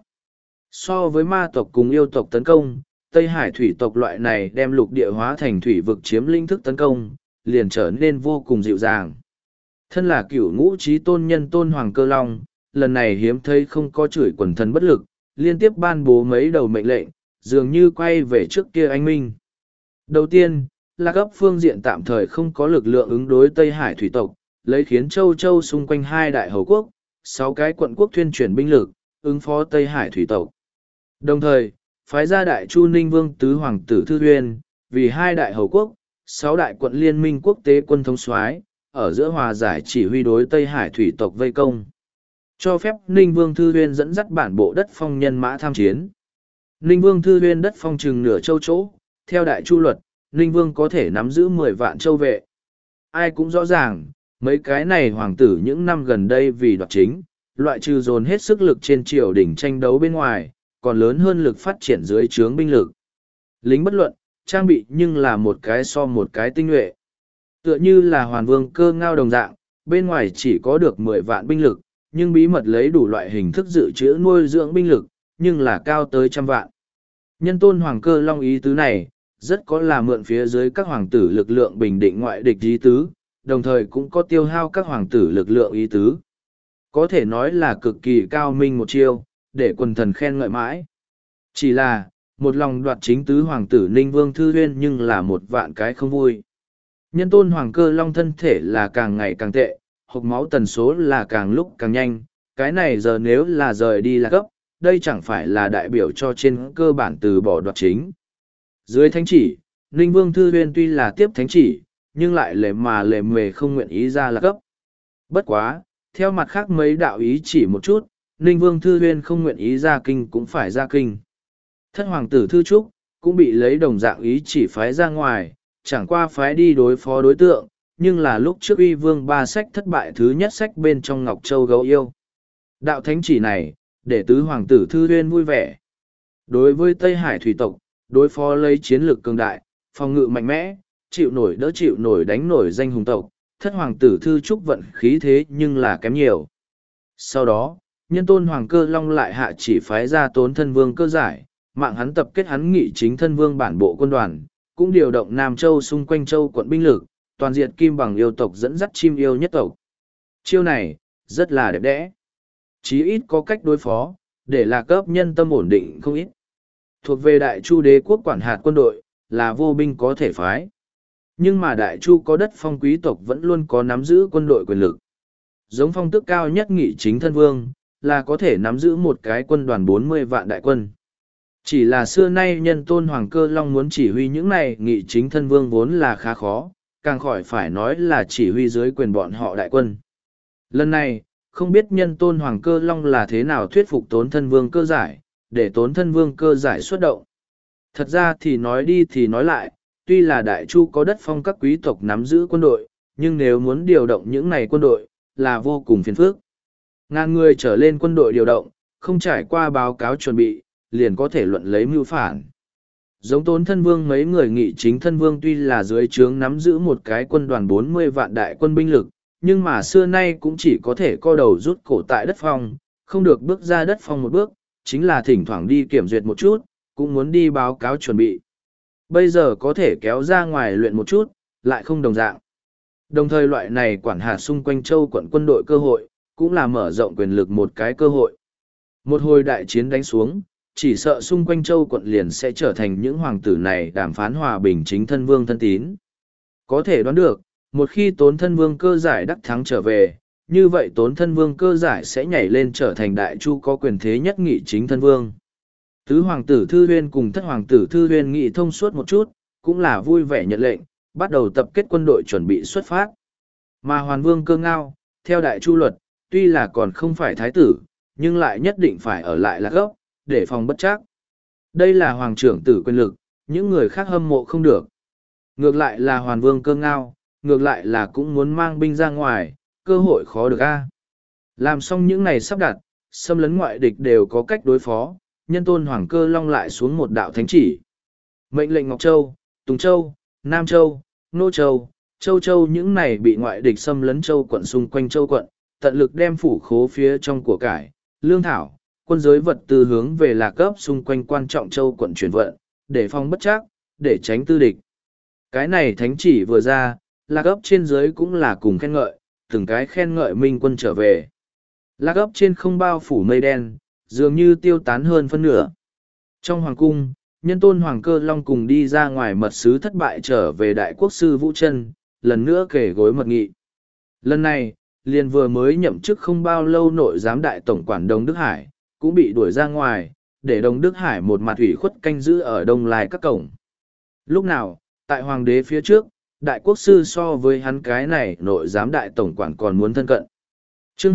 So với ma tộc cùng yêu tộc tấn công, Tây Hải thủy tộc loại này đem lục địa hóa thành thủy vực chiếm lĩnh thức tấn công, liền trở nên vô cùng dịu dàng. Thân là cửu ngũ trí tôn nhân Tôn Hoàng Cơ Long, lần này hiếm thấy không có chửi quần thần bất lực, liên tiếp ban bố mấy đầu mệnh lệnh, dường như quay về trước kia anh minh. Đầu tiên, Lạc Cấp phương diện tạm thời không có lực lượng ứng đối Tây Hải thủy tộc, lấy khiến châu châu xung quanh hai đại hầu quốc, 6 cái quận quốc thuyên chuyển binh lực, ứng phó Tây Hải thủy tộc. Đồng thời, phái ra đại chu Ninh Vương tứ hoàng tử Thư Huyên, vì hai đại hầu quốc, 6 đại quận liên minh quốc tế quân thống soái ở giữa hòa giải chỉ huy đối Tây Hải thủy tộc vây công. Cho phép Ninh Vương Thư Huyên dẫn dắt bản bộ đất phong nhân mã tham chiến. Ninh Vương Thư Huyên đất phong chừng nửa châu chỗ, theo đại chu luật, Ninh Vương có thể nắm giữ 10 vạn châu vệ. Ai cũng rõ ràng, mấy cái này hoàng tử những năm gần đây vì đoạt chính, loại trừ dồn hết sức lực trên triều đình tranh đấu bên ngoài, còn lớn hơn lực phát triển dưới trướng binh lực. Lính bất luận, trang bị nhưng là một cái so một cái tinh nhuệ. Tựa như là Hoàn Vương Cơ Ngao đồng dạng, bên ngoài chỉ có được 10 vạn binh lực, nhưng bí mật lấy đủ loại hình thức dự trữ nuôi dưỡng binh lực, nhưng là cao tới 100 vạn. Nhân Tôn Hoàng Cơ Long ý tứ này, rất có là mượn phía dưới các hoàng tử lực lượng bình định ngoại địch ý tứ, đồng thời cũng có tiêu hao các hoàng tử lực lượng ý tứ. Có thể nói là cực kỳ cao minh một chiêu, để quần thần khen ngợi mãi. Chỉ là, một lòng đoạt chính tứ hoàng tử Ninh Vương Thư Huyên nhưng là một vạn cái không vui. Nhân Tôn Hoàng Cơ Long thân thể là càng ngày càng tệ, hộc máu tần số là càng lúc càng nhanh, cái này giờ nếu là rời đi Lạc Cấp, đây chẳng phải là đại biểu cho trên cơ bản từ bỏ đoạt chính. Dưới thánh chỉ, Ninh Vương Thư Huyên tuy là tiếp thánh chỉ, nhưng lại lề mề không nguyện ý ra Lạc Cấp. Bất quá, theo mặt khác mấy đạo ý chỉ một chút, Ninh Vương Thư Huyên không nguyện ý ra kinh cũng phải ra kinh. Thất hoàng tử Thư Trúc, cũng bị lấy đồng dạng ý chỉ phái ra ngoài, chẳng qua phái đi đối phó đối tượng, nhưng là lúc trước uy vương ba sách thất bại thứ nhất sách bên trong Ngọc Châu Gấu Yêu. Đạo thánh chỉ này, để tứ hoàng tử Thư Huyên vui vẻ. Đối với Tây Hải thủy tộc, đối phó lấy chiến lược cường đại, phòng ngự mạnh mẽ, chịu nổi đỡ chịu nổi đánh nổi danh hùng tộc, thất hoàng tử Thư Trúc vận khí thế nhưng là kém nhiều. Sau đó, Nhân Tôn Hoàng Cơ Long lại hạ chỉ phái ra Tốn Thân Vương Cơ Giải, mạng hắn tập kết hắn nghị chính thân vương bản bộ quân đoàn, cũng điều động Nam Châu xung quanh châu quận binh lực, toàn diện kim bằng yêu tộc dẫn dắt chim yêu nhất tộc. Chiêu này, rất là đẹp đẽ. Chí ít có cách đối phó, để Lạc Cấp nhân tâm ổn định không ít. Thuộc về Đại Chu đế quốc quản hạt quân đội, là vô binh có thể phái. Nhưng mà Đại Chu có đất phong quý tộc vẫn luôn có nắm giữ quân đội quyền lực. Giống phong tước cao nhất nghị chính thân vương, là có thể nắm giữ một cái quân đoàn 40 vạn đại quân. Chỉ là xưa nay Nhân Tôn Hoàng Cơ Long muốn chỉ huy những này nghị chính thân vương vốn là khá khó, càng khỏi phải nói là chỉ huy dưới quyền bọn họ đại quân. Lần này, không biết Nhân Tôn Hoàng Cơ Long là thế nào thuyết phục Tốn Thân Vương Cơ Giải, để Tốn Thân Vương Cơ Giải xuất động. Thật ra thì nói đi thì nói lại, tuy là Đại Chu có đất phong các quý tộc nắm giữ quân đội, nhưng nếu muốn điều động những này quân đội, là vô cùng phiền phức. Ngàn người trở lên quân đội điều động, không trải qua báo cáo chuẩn bị, liền có thể luận lấy mưu phản. Giống Tốn Thân Vương mấy người nghị chính thân vương tuy là dưới trướng nắm giữ một cái quân đoàn 40 vạn đại quân binh lực, nhưng mà xưa nay cũng chỉ có thể co đầu rút cổ tại đất phong, không được bước ra đất phong một bước, chính là thỉnh thoảng đi kiểm duyệt một chút, cũng muốn đi báo cáo chuẩn bị. Bây giờ có thể kéo ra ngoài luyện một chút, lại không đồng dạng. Đồng thời loại này quản hạt xung quanh châu quận quân đội cơ hội, cũng là mở rộng quyền lực một cái cơ hội. Một hồi đại chiến đánh xuống, chỉ sợ xung quanh châu quận liền sẽ trở thành những hoàng tử này đàm phán hòa bình chính thân vương thân tín. Có thể đoán được, một khi Tốn Thân Vương Cơ Giải đắc thắng trở về, như vậy Tốn Thân Vương Cơ Giải sẽ nhảy lên trở thành Đại Chu có quyền thế nhất nghị chính thân vương. Tứ hoàng tử Thư Huyên cùng thất hoàng tử Thư Huyên nghị thông suốt một chút, cũng là vui vẻ nhận lệnh, bắt đầu tập kết quân đội chuẩn bị xuất phát. Mà Hoàn Vương Cơ Ngao, theo Đại Chu luật, tuy là còn không phải thái tử, nhưng lại nhất định phải ở lại Lạc Cấp, để phòng bất trắc. Đây là hoàng trưởng tử quyền lực, những người khác hâm mộ không được. Ngược lại là Hoàn Vương Cơ Ngao, ngược lại là cũng muốn mang binh ra ngoài, cơ hội khó được a. Làm xong những này sắp đặt, xâm lấn ngoại địch đều có cách đối phó, nhân tôn Hoàng Cơ Long lại xuống một đạo thánh chỉ. Mệnh lệnh Ngọc Châu, Tùng Châu, Nam Châu, Nô Châu, Châu Châu những này bị ngoại địch xâm lấn châu quận xung quanh châu quận, tận lực đem phủ khố phía trong của cải, lương thảo, quân giới vật tư hướng về Lạc Ấp xung quanh quan trọng châu quận chuyển vận, để phòng bất trắc, để tránh tư địch. Cái này thánh chỉ vừa ra, Lạc Ấp trên dưới cũng là cùng khen ngợi, từng cái khen ngợi Minh quân trở về. Lạc Ấp trên không bao phủ mây đen, dường như tiêu tán hơn phân nửa. Trong hoàng cung, nhân tôn Hoàng Cơ Long cùng đi ra ngoài mật sứ thất bại trở về đại quốc sư Vũ Trân, lần nữa kể gối mật nghị. Lần này, liền vừa mới nhậm chức không bao lâu nội giám đại tổng quản Đông Đức Hải, cũng bị đuổi ra ngoài, để Đông Đức Hải một mặt ủy khuất canh giữ ở đông lai các cổng. Lúc nào, tại hoàng đế phía trước, đại quốc sư so với hắn cái này nội giám đại tổng quản còn muốn thân cận. Chương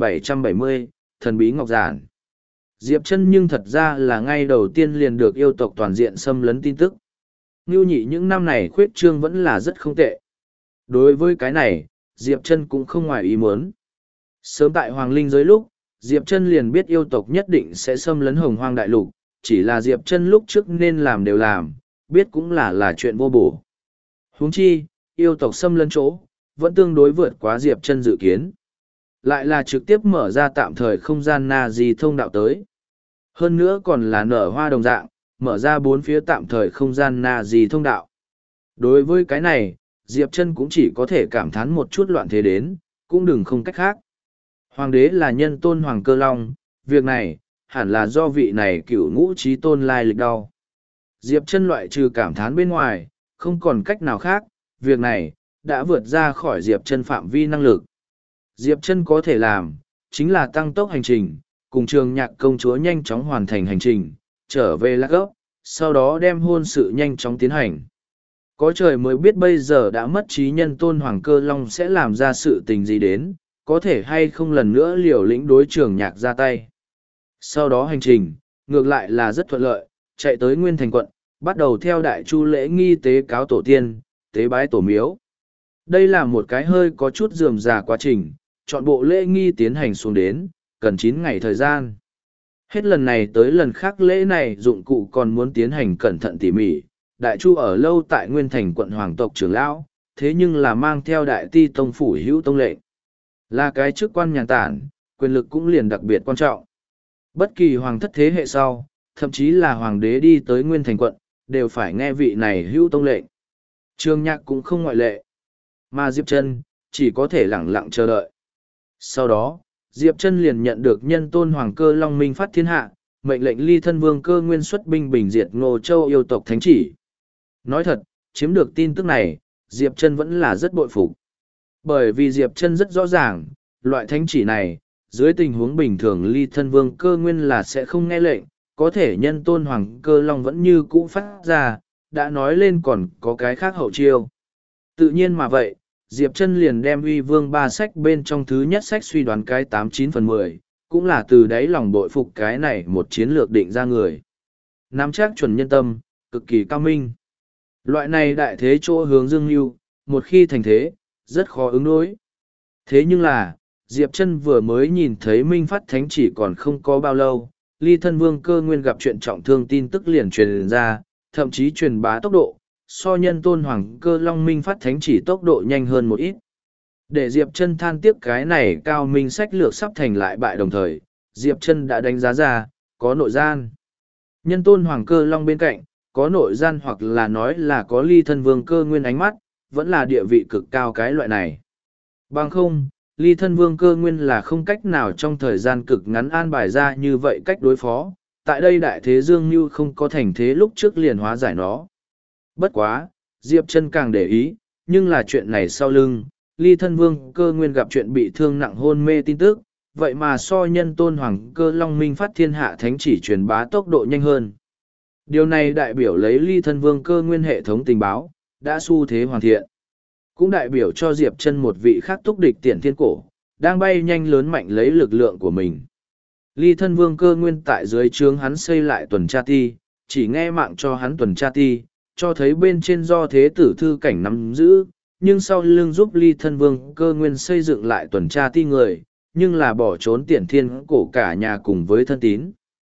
2770, Thần bí Ngọc Giản. Diệp Chân nhưng thật ra là ngay đầu tiên liền được yêu tộc toàn diện xâm lấn tin tức. Ngưu Nhị những năm này khuyết trương vẫn là rất không tệ. Đối với cái này, Diệp Chân cũng không ngoài ý muốn. Sớm tại Hoàng Linh giới lúc, Diệp Chân liền biết yêu tộc nhất định sẽ xâm lấn Hồng Hoang đại lục, chỉ là Diệp Chân lúc trước nên làm đều làm, biết cũng là chuyện vô bổ. Huống chi, yêu tộc xâm lấn chỗ, vẫn tương đối vượt quá Diệp Chân dự kiến. Lại là trực tiếp mở ra tạm thời không gian Na Di thông đạo tới. Hơn nữa còn là nở hoa đồng dạng, mở ra bốn phía tạm thời không gian Na Di thông đạo. Đối với cái này, Diệp Chân cũng chỉ có thể cảm thán một chút loạn thế đến, cũng đừng không cách khác. Hoàng đế là nhân tôn Hoàng Cơ Long, việc này, hẳn là do vị này cửu ngũ trí tôn lai lịch đau. Diệp Chân loại trừ cảm thán bên ngoài, không còn cách nào khác, việc này, đã vượt ra khỏi Diệp Chân phạm vi năng lực. Diệp Chân có thể làm, chính là tăng tốc hành trình, cùng Trường Nhạc công chúa nhanh chóng hoàn thành hành trình, trở về Lạc Ấp, sau đó đem hôn sự nhanh chóng tiến hành. Có trời mới biết bây giờ đã mất trí nhân tôn Hoàng Cơ Long sẽ làm ra sự tình gì đến, có thể hay không lần nữa liều lĩnh đối Trường Nhạc ra tay. Sau đó hành trình, ngược lại là rất thuận lợi, chạy tới Nguyên Thành quận, bắt đầu theo đại chu lễ nghi tế cáo tổ tiên, tế bái tổ miếu. Đây là một cái hơi có chút rườm rà quá trình, chọn bộ lễ nghi tiến hành xuống đến, cần 9 ngày thời gian. Hết lần này tới lần khác lễ này dụng cụ còn muốn tiến hành cẩn thận tỉ mỉ. Đại chu ở lâu tại Nguyên Thành quận hoàng tộc trưởng lão, thế nhưng là mang theo đại ti tông phủ hữu tông lệnh. Là cái chức quan nhàn tản, quyền lực cũng liền đặc biệt quan trọng. Bất kỳ hoàng thất thế hệ sau, thậm chí là hoàng đế đi tới Nguyên Thành quận, đều phải nghe vị này hữu tông lệnh. Trường Nhạc cũng không ngoại lệ. Mà Diệp Chân chỉ có thể lẳng lặng chờ đợi. Sau đó, Diệp Chân liền nhận được nhân tôn Hoàng Cơ Long minh phát thiên hạ, mệnh lệnh Ly Thân Vương Cơ Nguyên xuất binh bình diệt Ngô Châu yêu tộc thánh chỉ. Nói thật, chiếm được tin tức này, Diệp Chân vẫn là rất bội phục. Bởi vì Diệp Chân rất rõ ràng, loại thánh chỉ này, dưới tình huống bình thường Ly Thân Vương Cơ Nguyên là sẽ không nghe lệnh, có thể nhân tôn Hoàng Cơ Long vẫn như cũ phát ra, đã nói lên còn có cái khác hậu chiêu. Tự nhiên mà vậy, Diệp Chân liền đem Uy Vương ba sách bên trong thứ nhất sách suy đoán cái 89/10, cũng là từ đáy lòng bội phục cái này một chiến lược định ra người. Nắm chắc chuẩn nhân tâm, cực kỳ cao minh. Loại này đại thế chỗ hướng dương lưu, một khi thành thế, rất khó ứng đối. Thế nhưng là, Diệp Chân vừa mới nhìn thấy minh phát thánh chỉ còn không có bao lâu, Ly Thân Vương Cơ Nguyên gặp chuyện trọng thương tin tức liền truyền ra, thậm chí truyền bá tốc độ, so nhân tôn Hoàng Cơ Long minh phát thánh chỉ tốc độ nhanh hơn một ít. Để Diệp Chân than tiếc cái này cao minh sách lược sắp thành lại bại đồng thời, Diệp Chân đã đánh giá ra, có nội gian. Nhân tôn Hoàng Cơ Long bên cạnh, có nội gian hoặc là nói là có Ly Thân Vương Cơ Nguyên ánh mắt, vẫn là địa vị cực cao cái loại này. Bằng không, Ly Thân Vương Cơ Nguyên là không cách nào trong thời gian cực ngắn an bài ra như vậy cách đối phó, tại đây đại thế dương như không có thành thế lúc trước liền hóa giải nó. Bất quá, Diệp Chân càng để ý, nhưng là chuyện này sau lưng, Ly Thân Vương Cơ Nguyên gặp chuyện bị thương nặng hôn mê tin tức, vậy mà so nhân tôn Hoàng Cơ Long minh phát thiên hạ thánh chỉ truyền bá tốc độ nhanh hơn. Điều này đại biểu lấy Ly Thân Vương Cơ Nguyên hệ thống tình báo, đã xu thế hoàn thiện. Cũng đại biểu cho Diệp Chân một vị khác túc địch Tiễn Thiên Cổ, đang bay nhanh lớn mạnh lấy lực lượng của mình. Ly Thân Vương Cơ Nguyên tại dưới trướng hắn xây lại tuần tra ti, chỉ nghe mạng cho hắn tuần tra ti, cho thấy bên trên do thế tử thư cảnh nắm giữ, nhưng sau lưng giúp Ly Thân Vương Cơ Nguyên xây dựng lại tuần tra ti người, nhưng là bỏ trốn Tiễn Thiên Cổ cả nhà cùng với thân tín.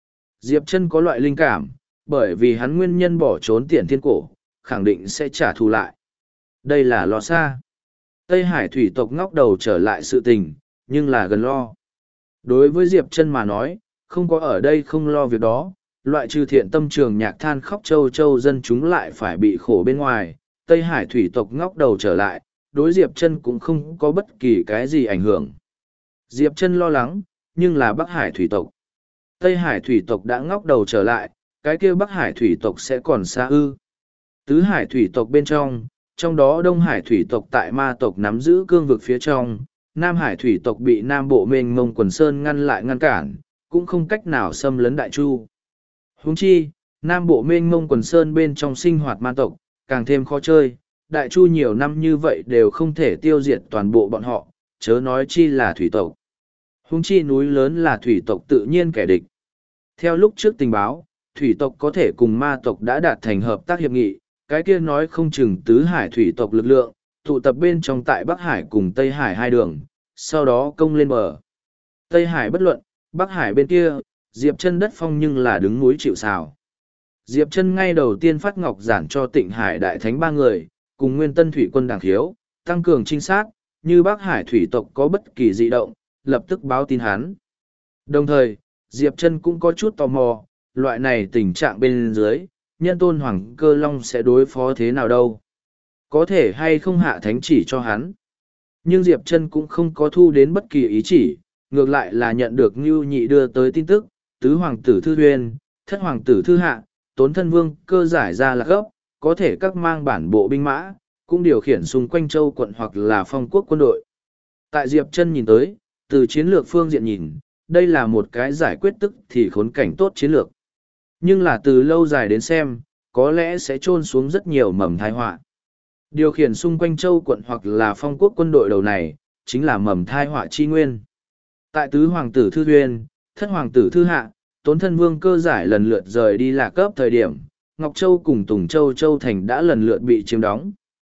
Diệp Chân có loại linh cảm, bởi vì hắn nguyên nhân bỏ trốn Tiền Thiên Cổ, khẳng định sẽ trả thù lại. Đây là lo xa. Tây Hải thủy tộc ngóc đầu trở lại sự tình, nhưng là gần lo. Đối với Diệp Chân mà nói, không có ở đây không lo việc đó, loại trừ thiện tâm trường nhạc than khóc châu châu dân chúng lại phải bị khổ bên ngoài, Tây Hải thủy tộc ngóc đầu trở lại, đối Diệp Chân cũng không có bất kỳ cái gì ảnh hưởng. Diệp Chân lo lắng, nhưng là Bắc Hải thủy tộc. Tây Hải thủy tộc đã ngóc đầu trở lại, cái kia Bắc Hải thủy tộc sẽ còn xa ư. Tứ Hải thủy tộc bên trong đó Đông Hải thủy tộc tại ma tộc nắm giữ cương vực phía trong, Nam Hải thủy tộc bị Nam Bộ mênh mông quần sơn ngăn lại ngăn cản, cũng không cách nào xâm lấn Đại Chu. Huống chi, Nam Bộ mênh mông quần sơn bên trong sinh hoạt ma tộc, càng thêm khó chơi, Đại Chu nhiều năm như vậy đều không thể tiêu diệt toàn bộ bọn họ, chớ nói chi là thủy tộc. Huống chi núi lớn là thủy tộc tự nhiên kẻ địch. Theo lúc trước tình báo, thủy tộc có thể cùng ma tộc đã đạt thành hợp tác hiệp nghị, cái kia nói không chừng tứ hải thủy tộc lực lượng, tụ tập bên trong tại Bắc Hải cùng Tây Hải hai đường, sau đó công lên bờ. Tây Hải bất luận, Bắc Hải bên kia, Diệp Chân đất phong nhưng là đứng núi chịu sào. Diệp Chân ngay đầu tiên phát ngọc giản cho Tịnh Hải Đại Thánh ba người, cùng Nguyên Tân Thủy quân Đảng Khiếu, tăng cường trinh sát, như Bắc Hải thủy tộc có bất kỳ dị động, lập tức báo tin hắn. Đồng thời, Diệp Chân cũng có chút tò mò, loại này tình trạng bên dưới, Nhân Tôn Hoàng Cơ Long sẽ đối phó thế nào đâu? Có thể hay không hạ thánh chỉ cho hắn? Nhưng Diệp Chân cũng không có thu đến bất kỳ ý chỉ, ngược lại là nhận được Ngưu Nhị đưa tới tin tức, tứ hoàng tử Thư Huyên, thất hoàng tử Thư Hạ, Tốn Thân Vương Cơ giải ra là gấp, có thể các mang bản bộ binh mã, cũng điều khiển xung quanh châu quận hoặc là phong quốc quân đội. Tại Diệp Chân nhìn tới, từ chiến lược phương diện nhìn, đây là một cái giải quyết tức thì khốn cảnh tốt chiến lược. Nhưng là từ lâu dài đến xem, có lẽ sẽ chôn xuống rất nhiều mầm tai họa. Điều khiển xung quanh châu quận hoặc là phong quốc quân đội đầu này, chính là mầm tai họa chi nguyên. Tại tứ hoàng tử Thư Huyên, thất hoàng tử Thư Hạ, Tốn Thân Vương Cơ giải lần lượt rời đi Lạc Cấp thời điểm, Ngọc Châu cùng Tùng Châu Châu Thành đã lần lượt bị chiếm đóng.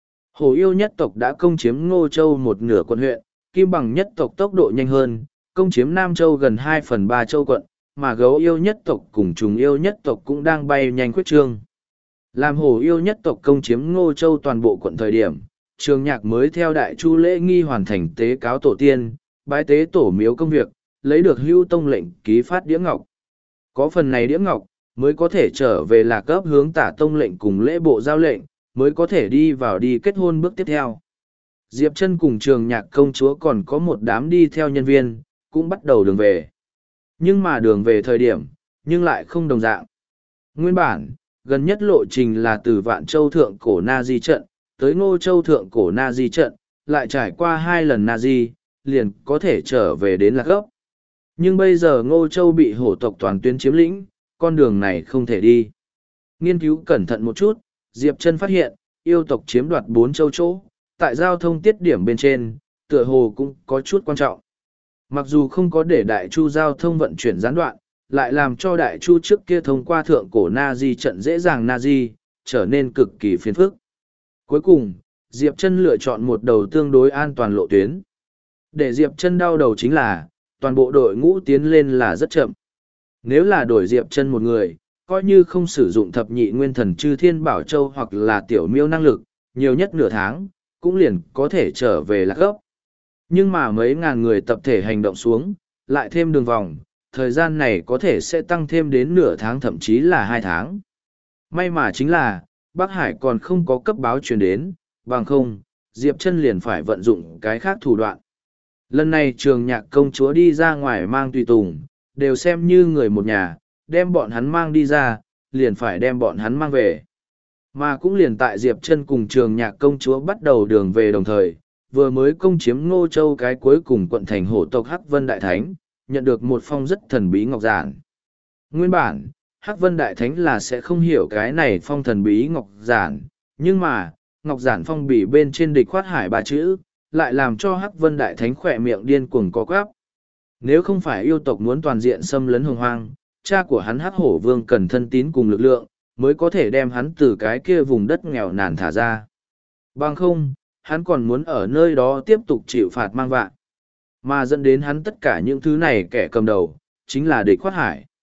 Hổ yêu nhất tộc đã công chiếm Ngô Châu một nửa quận huyện, Kim Bằng nhất tộc tốc độ nhanh hơn, công chiếm Nam Châu gần 2/3 châu quận, mà Gấu yêu nhất tộc cùng Trùng yêu nhất tộc cũng đang bay nhanh khuyết trương. Làm Hổ yêu nhất tộc công chiếm Ngô Châu toàn bộ quận thời điểm, Trường Nhạc mới theo Đại Chu lễ nghi hoàn thành tế cáo tổ tiên, bái tế tổ miếu công việc, lấy được Hưu Tông lệnh ký phát đĩa ngọc. Có phần này đĩa ngọc, mới có thể trở về Lạc Cấp hướng Tả Tông lệnh cùng lễ bộ giao lệnh, mới có thể đi vào đi kết hôn bước tiếp theo. Diệp Chân cùng Trường Nhạc công chúa còn có một đám đi theo nhân viên, cũng bắt đầu đường về. Nhưng mà đường về thời điểm, nhưng lại không đồng dạng. Nguyên bản, gần nhất lộ trình là từ Vạn Châu Thượng Cổ Na Di trận, tới Ngô Châu Thượng Cổ Na Di trận, lại trải qua 2 lần Na Di, liền có thể trở về đến Lạc Cấp. Nhưng bây giờ Ngô Châu bị hổ tộc toàn tuyến chiếm lĩnh, con đường này không thể đi. Nghiên cứu cẩn thận một chút, Diệp Chân phát hiện, yêu tộc chiếm đoạt 4 châu chỗ, tại giao thông tiết điểm bên trên, tựa hồ cũng có chút quan trọng. Mặc dù không có để Đại Chu giao thông vận chuyển gián đoạn, lại làm cho Đại Chu trước kia thông qua thượng cổ Na Di trận dễ dàng Na Di, trở nên cực kỳ phiền phức. Cuối cùng, Diệp Chân lựa chọn một đầu tương đối an toàn lộ tuyến. Để Diệp Chân đau đầu chính là, toàn bộ đội ngũ tiến lên là rất chậm. Nếu là đổi Diệp Chân một người, coi như không sử dụng thập nhị nguyên thần chư thiên bảo châu hoặc là tiểu miêu năng lực, nhiều nhất nửa tháng, cũng liền có thể trở về Lạc Cấp. Nhưng mà mấy ngàn người tập thể hành động xuống, lại thêm đường vòng, thời gian này có thể sẽ tăng thêm đến nửa tháng thậm chí là 2 tháng. May mà chính là, Bắc Hải còn không có cấp báo truyền đến, bằng không, Diệp Chân liền phải vận dụng cái khác thủ đoạn. Lần này Trường Nhạc công chúa đi ra ngoài mang tùy tùng, đều xem như người một nhà, đem bọn hắn mang đi ra, liền phải đem bọn hắn mang về. Mà cũng liền tại Diệp Chân cùng Trường Nhạc công chúa bắt đầu đường về đồng thời, vừa mới công chiếm Ngô Châu cái cuối cùng quận thành hổ tộc Hắc Vân Đại Thánh, nhận được một phong rất thần bí ngọc giản. Nguyên bản, Hắc Vân Đại Thánh là sẽ không hiểu cái này phong thần bí ngọc giản, nhưng mà, ngọc giản phong bì bên trên địch khoát hải 3 chữ, lại làm cho Hắc Vân Đại Thánh khỏe miệng điên cuồng có quắp. Nếu không phải yêu tộc muốn toàn diện xâm lấn hồng hoang, cha của hắn Hắc Hổ Vương cần thân tín cùng lực lượng, mới có thể đem hắn từ cái kia vùng đất nghèo nàn thả ra. Bằng không, hắn còn muốn ở nơi đó tiếp tục chịu phạt mang vạ. Mà dẫn đến hắn tất cả những thứ này kẻ cầm đầu, chính là địch khoát hải.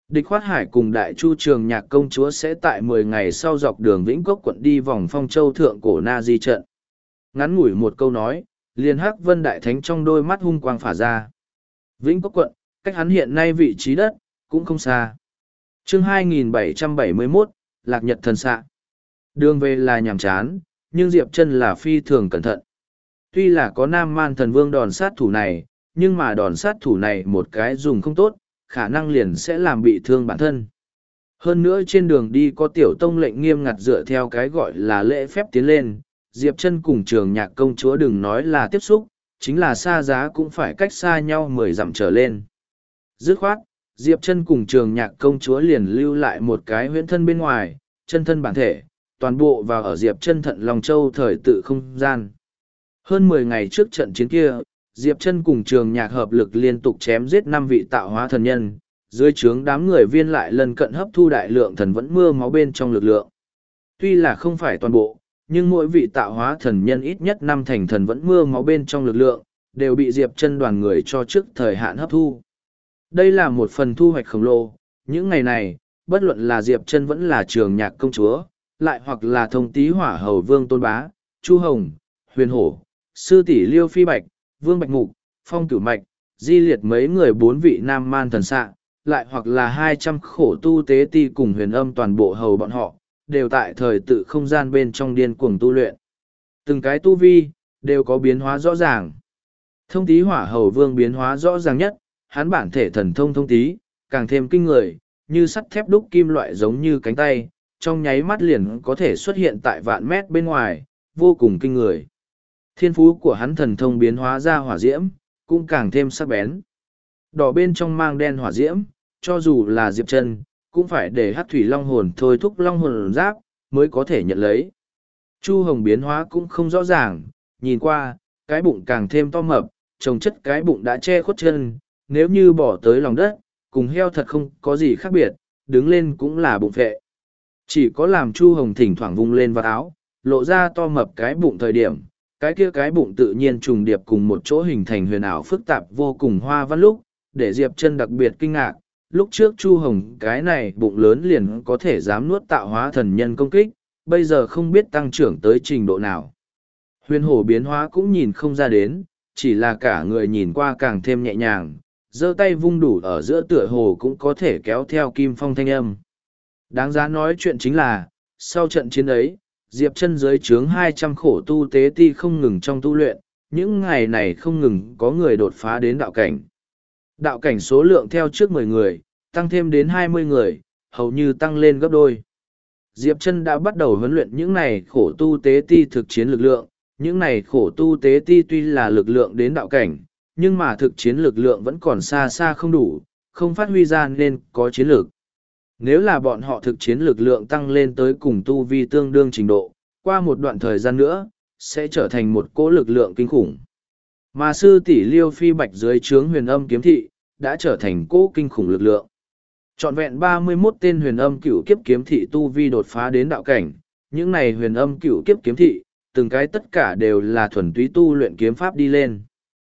Địch Khoát Hải cùng Đại Chu Trường Nhạc công chúa sẽ tại 10 ngày sau dọc đường Vĩnh Cốc quận đi vòng Phong Châu thượng cổ Na Di trận. Ngắn ngủi một câu nói, liền Hắc Vân Đại Thánh trong đôi mắt hung quang phả ra. Vĩnh Cốc quận, cách hắn hiện nay vị trí đất, cũng không xa. Chương 2771, Lạc Nhật Thần Xạ. Đường về là nhàm chán, nhưng Diệp Chân là phi thường cẩn thận. Tuy là có Nam Man Thần Vương đòn sát thủ này, nhưng mà đòn sát thủ này một cái dùng không tốt, khả năng liền sẽ làm bị thương bản thân. Hơn nữa trên đường đi có tiểu tông lệnh nghiêm ngặt dựa theo cái gọi là lễ phép tiến lên, Diệp Chân cùng Trường Nhạc công chúa đừng nói là tiếp xúc, chính là xa giá cũng phải cách xa nhau 10 dặm trở lên. Dứt khoát, Diệp Chân cùng Trường Nhạc công chúa liền lưu lại một cái huyễn thân bên ngoài, chân thân bản thể, toàn bộ vào ở Diệp Chân Thận Long Châu thời tự không gian. Hơn 10 ngày trước trận chiến kia, Diệp Chân cùng Trường Nhạc hợp lực liên tục chém giết 5 vị tạo hóa thần nhân, dưới trướng đám người viên lại lần cận hấp thu đại lượng thần vẫn mưa máu bên trong lực lượng. Tuy là không phải toàn bộ, nhưng mỗi vị tạo hóa thần nhân ít nhất 5 thành thần vẫn mưa máu bên trong lực lượng, đều bị Diệp Chân đoàn người cho trước thời hạn hấp thu. Đây là một phần thu hoạch khổng lồ, những ngày này, bất luận là Diệp Chân vẫn là Trường Nhạc công chúa, lại hoặc là Thông Tý Hỏa Hầu Vương Tôn Bá, Chu Hồng, Huyền Hổ, Sư tỷ Liêu Phi Bạch, Vương Bạch Mục, Phong Cửu Mạch, Di Liệt mấy người 4 vị Nam Man thần xạ, lại hoặc là 200 khổ tu tế ti cùng Huyền Âm toàn bộ hầu bọn họ, đều tại thời tự không gian bên trong điên cuồng tu luyện. Từng cái tu vi, đều có biến hóa rõ ràng. Thông Tý Hỏa Hầu Vương biến hóa rõ ràng nhất, hắn bản thể thần thông thông tí, càng thêm kinh người, như sắt thép đúc kim loại giống như cánh tay, trong nháy mắt liền có thể xuất hiện tại vạn mét bên ngoài, vô cùng kinh người. Thiên phú của hắn thần thông biến hóa ra hỏa diễm, cũng càng thêm sắc bén. Đỏ bên trong mang đen hỏa diễm, cho dù là Diệp Chân, cũng phải để Hắc Thủy Long hồn thôi thúc Long hồn giáp, mới có thể nhận lấy. Chu Hồng biến hóa cũng không rõ ràng, nhìn qua, cái bụng càng thêm to mập, trồng chất cái bụng đã che khuất chân, nếu như bỏ tới lòng đất, cùng heo thật không có gì khác biệt, đứng lên cũng là bụng phệ. Chỉ có làm Chu Hồng thỉnh thoảng vung lên vào áo, lộ ra to mập cái bụng thời điểm, cái kia cái bụng tự nhiên trùng điệp cùng một chỗ hình thành huyền ảo phức tạp vô cùng hoa văn lúc, để Diệp Chân đặc biệt kinh ngạc, lúc trước Chu Hồng cái này bụng lớn liền có thể dám nuốt tạo hóa thần nhân công kích, bây giờ không biết tăng trưởng tới trình độ nào. Huyền Hổ biến hóa cũng nhìn không ra đến, chỉ là cả người nhìn qua càng thêm nhẹ nhàng, giơ tay vung đủ ở giữa tựa hồ cũng có thể kéo theo kim phong thanh âm. Đáng giá nói chuyện chính là, sau trận chiến ấy, Diệp Chân dưới trướng 200 khổ tu tế ti không ngừng trong tu luyện, những ngày này không ngừng có người đột phá đến đạo cảnh. Đạo cảnh số lượng theo trước 10 người, tăng thêm đến 20 người, hầu như tăng lên gấp đôi. Diệp Chân đã bắt đầu huấn luyện những này khổ tu tế ti thực chiến lực lượng, những này khổ tu tế ti tuy là lực lượng đến đạo cảnh, nhưng mà thực chiến lực lượng vẫn còn xa xa không đủ, không phát huy ra nên có chiến lược. Nếu là bọn họ thực chiến lực lượng tăng lên tới cùng tu vi tương đương trình độ, qua một đoạn thời gian nữa, sẽ trở thành một cỗ lực lượng kinh khủng. Mà sư tỷ Liêu Phi Bạch dưới trướng huyền âm kiếm thị, đã trở thành cỗ kinh khủng lực lượng. Trọn vẹn 31 tên huyền âm cửu kiếp kiếm thị tu vi đột phá đến đạo cảnh, những này huyền âm cửu kiếp kiếm thị, từng cái tất cả đều là thuần túy tu luyện kiếm pháp đi lên.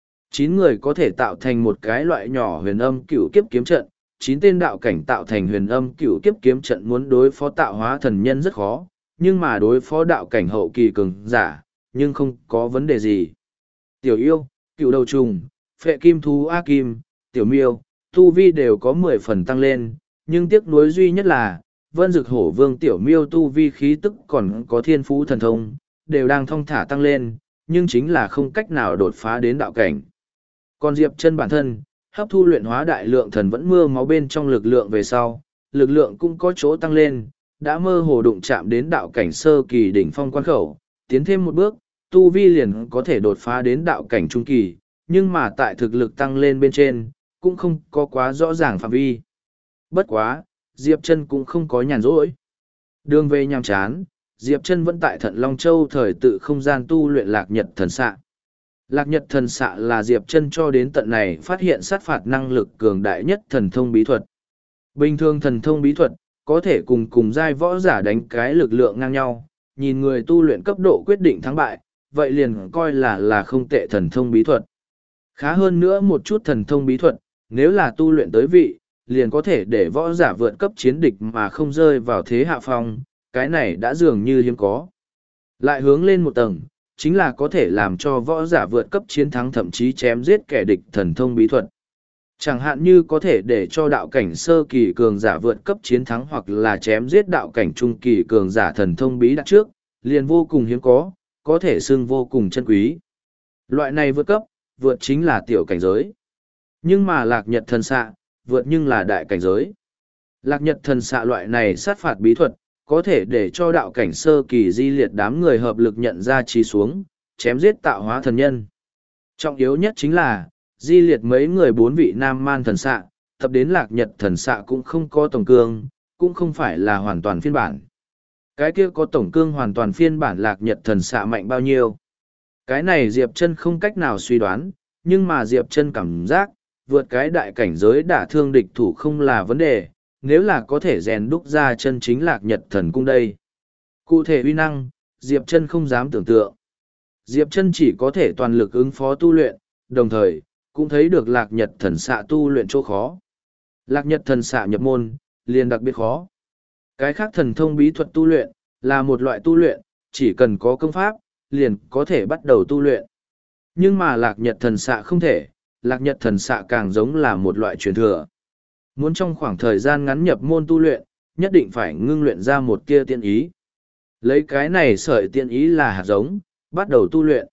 9 người có thể tạo thành một cái loại nhỏ huyền âm cửu kiếp kiếm trận, 9 tên đạo cảnh tạo thành huyền âm cửu kiếp kiếm trận muốn đối phó tạo hóa thần nhân rất khó, nhưng mà đối phó đạo cảnh hậu kỳ cường giả, nhưng không có vấn đề gì. Tiểu yêu, cựu đầu trùng, phệ kim thú A Kim, tiểu miêu, tu vi đều có 10 phần tăng lên, nhưng tiếc nuối duy nhất là, vân dực hổ vương tiểu miêu tu vi khí tức còn có thiên phú thần thông, đều đang thong thả tăng lên, nhưng chính là không cách nào đột phá đến đạo cảnh. Còn Diệp Chân bản thân, hấp thu luyện hóa đại lượng thần vẫn mưa máu bên trong lực lượng về sau, lực lượng cũng có chỗ tăng lên, đã mơ hồ đụng chạm đến đạo cảnh sơ kỳ đỉnh phong quan khẩu, tiến thêm một bước, tu vi liền có thể đột phá đến đạo cảnh trung kỳ, nhưng mà tại thực lực tăng lên bên trên, cũng không có quá rõ ràng phạm vi. Bất quá, Diệp Chân cũng không có nhàn rỗi. Đường về nhàm chán, Diệp Chân vẫn tại Thận Long Châu thời tự không gian tu luyện Lạc Nhật Thần Xạ. Lạc Nhật Thần Xạ là Diệp Chân cho đến tận này phát hiện sát phạt năng lực cường đại nhất thần thông bí thuật. Bình thường thần thông bí thuật, có thể cùng giai võ giả đánh cái lực lượng ngang nhau, nhìn người tu luyện cấp độ quyết định thắng bại, vậy liền coi là không tệ thần thông bí thuật. Khá hơn nữa một chút thần thông bí thuật, nếu là tu luyện tới vị, liền có thể để võ giả vượt cấp chiến địch mà không rơi vào thế hạ phong, cái này đã dường như hiếm có. Lại hướng lên một tầng, chính là có thể làm cho võ giả vượt cấp chiến thắng thậm chí chém giết kẻ địch thần thông bí thuật. Chẳng hạn như có thể để cho đạo cảnh sơ kỳ cường giả vượt cấp chiến thắng hoặc là chém giết đạo cảnh trung kỳ cường giả thần thông bí đặt trước, liền vô cùng hiếm có thể xưng vô cùng chân quý. Loại này vượt cấp, vượt chính là tiểu cảnh giới. Nhưng mà lạc nhật thần xạ, vượt nhưng là đại cảnh giới. Lạc nhật thần xạ loại này sát phạt bí thuật, có thể để cho đạo cảnh sơ kỳ di liệt đám người hợp lực nhận ra trí xuống, chém giết tạo hóa thần nhân. Trọng yếu nhất chính là, di liệt mấy người 4 vị nam man thần xạ, tập đến lạc nhật thần xạ cũng không có tổng cương, cũng không phải là hoàn toàn phiên bản. Cái kia có tổng cương hoàn toàn phiên bản lạc nhật thần xạ mạnh bao nhiêu. Cái này Diệp Chân không cách nào suy đoán, nhưng mà Diệp Chân cảm giác, vượt cái đại cảnh giới đả thương địch thủ không là vấn đề, nếu là có thể rèn đúc ra chân chính lạc nhật thần cung đây. Cụ thể uy năng, Diệp Chân không dám tưởng tượng. Diệp Chân chỉ có thể toàn lực ứng phó tu luyện, đồng thời, cũng thấy được lạc nhật thần xạ tu luyện chỗ khó. Lạc nhật thần xạ nhập môn, liền đặc biệt khó. Cái khác thần thông bí thuật tu luyện, là một loại tu luyện, chỉ cần có công pháp, liền có thể bắt đầu tu luyện. Nhưng mà lạc nhật thần xạ không thể, lạc nhật thần xạ càng giống là một loại truyền thừa. Muốn trong khoảng thời gian ngắn nhập môn tu luyện, nhất định phải ngưng luyện ra một tia tiên ý. Lấy cái này sợi tiên ý là hạt giống, bắt đầu tu luyện.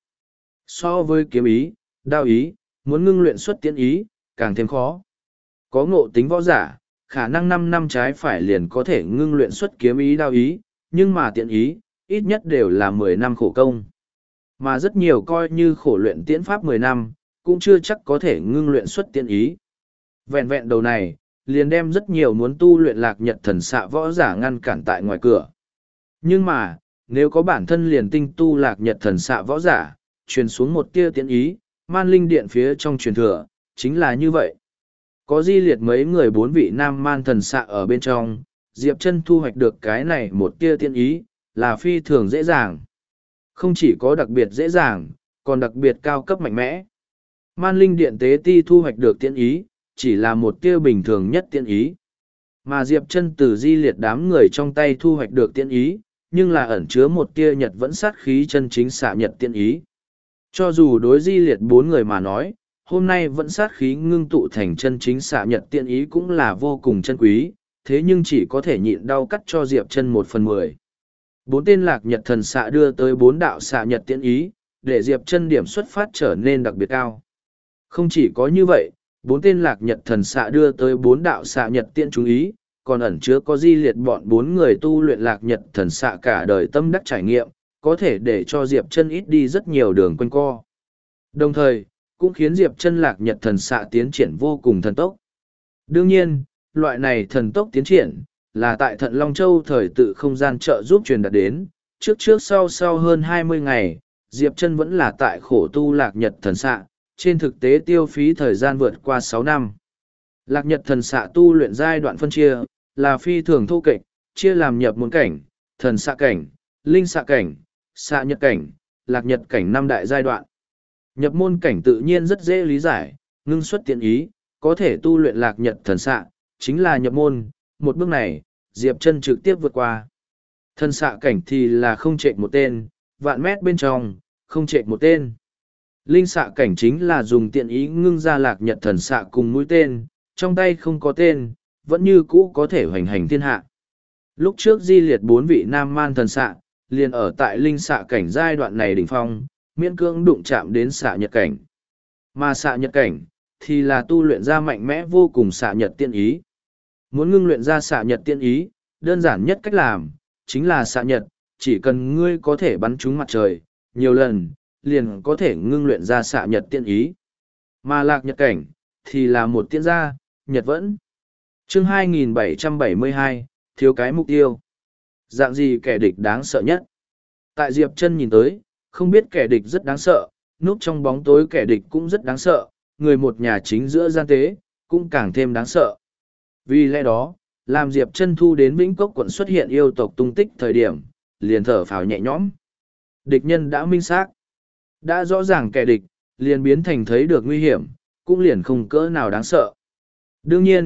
So với kiếm ý, đao ý, muốn ngưng luyện xuất tiên ý, càng thêm khó. Có ngộ tính võ giả, khả năng 5 năm trái phải liền có thể ngưng luyện xuất kiếm ý đao ý, nhưng mà tiện ý, ít nhất đều là 10 năm khổ công. Mà rất nhiều coi như khổ luyện tiễn pháp 10 năm, cũng chưa chắc có thể ngưng luyện xuất tiện ý. Vẹn vẹn đầu này, liền đem rất nhiều muốn tu luyện lạc nhật thần xạ võ giả ngăn cản tại ngoài cửa. Nhưng mà, nếu có bản thân liền tinh tu lạc nhật thần xạ võ giả, truyền xuống một tia tiện ý, man linh điện phía trong truyền thừa, chính là như vậy. Có di liệt mấy người 4 vị nam man thần xạ ở bên trong, Diệp Chân thu hoạch được cái này một tia tiện ý, là phi thường dễ dàng. Không chỉ có đặc biệt dễ dàng, còn đặc biệt cao cấp mạnh mẽ. Man linh điện tế ti thu hoạch được tiện ý, chỉ là một tia bình thường nhất tiện ý. Mà Diệp Chân từ di liệt đám người trong tay thu hoạch được tiện ý, nhưng là ẩn chứa một tia nhật vẫn sát khí chân chính xạ nhật tiện ý. Cho dù đối di liệt 4 người mà nói, hôm nay vẫn sát khí ngưng tụ thành chân chính xạ nhật tiện ý cũng là vô cùng chân quý, thế nhưng chỉ có thể nhịn đau cắt cho Diệp Chân 1/10. 4 tên lạc nhật thần xạ đưa tới 4 đạo xạ nhật tiện ý, để Diệp Chân điểm xuất phát trở nên đặc biệt cao. Không chỉ có như vậy, 4 tên lạc nhật thần xạ đưa tới 4 đạo xạ nhật tiện chú ý, còn ẩn chứa có di liệt bọn 4 người tu luyện lạc nhật thần xạ cả đời tâm đắc trải nghiệm, có thể để cho Diệp Chân ít đi rất nhiều đường quanh co. Đồng thời, cũng khiến Diệp Chân lạc nhật thần xạ tiến triển vô cùng thần tốc. Đương nhiên, loại này thần tốc tiến triển, là tại Thận Long Châu thời tự không gian trợ giúp truyền đạt đến, trước sau hơn 20 ngày, Diệp Chân vẫn là tại khổ tu lạc nhật thần xạ, trên thực tế tiêu phí thời gian vượt qua 6 năm. Lạc nhật thần xạ tu luyện giai đoạn phân chia, là phi thường thô kệch, chia làm nhập môn cảnh, thần xạ cảnh, linh xạ cảnh, xạ nhật cảnh, lạc nhật cảnh 5 đại giai đoạn. Nhập môn cảnh tự nhiên rất dễ lý giải, ngưng xuất tiện ý, có thể tu luyện lạc nhật thần xạ, chính là nhập môn, một bước này, Diệp Chân trực tiếp vượt qua. Thần xạ cảnh thì là không chệch một tên, vạn mét bên trong, không chệch một tên. Linh xạ cảnh chính là dùng tiện ý ngưng ra lạc nhật thần xạ cùng mũi tên, trong tay không có tên, vẫn như cũ có thể hoành hành thiên hạ. Lúc trước di liệt 4 vị nam man thần xạ, liền ở tại linh xạ cảnh giai đoạn này đỉnh phong, miễn cưỡng đụng chạm đến xạ nhật cảnh. Mà xạ nhật cảnh, thì là tu luyện ra mạnh mẽ vô cùng xạ nhật tiên ý. Muốn ngưng luyện ra xạ nhật tiên ý, đơn giản nhất cách làm, chính là xạ nhật, chỉ cần ngươi có thể bắn trúng mặt trời, nhiều lần, liền có thể ngưng luyện ra xạ nhật tiên ý. Mà lạc nhật cảnh, thì là một tiên gia, nhật vẫn. Chương 2772, thiếu cái mục tiêu. Dạng gì kẻ địch đáng sợ nhất? Tại Diệp Chân nhìn tới, không biết kẻ địch rất đáng sợ, núp trong bóng tối kẻ địch cũng rất đáng sợ, người một nhà chính giữa gian tế, cũng càng thêm đáng sợ. Vì lẽ đó, làm Diệp Chân thu đến Vĩnh Cốc quận xuất hiện yêu tộc tung tích thời điểm, liền thở phào nhẹ nhõm. Địch nhân đã minh xác, đã rõ ràng kẻ địch, liền biến thành thấy được nguy hiểm, cũng liền không cỡ nào đáng sợ. Đương nhiên,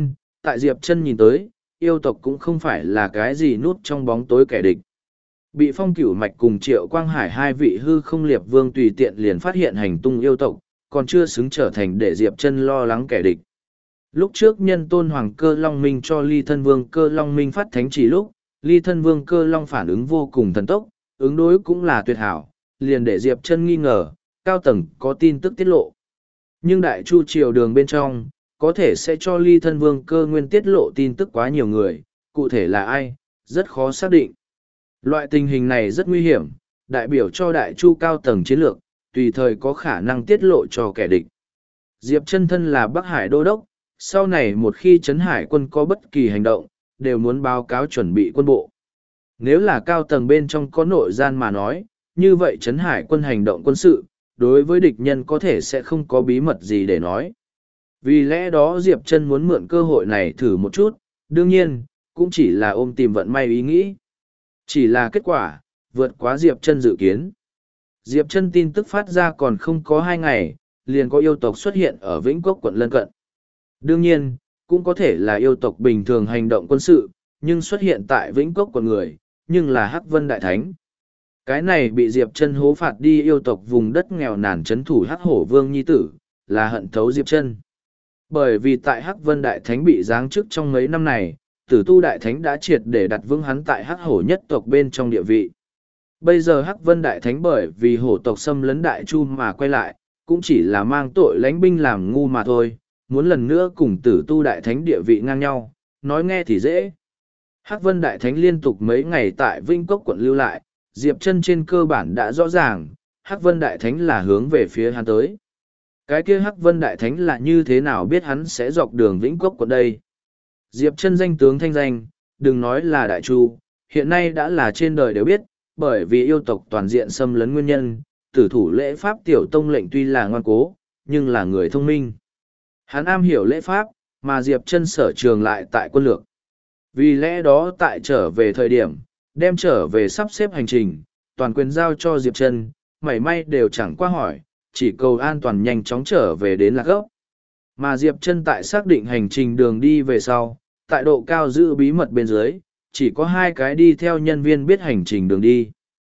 tại Diệp Chân nhìn tới, yêu tộc cũng không phải là cái gì núp trong bóng tối kẻ địch. Bị Phong Cửu Mạch cùng Triệu Quang Hải hai vị hư không liệp vương tùy tiện liền phát hiện hành tung yêu tộc, còn chưa xứng trở thành để Diệp Chân lo lắng kẻ địch. Lúc trước Nhân Tôn Hoàng Cơ Long Minh cho Ly Thân Vương Cơ Long Minh phát thánh chỉ lúc, Ly Thân Vương Cơ Long phản ứng vô cùng thần tốc, ứng đối cũng là tuyệt hảo, liền để Diệp Chân nghi ngờ, cao tầng có tin tức tiết lộ. Nhưng Đại Chu triều đường bên trong, có thể sẽ cho Ly Thân Vương Cơ Nguyên tiết lộ tin tức quá nhiều người, cụ thể là ai, rất khó xác định. Loại tình hình này rất nguy hiểm, đại biểu cho Đại Chu cao tầng chiến lược, tùy thời có khả năng tiết lộ cho kẻ địch. Diệp Chân thân là Bắc Hải đô đốc, sau này một khi Trấn Hải quân có bất kỳ hành động, đều muốn báo cáo chuẩn bị quân bộ. Nếu là cao tầng bên trong có nội gian mà nói, như vậy Trấn Hải quân hành động quân sự, đối với địch nhân có thể sẽ không có bí mật gì để nói. Vì lẽ đó Diệp Chân muốn mượn cơ hội này thử một chút, đương nhiên, cũng chỉ là ôm tìm vận may ý nghĩ. Chỉ là kết quả, vượt quá Diệp Chân dự kiến. Diệp Chân tin tức phát ra còn không có 2 ngày, liền có yêu tộc xuất hiện ở Vĩnh Cốc quận lân cận. Đương nhiên, cũng có thể là yêu tộc bình thường hành động quân sự, nhưng xuất hiện tại Vĩnh Cốc quận người, nhưng là Hắc Vân Đại Thánh. Cái này bị Diệp Chân hố phạt đi yêu tộc vùng đất nghèo nàn trấn thủ Hắc Hổ Vương nhi tử, là hận thấu Diệp Chân. Bởi vì tại Hắc Vân Đại Thánh bị giáng chức trong mấy năm này, Tử Tu Đại Thánh đã triệt để đặt vững hắn tại Hắc Hổ nhất tộc bên trong địa vị. Bây giờ Hắc Vân Đại Thánh bởi vì hổ tộc xâm lấn Đại Chu mà quay lại, cũng chỉ là mang tội lãnh binh làm ngu mà thôi, muốn lần nữa cùng Tử Tu Đại Thánh địa vị ngang nhau, nói nghe thì dễ. Hắc Vân Đại Thánh liên tục mấy ngày tại Vĩnh Cốc quận lưu lại, Diệp Chân trên cơ bản đã rõ ràng, Hắc Vân Đại Thánh là hướng về phía hắn tới. Cái kia Hắc Vân Đại Thánh là như thế nào biết hắn sẽ dọc đường Vĩnh Cốc quận đây? Diệp Chân danh tướng thanh danh, đừng nói là Đại Chu, hiện nay đã là trên đời đều biết, bởi vì yêu tộc toàn diện xâm lấn nguyên nhân, Tử thủ lễ pháp tiểu tông lệnh tuy là ngoan cố, nhưng là người thông minh. Hắn am hiểu lễ pháp, mà Diệp Chân sở trường lại tại quân lược. Vì lẽ đó tại trở về thời điểm, đem trở về sắp xếp hành trình, toàn quyền giao cho Diệp Chân, mảy may đều chẳng qua hỏi, chỉ cầu an toàn nhanh chóng trở về đến Lạc Gốc. Mà Diệp Chân tại xác định hành trình đường đi về sau, tại độ cao giữ bí mật bên dưới, chỉ có 2 cái đi theo nhân viên biết hành trình đường đi.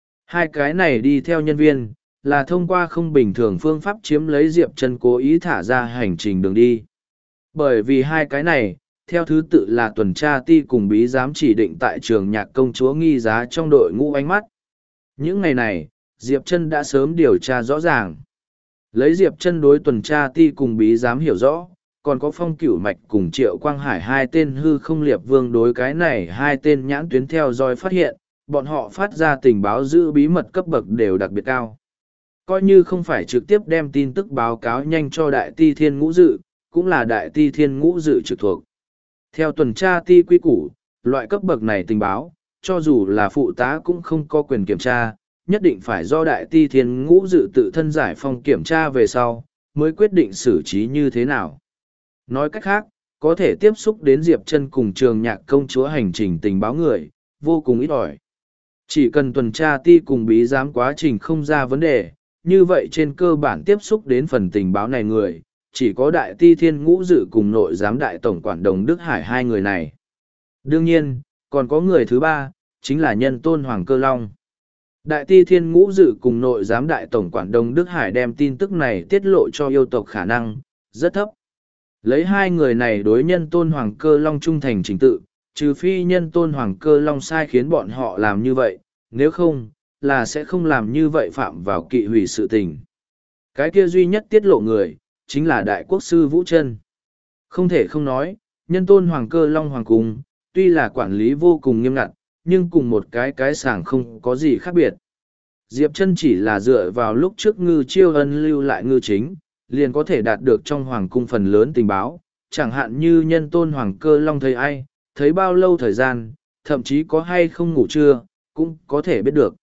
2 cái này đi theo nhân viên, là thông qua không bình thường phương pháp chiếm lấy Diệp Chân cố ý thả ra hành trình đường đi. Bởi vì 2 cái này, theo thứ tự là tuần tra ti cùng bí giám chỉ định tại trường nhạc công chúa nghi giá trong đội ngũ ánh mắt. Những ngày này, Diệp Chân đã sớm điều tra rõ ràng. Lấy Diệp Chân đối tuần tra ti cùng bí giám hiểu rõ, còn có Phong Cửu Mạch cùng Triệu Quang Hải 2 tên hư không liệp vương đối cái này 2 tên nhãn tuyến theo dõi phát hiện, bọn họ phát ra tình báo giữ bí mật cấp bậc đều đặc biệt cao. Coi như không phải trực tiếp đem tin tức báo cáo nhanh cho Đại Ti Thiên Ngũ Dự, cũng là Đại Ti Thiên Ngũ Dự trực thuộc. Theo tuần tra ti quy củ, loại cấp bậc này tình báo, cho dù là phụ tá cũng không có quyền kiểm tra, nhất định phải do Đại Ti Thiên Ngũ Dự tự thân giải phong kiểm tra về sau, mới quyết định xử trí như thế nào. Nói cách khác, có thể tiếp xúc đến Diệp Chân cùng trường nhạc công chúa hành trình tình báo người, vô cùng ít ỏi. Chỉ cần tuần tra ti cùng bí giám quá trình không ra vấn đề, như vậy trên cơ bản tiếp xúc đến phần tình báo này người, chỉ có Đại Ti Thiên Ngũ Dự cùng nội giám đại tổng quản Đồng Đức Hải 2 người này. Đương nhiên, còn có người thứ 3, chính là Nhân Tôn Hoàng Cơ Long. Đại Ti Thiên Ngũ Dự cùng nội giám đại tổng quản Đồng Đức Hải đem tin tức này tiết lộ cho yêu tộc khả năng rất thấp. Lấy 2 người này đối Nhân Tôn Hoàng Cơ Long trung thành chính tự, trừ phi Nhân Tôn Hoàng Cơ Long sai khiến bọn họ làm như vậy, nếu không, là sẽ không làm như vậy phạm vào kỵ hủy sự tình. Cái kia duy nhất tiết lộ người, chính là Đại Quốc sư Vũ Chân. Không thể không nói, Nhân Tôn Hoàng Cơ Long Hoàng Cung, tuy là quản lý vô cùng nghiêm ngặt, nhưng cùng một cái sảng không có gì khác biệt. Diệp Chân chỉ là dựa vào lúc trước Ngư Chiêu Ân lưu lại ngư chính, liền có thể đạt được trong Hoàng Cung phần lớn tình báo, chẳng hạn như Nhân Tôn Hoàng Cơ Long thấy ai, thấy bao lâu thời gian, thậm chí có hay không ngủ trưa, cũng có thể biết được.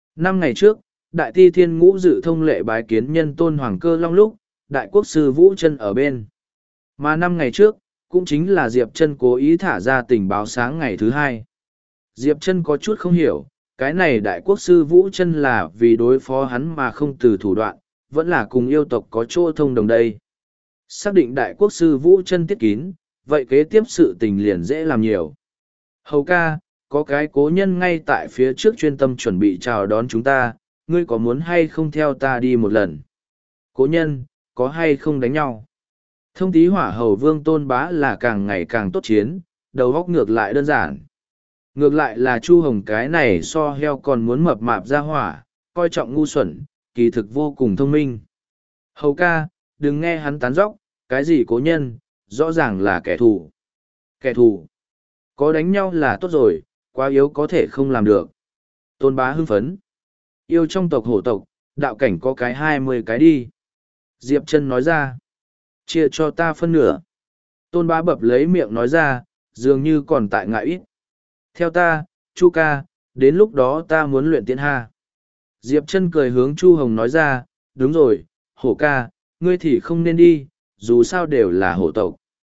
5 ngày trước, Đại Ti Thiên Ngũ Dự thông lệ bái kiến Nhân Tôn Hoàng Cơ Long lúc, Đại Quốc sư Vũ Chân ở bên. Mà 5 ngày trước, cũng chính là Diệp Chân cố ý thả ra tình báo sáng ngày thứ 2. Diệp Chân có chút không hiểu, cái này Đại Quốc sư Vũ Chân là vì đối phó hắn mà không từ thủ đoạn, vẫn là cùng yêu tộc có chỗ thông đồng đây. Xác định Đại Quốc sư Vũ Chân tiết kín, vậy kế tiếp sự tình liền dễ làm nhiều. Hầu ca, có cái cố nhân ngay tại phía trước chuyên tâm chuẩn bị chào đón chúng ta, ngươi có muốn hay không theo ta đi một lần? Cố nhân, có hay không đánh nhau? Thông tí hỏa hầu vương Tôn Bá là càng ngày càng tốt chiến, đầu góc ngược lại đơn giản. Ngược lại là Chu Hồng cái này so heo còn muốn mập mạp ra hỏa, coi trọng ngu xuẩn, kỳ thực vô cùng thông minh. Hầu ca, đừng nghe hắn tán dóc, cái gì cố nhân, rõ ràng là kẻ thù. Kẻ thù. Có đánh nhau là tốt rồi, quá yếu có thể không làm được. Tôn Bá hưng phấn. Yêu trong tộc hổ tộc, đạo cảnh có cái 20 cái đi. Diệp Chân nói ra. Chia cho ta phân nửa. Tôn Bá bập lấy miệng nói ra, dường như còn tại ngại ít. Theo ta, Chu ca, đến lúc đó ta muốn luyện tiễn ha. Diệp Chân cười hướng Chu Hồng nói ra, đúng rồi, hổ ca, ngươi thì không nên đi, dù sao đều là hổ tộc.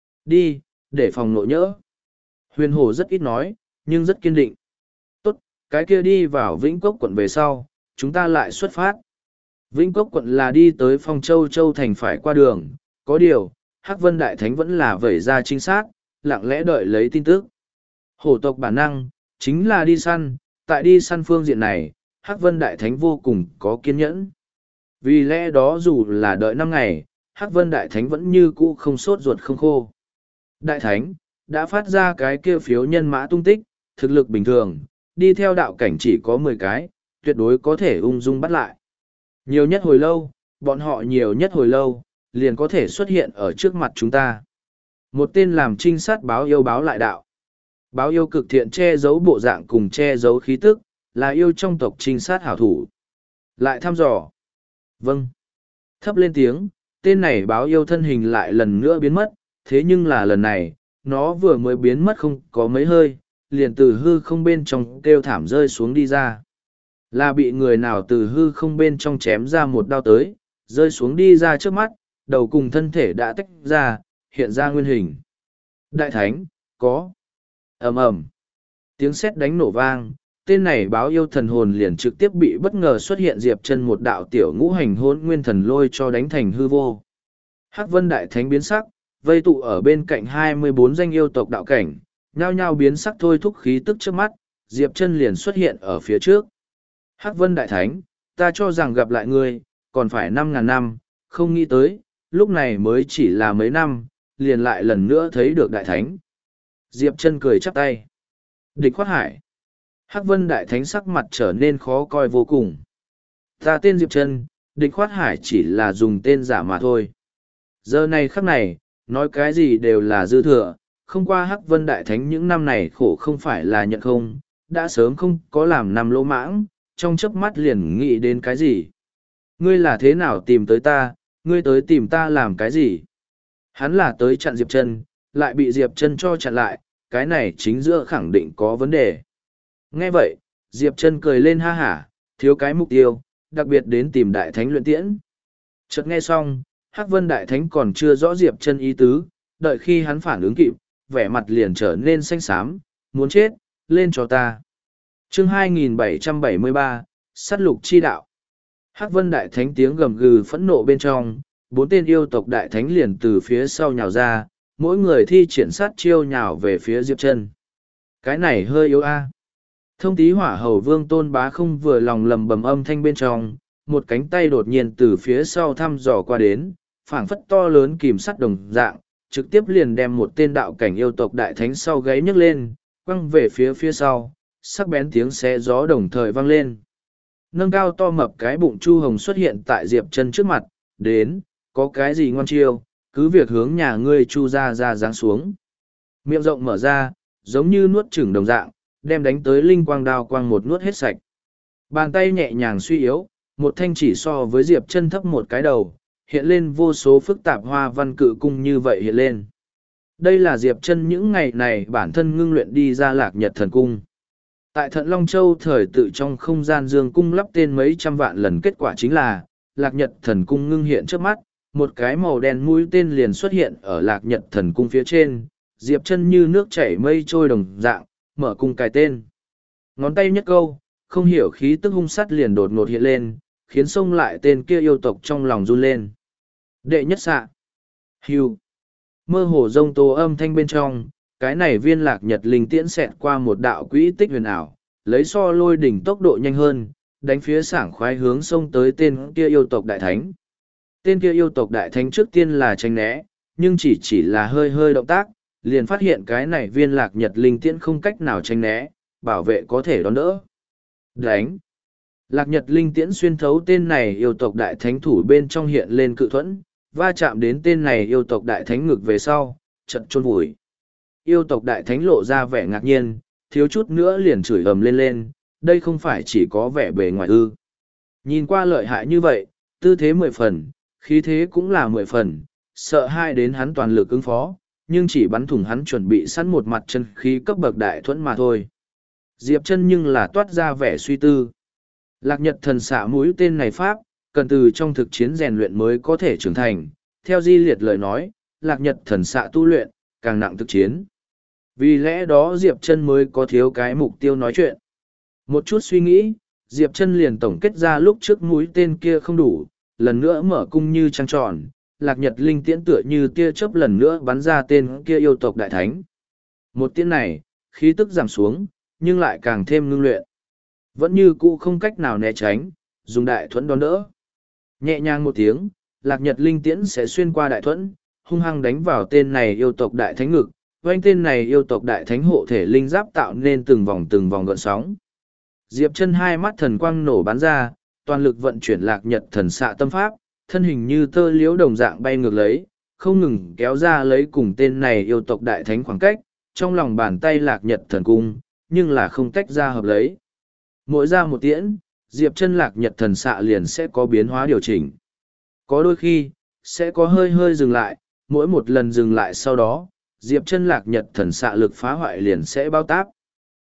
Đi, để phòng nộ nhỡ. Huyền hổ rất ít nói, nhưng rất kiên định. Tốt, cái kia đi vào Vĩnh Cốc quận về sau, chúng ta lại xuất phát. Vĩnh Cốc quận là đi tới Phong Châu Châu thành phải qua đường, có điều, Hắc Vân Đại Thánh vẫn là vẩy ra trinh sát, lặng lẽ đợi lấy tin tức. Hổ tộc bản năng, chính là đi săn, tại đi săn phương diện này, Hắc Vân Đại Thánh vô cùng có kiên nhẫn. Vì lẽ đó dù là đợi 5 ngày, Hắc Vân Đại Thánh vẫn như cũ không sốt ruột không khô. Đại Thánh, đã phát ra cái kia phiếu nhân mã tung tích, thực lực bình thường, đi theo đạo cảnh chỉ có 10 cái, tuyệt đối có thể ung dung bắt lại. Nhiều nhất hồi lâu, bọn họ nhiều nhất hồi lâu, liền có thể xuất hiện ở trước mặt chúng ta. Một tên làm trinh sát báo yêu báo lại đạo. Báo yêu cực thiện che giấu bộ dạng cùng che giấu khí tức, là yêu trong tộc trinh sát hảo thủ. Lại thăm dò. Vâng. Thấp lên tiếng, tên này báo yêu thân hình lại lần nữa biến mất, thế nhưng là lần này, nó vừa mới biến mất không có mấy hơi, liền từ hư không bên trong kêu thảm rơi xuống đi ra. Là bị người nào từ hư không bên trong chém ra một đao tới, rơi xuống đi ra trước mắt, đầu cùng thân thể đã tách ra, hiện ra nguyên hình. Đại Thánh, có. Ầm ầm. Tiếng sét đánh nổ vang, tên này báo yêu thần hồn liền trực tiếp bị bất ngờ xuất hiện Diệp Chân một đạo tiểu ngũ hành hỗn nguyên thần lôi cho đánh thành hư vô. Hắc Vân Đại Thánh biến sắc, vây tụ ở bên cạnh 24 danh yêu tộc đạo cảnh, nhao nhao biến sắc thôi thúc khí tức trước mắt, Diệp Chân liền xuất hiện ở phía trước. Hắc Vân Đại Thánh, ta cho rằng gặp lại ngươi, còn phải 5.000 năm, không nghĩ tới, lúc này mới chỉ là mấy năm, liền lại lần nữa thấy được Đại Thánh. Diệp Chân cười chắp tay. Địch Khoát Hải. Hắc Vân Đại Thánh sắc mặt trở nên khó coi vô cùng. Ta tên Diệp Chân, Địch Khoát Hải chỉ là dùng tên giả mà thôi. Giờ này khắc này, nói cái gì đều là dư thừa, không qua Hắc Vân Đại Thánh những năm này khổ không phải là nhận không, đã sớm không có làm nằm lỗ mãng, trong chớp mắt liền nghĩ đến cái gì. Ngươi là thế nào tìm tới ta, ngươi tới tìm ta làm cái gì? Hắn là tới chặn Diệp Chân, lại bị Diệp Chân cho chặn lại, cái này chính giữa khẳng định có vấn đề. Nghe vậy, Diệp Chân cười lên ha hả, thiếu cái mục tiêu, đặc biệt đến tìm Đại Thánh luyện tiễn. Chợt nghe xong, Hắc Vân Đại Thánh còn chưa rõ Diệp Chân ý tứ, đợi khi hắn phản ứng kịp, vẻ mặt liền trở nên xanh xám, muốn chết, lên cho ta. Chương 2773, Sát lục chi đạo. Hắc Vân Đại Thánh tiếng gầm gừ phẫn nộ bên trong, 4 tên yêu tộc Đại Thánh liền từ phía sau nhào ra, mỗi người thi triển sát chiêu nhào về phía Diệp Chân. Cái này hơi yếu a. Thông tí hỏa hầu vương Tôn Bá không vừa lòng lầm bầm âm thanh bên trong, một cánh tay đột nhiên từ phía sau thăm dò qua đến, phảng phất to lớn kìm sắt đồng dạng, trực tiếp liền đem một tên đạo cảnh yêu tộc Đại Thánh sau gáy nhấc lên, quăng về phía sau, sắc bén tiếng xé gió đồng thời vang lên. Nâng cao to mập cái bụng Chu Hồng xuất hiện tại Diệp Chân trước mặt, đến, có cái gì ngoan chiêu, cứ việc hướng nhà ngươi Chu ra giáng xuống. Miệng rộng mở ra, giống như nuốt chửng đồng dạng, đem đánh tới linh quang đao quang một nuốt hết sạch. Bàn tay nhẹ nhàng suy yếu, một thanh chỉ so với Diệp Chân thấp một cái đầu, hiện lên vô số phức tạp hoa văn cự cung như vậy hiện lên. Đây là Diệp Chân những ngày này bản thân ngưng luyện đi ra Lạc Nhật Thần Cung. Tại Thận Long Châu thời tự trong không gian dương cung lắp tên mấy trăm vạn lần, kết quả chính là, Lạc Nhật Thần Cung ngưng hiện trước mắt, một cái màu đen mũi tên liền xuất hiện ở Lạc Nhật Thần Cung phía trên, Diệp Chân như nước chảy mây trôi đồng dạng, mở cung cài tên. Ngón tay nhất câu, không hiểu khí tức hung sát liền đột ngột hiện lên, khiến xông lại tên kia yêu tộc trong lòng run lên. Đệ nhất xạ. Hưu. Mơ hồ rông tố âm thanh bên trong, cái này viên lạc nhật linh tiễn xẹt qua một đạo quỹ tích huyền ảo, lấy so lôi đỉnh tốc độ nhanh hơn, đánh phía sảng khoái hướng sông tới tên kia yêu tộc đại thánh. Tên kia yêu tộc đại thánh trước tiên là tránh né, nhưng chỉ là hơi hơi động tác, liền phát hiện cái này viên lạc nhật linh tiễn không cách nào tránh né, bảo vệ có thể đón đỡ. Đánh! Lạc nhật linh tiễn xuyên thấu tên này yêu tộc đại thánh thủ bên trong hiện lên cự thuẫn, va chạm đến tên này yêu tộc đại thánh ngực về sau, chật chôn vùi. Yêu tộc đại thánh lộ ra vẻ ngạc nhiên, thiếu chút nữa liền chửi ầm lên lên, đây không phải chỉ có vẻ bề ngoài ư. Nhìn qua lợi hại như vậy, tư thế 10 phần, khí thế cũng là 10 phần, sợ hai đến hắn toàn lực ứng phó, nhưng chỉ bắn thủng hắn chuẩn bị sẵn một mặt chân khí cấp bậc đại thuẫn mà thôi. Diệp chân nhưng là toát ra vẻ suy tư. Lạc nhật thần xạ mũi tên này pháp, cần từ trong thực chiến rèn luyện mới có thể trưởng thành. Theo Di Liệt lời nói, lạc nhật thần xạ tu luyện, càng nặng thực chiến. Vì lẽ đó Diệp chân mới có thiếu cái mục tiêu nói chuyện. Một chút suy nghĩ, Diệp chân liền tổng kết ra lúc trước mũi tên kia không đủ, lần nữa mở cung như trăng tròn, lạc nhật linh tiễn tựa như tia chớp lần nữa bắn ra tên kia yêu tộc đại thánh. Một tiễn này, khí tức giảm xuống, nhưng lại càng thêm ngưng luyện. Vẫn như cũ không cách nào né tránh, dùng đại thuẫn đón đỡ. Nhẹ nhàng một tiếng, lạc nhật linh tiễn sẽ xuyên qua đại thuẫn, hung hăng đánh vào tên này yêu tộc đại thánh ngực, quanh tên này yêu tộc đại thánh hộ thể linh giáp tạo nên từng vòng gợn sóng. Diệp chân hai mắt thần quang nổ bắn ra, toàn lực vận chuyển lạc nhật thần xạ tâm pháp, thân hình như tơ liễu đồng dạng bay ngược lấy, không ngừng kéo ra lấy cùng tên này yêu tộc đại thánh khoảng cách, trong lòng bàn tay lạc nhật thần cung, nhưng là không tách ra hợp lấy. Mỗi ra một tiễn, Diệp chân lạc nhật thần xạ liền sẽ có biến hóa điều chỉnh. Có đôi khi, sẽ có hơi hơi dừng lại, mỗi một lần dừng lại sau đó, Diệp chân lạc nhật thần xạ lực phá hoại liền sẽ bao táp.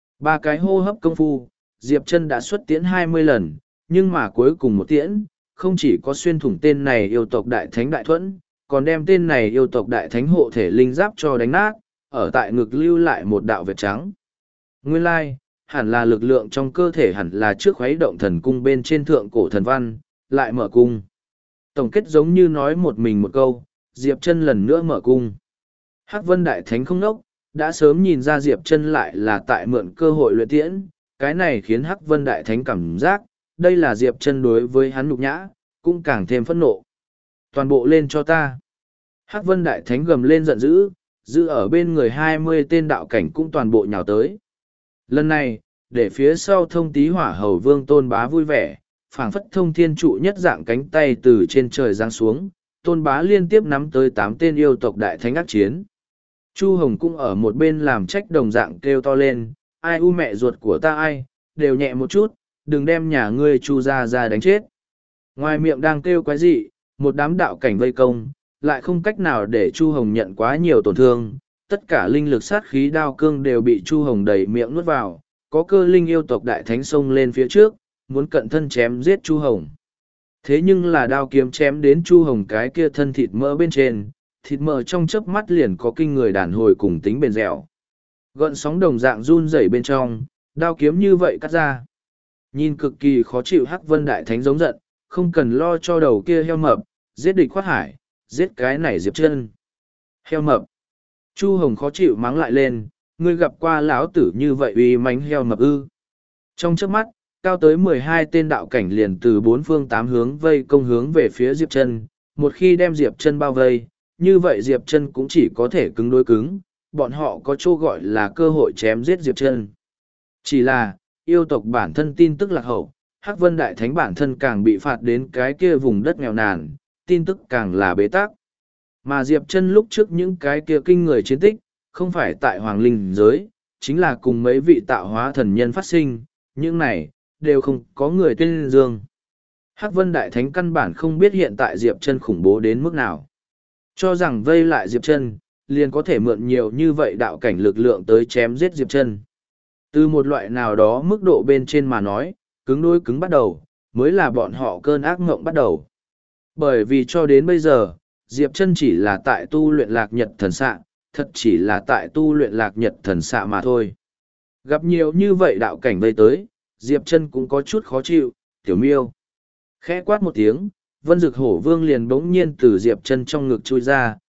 3 cái hô hấp công phu, Diệp chân đã xuất tiễn 20 lần, nhưng mà cuối cùng một tiễn, không chỉ có xuyên thủng tên này yêu tộc đại thánh đại thuẫn, còn đem tên này yêu tộc đại thánh hộ thể linh giáp cho đánh nát, ở tại ngực lưu lại một đạo vệt trắng. Nguyên lai, hẳn là lực lượng trong cơ thể hẳn là trước khuấy động thần cung bên trên thượng cổ thần văn, lại mở cung. Tổng kết giống như nói một mình một câu, Diệp chân lần nữa mở cung. Hắc Vân Đại Thánh không nốc, đã sớm nhìn ra Diệp chân lại là tại mượn cơ hội luyện tiễn, cái này khiến Hắc Vân Đại Thánh cảm giác, đây là Diệp chân đối với hắn nhục nhã, cũng càng thêm phẫn nộ. Toàn bộ lên cho ta. Hắc Vân Đại Thánh gầm lên giận dữ, giữ ở bên người 20 tên đạo cảnh cũng toàn bộ nhào tới. Lần này, để phía sau thông tý hỏa hầu vương Tôn Bá vui vẻ, phảng phất thông thiên trụ nhất dạng cánh tay từ trên trời giáng xuống, Tôn Bá liên tiếp nắm tới 8 tên yêu tộc đại thánh ác chiến. Chu Hồng cũng ở một bên làm trách đồng dạng kêu to lên, ai u mẹ ruột của ta ai, đều nhẹ một chút, đừng đem nhà ngươi Chu ra đánh chết. Ngoài miệng đang kêu quái dị, một đám đạo cảnh vây công, lại không cách nào để Chu Hồng nhận quá nhiều tổn thương, tất cả linh lực sát khí đao cương đều bị Chu Hồng đẩy miệng nuốt vào, có cơ linh yêu tộc đại thánh xông lên phía trước, muốn cận thân chém giết Chu Hồng. Thế nhưng là đao kiếm chém đến Chu Hồng cái kia thân thịt mỡ bên trên, thịt mỡ trong chớp mắt liền có kinh người đàn hồi cùng tính bền dẻo. Gợn sóng đồng dạng run rẩy bên trong, đao kiếm như vậy cắt ra. Nhìn cực kỳ khó chịu Hắc Vân Đại Thánh giống giận, không cần lo cho đầu kia heo mập, giết địch khoát hải, giết cái này Diệp chân. Heo mập. Chu Hồng khó chịu mắng lại lên, ngươi gặp qua lão tử như vậy uy mánh heo mập ư. Trong chớp mắt, cao tới 12 tên đạo cảnh liền từ 4 phương 8 hướng vây công hướng về phía Diệp chân. Một khi đem Diệp chân bao vây, như vậy Diệp chân cũng chỉ có thể cứng đối cứng, bọn họ có chỗ gọi là cơ hội chém giết Diệp chân. Chỉ là, yêu tộc bản thân tin tức lạc hậu, Hắc Vân Đại Thánh bản thân càng bị phạt đến cái kia vùng đất nghèo nàn, tin tức càng là bế tắc. Mà Diệp chân lúc trước những cái kia kinh người chiến tích, không phải tại Hoàng Linh giới, chính là cùng mấy vị tạo hóa thần nhân phát sinh, những này, đều không có người tuyên dương. Hắc Vân Đại Thánh căn bản không biết hiện tại Diệp chân khủng bố đến mức nào. Cho rằng vây lại Diệp chân, liền có thể mượn nhiều như vậy đạo cảnh lực lượng tới chém giết Diệp chân. Từ một loại nào đó mức độ bên trên mà nói, cứng đối cứng bắt đầu, mới là bọn họ cơn ác ngộng bắt đầu. Bởi vì cho đến bây giờ, Diệp chân chỉ là tại tu luyện lạc nhật thần xạ, thật chỉ là tại tu luyện lạc nhật thần xạ mà thôi. Gặp nhiều như vậy đạo cảnh vây tới, Diệp chân cũng có chút khó chịu, tiểu miêu. Khẽ quát một tiếng, Vân Dực Hổ Vương liền bỗng nhiên từ Diệp chân trong ngực chui ra,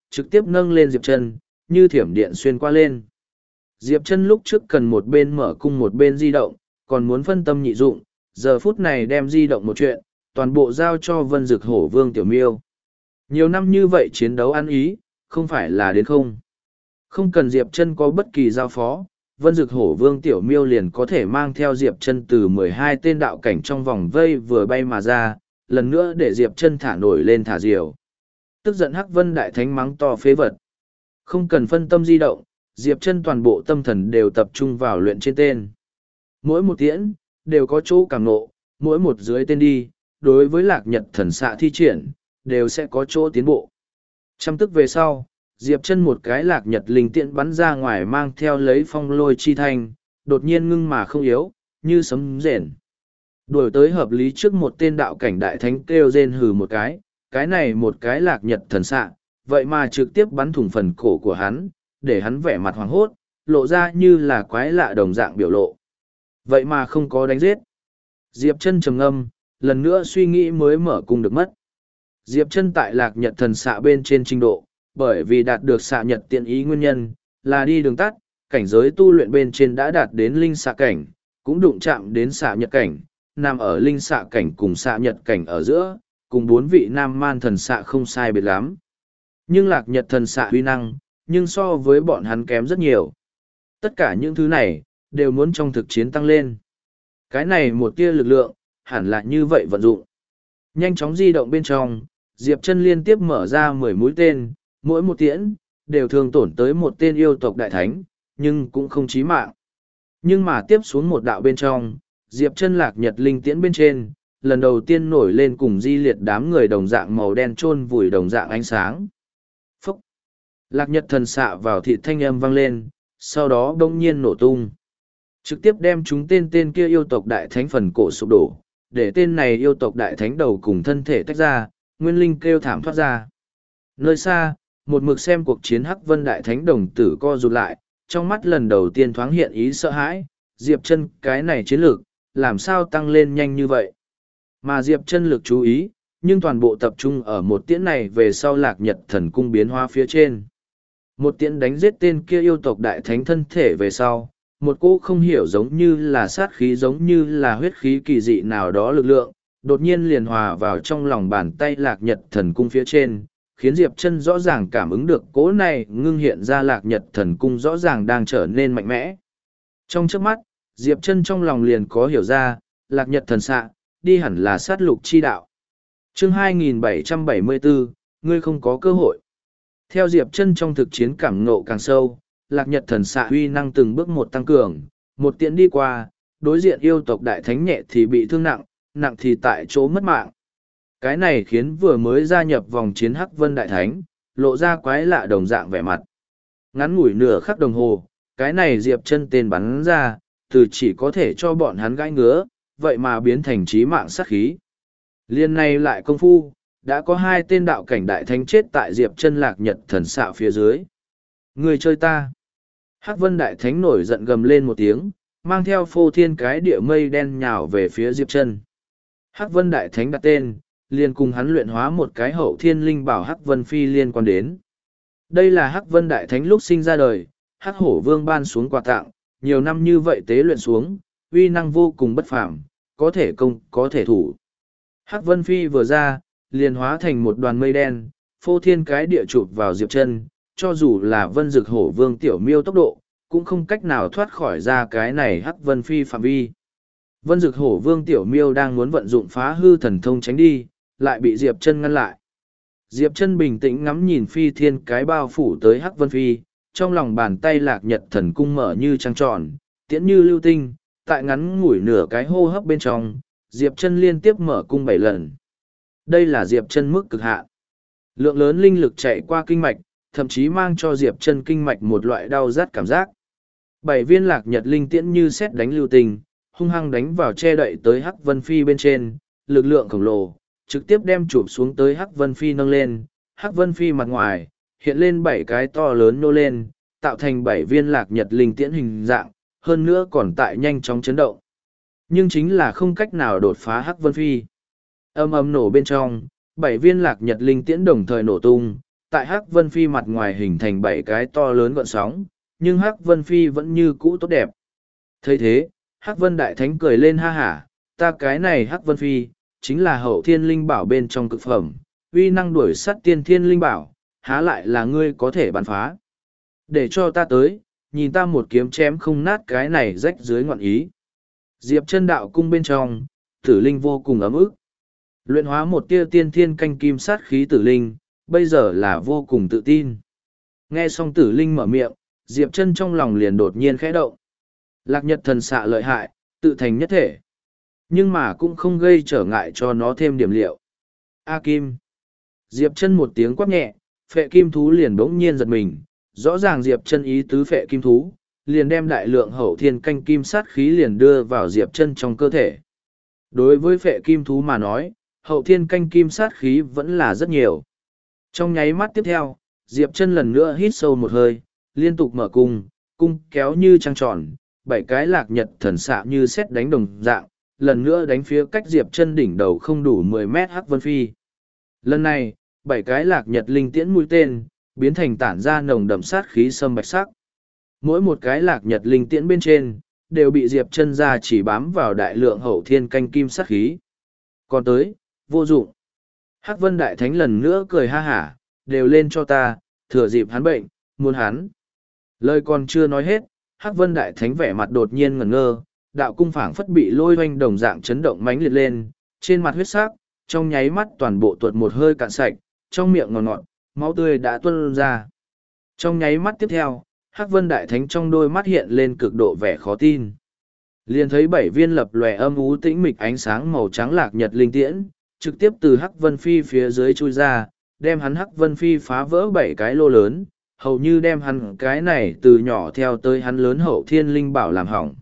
trực tiếp nâng lên Diệp Chân, như thiểm điện xuyên qua lên. Diệp Chân lúc trước cần một bên mở cung một bên di động, còn muốn phân tâm nhị dụng, giờ phút này đem di động một chuyện, toàn bộ giao cho Vân Dực Hổ Vương Tiểu Miêu. Nhiều năm như vậy chiến đấu ăn ý, không phải là đến không. Không cần Diệp Chân có bất kỳ giao phó, Vân Dực Hổ Vương Tiểu Miêu liền có thể mang theo Diệp Chân từ 12 tên đạo cảnh trong vòng vây vừa bay mà ra, lần nữa để Diệp Chân thả nổi lên thả diều. Tức giận Hắc Vân Đại Thánh mắng to phế vật. Không cần phân tâm di động, Diệp Chân toàn bộ tâm thần đều tập trung vào luyện trên tên. Mỗi một tiễn, đều có chỗ cảm ngộ, mỗi một dưới tên đi, đối với Lạc Nhật Thần Xạ thi triển, đều sẽ có chỗ tiến bộ. Trăm tức về sau, Diệp Chân một cái Lạc Nhật linh tiễn bắn ra ngoài mang theo lấy phong lôi chi thanh, đột nhiên ngưng mà không yếu, như sấm rền. Đuổi tới hợp lý trước một tên đạo cảnh đại thánh kêu rên hừ một cái này một cái Lạc Nhật Thần Xạ, vậy mà trực tiếp bắn thủng phần cổ của hắn, để hắn vẻ mặt hoảng hốt, lộ ra như là quái lạ đồng dạng biểu lộ. Vậy mà không có đánh giết. Diệp Chân trầm ngâm, lần nữa suy nghĩ mới mở cung được mất. Diệp Chân tại Lạc Nhật Thần Xạ bên trên trình độ, bởi vì đạt được xạ nhật tiện ý nguyên nhân, là đi đường tắt, cảnh giới tu luyện bên trên đã đạt đến linh xạ cảnh, cũng đụng chạm đến xạ nhật cảnh, nằm ở linh xạ cảnh cùng xạ nhật cảnh ở giữa, cùng 4 vị nam man thần xạ không sai biệt lắm. Nhưng Lạc Nhật Thần Xạ uy năng, nhưng so với bọn hắn kém rất nhiều. Tất cả những thứ này, đều muốn trong thực chiến tăng lên. Cái này một tia lực lượng, hẳn là như vậy vận dụng. Nhanh chóng di động bên trong, Diệp Chân liên tiếp mở ra 10 mũi tên, mỗi một tiễn, đều thường tổn tới một tên yêu tộc đại thánh, nhưng cũng không chí mạng. Nhưng mà tiếp xuống một đạo bên trong, Diệp Chân Lạc Nhật linh tiễn bên trên, lần đầu tiên nổi lên cùng di liệt đám người đồng dạng màu đen chôn vùi đồng dạng ánh sáng. Phúc! Lạc Nhật Thần Xạ vào thịt thanh âm vang lên, sau đó đông nhiên nổ tung. Trực tiếp đem chúng tên kia yêu tộc đại thánh phần cổ sụp đổ, để tên này yêu tộc đại thánh đầu cùng thân thể tách ra, nguyên linh kêu thảm thoát ra. Nơi xa, một mực xem cuộc chiến Hắc Vân đại thánh đồng tử co rụt lại, trong mắt lần đầu tiên thoáng hiện ý sợ hãi, Diệp Chân cái này chiến lược, làm sao tăng lên nhanh như vậy. Mà Diệp Chân lực chú ý, nhưng toàn bộ tập trung ở một tiễn này về sau Lạc Nhật Thần Cung biến hóa phía trên. Một tiễn đánh giết tên kia yêu tộc đại thánh thân thể về sau, một cô không hiểu giống như là sát khí giống như là huyết khí kỳ dị nào đó lực lượng, đột nhiên liền hòa vào trong lòng bàn tay Lạc Nhật Thần Cung phía trên, khiến Diệp Chân rõ ràng cảm ứng được cỗ này ngưng hiện ra Lạc Nhật Thần Cung rõ ràng đang trở nên mạnh mẽ. Trong chớp mắt, Diệp Chân trong lòng liền có hiểu ra, Lạc Nhật Thần Xạ, đi hẳn là sát lục chi đạo. Chương 2774, ngươi không có cơ hội. Theo Diệp Chân trong thực chiến cảm ngộ càng sâu, Lạc Nhật Thần Xạ uy năng từng bước một tăng cường, một tiễn đi qua, đối diện yêu tộc đại thánh nhẹ thì bị thương nặng, nặng thì tại chỗ mất mạng. Cái này khiến vừa mới gia nhập vòng chiến Hắc Vân đại thánh, lộ ra quái lạ đồng dạng vẻ mặt. Ngắn ngủi nửa khắc đồng hồ, cái này Diệp Chân tên bắn ra, từ chỉ có thể cho bọn hắn gãi ngứa, vậy mà biến thành chí mạng sát khí. Liên này lại công phu, đã có 2 tên đạo cảnh đại thánh chết tại Diệp Chân Lạc Nhật Thần Xạ phía dưới. Người chơi ta. Hắc Vân đại thánh nổi giận gầm lên một tiếng, mang theo phô thiên cái địa mây đen nhào về phía Diệp Chân. Hắc Vân đại thánh đặt tên, liền cùng hắn luyện hóa một cái hậu thiên linh bảo Hắc Vân Phi liên quan đến. Đây là Hắc Vân đại thánh lúc sinh ra đời, Hắc Hổ Vương ban xuống quà tặng, nhiều năm như vậy tế luyện xuống, uy năng vô cùng bất phàm, có thể công, có thể thủ. Hắc Vân Phi vừa ra, liền hóa thành một đoàn mây đen, phô thiên cái địa chụp vào Diệp Chân, cho dù là Vân Dực Hổ Vương Tiểu Miêu tốc độ, cũng không cách nào thoát khỏi ra cái này Hắc Vân Phi phạm vi. Vân Dực Hổ Vương Tiểu Miêu đang muốn vận dụng phá hư thần thông tránh đi, lại bị Diệp Chân ngăn lại. Diệp Chân bình tĩnh ngắm nhìn phi thiên cái bao phủ tới Hắc Vân Phi, trong lòng bàn tay Lạc Nhật Thần Cung mở như trăng tròn, tiễn như lưu tinh, tại ngắn ngủi nửa cái hô hấp bên trong, Diệp Chân liên tiếp mở cung 7 lần. Đây là Diệp Chân mức cực hạn. Lượng lớn linh lực chạy qua kinh mạch, thậm chí mang cho Diệp Chân kinh mạch một loại đau rát cảm giác. 7 viên Lạc Nhật linh tiễn như sét đánh lưu tình, hung hăng đánh vào che đậy tới Hắc Vân Phi bên trên, lực lượng khổng lồ, trực tiếp đem chụp xuống tới Hắc Vân Phi nâng lên, Hắc Vân Phi mặt ngoài, hiện lên 7 cái to lớn nô lên, tạo thành 7 viên Lạc Nhật linh tiễn hình dạng, hơn nữa còn tại nhanh chóng chấn động. Nhưng chính là không cách nào đột phá Hắc Vân Phi. Âm ầm nổ bên trong, 7 viên Lạc Nhật linh tiễn đồng thời nổ tung, tại Hắc Vân Phi mặt ngoài hình thành 7 cái to lớn gợn sóng, nhưng Hắc Vân Phi vẫn như cũ tốt đẹp. Thấy thế, Hắc Vân Đại Thánh cười lên ha hả, ta cái này Hắc Vân Phi, chính là hậu thiên linh bảo bên trong cực phẩm, uy năng đuổi sắt tiên thiên linh bảo, há lại là ngươi có thể bắn phá. Để cho ta tới, nhìn ta một kiếm chém không nát cái này rách dưới ngọn ý. Diệp Chân đạo cung bên trong, tử linh vô cùng ấm ức. Luyện hóa một tia tiên thiên canh kim sát khí tử linh, bây giờ là vô cùng tự tin. Nghe xong tử linh mở miệng, Diệp Chân trong lòng liền đột nhiên khẽ động. Lạc Nhật thần xạ lợi hại, tự thành nhất thể. Nhưng mà cũng không gây trở ngại cho nó thêm điểm liệu. A Kim. Diệp Chân một tiếng quát nhẹ, phệ kim thú liền bỗng nhiên giật mình. Rõ ràng Diệp Chân ý tứ phệ kim thú, liền đem đại lượng hậu thiên canh kim sát khí liền đưa vào Diệp Chân trong cơ thể. Đối với phệ kim thú mà nói, hậu thiên canh kim sát khí vẫn là rất nhiều. Trong nháy mắt tiếp theo, Diệp Chân lần nữa hít sâu một hơi, liên tục mở cung, cung kéo như trăng tròn, 7 cái Lạc Nhật thần xạ như sét đánh đồng dạng, lần nữa đánh phía cách Diệp Chân đỉnh đầu không đủ 10 mét Hắc Vân Phi. Lần này, 7 cái Lạc Nhật linh tiễn mũi tên, biến thành tản ra nồng đậm sát khí sâm bạch sắc. Mỗi một cái Lạc Nhật linh tiễn bên trên, đều bị Diệp Chân ra chỉ bám vào đại lượng hậu thiên canh kim sát khí. Còn tới, vô dụng. Hắc Vân Đại Thánh lần nữa cười ha hả, đều lên cho ta, thừa dịp hắn bệnh, muốn hắn. Lời còn chưa nói hết, Hắc Vân Đại Thánh vẻ mặt đột nhiên ngẩn ngơ, đạo cung phảng phất bị lôi hoanh đồng dạng chấn động mãnh liệt lên, trên mặt huyết sắc, trong nháy mắt toàn bộ tuột một hơi cạn sạch, trong miệng ngọt ngọt, máu tươi đã tuôn ra. Trong nháy mắt tiếp theo, Hắc Vân Đại Thánh trong đôi mắt hiện lên cực độ vẻ khó tin. Liền thấy 7 viên lập lòe âm u tĩnh mịch ánh sáng màu trắng Lạc Nhật linh tiễn, trực tiếp từ Hắc Vân Phi phía dưới chui ra, đem hắn Hắc Vân Phi phá vỡ 7 cái lô lớn, hầu như đem hắn cái này từ nhỏ theo tới hắn lớn hậu thiên linh bảo làm hỏng.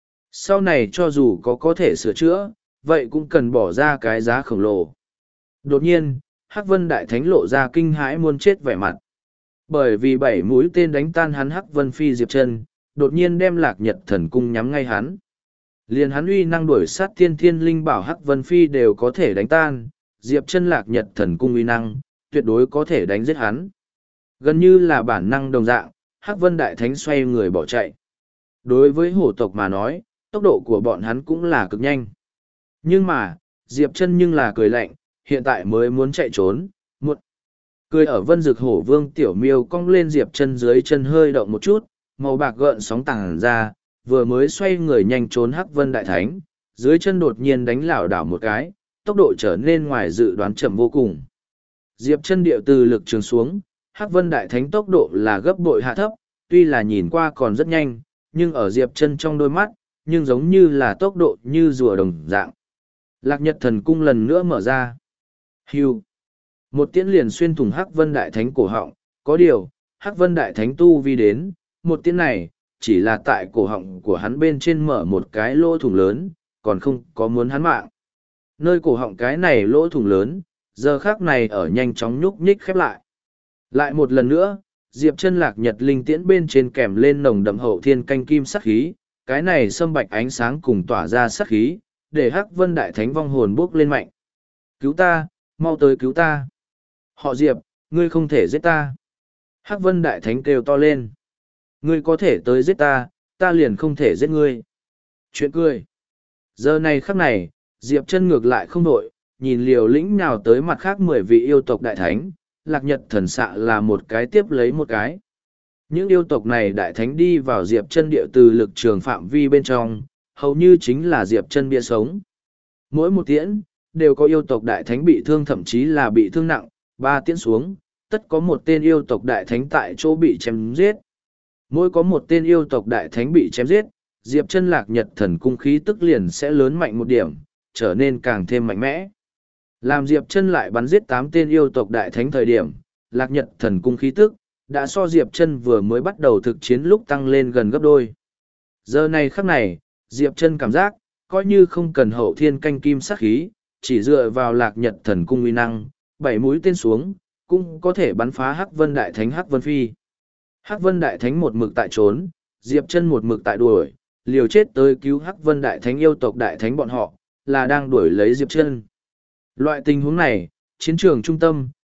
Sau này cho dù có thể sửa chữa, vậy cũng cần bỏ ra cái giá khổng lồ. Đột nhiên, Hắc Vân Đại Thánh lộ ra kinh hãi muôn chết vẻ mặt. Bởi vì 7 mũi tên đánh tan hắn Hắc Vân Phi Diệp Chân, đột nhiên đem Lạc Nhật thần cung nhắm ngay hắn. Liền hắn uy năng đuổi sát tiên thiên linh bảo Hắc Vân Phi đều có thể đánh tan, Diệp Chân Lạc Nhật thần cung uy năng, tuyệt đối có thể đánh giết hắn. Gần như là bản năng đồng dạng, Hắc Vân Đại Thánh xoay người bỏ chạy. Đối với hổ tộc mà nói, tốc độ của bọn hắn cũng là cực nhanh. Nhưng mà, Diệp Chân nhưng là cười lạnh, hiện tại mới muốn chạy trốn, muộn. Cười ở Vân Dực Hổ Vương tiểu miêu cong lên Diệp Chân dưới chân hơi động một chút, màu bạc gợn sóng tàng ra, vừa mới xoay người nhanh trốn Hắc Vân Đại Thánh, dưới chân đột nhiên đánh lảo đảo một cái, tốc độ trở nên ngoài dự đoán chậm vô cùng. Diệp Chân điệu từ lực trường xuống, Hắc Vân Đại Thánh tốc độ là gấp bội hạ thấp, tuy là nhìn qua còn rất nhanh, nhưng ở Diệp Chân trong đôi mắt, nhưng giống như là tốc độ như rùa đồng dạng. Lạc Nhật thần cung lần nữa mở ra. Hưu. Một tiễn liền xuyên thủng Hắc Vân Đại Thánh cổ họng, có điều, Hắc Vân Đại Thánh tu vi đến, một tiễn này, chỉ là tại cổ họng của hắn bên trên mở một cái lỗ thủng lớn, còn không có muốn hắn mạng. Nơi cổ họng cái này lỗ thủng lớn, giờ khắc này ở nhanh chóng nhúc nhích khép lại. Lại một lần nữa, Diệp Chân Lạc Nhật linh tiễn bên trên kèm lên nồng đậm hậu thiên canh kim sát khí, cái này sâm bạch ánh sáng cùng tỏa ra sát khí, để Hắc Vân Đại Thánh vong hồn bốc lên mạnh. Cứu ta, mau tới cứu ta. Họ Diệp, ngươi không thể giết ta. Hắc Vân Đại Thánh kêu to lên. Ngươi có thể tới giết ta, ta liền không thể giết ngươi. Chuyện cười. Giờ này khắc này, Diệp Chân ngược lại không đội, nhìn Liều Lĩnh nhào tới mặt khác 10 vị yêu tộc đại thánh, Lạc Nhật thần xạ là một cái tiếp lấy một cái. Những yêu tộc này đại thánh đi vào Diệp Chân địa từ lực trường phạm vi bên trong, hầu như chính là Diệp Chân bia sống. Mỗi một tiễn, đều có yêu tộc đại thánh bị thương thậm chí là bị thương nặng, 3 tiễn xuống, tất có một tên yêu tộc đại thánh tại chỗ bị chém giết. Mỗi có một tên yêu tộc đại thánh bị chém giết, Diệp Chân Lạc Nhật thần cung khí tức liền sẽ lớn mạnh một điểm, trở nên càng thêm mạnh mẽ. Làm Diệp Chân lại bắn giết 8 tên yêu tộc đại thánh thời điểm, Lạc Nhật thần cung khí tức đã so Diệp Chân vừa mới bắt đầu thực chiến lúc tăng lên gần gấp đôi. Giờ này khắc này, Diệp Chân cảm giác, coi như không cần hậu thiên canh kim sát khí, chỉ dựa vào Lạc Nhật thần cung uy năng, 7 mũi tên xuống, cũng có thể bắn phá Hắc Vân Đại Thánh Hắc Vân Phi. Hắc Vân Đại Thánh một mực tại trốn, Diệp Chân một mực tại đuổi, liều chết tới cứu Hắc Vân Đại Thánh yêu tộc đại thánh bọn họ, là đang đuổi lấy Diệp Chân. Loại tình huống này, chiến trường trung tâm,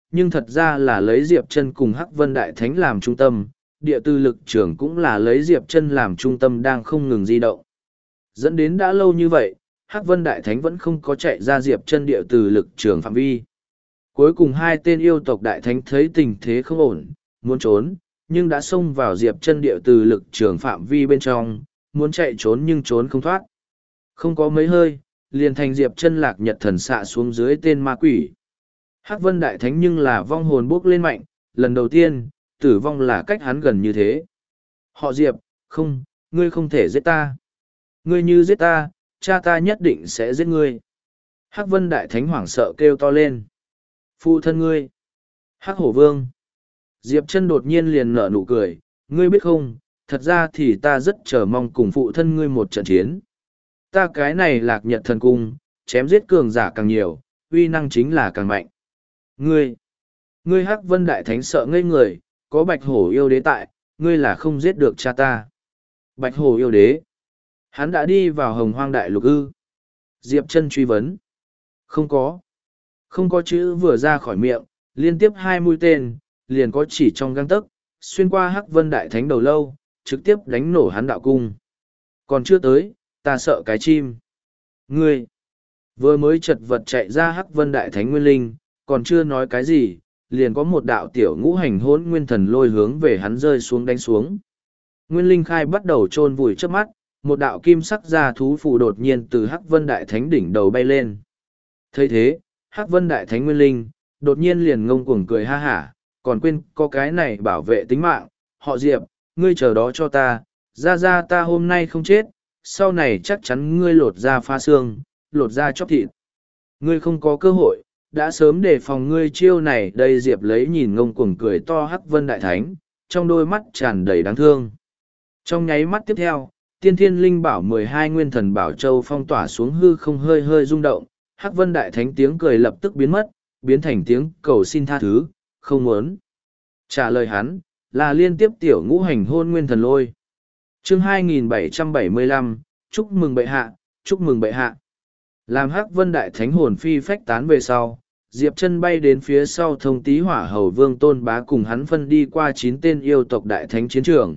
nhưng thật ra là lấy Diệp Chân cùng Hắc Vân Đại Thánh làm trung tâm, địa tư lực trưởng cũng là lấy Diệp Chân làm trung tâm đang không ngừng di động. Dẫn đến đã lâu như vậy, Hắc Vân Đại Thánh vẫn không có chạy ra Diệp Chân địa từ lực trường phạm vi. Cuối cùng hai tên yêu tộc Đại Thánh thấy tình thế không ổn, muốn trốn, nhưng đã xông vào Diệp Chân địa từ lực trường phạm vi bên trong, muốn chạy trốn nhưng trốn không thoát. Không có mấy hơi, liền thành Diệp Chân lạc nhật thần xạ xuống dưới tên ma quỷ. Hắc Vân Đại Thánh nhưng là vong hồn bốc lên mạnh, lần đầu tiên, tử vong là cách hắn gần như thế. Họ Diệp, không, ngươi không thể giết ta. Ngươi như giết ta, cha ta nhất định sẽ giết ngươi. Hắc Vân Đại Thánh hoảng sợ kêu to lên. Phụ thân ngươi. Hắc Hổ Vương. Diệp Chân đột nhiên liền nở nụ cười. Ngươi biết không, thật ra thì ta rất chờ mong cùng phụ thân ngươi một trận chiến. Ta cái này lạc nhật thần cung, chém giết cường giả càng nhiều, uy năng chính là càng mạnh. Ngươi Hắc Vân Đại Thánh sợ ngây người, có Bạch Hổ yêu đế tại, ngươi là không giết được cha ta. Bạch Hổ yêu đế. Hắn đã đi vào Hồng Hoang Đại Lục ư? Diệp Chân truy vấn. Không có. Không có chữ vừa ra khỏi miệng, liên tiếp 2 mũi tên, liền có chỉ trong gang tấc, xuyên qua Hắc Vân Đại Thánh đầu lâu, trực tiếp đánh nổ hắn đạo cung. Còn chưa tới, ta sợ cái chim. Ngươi. Vừa mới chật vật chạy ra Hắc Vân Đại Thánh Nguyên Linh, còn chưa nói cái gì, liền có một đạo tiểu ngũ hành hỗn nguyên thần lôi hướng về hắn rơi xuống đánh xuống. Nguyên Linh khai bắt đầu chôn vùi trước mắt, một đạo kim sắc gia thú phù đột nhiên từ Hắc Vân Đại Thánh đỉnh đầu bay lên. Thấy thế, Hắc Vân Đại Thánh Nguyên Linh, đột nhiên liền ngông cuồng cười ha hả, còn quên có cái này bảo vệ tính mạng, họ Diệp, ngươi chờ đó cho ta, ra ta hôm nay không chết, sau này chắc chắn ngươi lột da phá xương, lột da chóc thịt. Ngươi không có cơ hội, đã sớm đề phòng ngươi chiêu này đây Diệp lấy nhìn ngông cuồng cười to Hắc Vân Đại Thánh, trong đôi mắt tràn đầy đáng thương. Trong nháy mắt tiếp theo, Tiên Thiên Linh Bảo 12 Nguyên Thần Bảo Châu phong tỏa xuống hư không hơi hơi rung động, Hắc Vân Đại Thánh tiếng cười lập tức biến mất, biến thành tiếng cầu xin tha thứ, không muốn. Trả lời hắn, là liên tiếp tiểu ngũ hành hôn nguyên thần lôi. Chương 2775, chúc mừng bệ hạ, chúc mừng bệ hạ. Làm Hắc Vân Đại Thánh hồn phi phách tán về sau, Diệp Chân bay đến phía sau Thông Tý Hỏa Hầu Vương Tôn Bá cùng hắn phân đi qua 9 tên yêu tộc Đại Thánh chiến trường.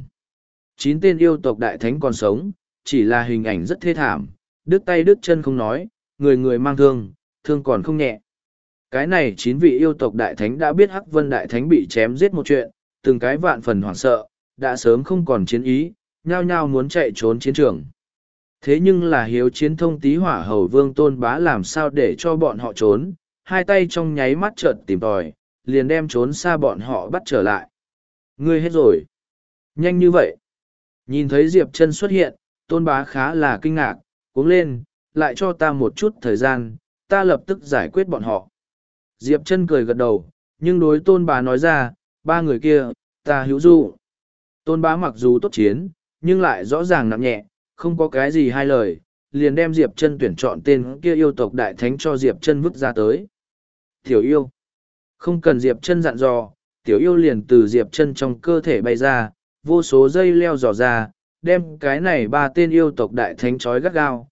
9 tên yêu tộc Đại Thánh còn sống, chỉ là hình ảnh rất thê thảm, đứt tay đứt chân không nói, người người mang thương, thương còn không nhẹ. Cái này 9 vị yêu tộc Đại Thánh đã biết Hắc Vân Đại Thánh bị chém giết một chuyện, từng cái vạn phần hoảng sợ, đã sớm không còn chiến ý, nhao nhao muốn chạy trốn chiến trường. Thế nhưng là hiếu chiến Thông Tý Hỏa Hầu Vương Tôn Bá làm sao để cho bọn họ trốn, hai tay trong nháy mắt chợt tìm tòi, liền đem trốn xa bọn họ bắt trở lại. Ngươi hết rồi. Nhanh như vậy. Nhìn thấy Diệp Chân xuất hiện, Tôn Bá khá là kinh ngạc, cuống lên, lại cho ta một chút thời gian, ta lập tức giải quyết bọn họ. Diệp Chân cười gật đầu, nhưng đối Tôn Bá nói ra, 3 người kia, ta hữu dụ. Tôn Bá mặc dù tốt chiến, nhưng lại rõ ràng nặng nhẹ, không có cái gì hai lời, liền đem Diệp Chân tuyển chọn tên kia yêu tộc Đại Thánh cho Diệp Chân vứt ra tới. Tiểu yêu. Không cần Diệp Chân dặn dò, tiểu yêu liền từ Diệp Chân trong cơ thể bay ra, vô số dây leo dò ra, đem cái này 3 tên yêu tộc Đại Thánh trói gắt gao,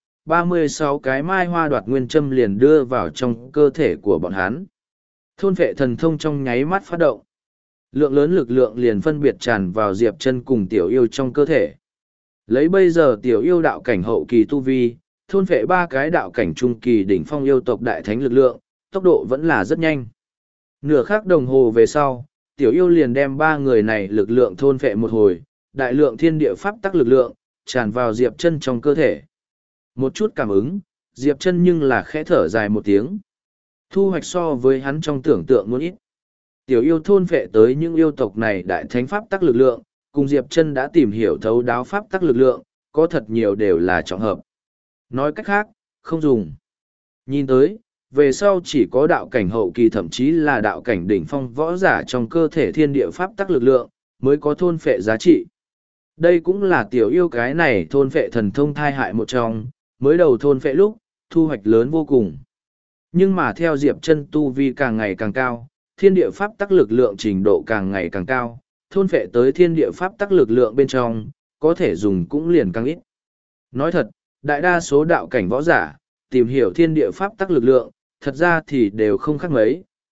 36 cái mai hoa đoạt nguyên châm liền đưa vào trong cơ thể của bọn hắn. Thôn vệ thần thông trong nháy mắt phát động. Lượng lớn lực lượng liền phân biệt tràn vào Diệp Chân cùng tiểu yêu trong cơ thể. Lấy bây giờ tiểu yêu đạo cảnh hậu kỳ tu vi, thôn vệ 3 cái đạo cảnh trung kỳ đỉnh phong yêu tộc Đại Thánh lực lượng, tốc độ vẫn là rất nhanh. Nửa khắc đồng hồ về sau, tiểu yêu liền đem 3 người này lực lượng thôn vệ một hồi, đại lượng thiên địa pháp tắc lực lượng, tràn vào Diệp Chân trong cơ thể. Một chút cảm ứng, Diệp Chân nhưng là khẽ thở dài một tiếng. Thu hoạch so với hắn trong tưởng tượng muốn ít. Tiểu yêu thôn vệ tới những yêu tộc này đại thánh pháp tắc lực lượng, cùng Diệp Chân đã tìm hiểu thấu đáo pháp tắc lực lượng, có thật nhiều đều là trọng hợp. Nói cách khác, không dùng. Nhìn tới, về sau chỉ có đạo cảnh hậu kỳ thậm chí là đạo cảnh đỉnh phong võ giả trong cơ thể thiên địa pháp tắc lực lượng, mới có thôn phệ giá trị. Đây cũng là tiểu yêu cái này thôn phệ thần thông thai hại một trong, mới đầu thôn phệ lúc, thu hoạch lớn vô cùng. Nhưng mà theo Diệp Chân tu vi càng ngày càng cao, thiên địa pháp tắc lực lượng trình độ càng ngày càng cao, thôn phệ tới thiên địa pháp tắc lực lượng bên trong, có thể dùng cũng liền càng ít. Nói thật, đại đa số đạo cảnh võ giả, tìm hiểu thiên địa pháp tắc lực lượng, thật ra thì đều không khác mấy,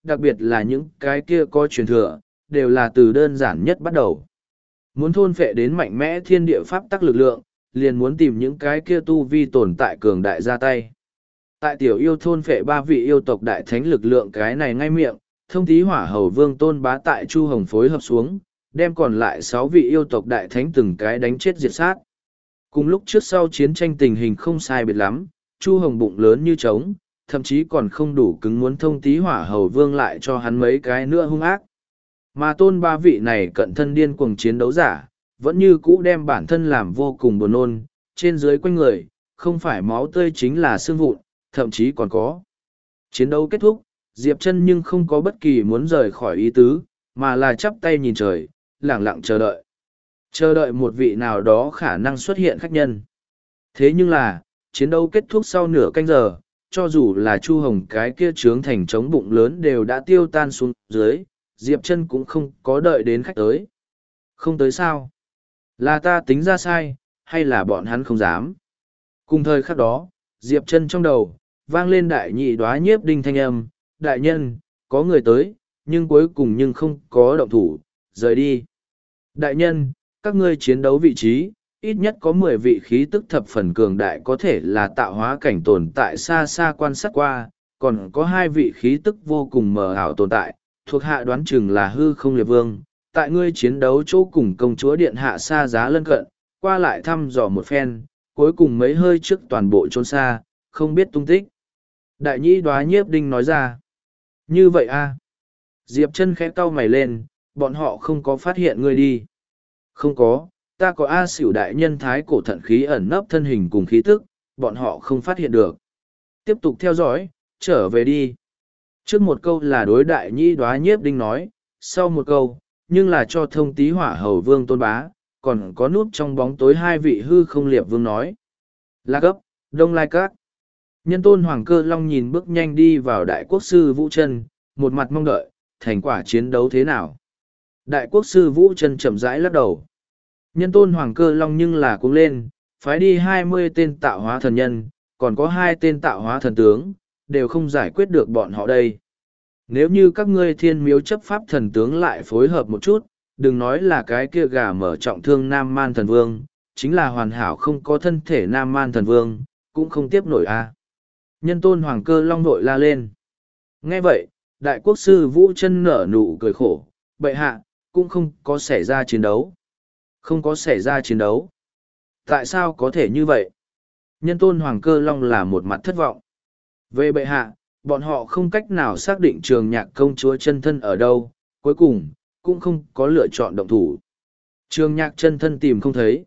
đặc biệt là những cái kia có truyền thừa, đều là từ đơn giản nhất bắt đầu. Muốn thôn phệ đến mạnh mẽ thiên địa pháp tắc lực lượng, liền muốn tìm những cái kia tu vi tồn tại cường đại ra tay. Tại tiểu yêu thôn phệ ba vị yêu tộc đại thánh lực lượng cái này ngay miệng, thông tí hỏa hầu vương tôn bá tại Chu Hồng phối hợp xuống, đem còn lại 6 vị yêu tộc đại thánh từng cái đánh chết diệt sát. Cùng lúc trước sau chiến tranh tình hình không sai biệt lắm, Chu Hồng bụng lớn như trống, thậm chí còn không đủ cứng muốn thông tí hỏa hầu vương lại cho hắn mấy cái nữa hung ác. Mà tôn ba vị này cận thân điên cuồng chiến đấu giả, vẫn như cũ đem bản thân làm vô cùng buồn nôn, trên dưới quanh người, không phải máu tươi chính là xương vụn, thậm chí còn có. Chiến đấu kết thúc, Diệp Chân nhưng không có bất kỳ muốn rời khỏi ý tứ, mà là chắp tay nhìn trời, lẳng lặng chờ đợi. Chờ đợi một vị nào đó khả năng xuất hiện khách nhân. Thế nhưng là, chiến đấu kết thúc sau nửa canh giờ, cho dù là Chu Hồng cái kia trướng thành trống bụng lớn đều đã tiêu tan xuống dưới, Diệp Chân cũng không có đợi đến khách tới. Không tới sao? Là ta tính ra sai, hay là bọn hắn không dám? Cùng thời khắc đó, Diệp Chân trong đầu, vang lên đại nhị đoá nhiếp đinh thanh âm, đại nhân, có người tới, nhưng cuối cùng nhưng không có động thủ, rời đi. Đại nhân, các ngươi chiến đấu vị trí, ít nhất có 10 vị khí tức thập phần cường đại có thể là tạo hóa cảnh tồn tại xa xa quan sát qua, còn có 2 vị khí tức vô cùng mờ ảo tồn tại, thuộc hạ đoán chừng là hư không liệt vương. Tại ngươi chiến đấu chỗ cùng công chúa điện hạ xa giá lân cận, qua lại thăm dò một phen, cuối cùng mấy hơi trước toàn bộ trốn xa, không biết tung tích. Đại nhĩ đoá nhiếp đinh nói ra. Như vậy a? Diệp Chân khẽ cau mày lên, bọn họ không có phát hiện ngươi đi. Không có, ta có A Xỉu đại nhân thái cổ thận khí ẩn nấp thân hình cùng khí tức, bọn họ không phát hiện được. Tiếp tục theo dõi, trở về đi. Trước một câu là đối đại nhĩ đoá nhiếp đinh nói, sau một câu, nhưng là cho thông tí hỏa hầu vương tôn bá, còn có nút trong bóng tối 2 vị hư không liệp vương nói. La Cấp, Đông Lai Các. Nhân tôn Hoàng Cơ Long nhìn bước nhanh đi vào đại quốc sư Vũ Chân, một mặt mong đợi, thành quả chiến đấu thế nào. Đại quốc sư Vũ Chân chậm rãi lắc đầu. Nhân tôn Hoàng Cơ Long nhưng là cũng lên, phái đi 20 tên tạo hóa thần nhân, còn có 2 tên tạo hóa thần tướng, đều không giải quyết được bọn họ đây. Nếu như các ngươi thiên miếu chấp pháp thần tướng lại phối hợp một chút, đừng nói là cái kia gà mở trọng thương Nam Man thần vương, chính là hoàn hảo không có thân thể Nam Man thần vương, cũng không tiếp nổi a. Nhân tôn Hoàng Cơ Long vội la lên. Nghe vậy, đại quốc sư Vũ Chân nở nụ cười khổ, bệ hạ, cũng không có xảy ra chiến đấu. Không có xảy ra chiến đấu. Tại sao có thể như vậy? Nhân tôn Hoàng Cơ Long là một mặt thất vọng. Về bệ hạ, bọn họ không cách nào xác định Trường Nhạc công chúa chân thân ở đâu, cuối cùng, cũng không có lựa chọn động thủ. Trường Nhạc chân thân tìm không thấy.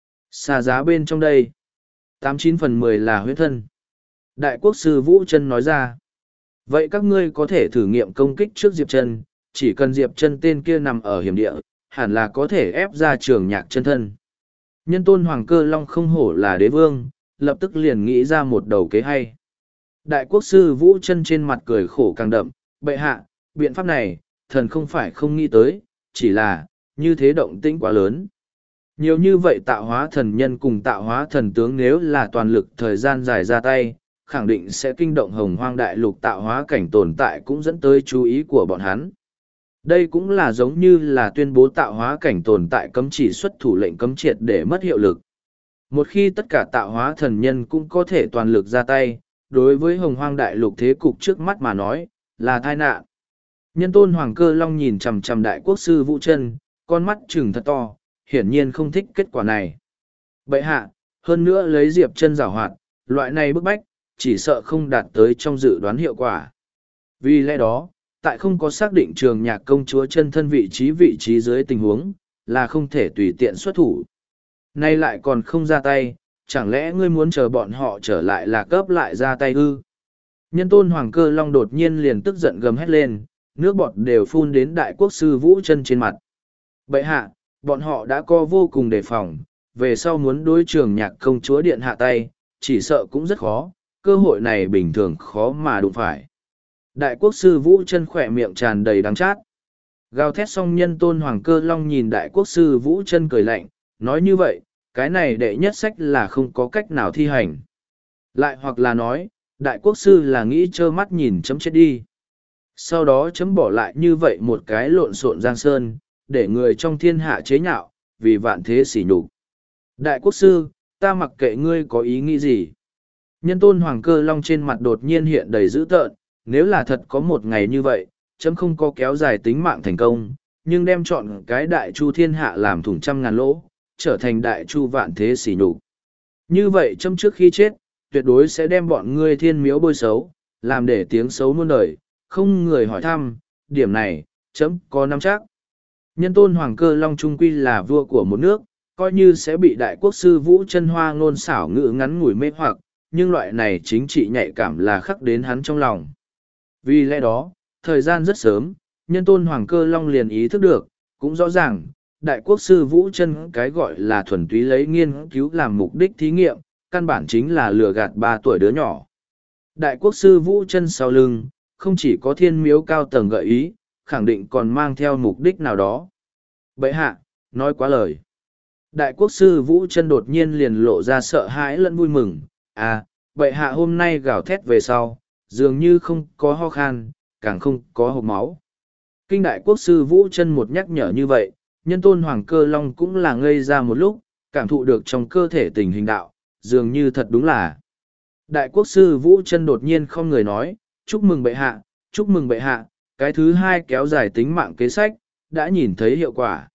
Xa giá bên trong đây. 89/10 là huyết thân. Đại quốc sư Vũ Chân nói ra. Vậy các ngươi có thể thử nghiệm công kích trước Diệp Chân, chỉ cần Diệp Chân tên kia nằm ở hiểm địa, hẳn là có thể ép ra Trường Nhạc chân thân. Nhân tôn Hoàng Cơ Long không hổ là đế vương, lập tức liền nghĩ ra một đầu kế hay. Đại quốc sư Vũ Chân trên mặt cười khổ càng đậm, bệ hạ, biện pháp này, thần không phải không nghĩ tới, chỉ là, như thế động tĩnh quá lớn. Nhiều như vậy tạo hóa thần nhân cùng tạo hóa thần tướng nếu là toàn lực thời gian dài ra tay, khẳng định sẽ kinh động hồng hoang đại lục tạo hóa cảnh tồn tại cũng dẫn tới chú ý của bọn hắn. Đây cũng là giống như là tuyên bố tạo hóa cảnh tồn tại cấm chỉ xuất thủ lệnh cấm triệt để mất hiệu lực. Một khi tất cả tạo hóa thần nhân cũng có thể toàn lực ra tay, đối với hồng hoang đại lục thế cục trước mắt mà nói, là tai nạn. Nhân tôn Hoàng Cơ Long nhìn chằm chằm đại quốc sư Vũ Chân, con mắt trừng thật to, hiển nhiên không thích kết quả này. Bệ hạ, hơn nữa lấy Diệp Chân giảo hoạt, loại này bức bách, chỉ sợ không đạt tới trong dự đoán hiệu quả. Vì lẽ đó, tại không có xác định Trường Nhạc công chúa chân thân vị trí dưới tình huống, là không thể tùy tiện xuất thủ. Nay lại còn không ra tay, chẳng lẽ ngươi muốn chờ bọn họ trở lại là cấp lại ra tay ư? Nhân tôn Hoàng Cơ Long đột nhiên liền tức giận gầm hét lên, nước bọt đều phun đến đại quốc sư Vũ Chân trên mặt. Bệ hạ, bọn họ đã có vô cùng đề phòng, về sau muốn đối Trường Nhạc công chúa điện hạ tay, chỉ sợ cũng rất khó, cơ hội này bình thường khó mà đụng phải. Đại quốc sư Vũ Chân khỏe miệng tràn đầy đắng chát. Gào thét xong nhân tôn Hoàng Cơ Long nhìn đại quốc sư Vũ Chân cười lạnh, nói như vậy, cái này đệ nhất sách là không có cách nào thi hành. Lại hoặc là nói, đại quốc sư là nghĩ trơ mắt nhìn chấm chết đi. Sau đó chấm bỏ lại như vậy một cái lộn xộn giang sơn, để người trong thiên hạ chế nhạo, vì vạn thế sỉ nhục. Đại quốc sư, ta mặc kệ ngươi có ý nghĩ gì. Nhân tôn Hoàng Cơ Long trên mặt đột nhiên hiện đầy dữ tợn, nếu là thật có một ngày như vậy, chấm không có kéo dài tính mạng thành công, nhưng đem chọn cái đại chu thiên hạ làm thủng trăm ngàn lỗ, trở thành đại chu vạn thế sỉ nhục. Như vậy chấm trước khi chết, tuyệt đối sẽ đem bọn ngươi thiên miếu bôi xấu, làm để tiếng xấu muôn đời, không người hỏi thăm, điểm này, chấm có nắm chắc. Nhân tôn Hoàng Cơ Long trung quy là vua của một nước, coi như sẽ bị đại quốc sư Vũ Chân Hoa ngôn xảo ngữ ngắn ngủi mê hoặc, nhưng loại này chính trị nhạy cảm là khắc đến hắn trong lòng. Vì lẽ đó, thời gian rất sớm, nhân tôn Hoàng Cơ Long liền ý thức được, cũng rõ ràng, đại quốc sư Vũ Chân cái gọi là thuần túy lấy nghiên cứu làm mục đích thí nghiệm, căn bản chính là lừa gạt 3 tuổi đứa nhỏ. Đại quốc sư Vũ Chân sau lưng, không chỉ có thiên miếu cao tầng gợi ý, khẳng định còn mang theo mục đích nào đó. Bệ hạ, nói quá lời. Đại quốc sư Vũ Chân đột nhiên liền lộ ra sợ hãi lẫn vui mừng. À, bệ hạ hôm nay gào thét về sau, dường như không có ho khan, càng không có hộc máu. Kinh đại quốc sư Vũ Chân một nhắc nhở như vậy, nhân tôn Hoàng Cơ Long cũng là ngây ra một lúc, cảm thụ được trong cơ thể tình hình đạo, dường như thật đúng là. Đại quốc sư Vũ Chân đột nhiên không người nói, chúc mừng bệ hạ, chúc mừng bệ hạ, cái thứ hai kéo dài tính mạng kế sách, đã nhìn thấy hiệu quả.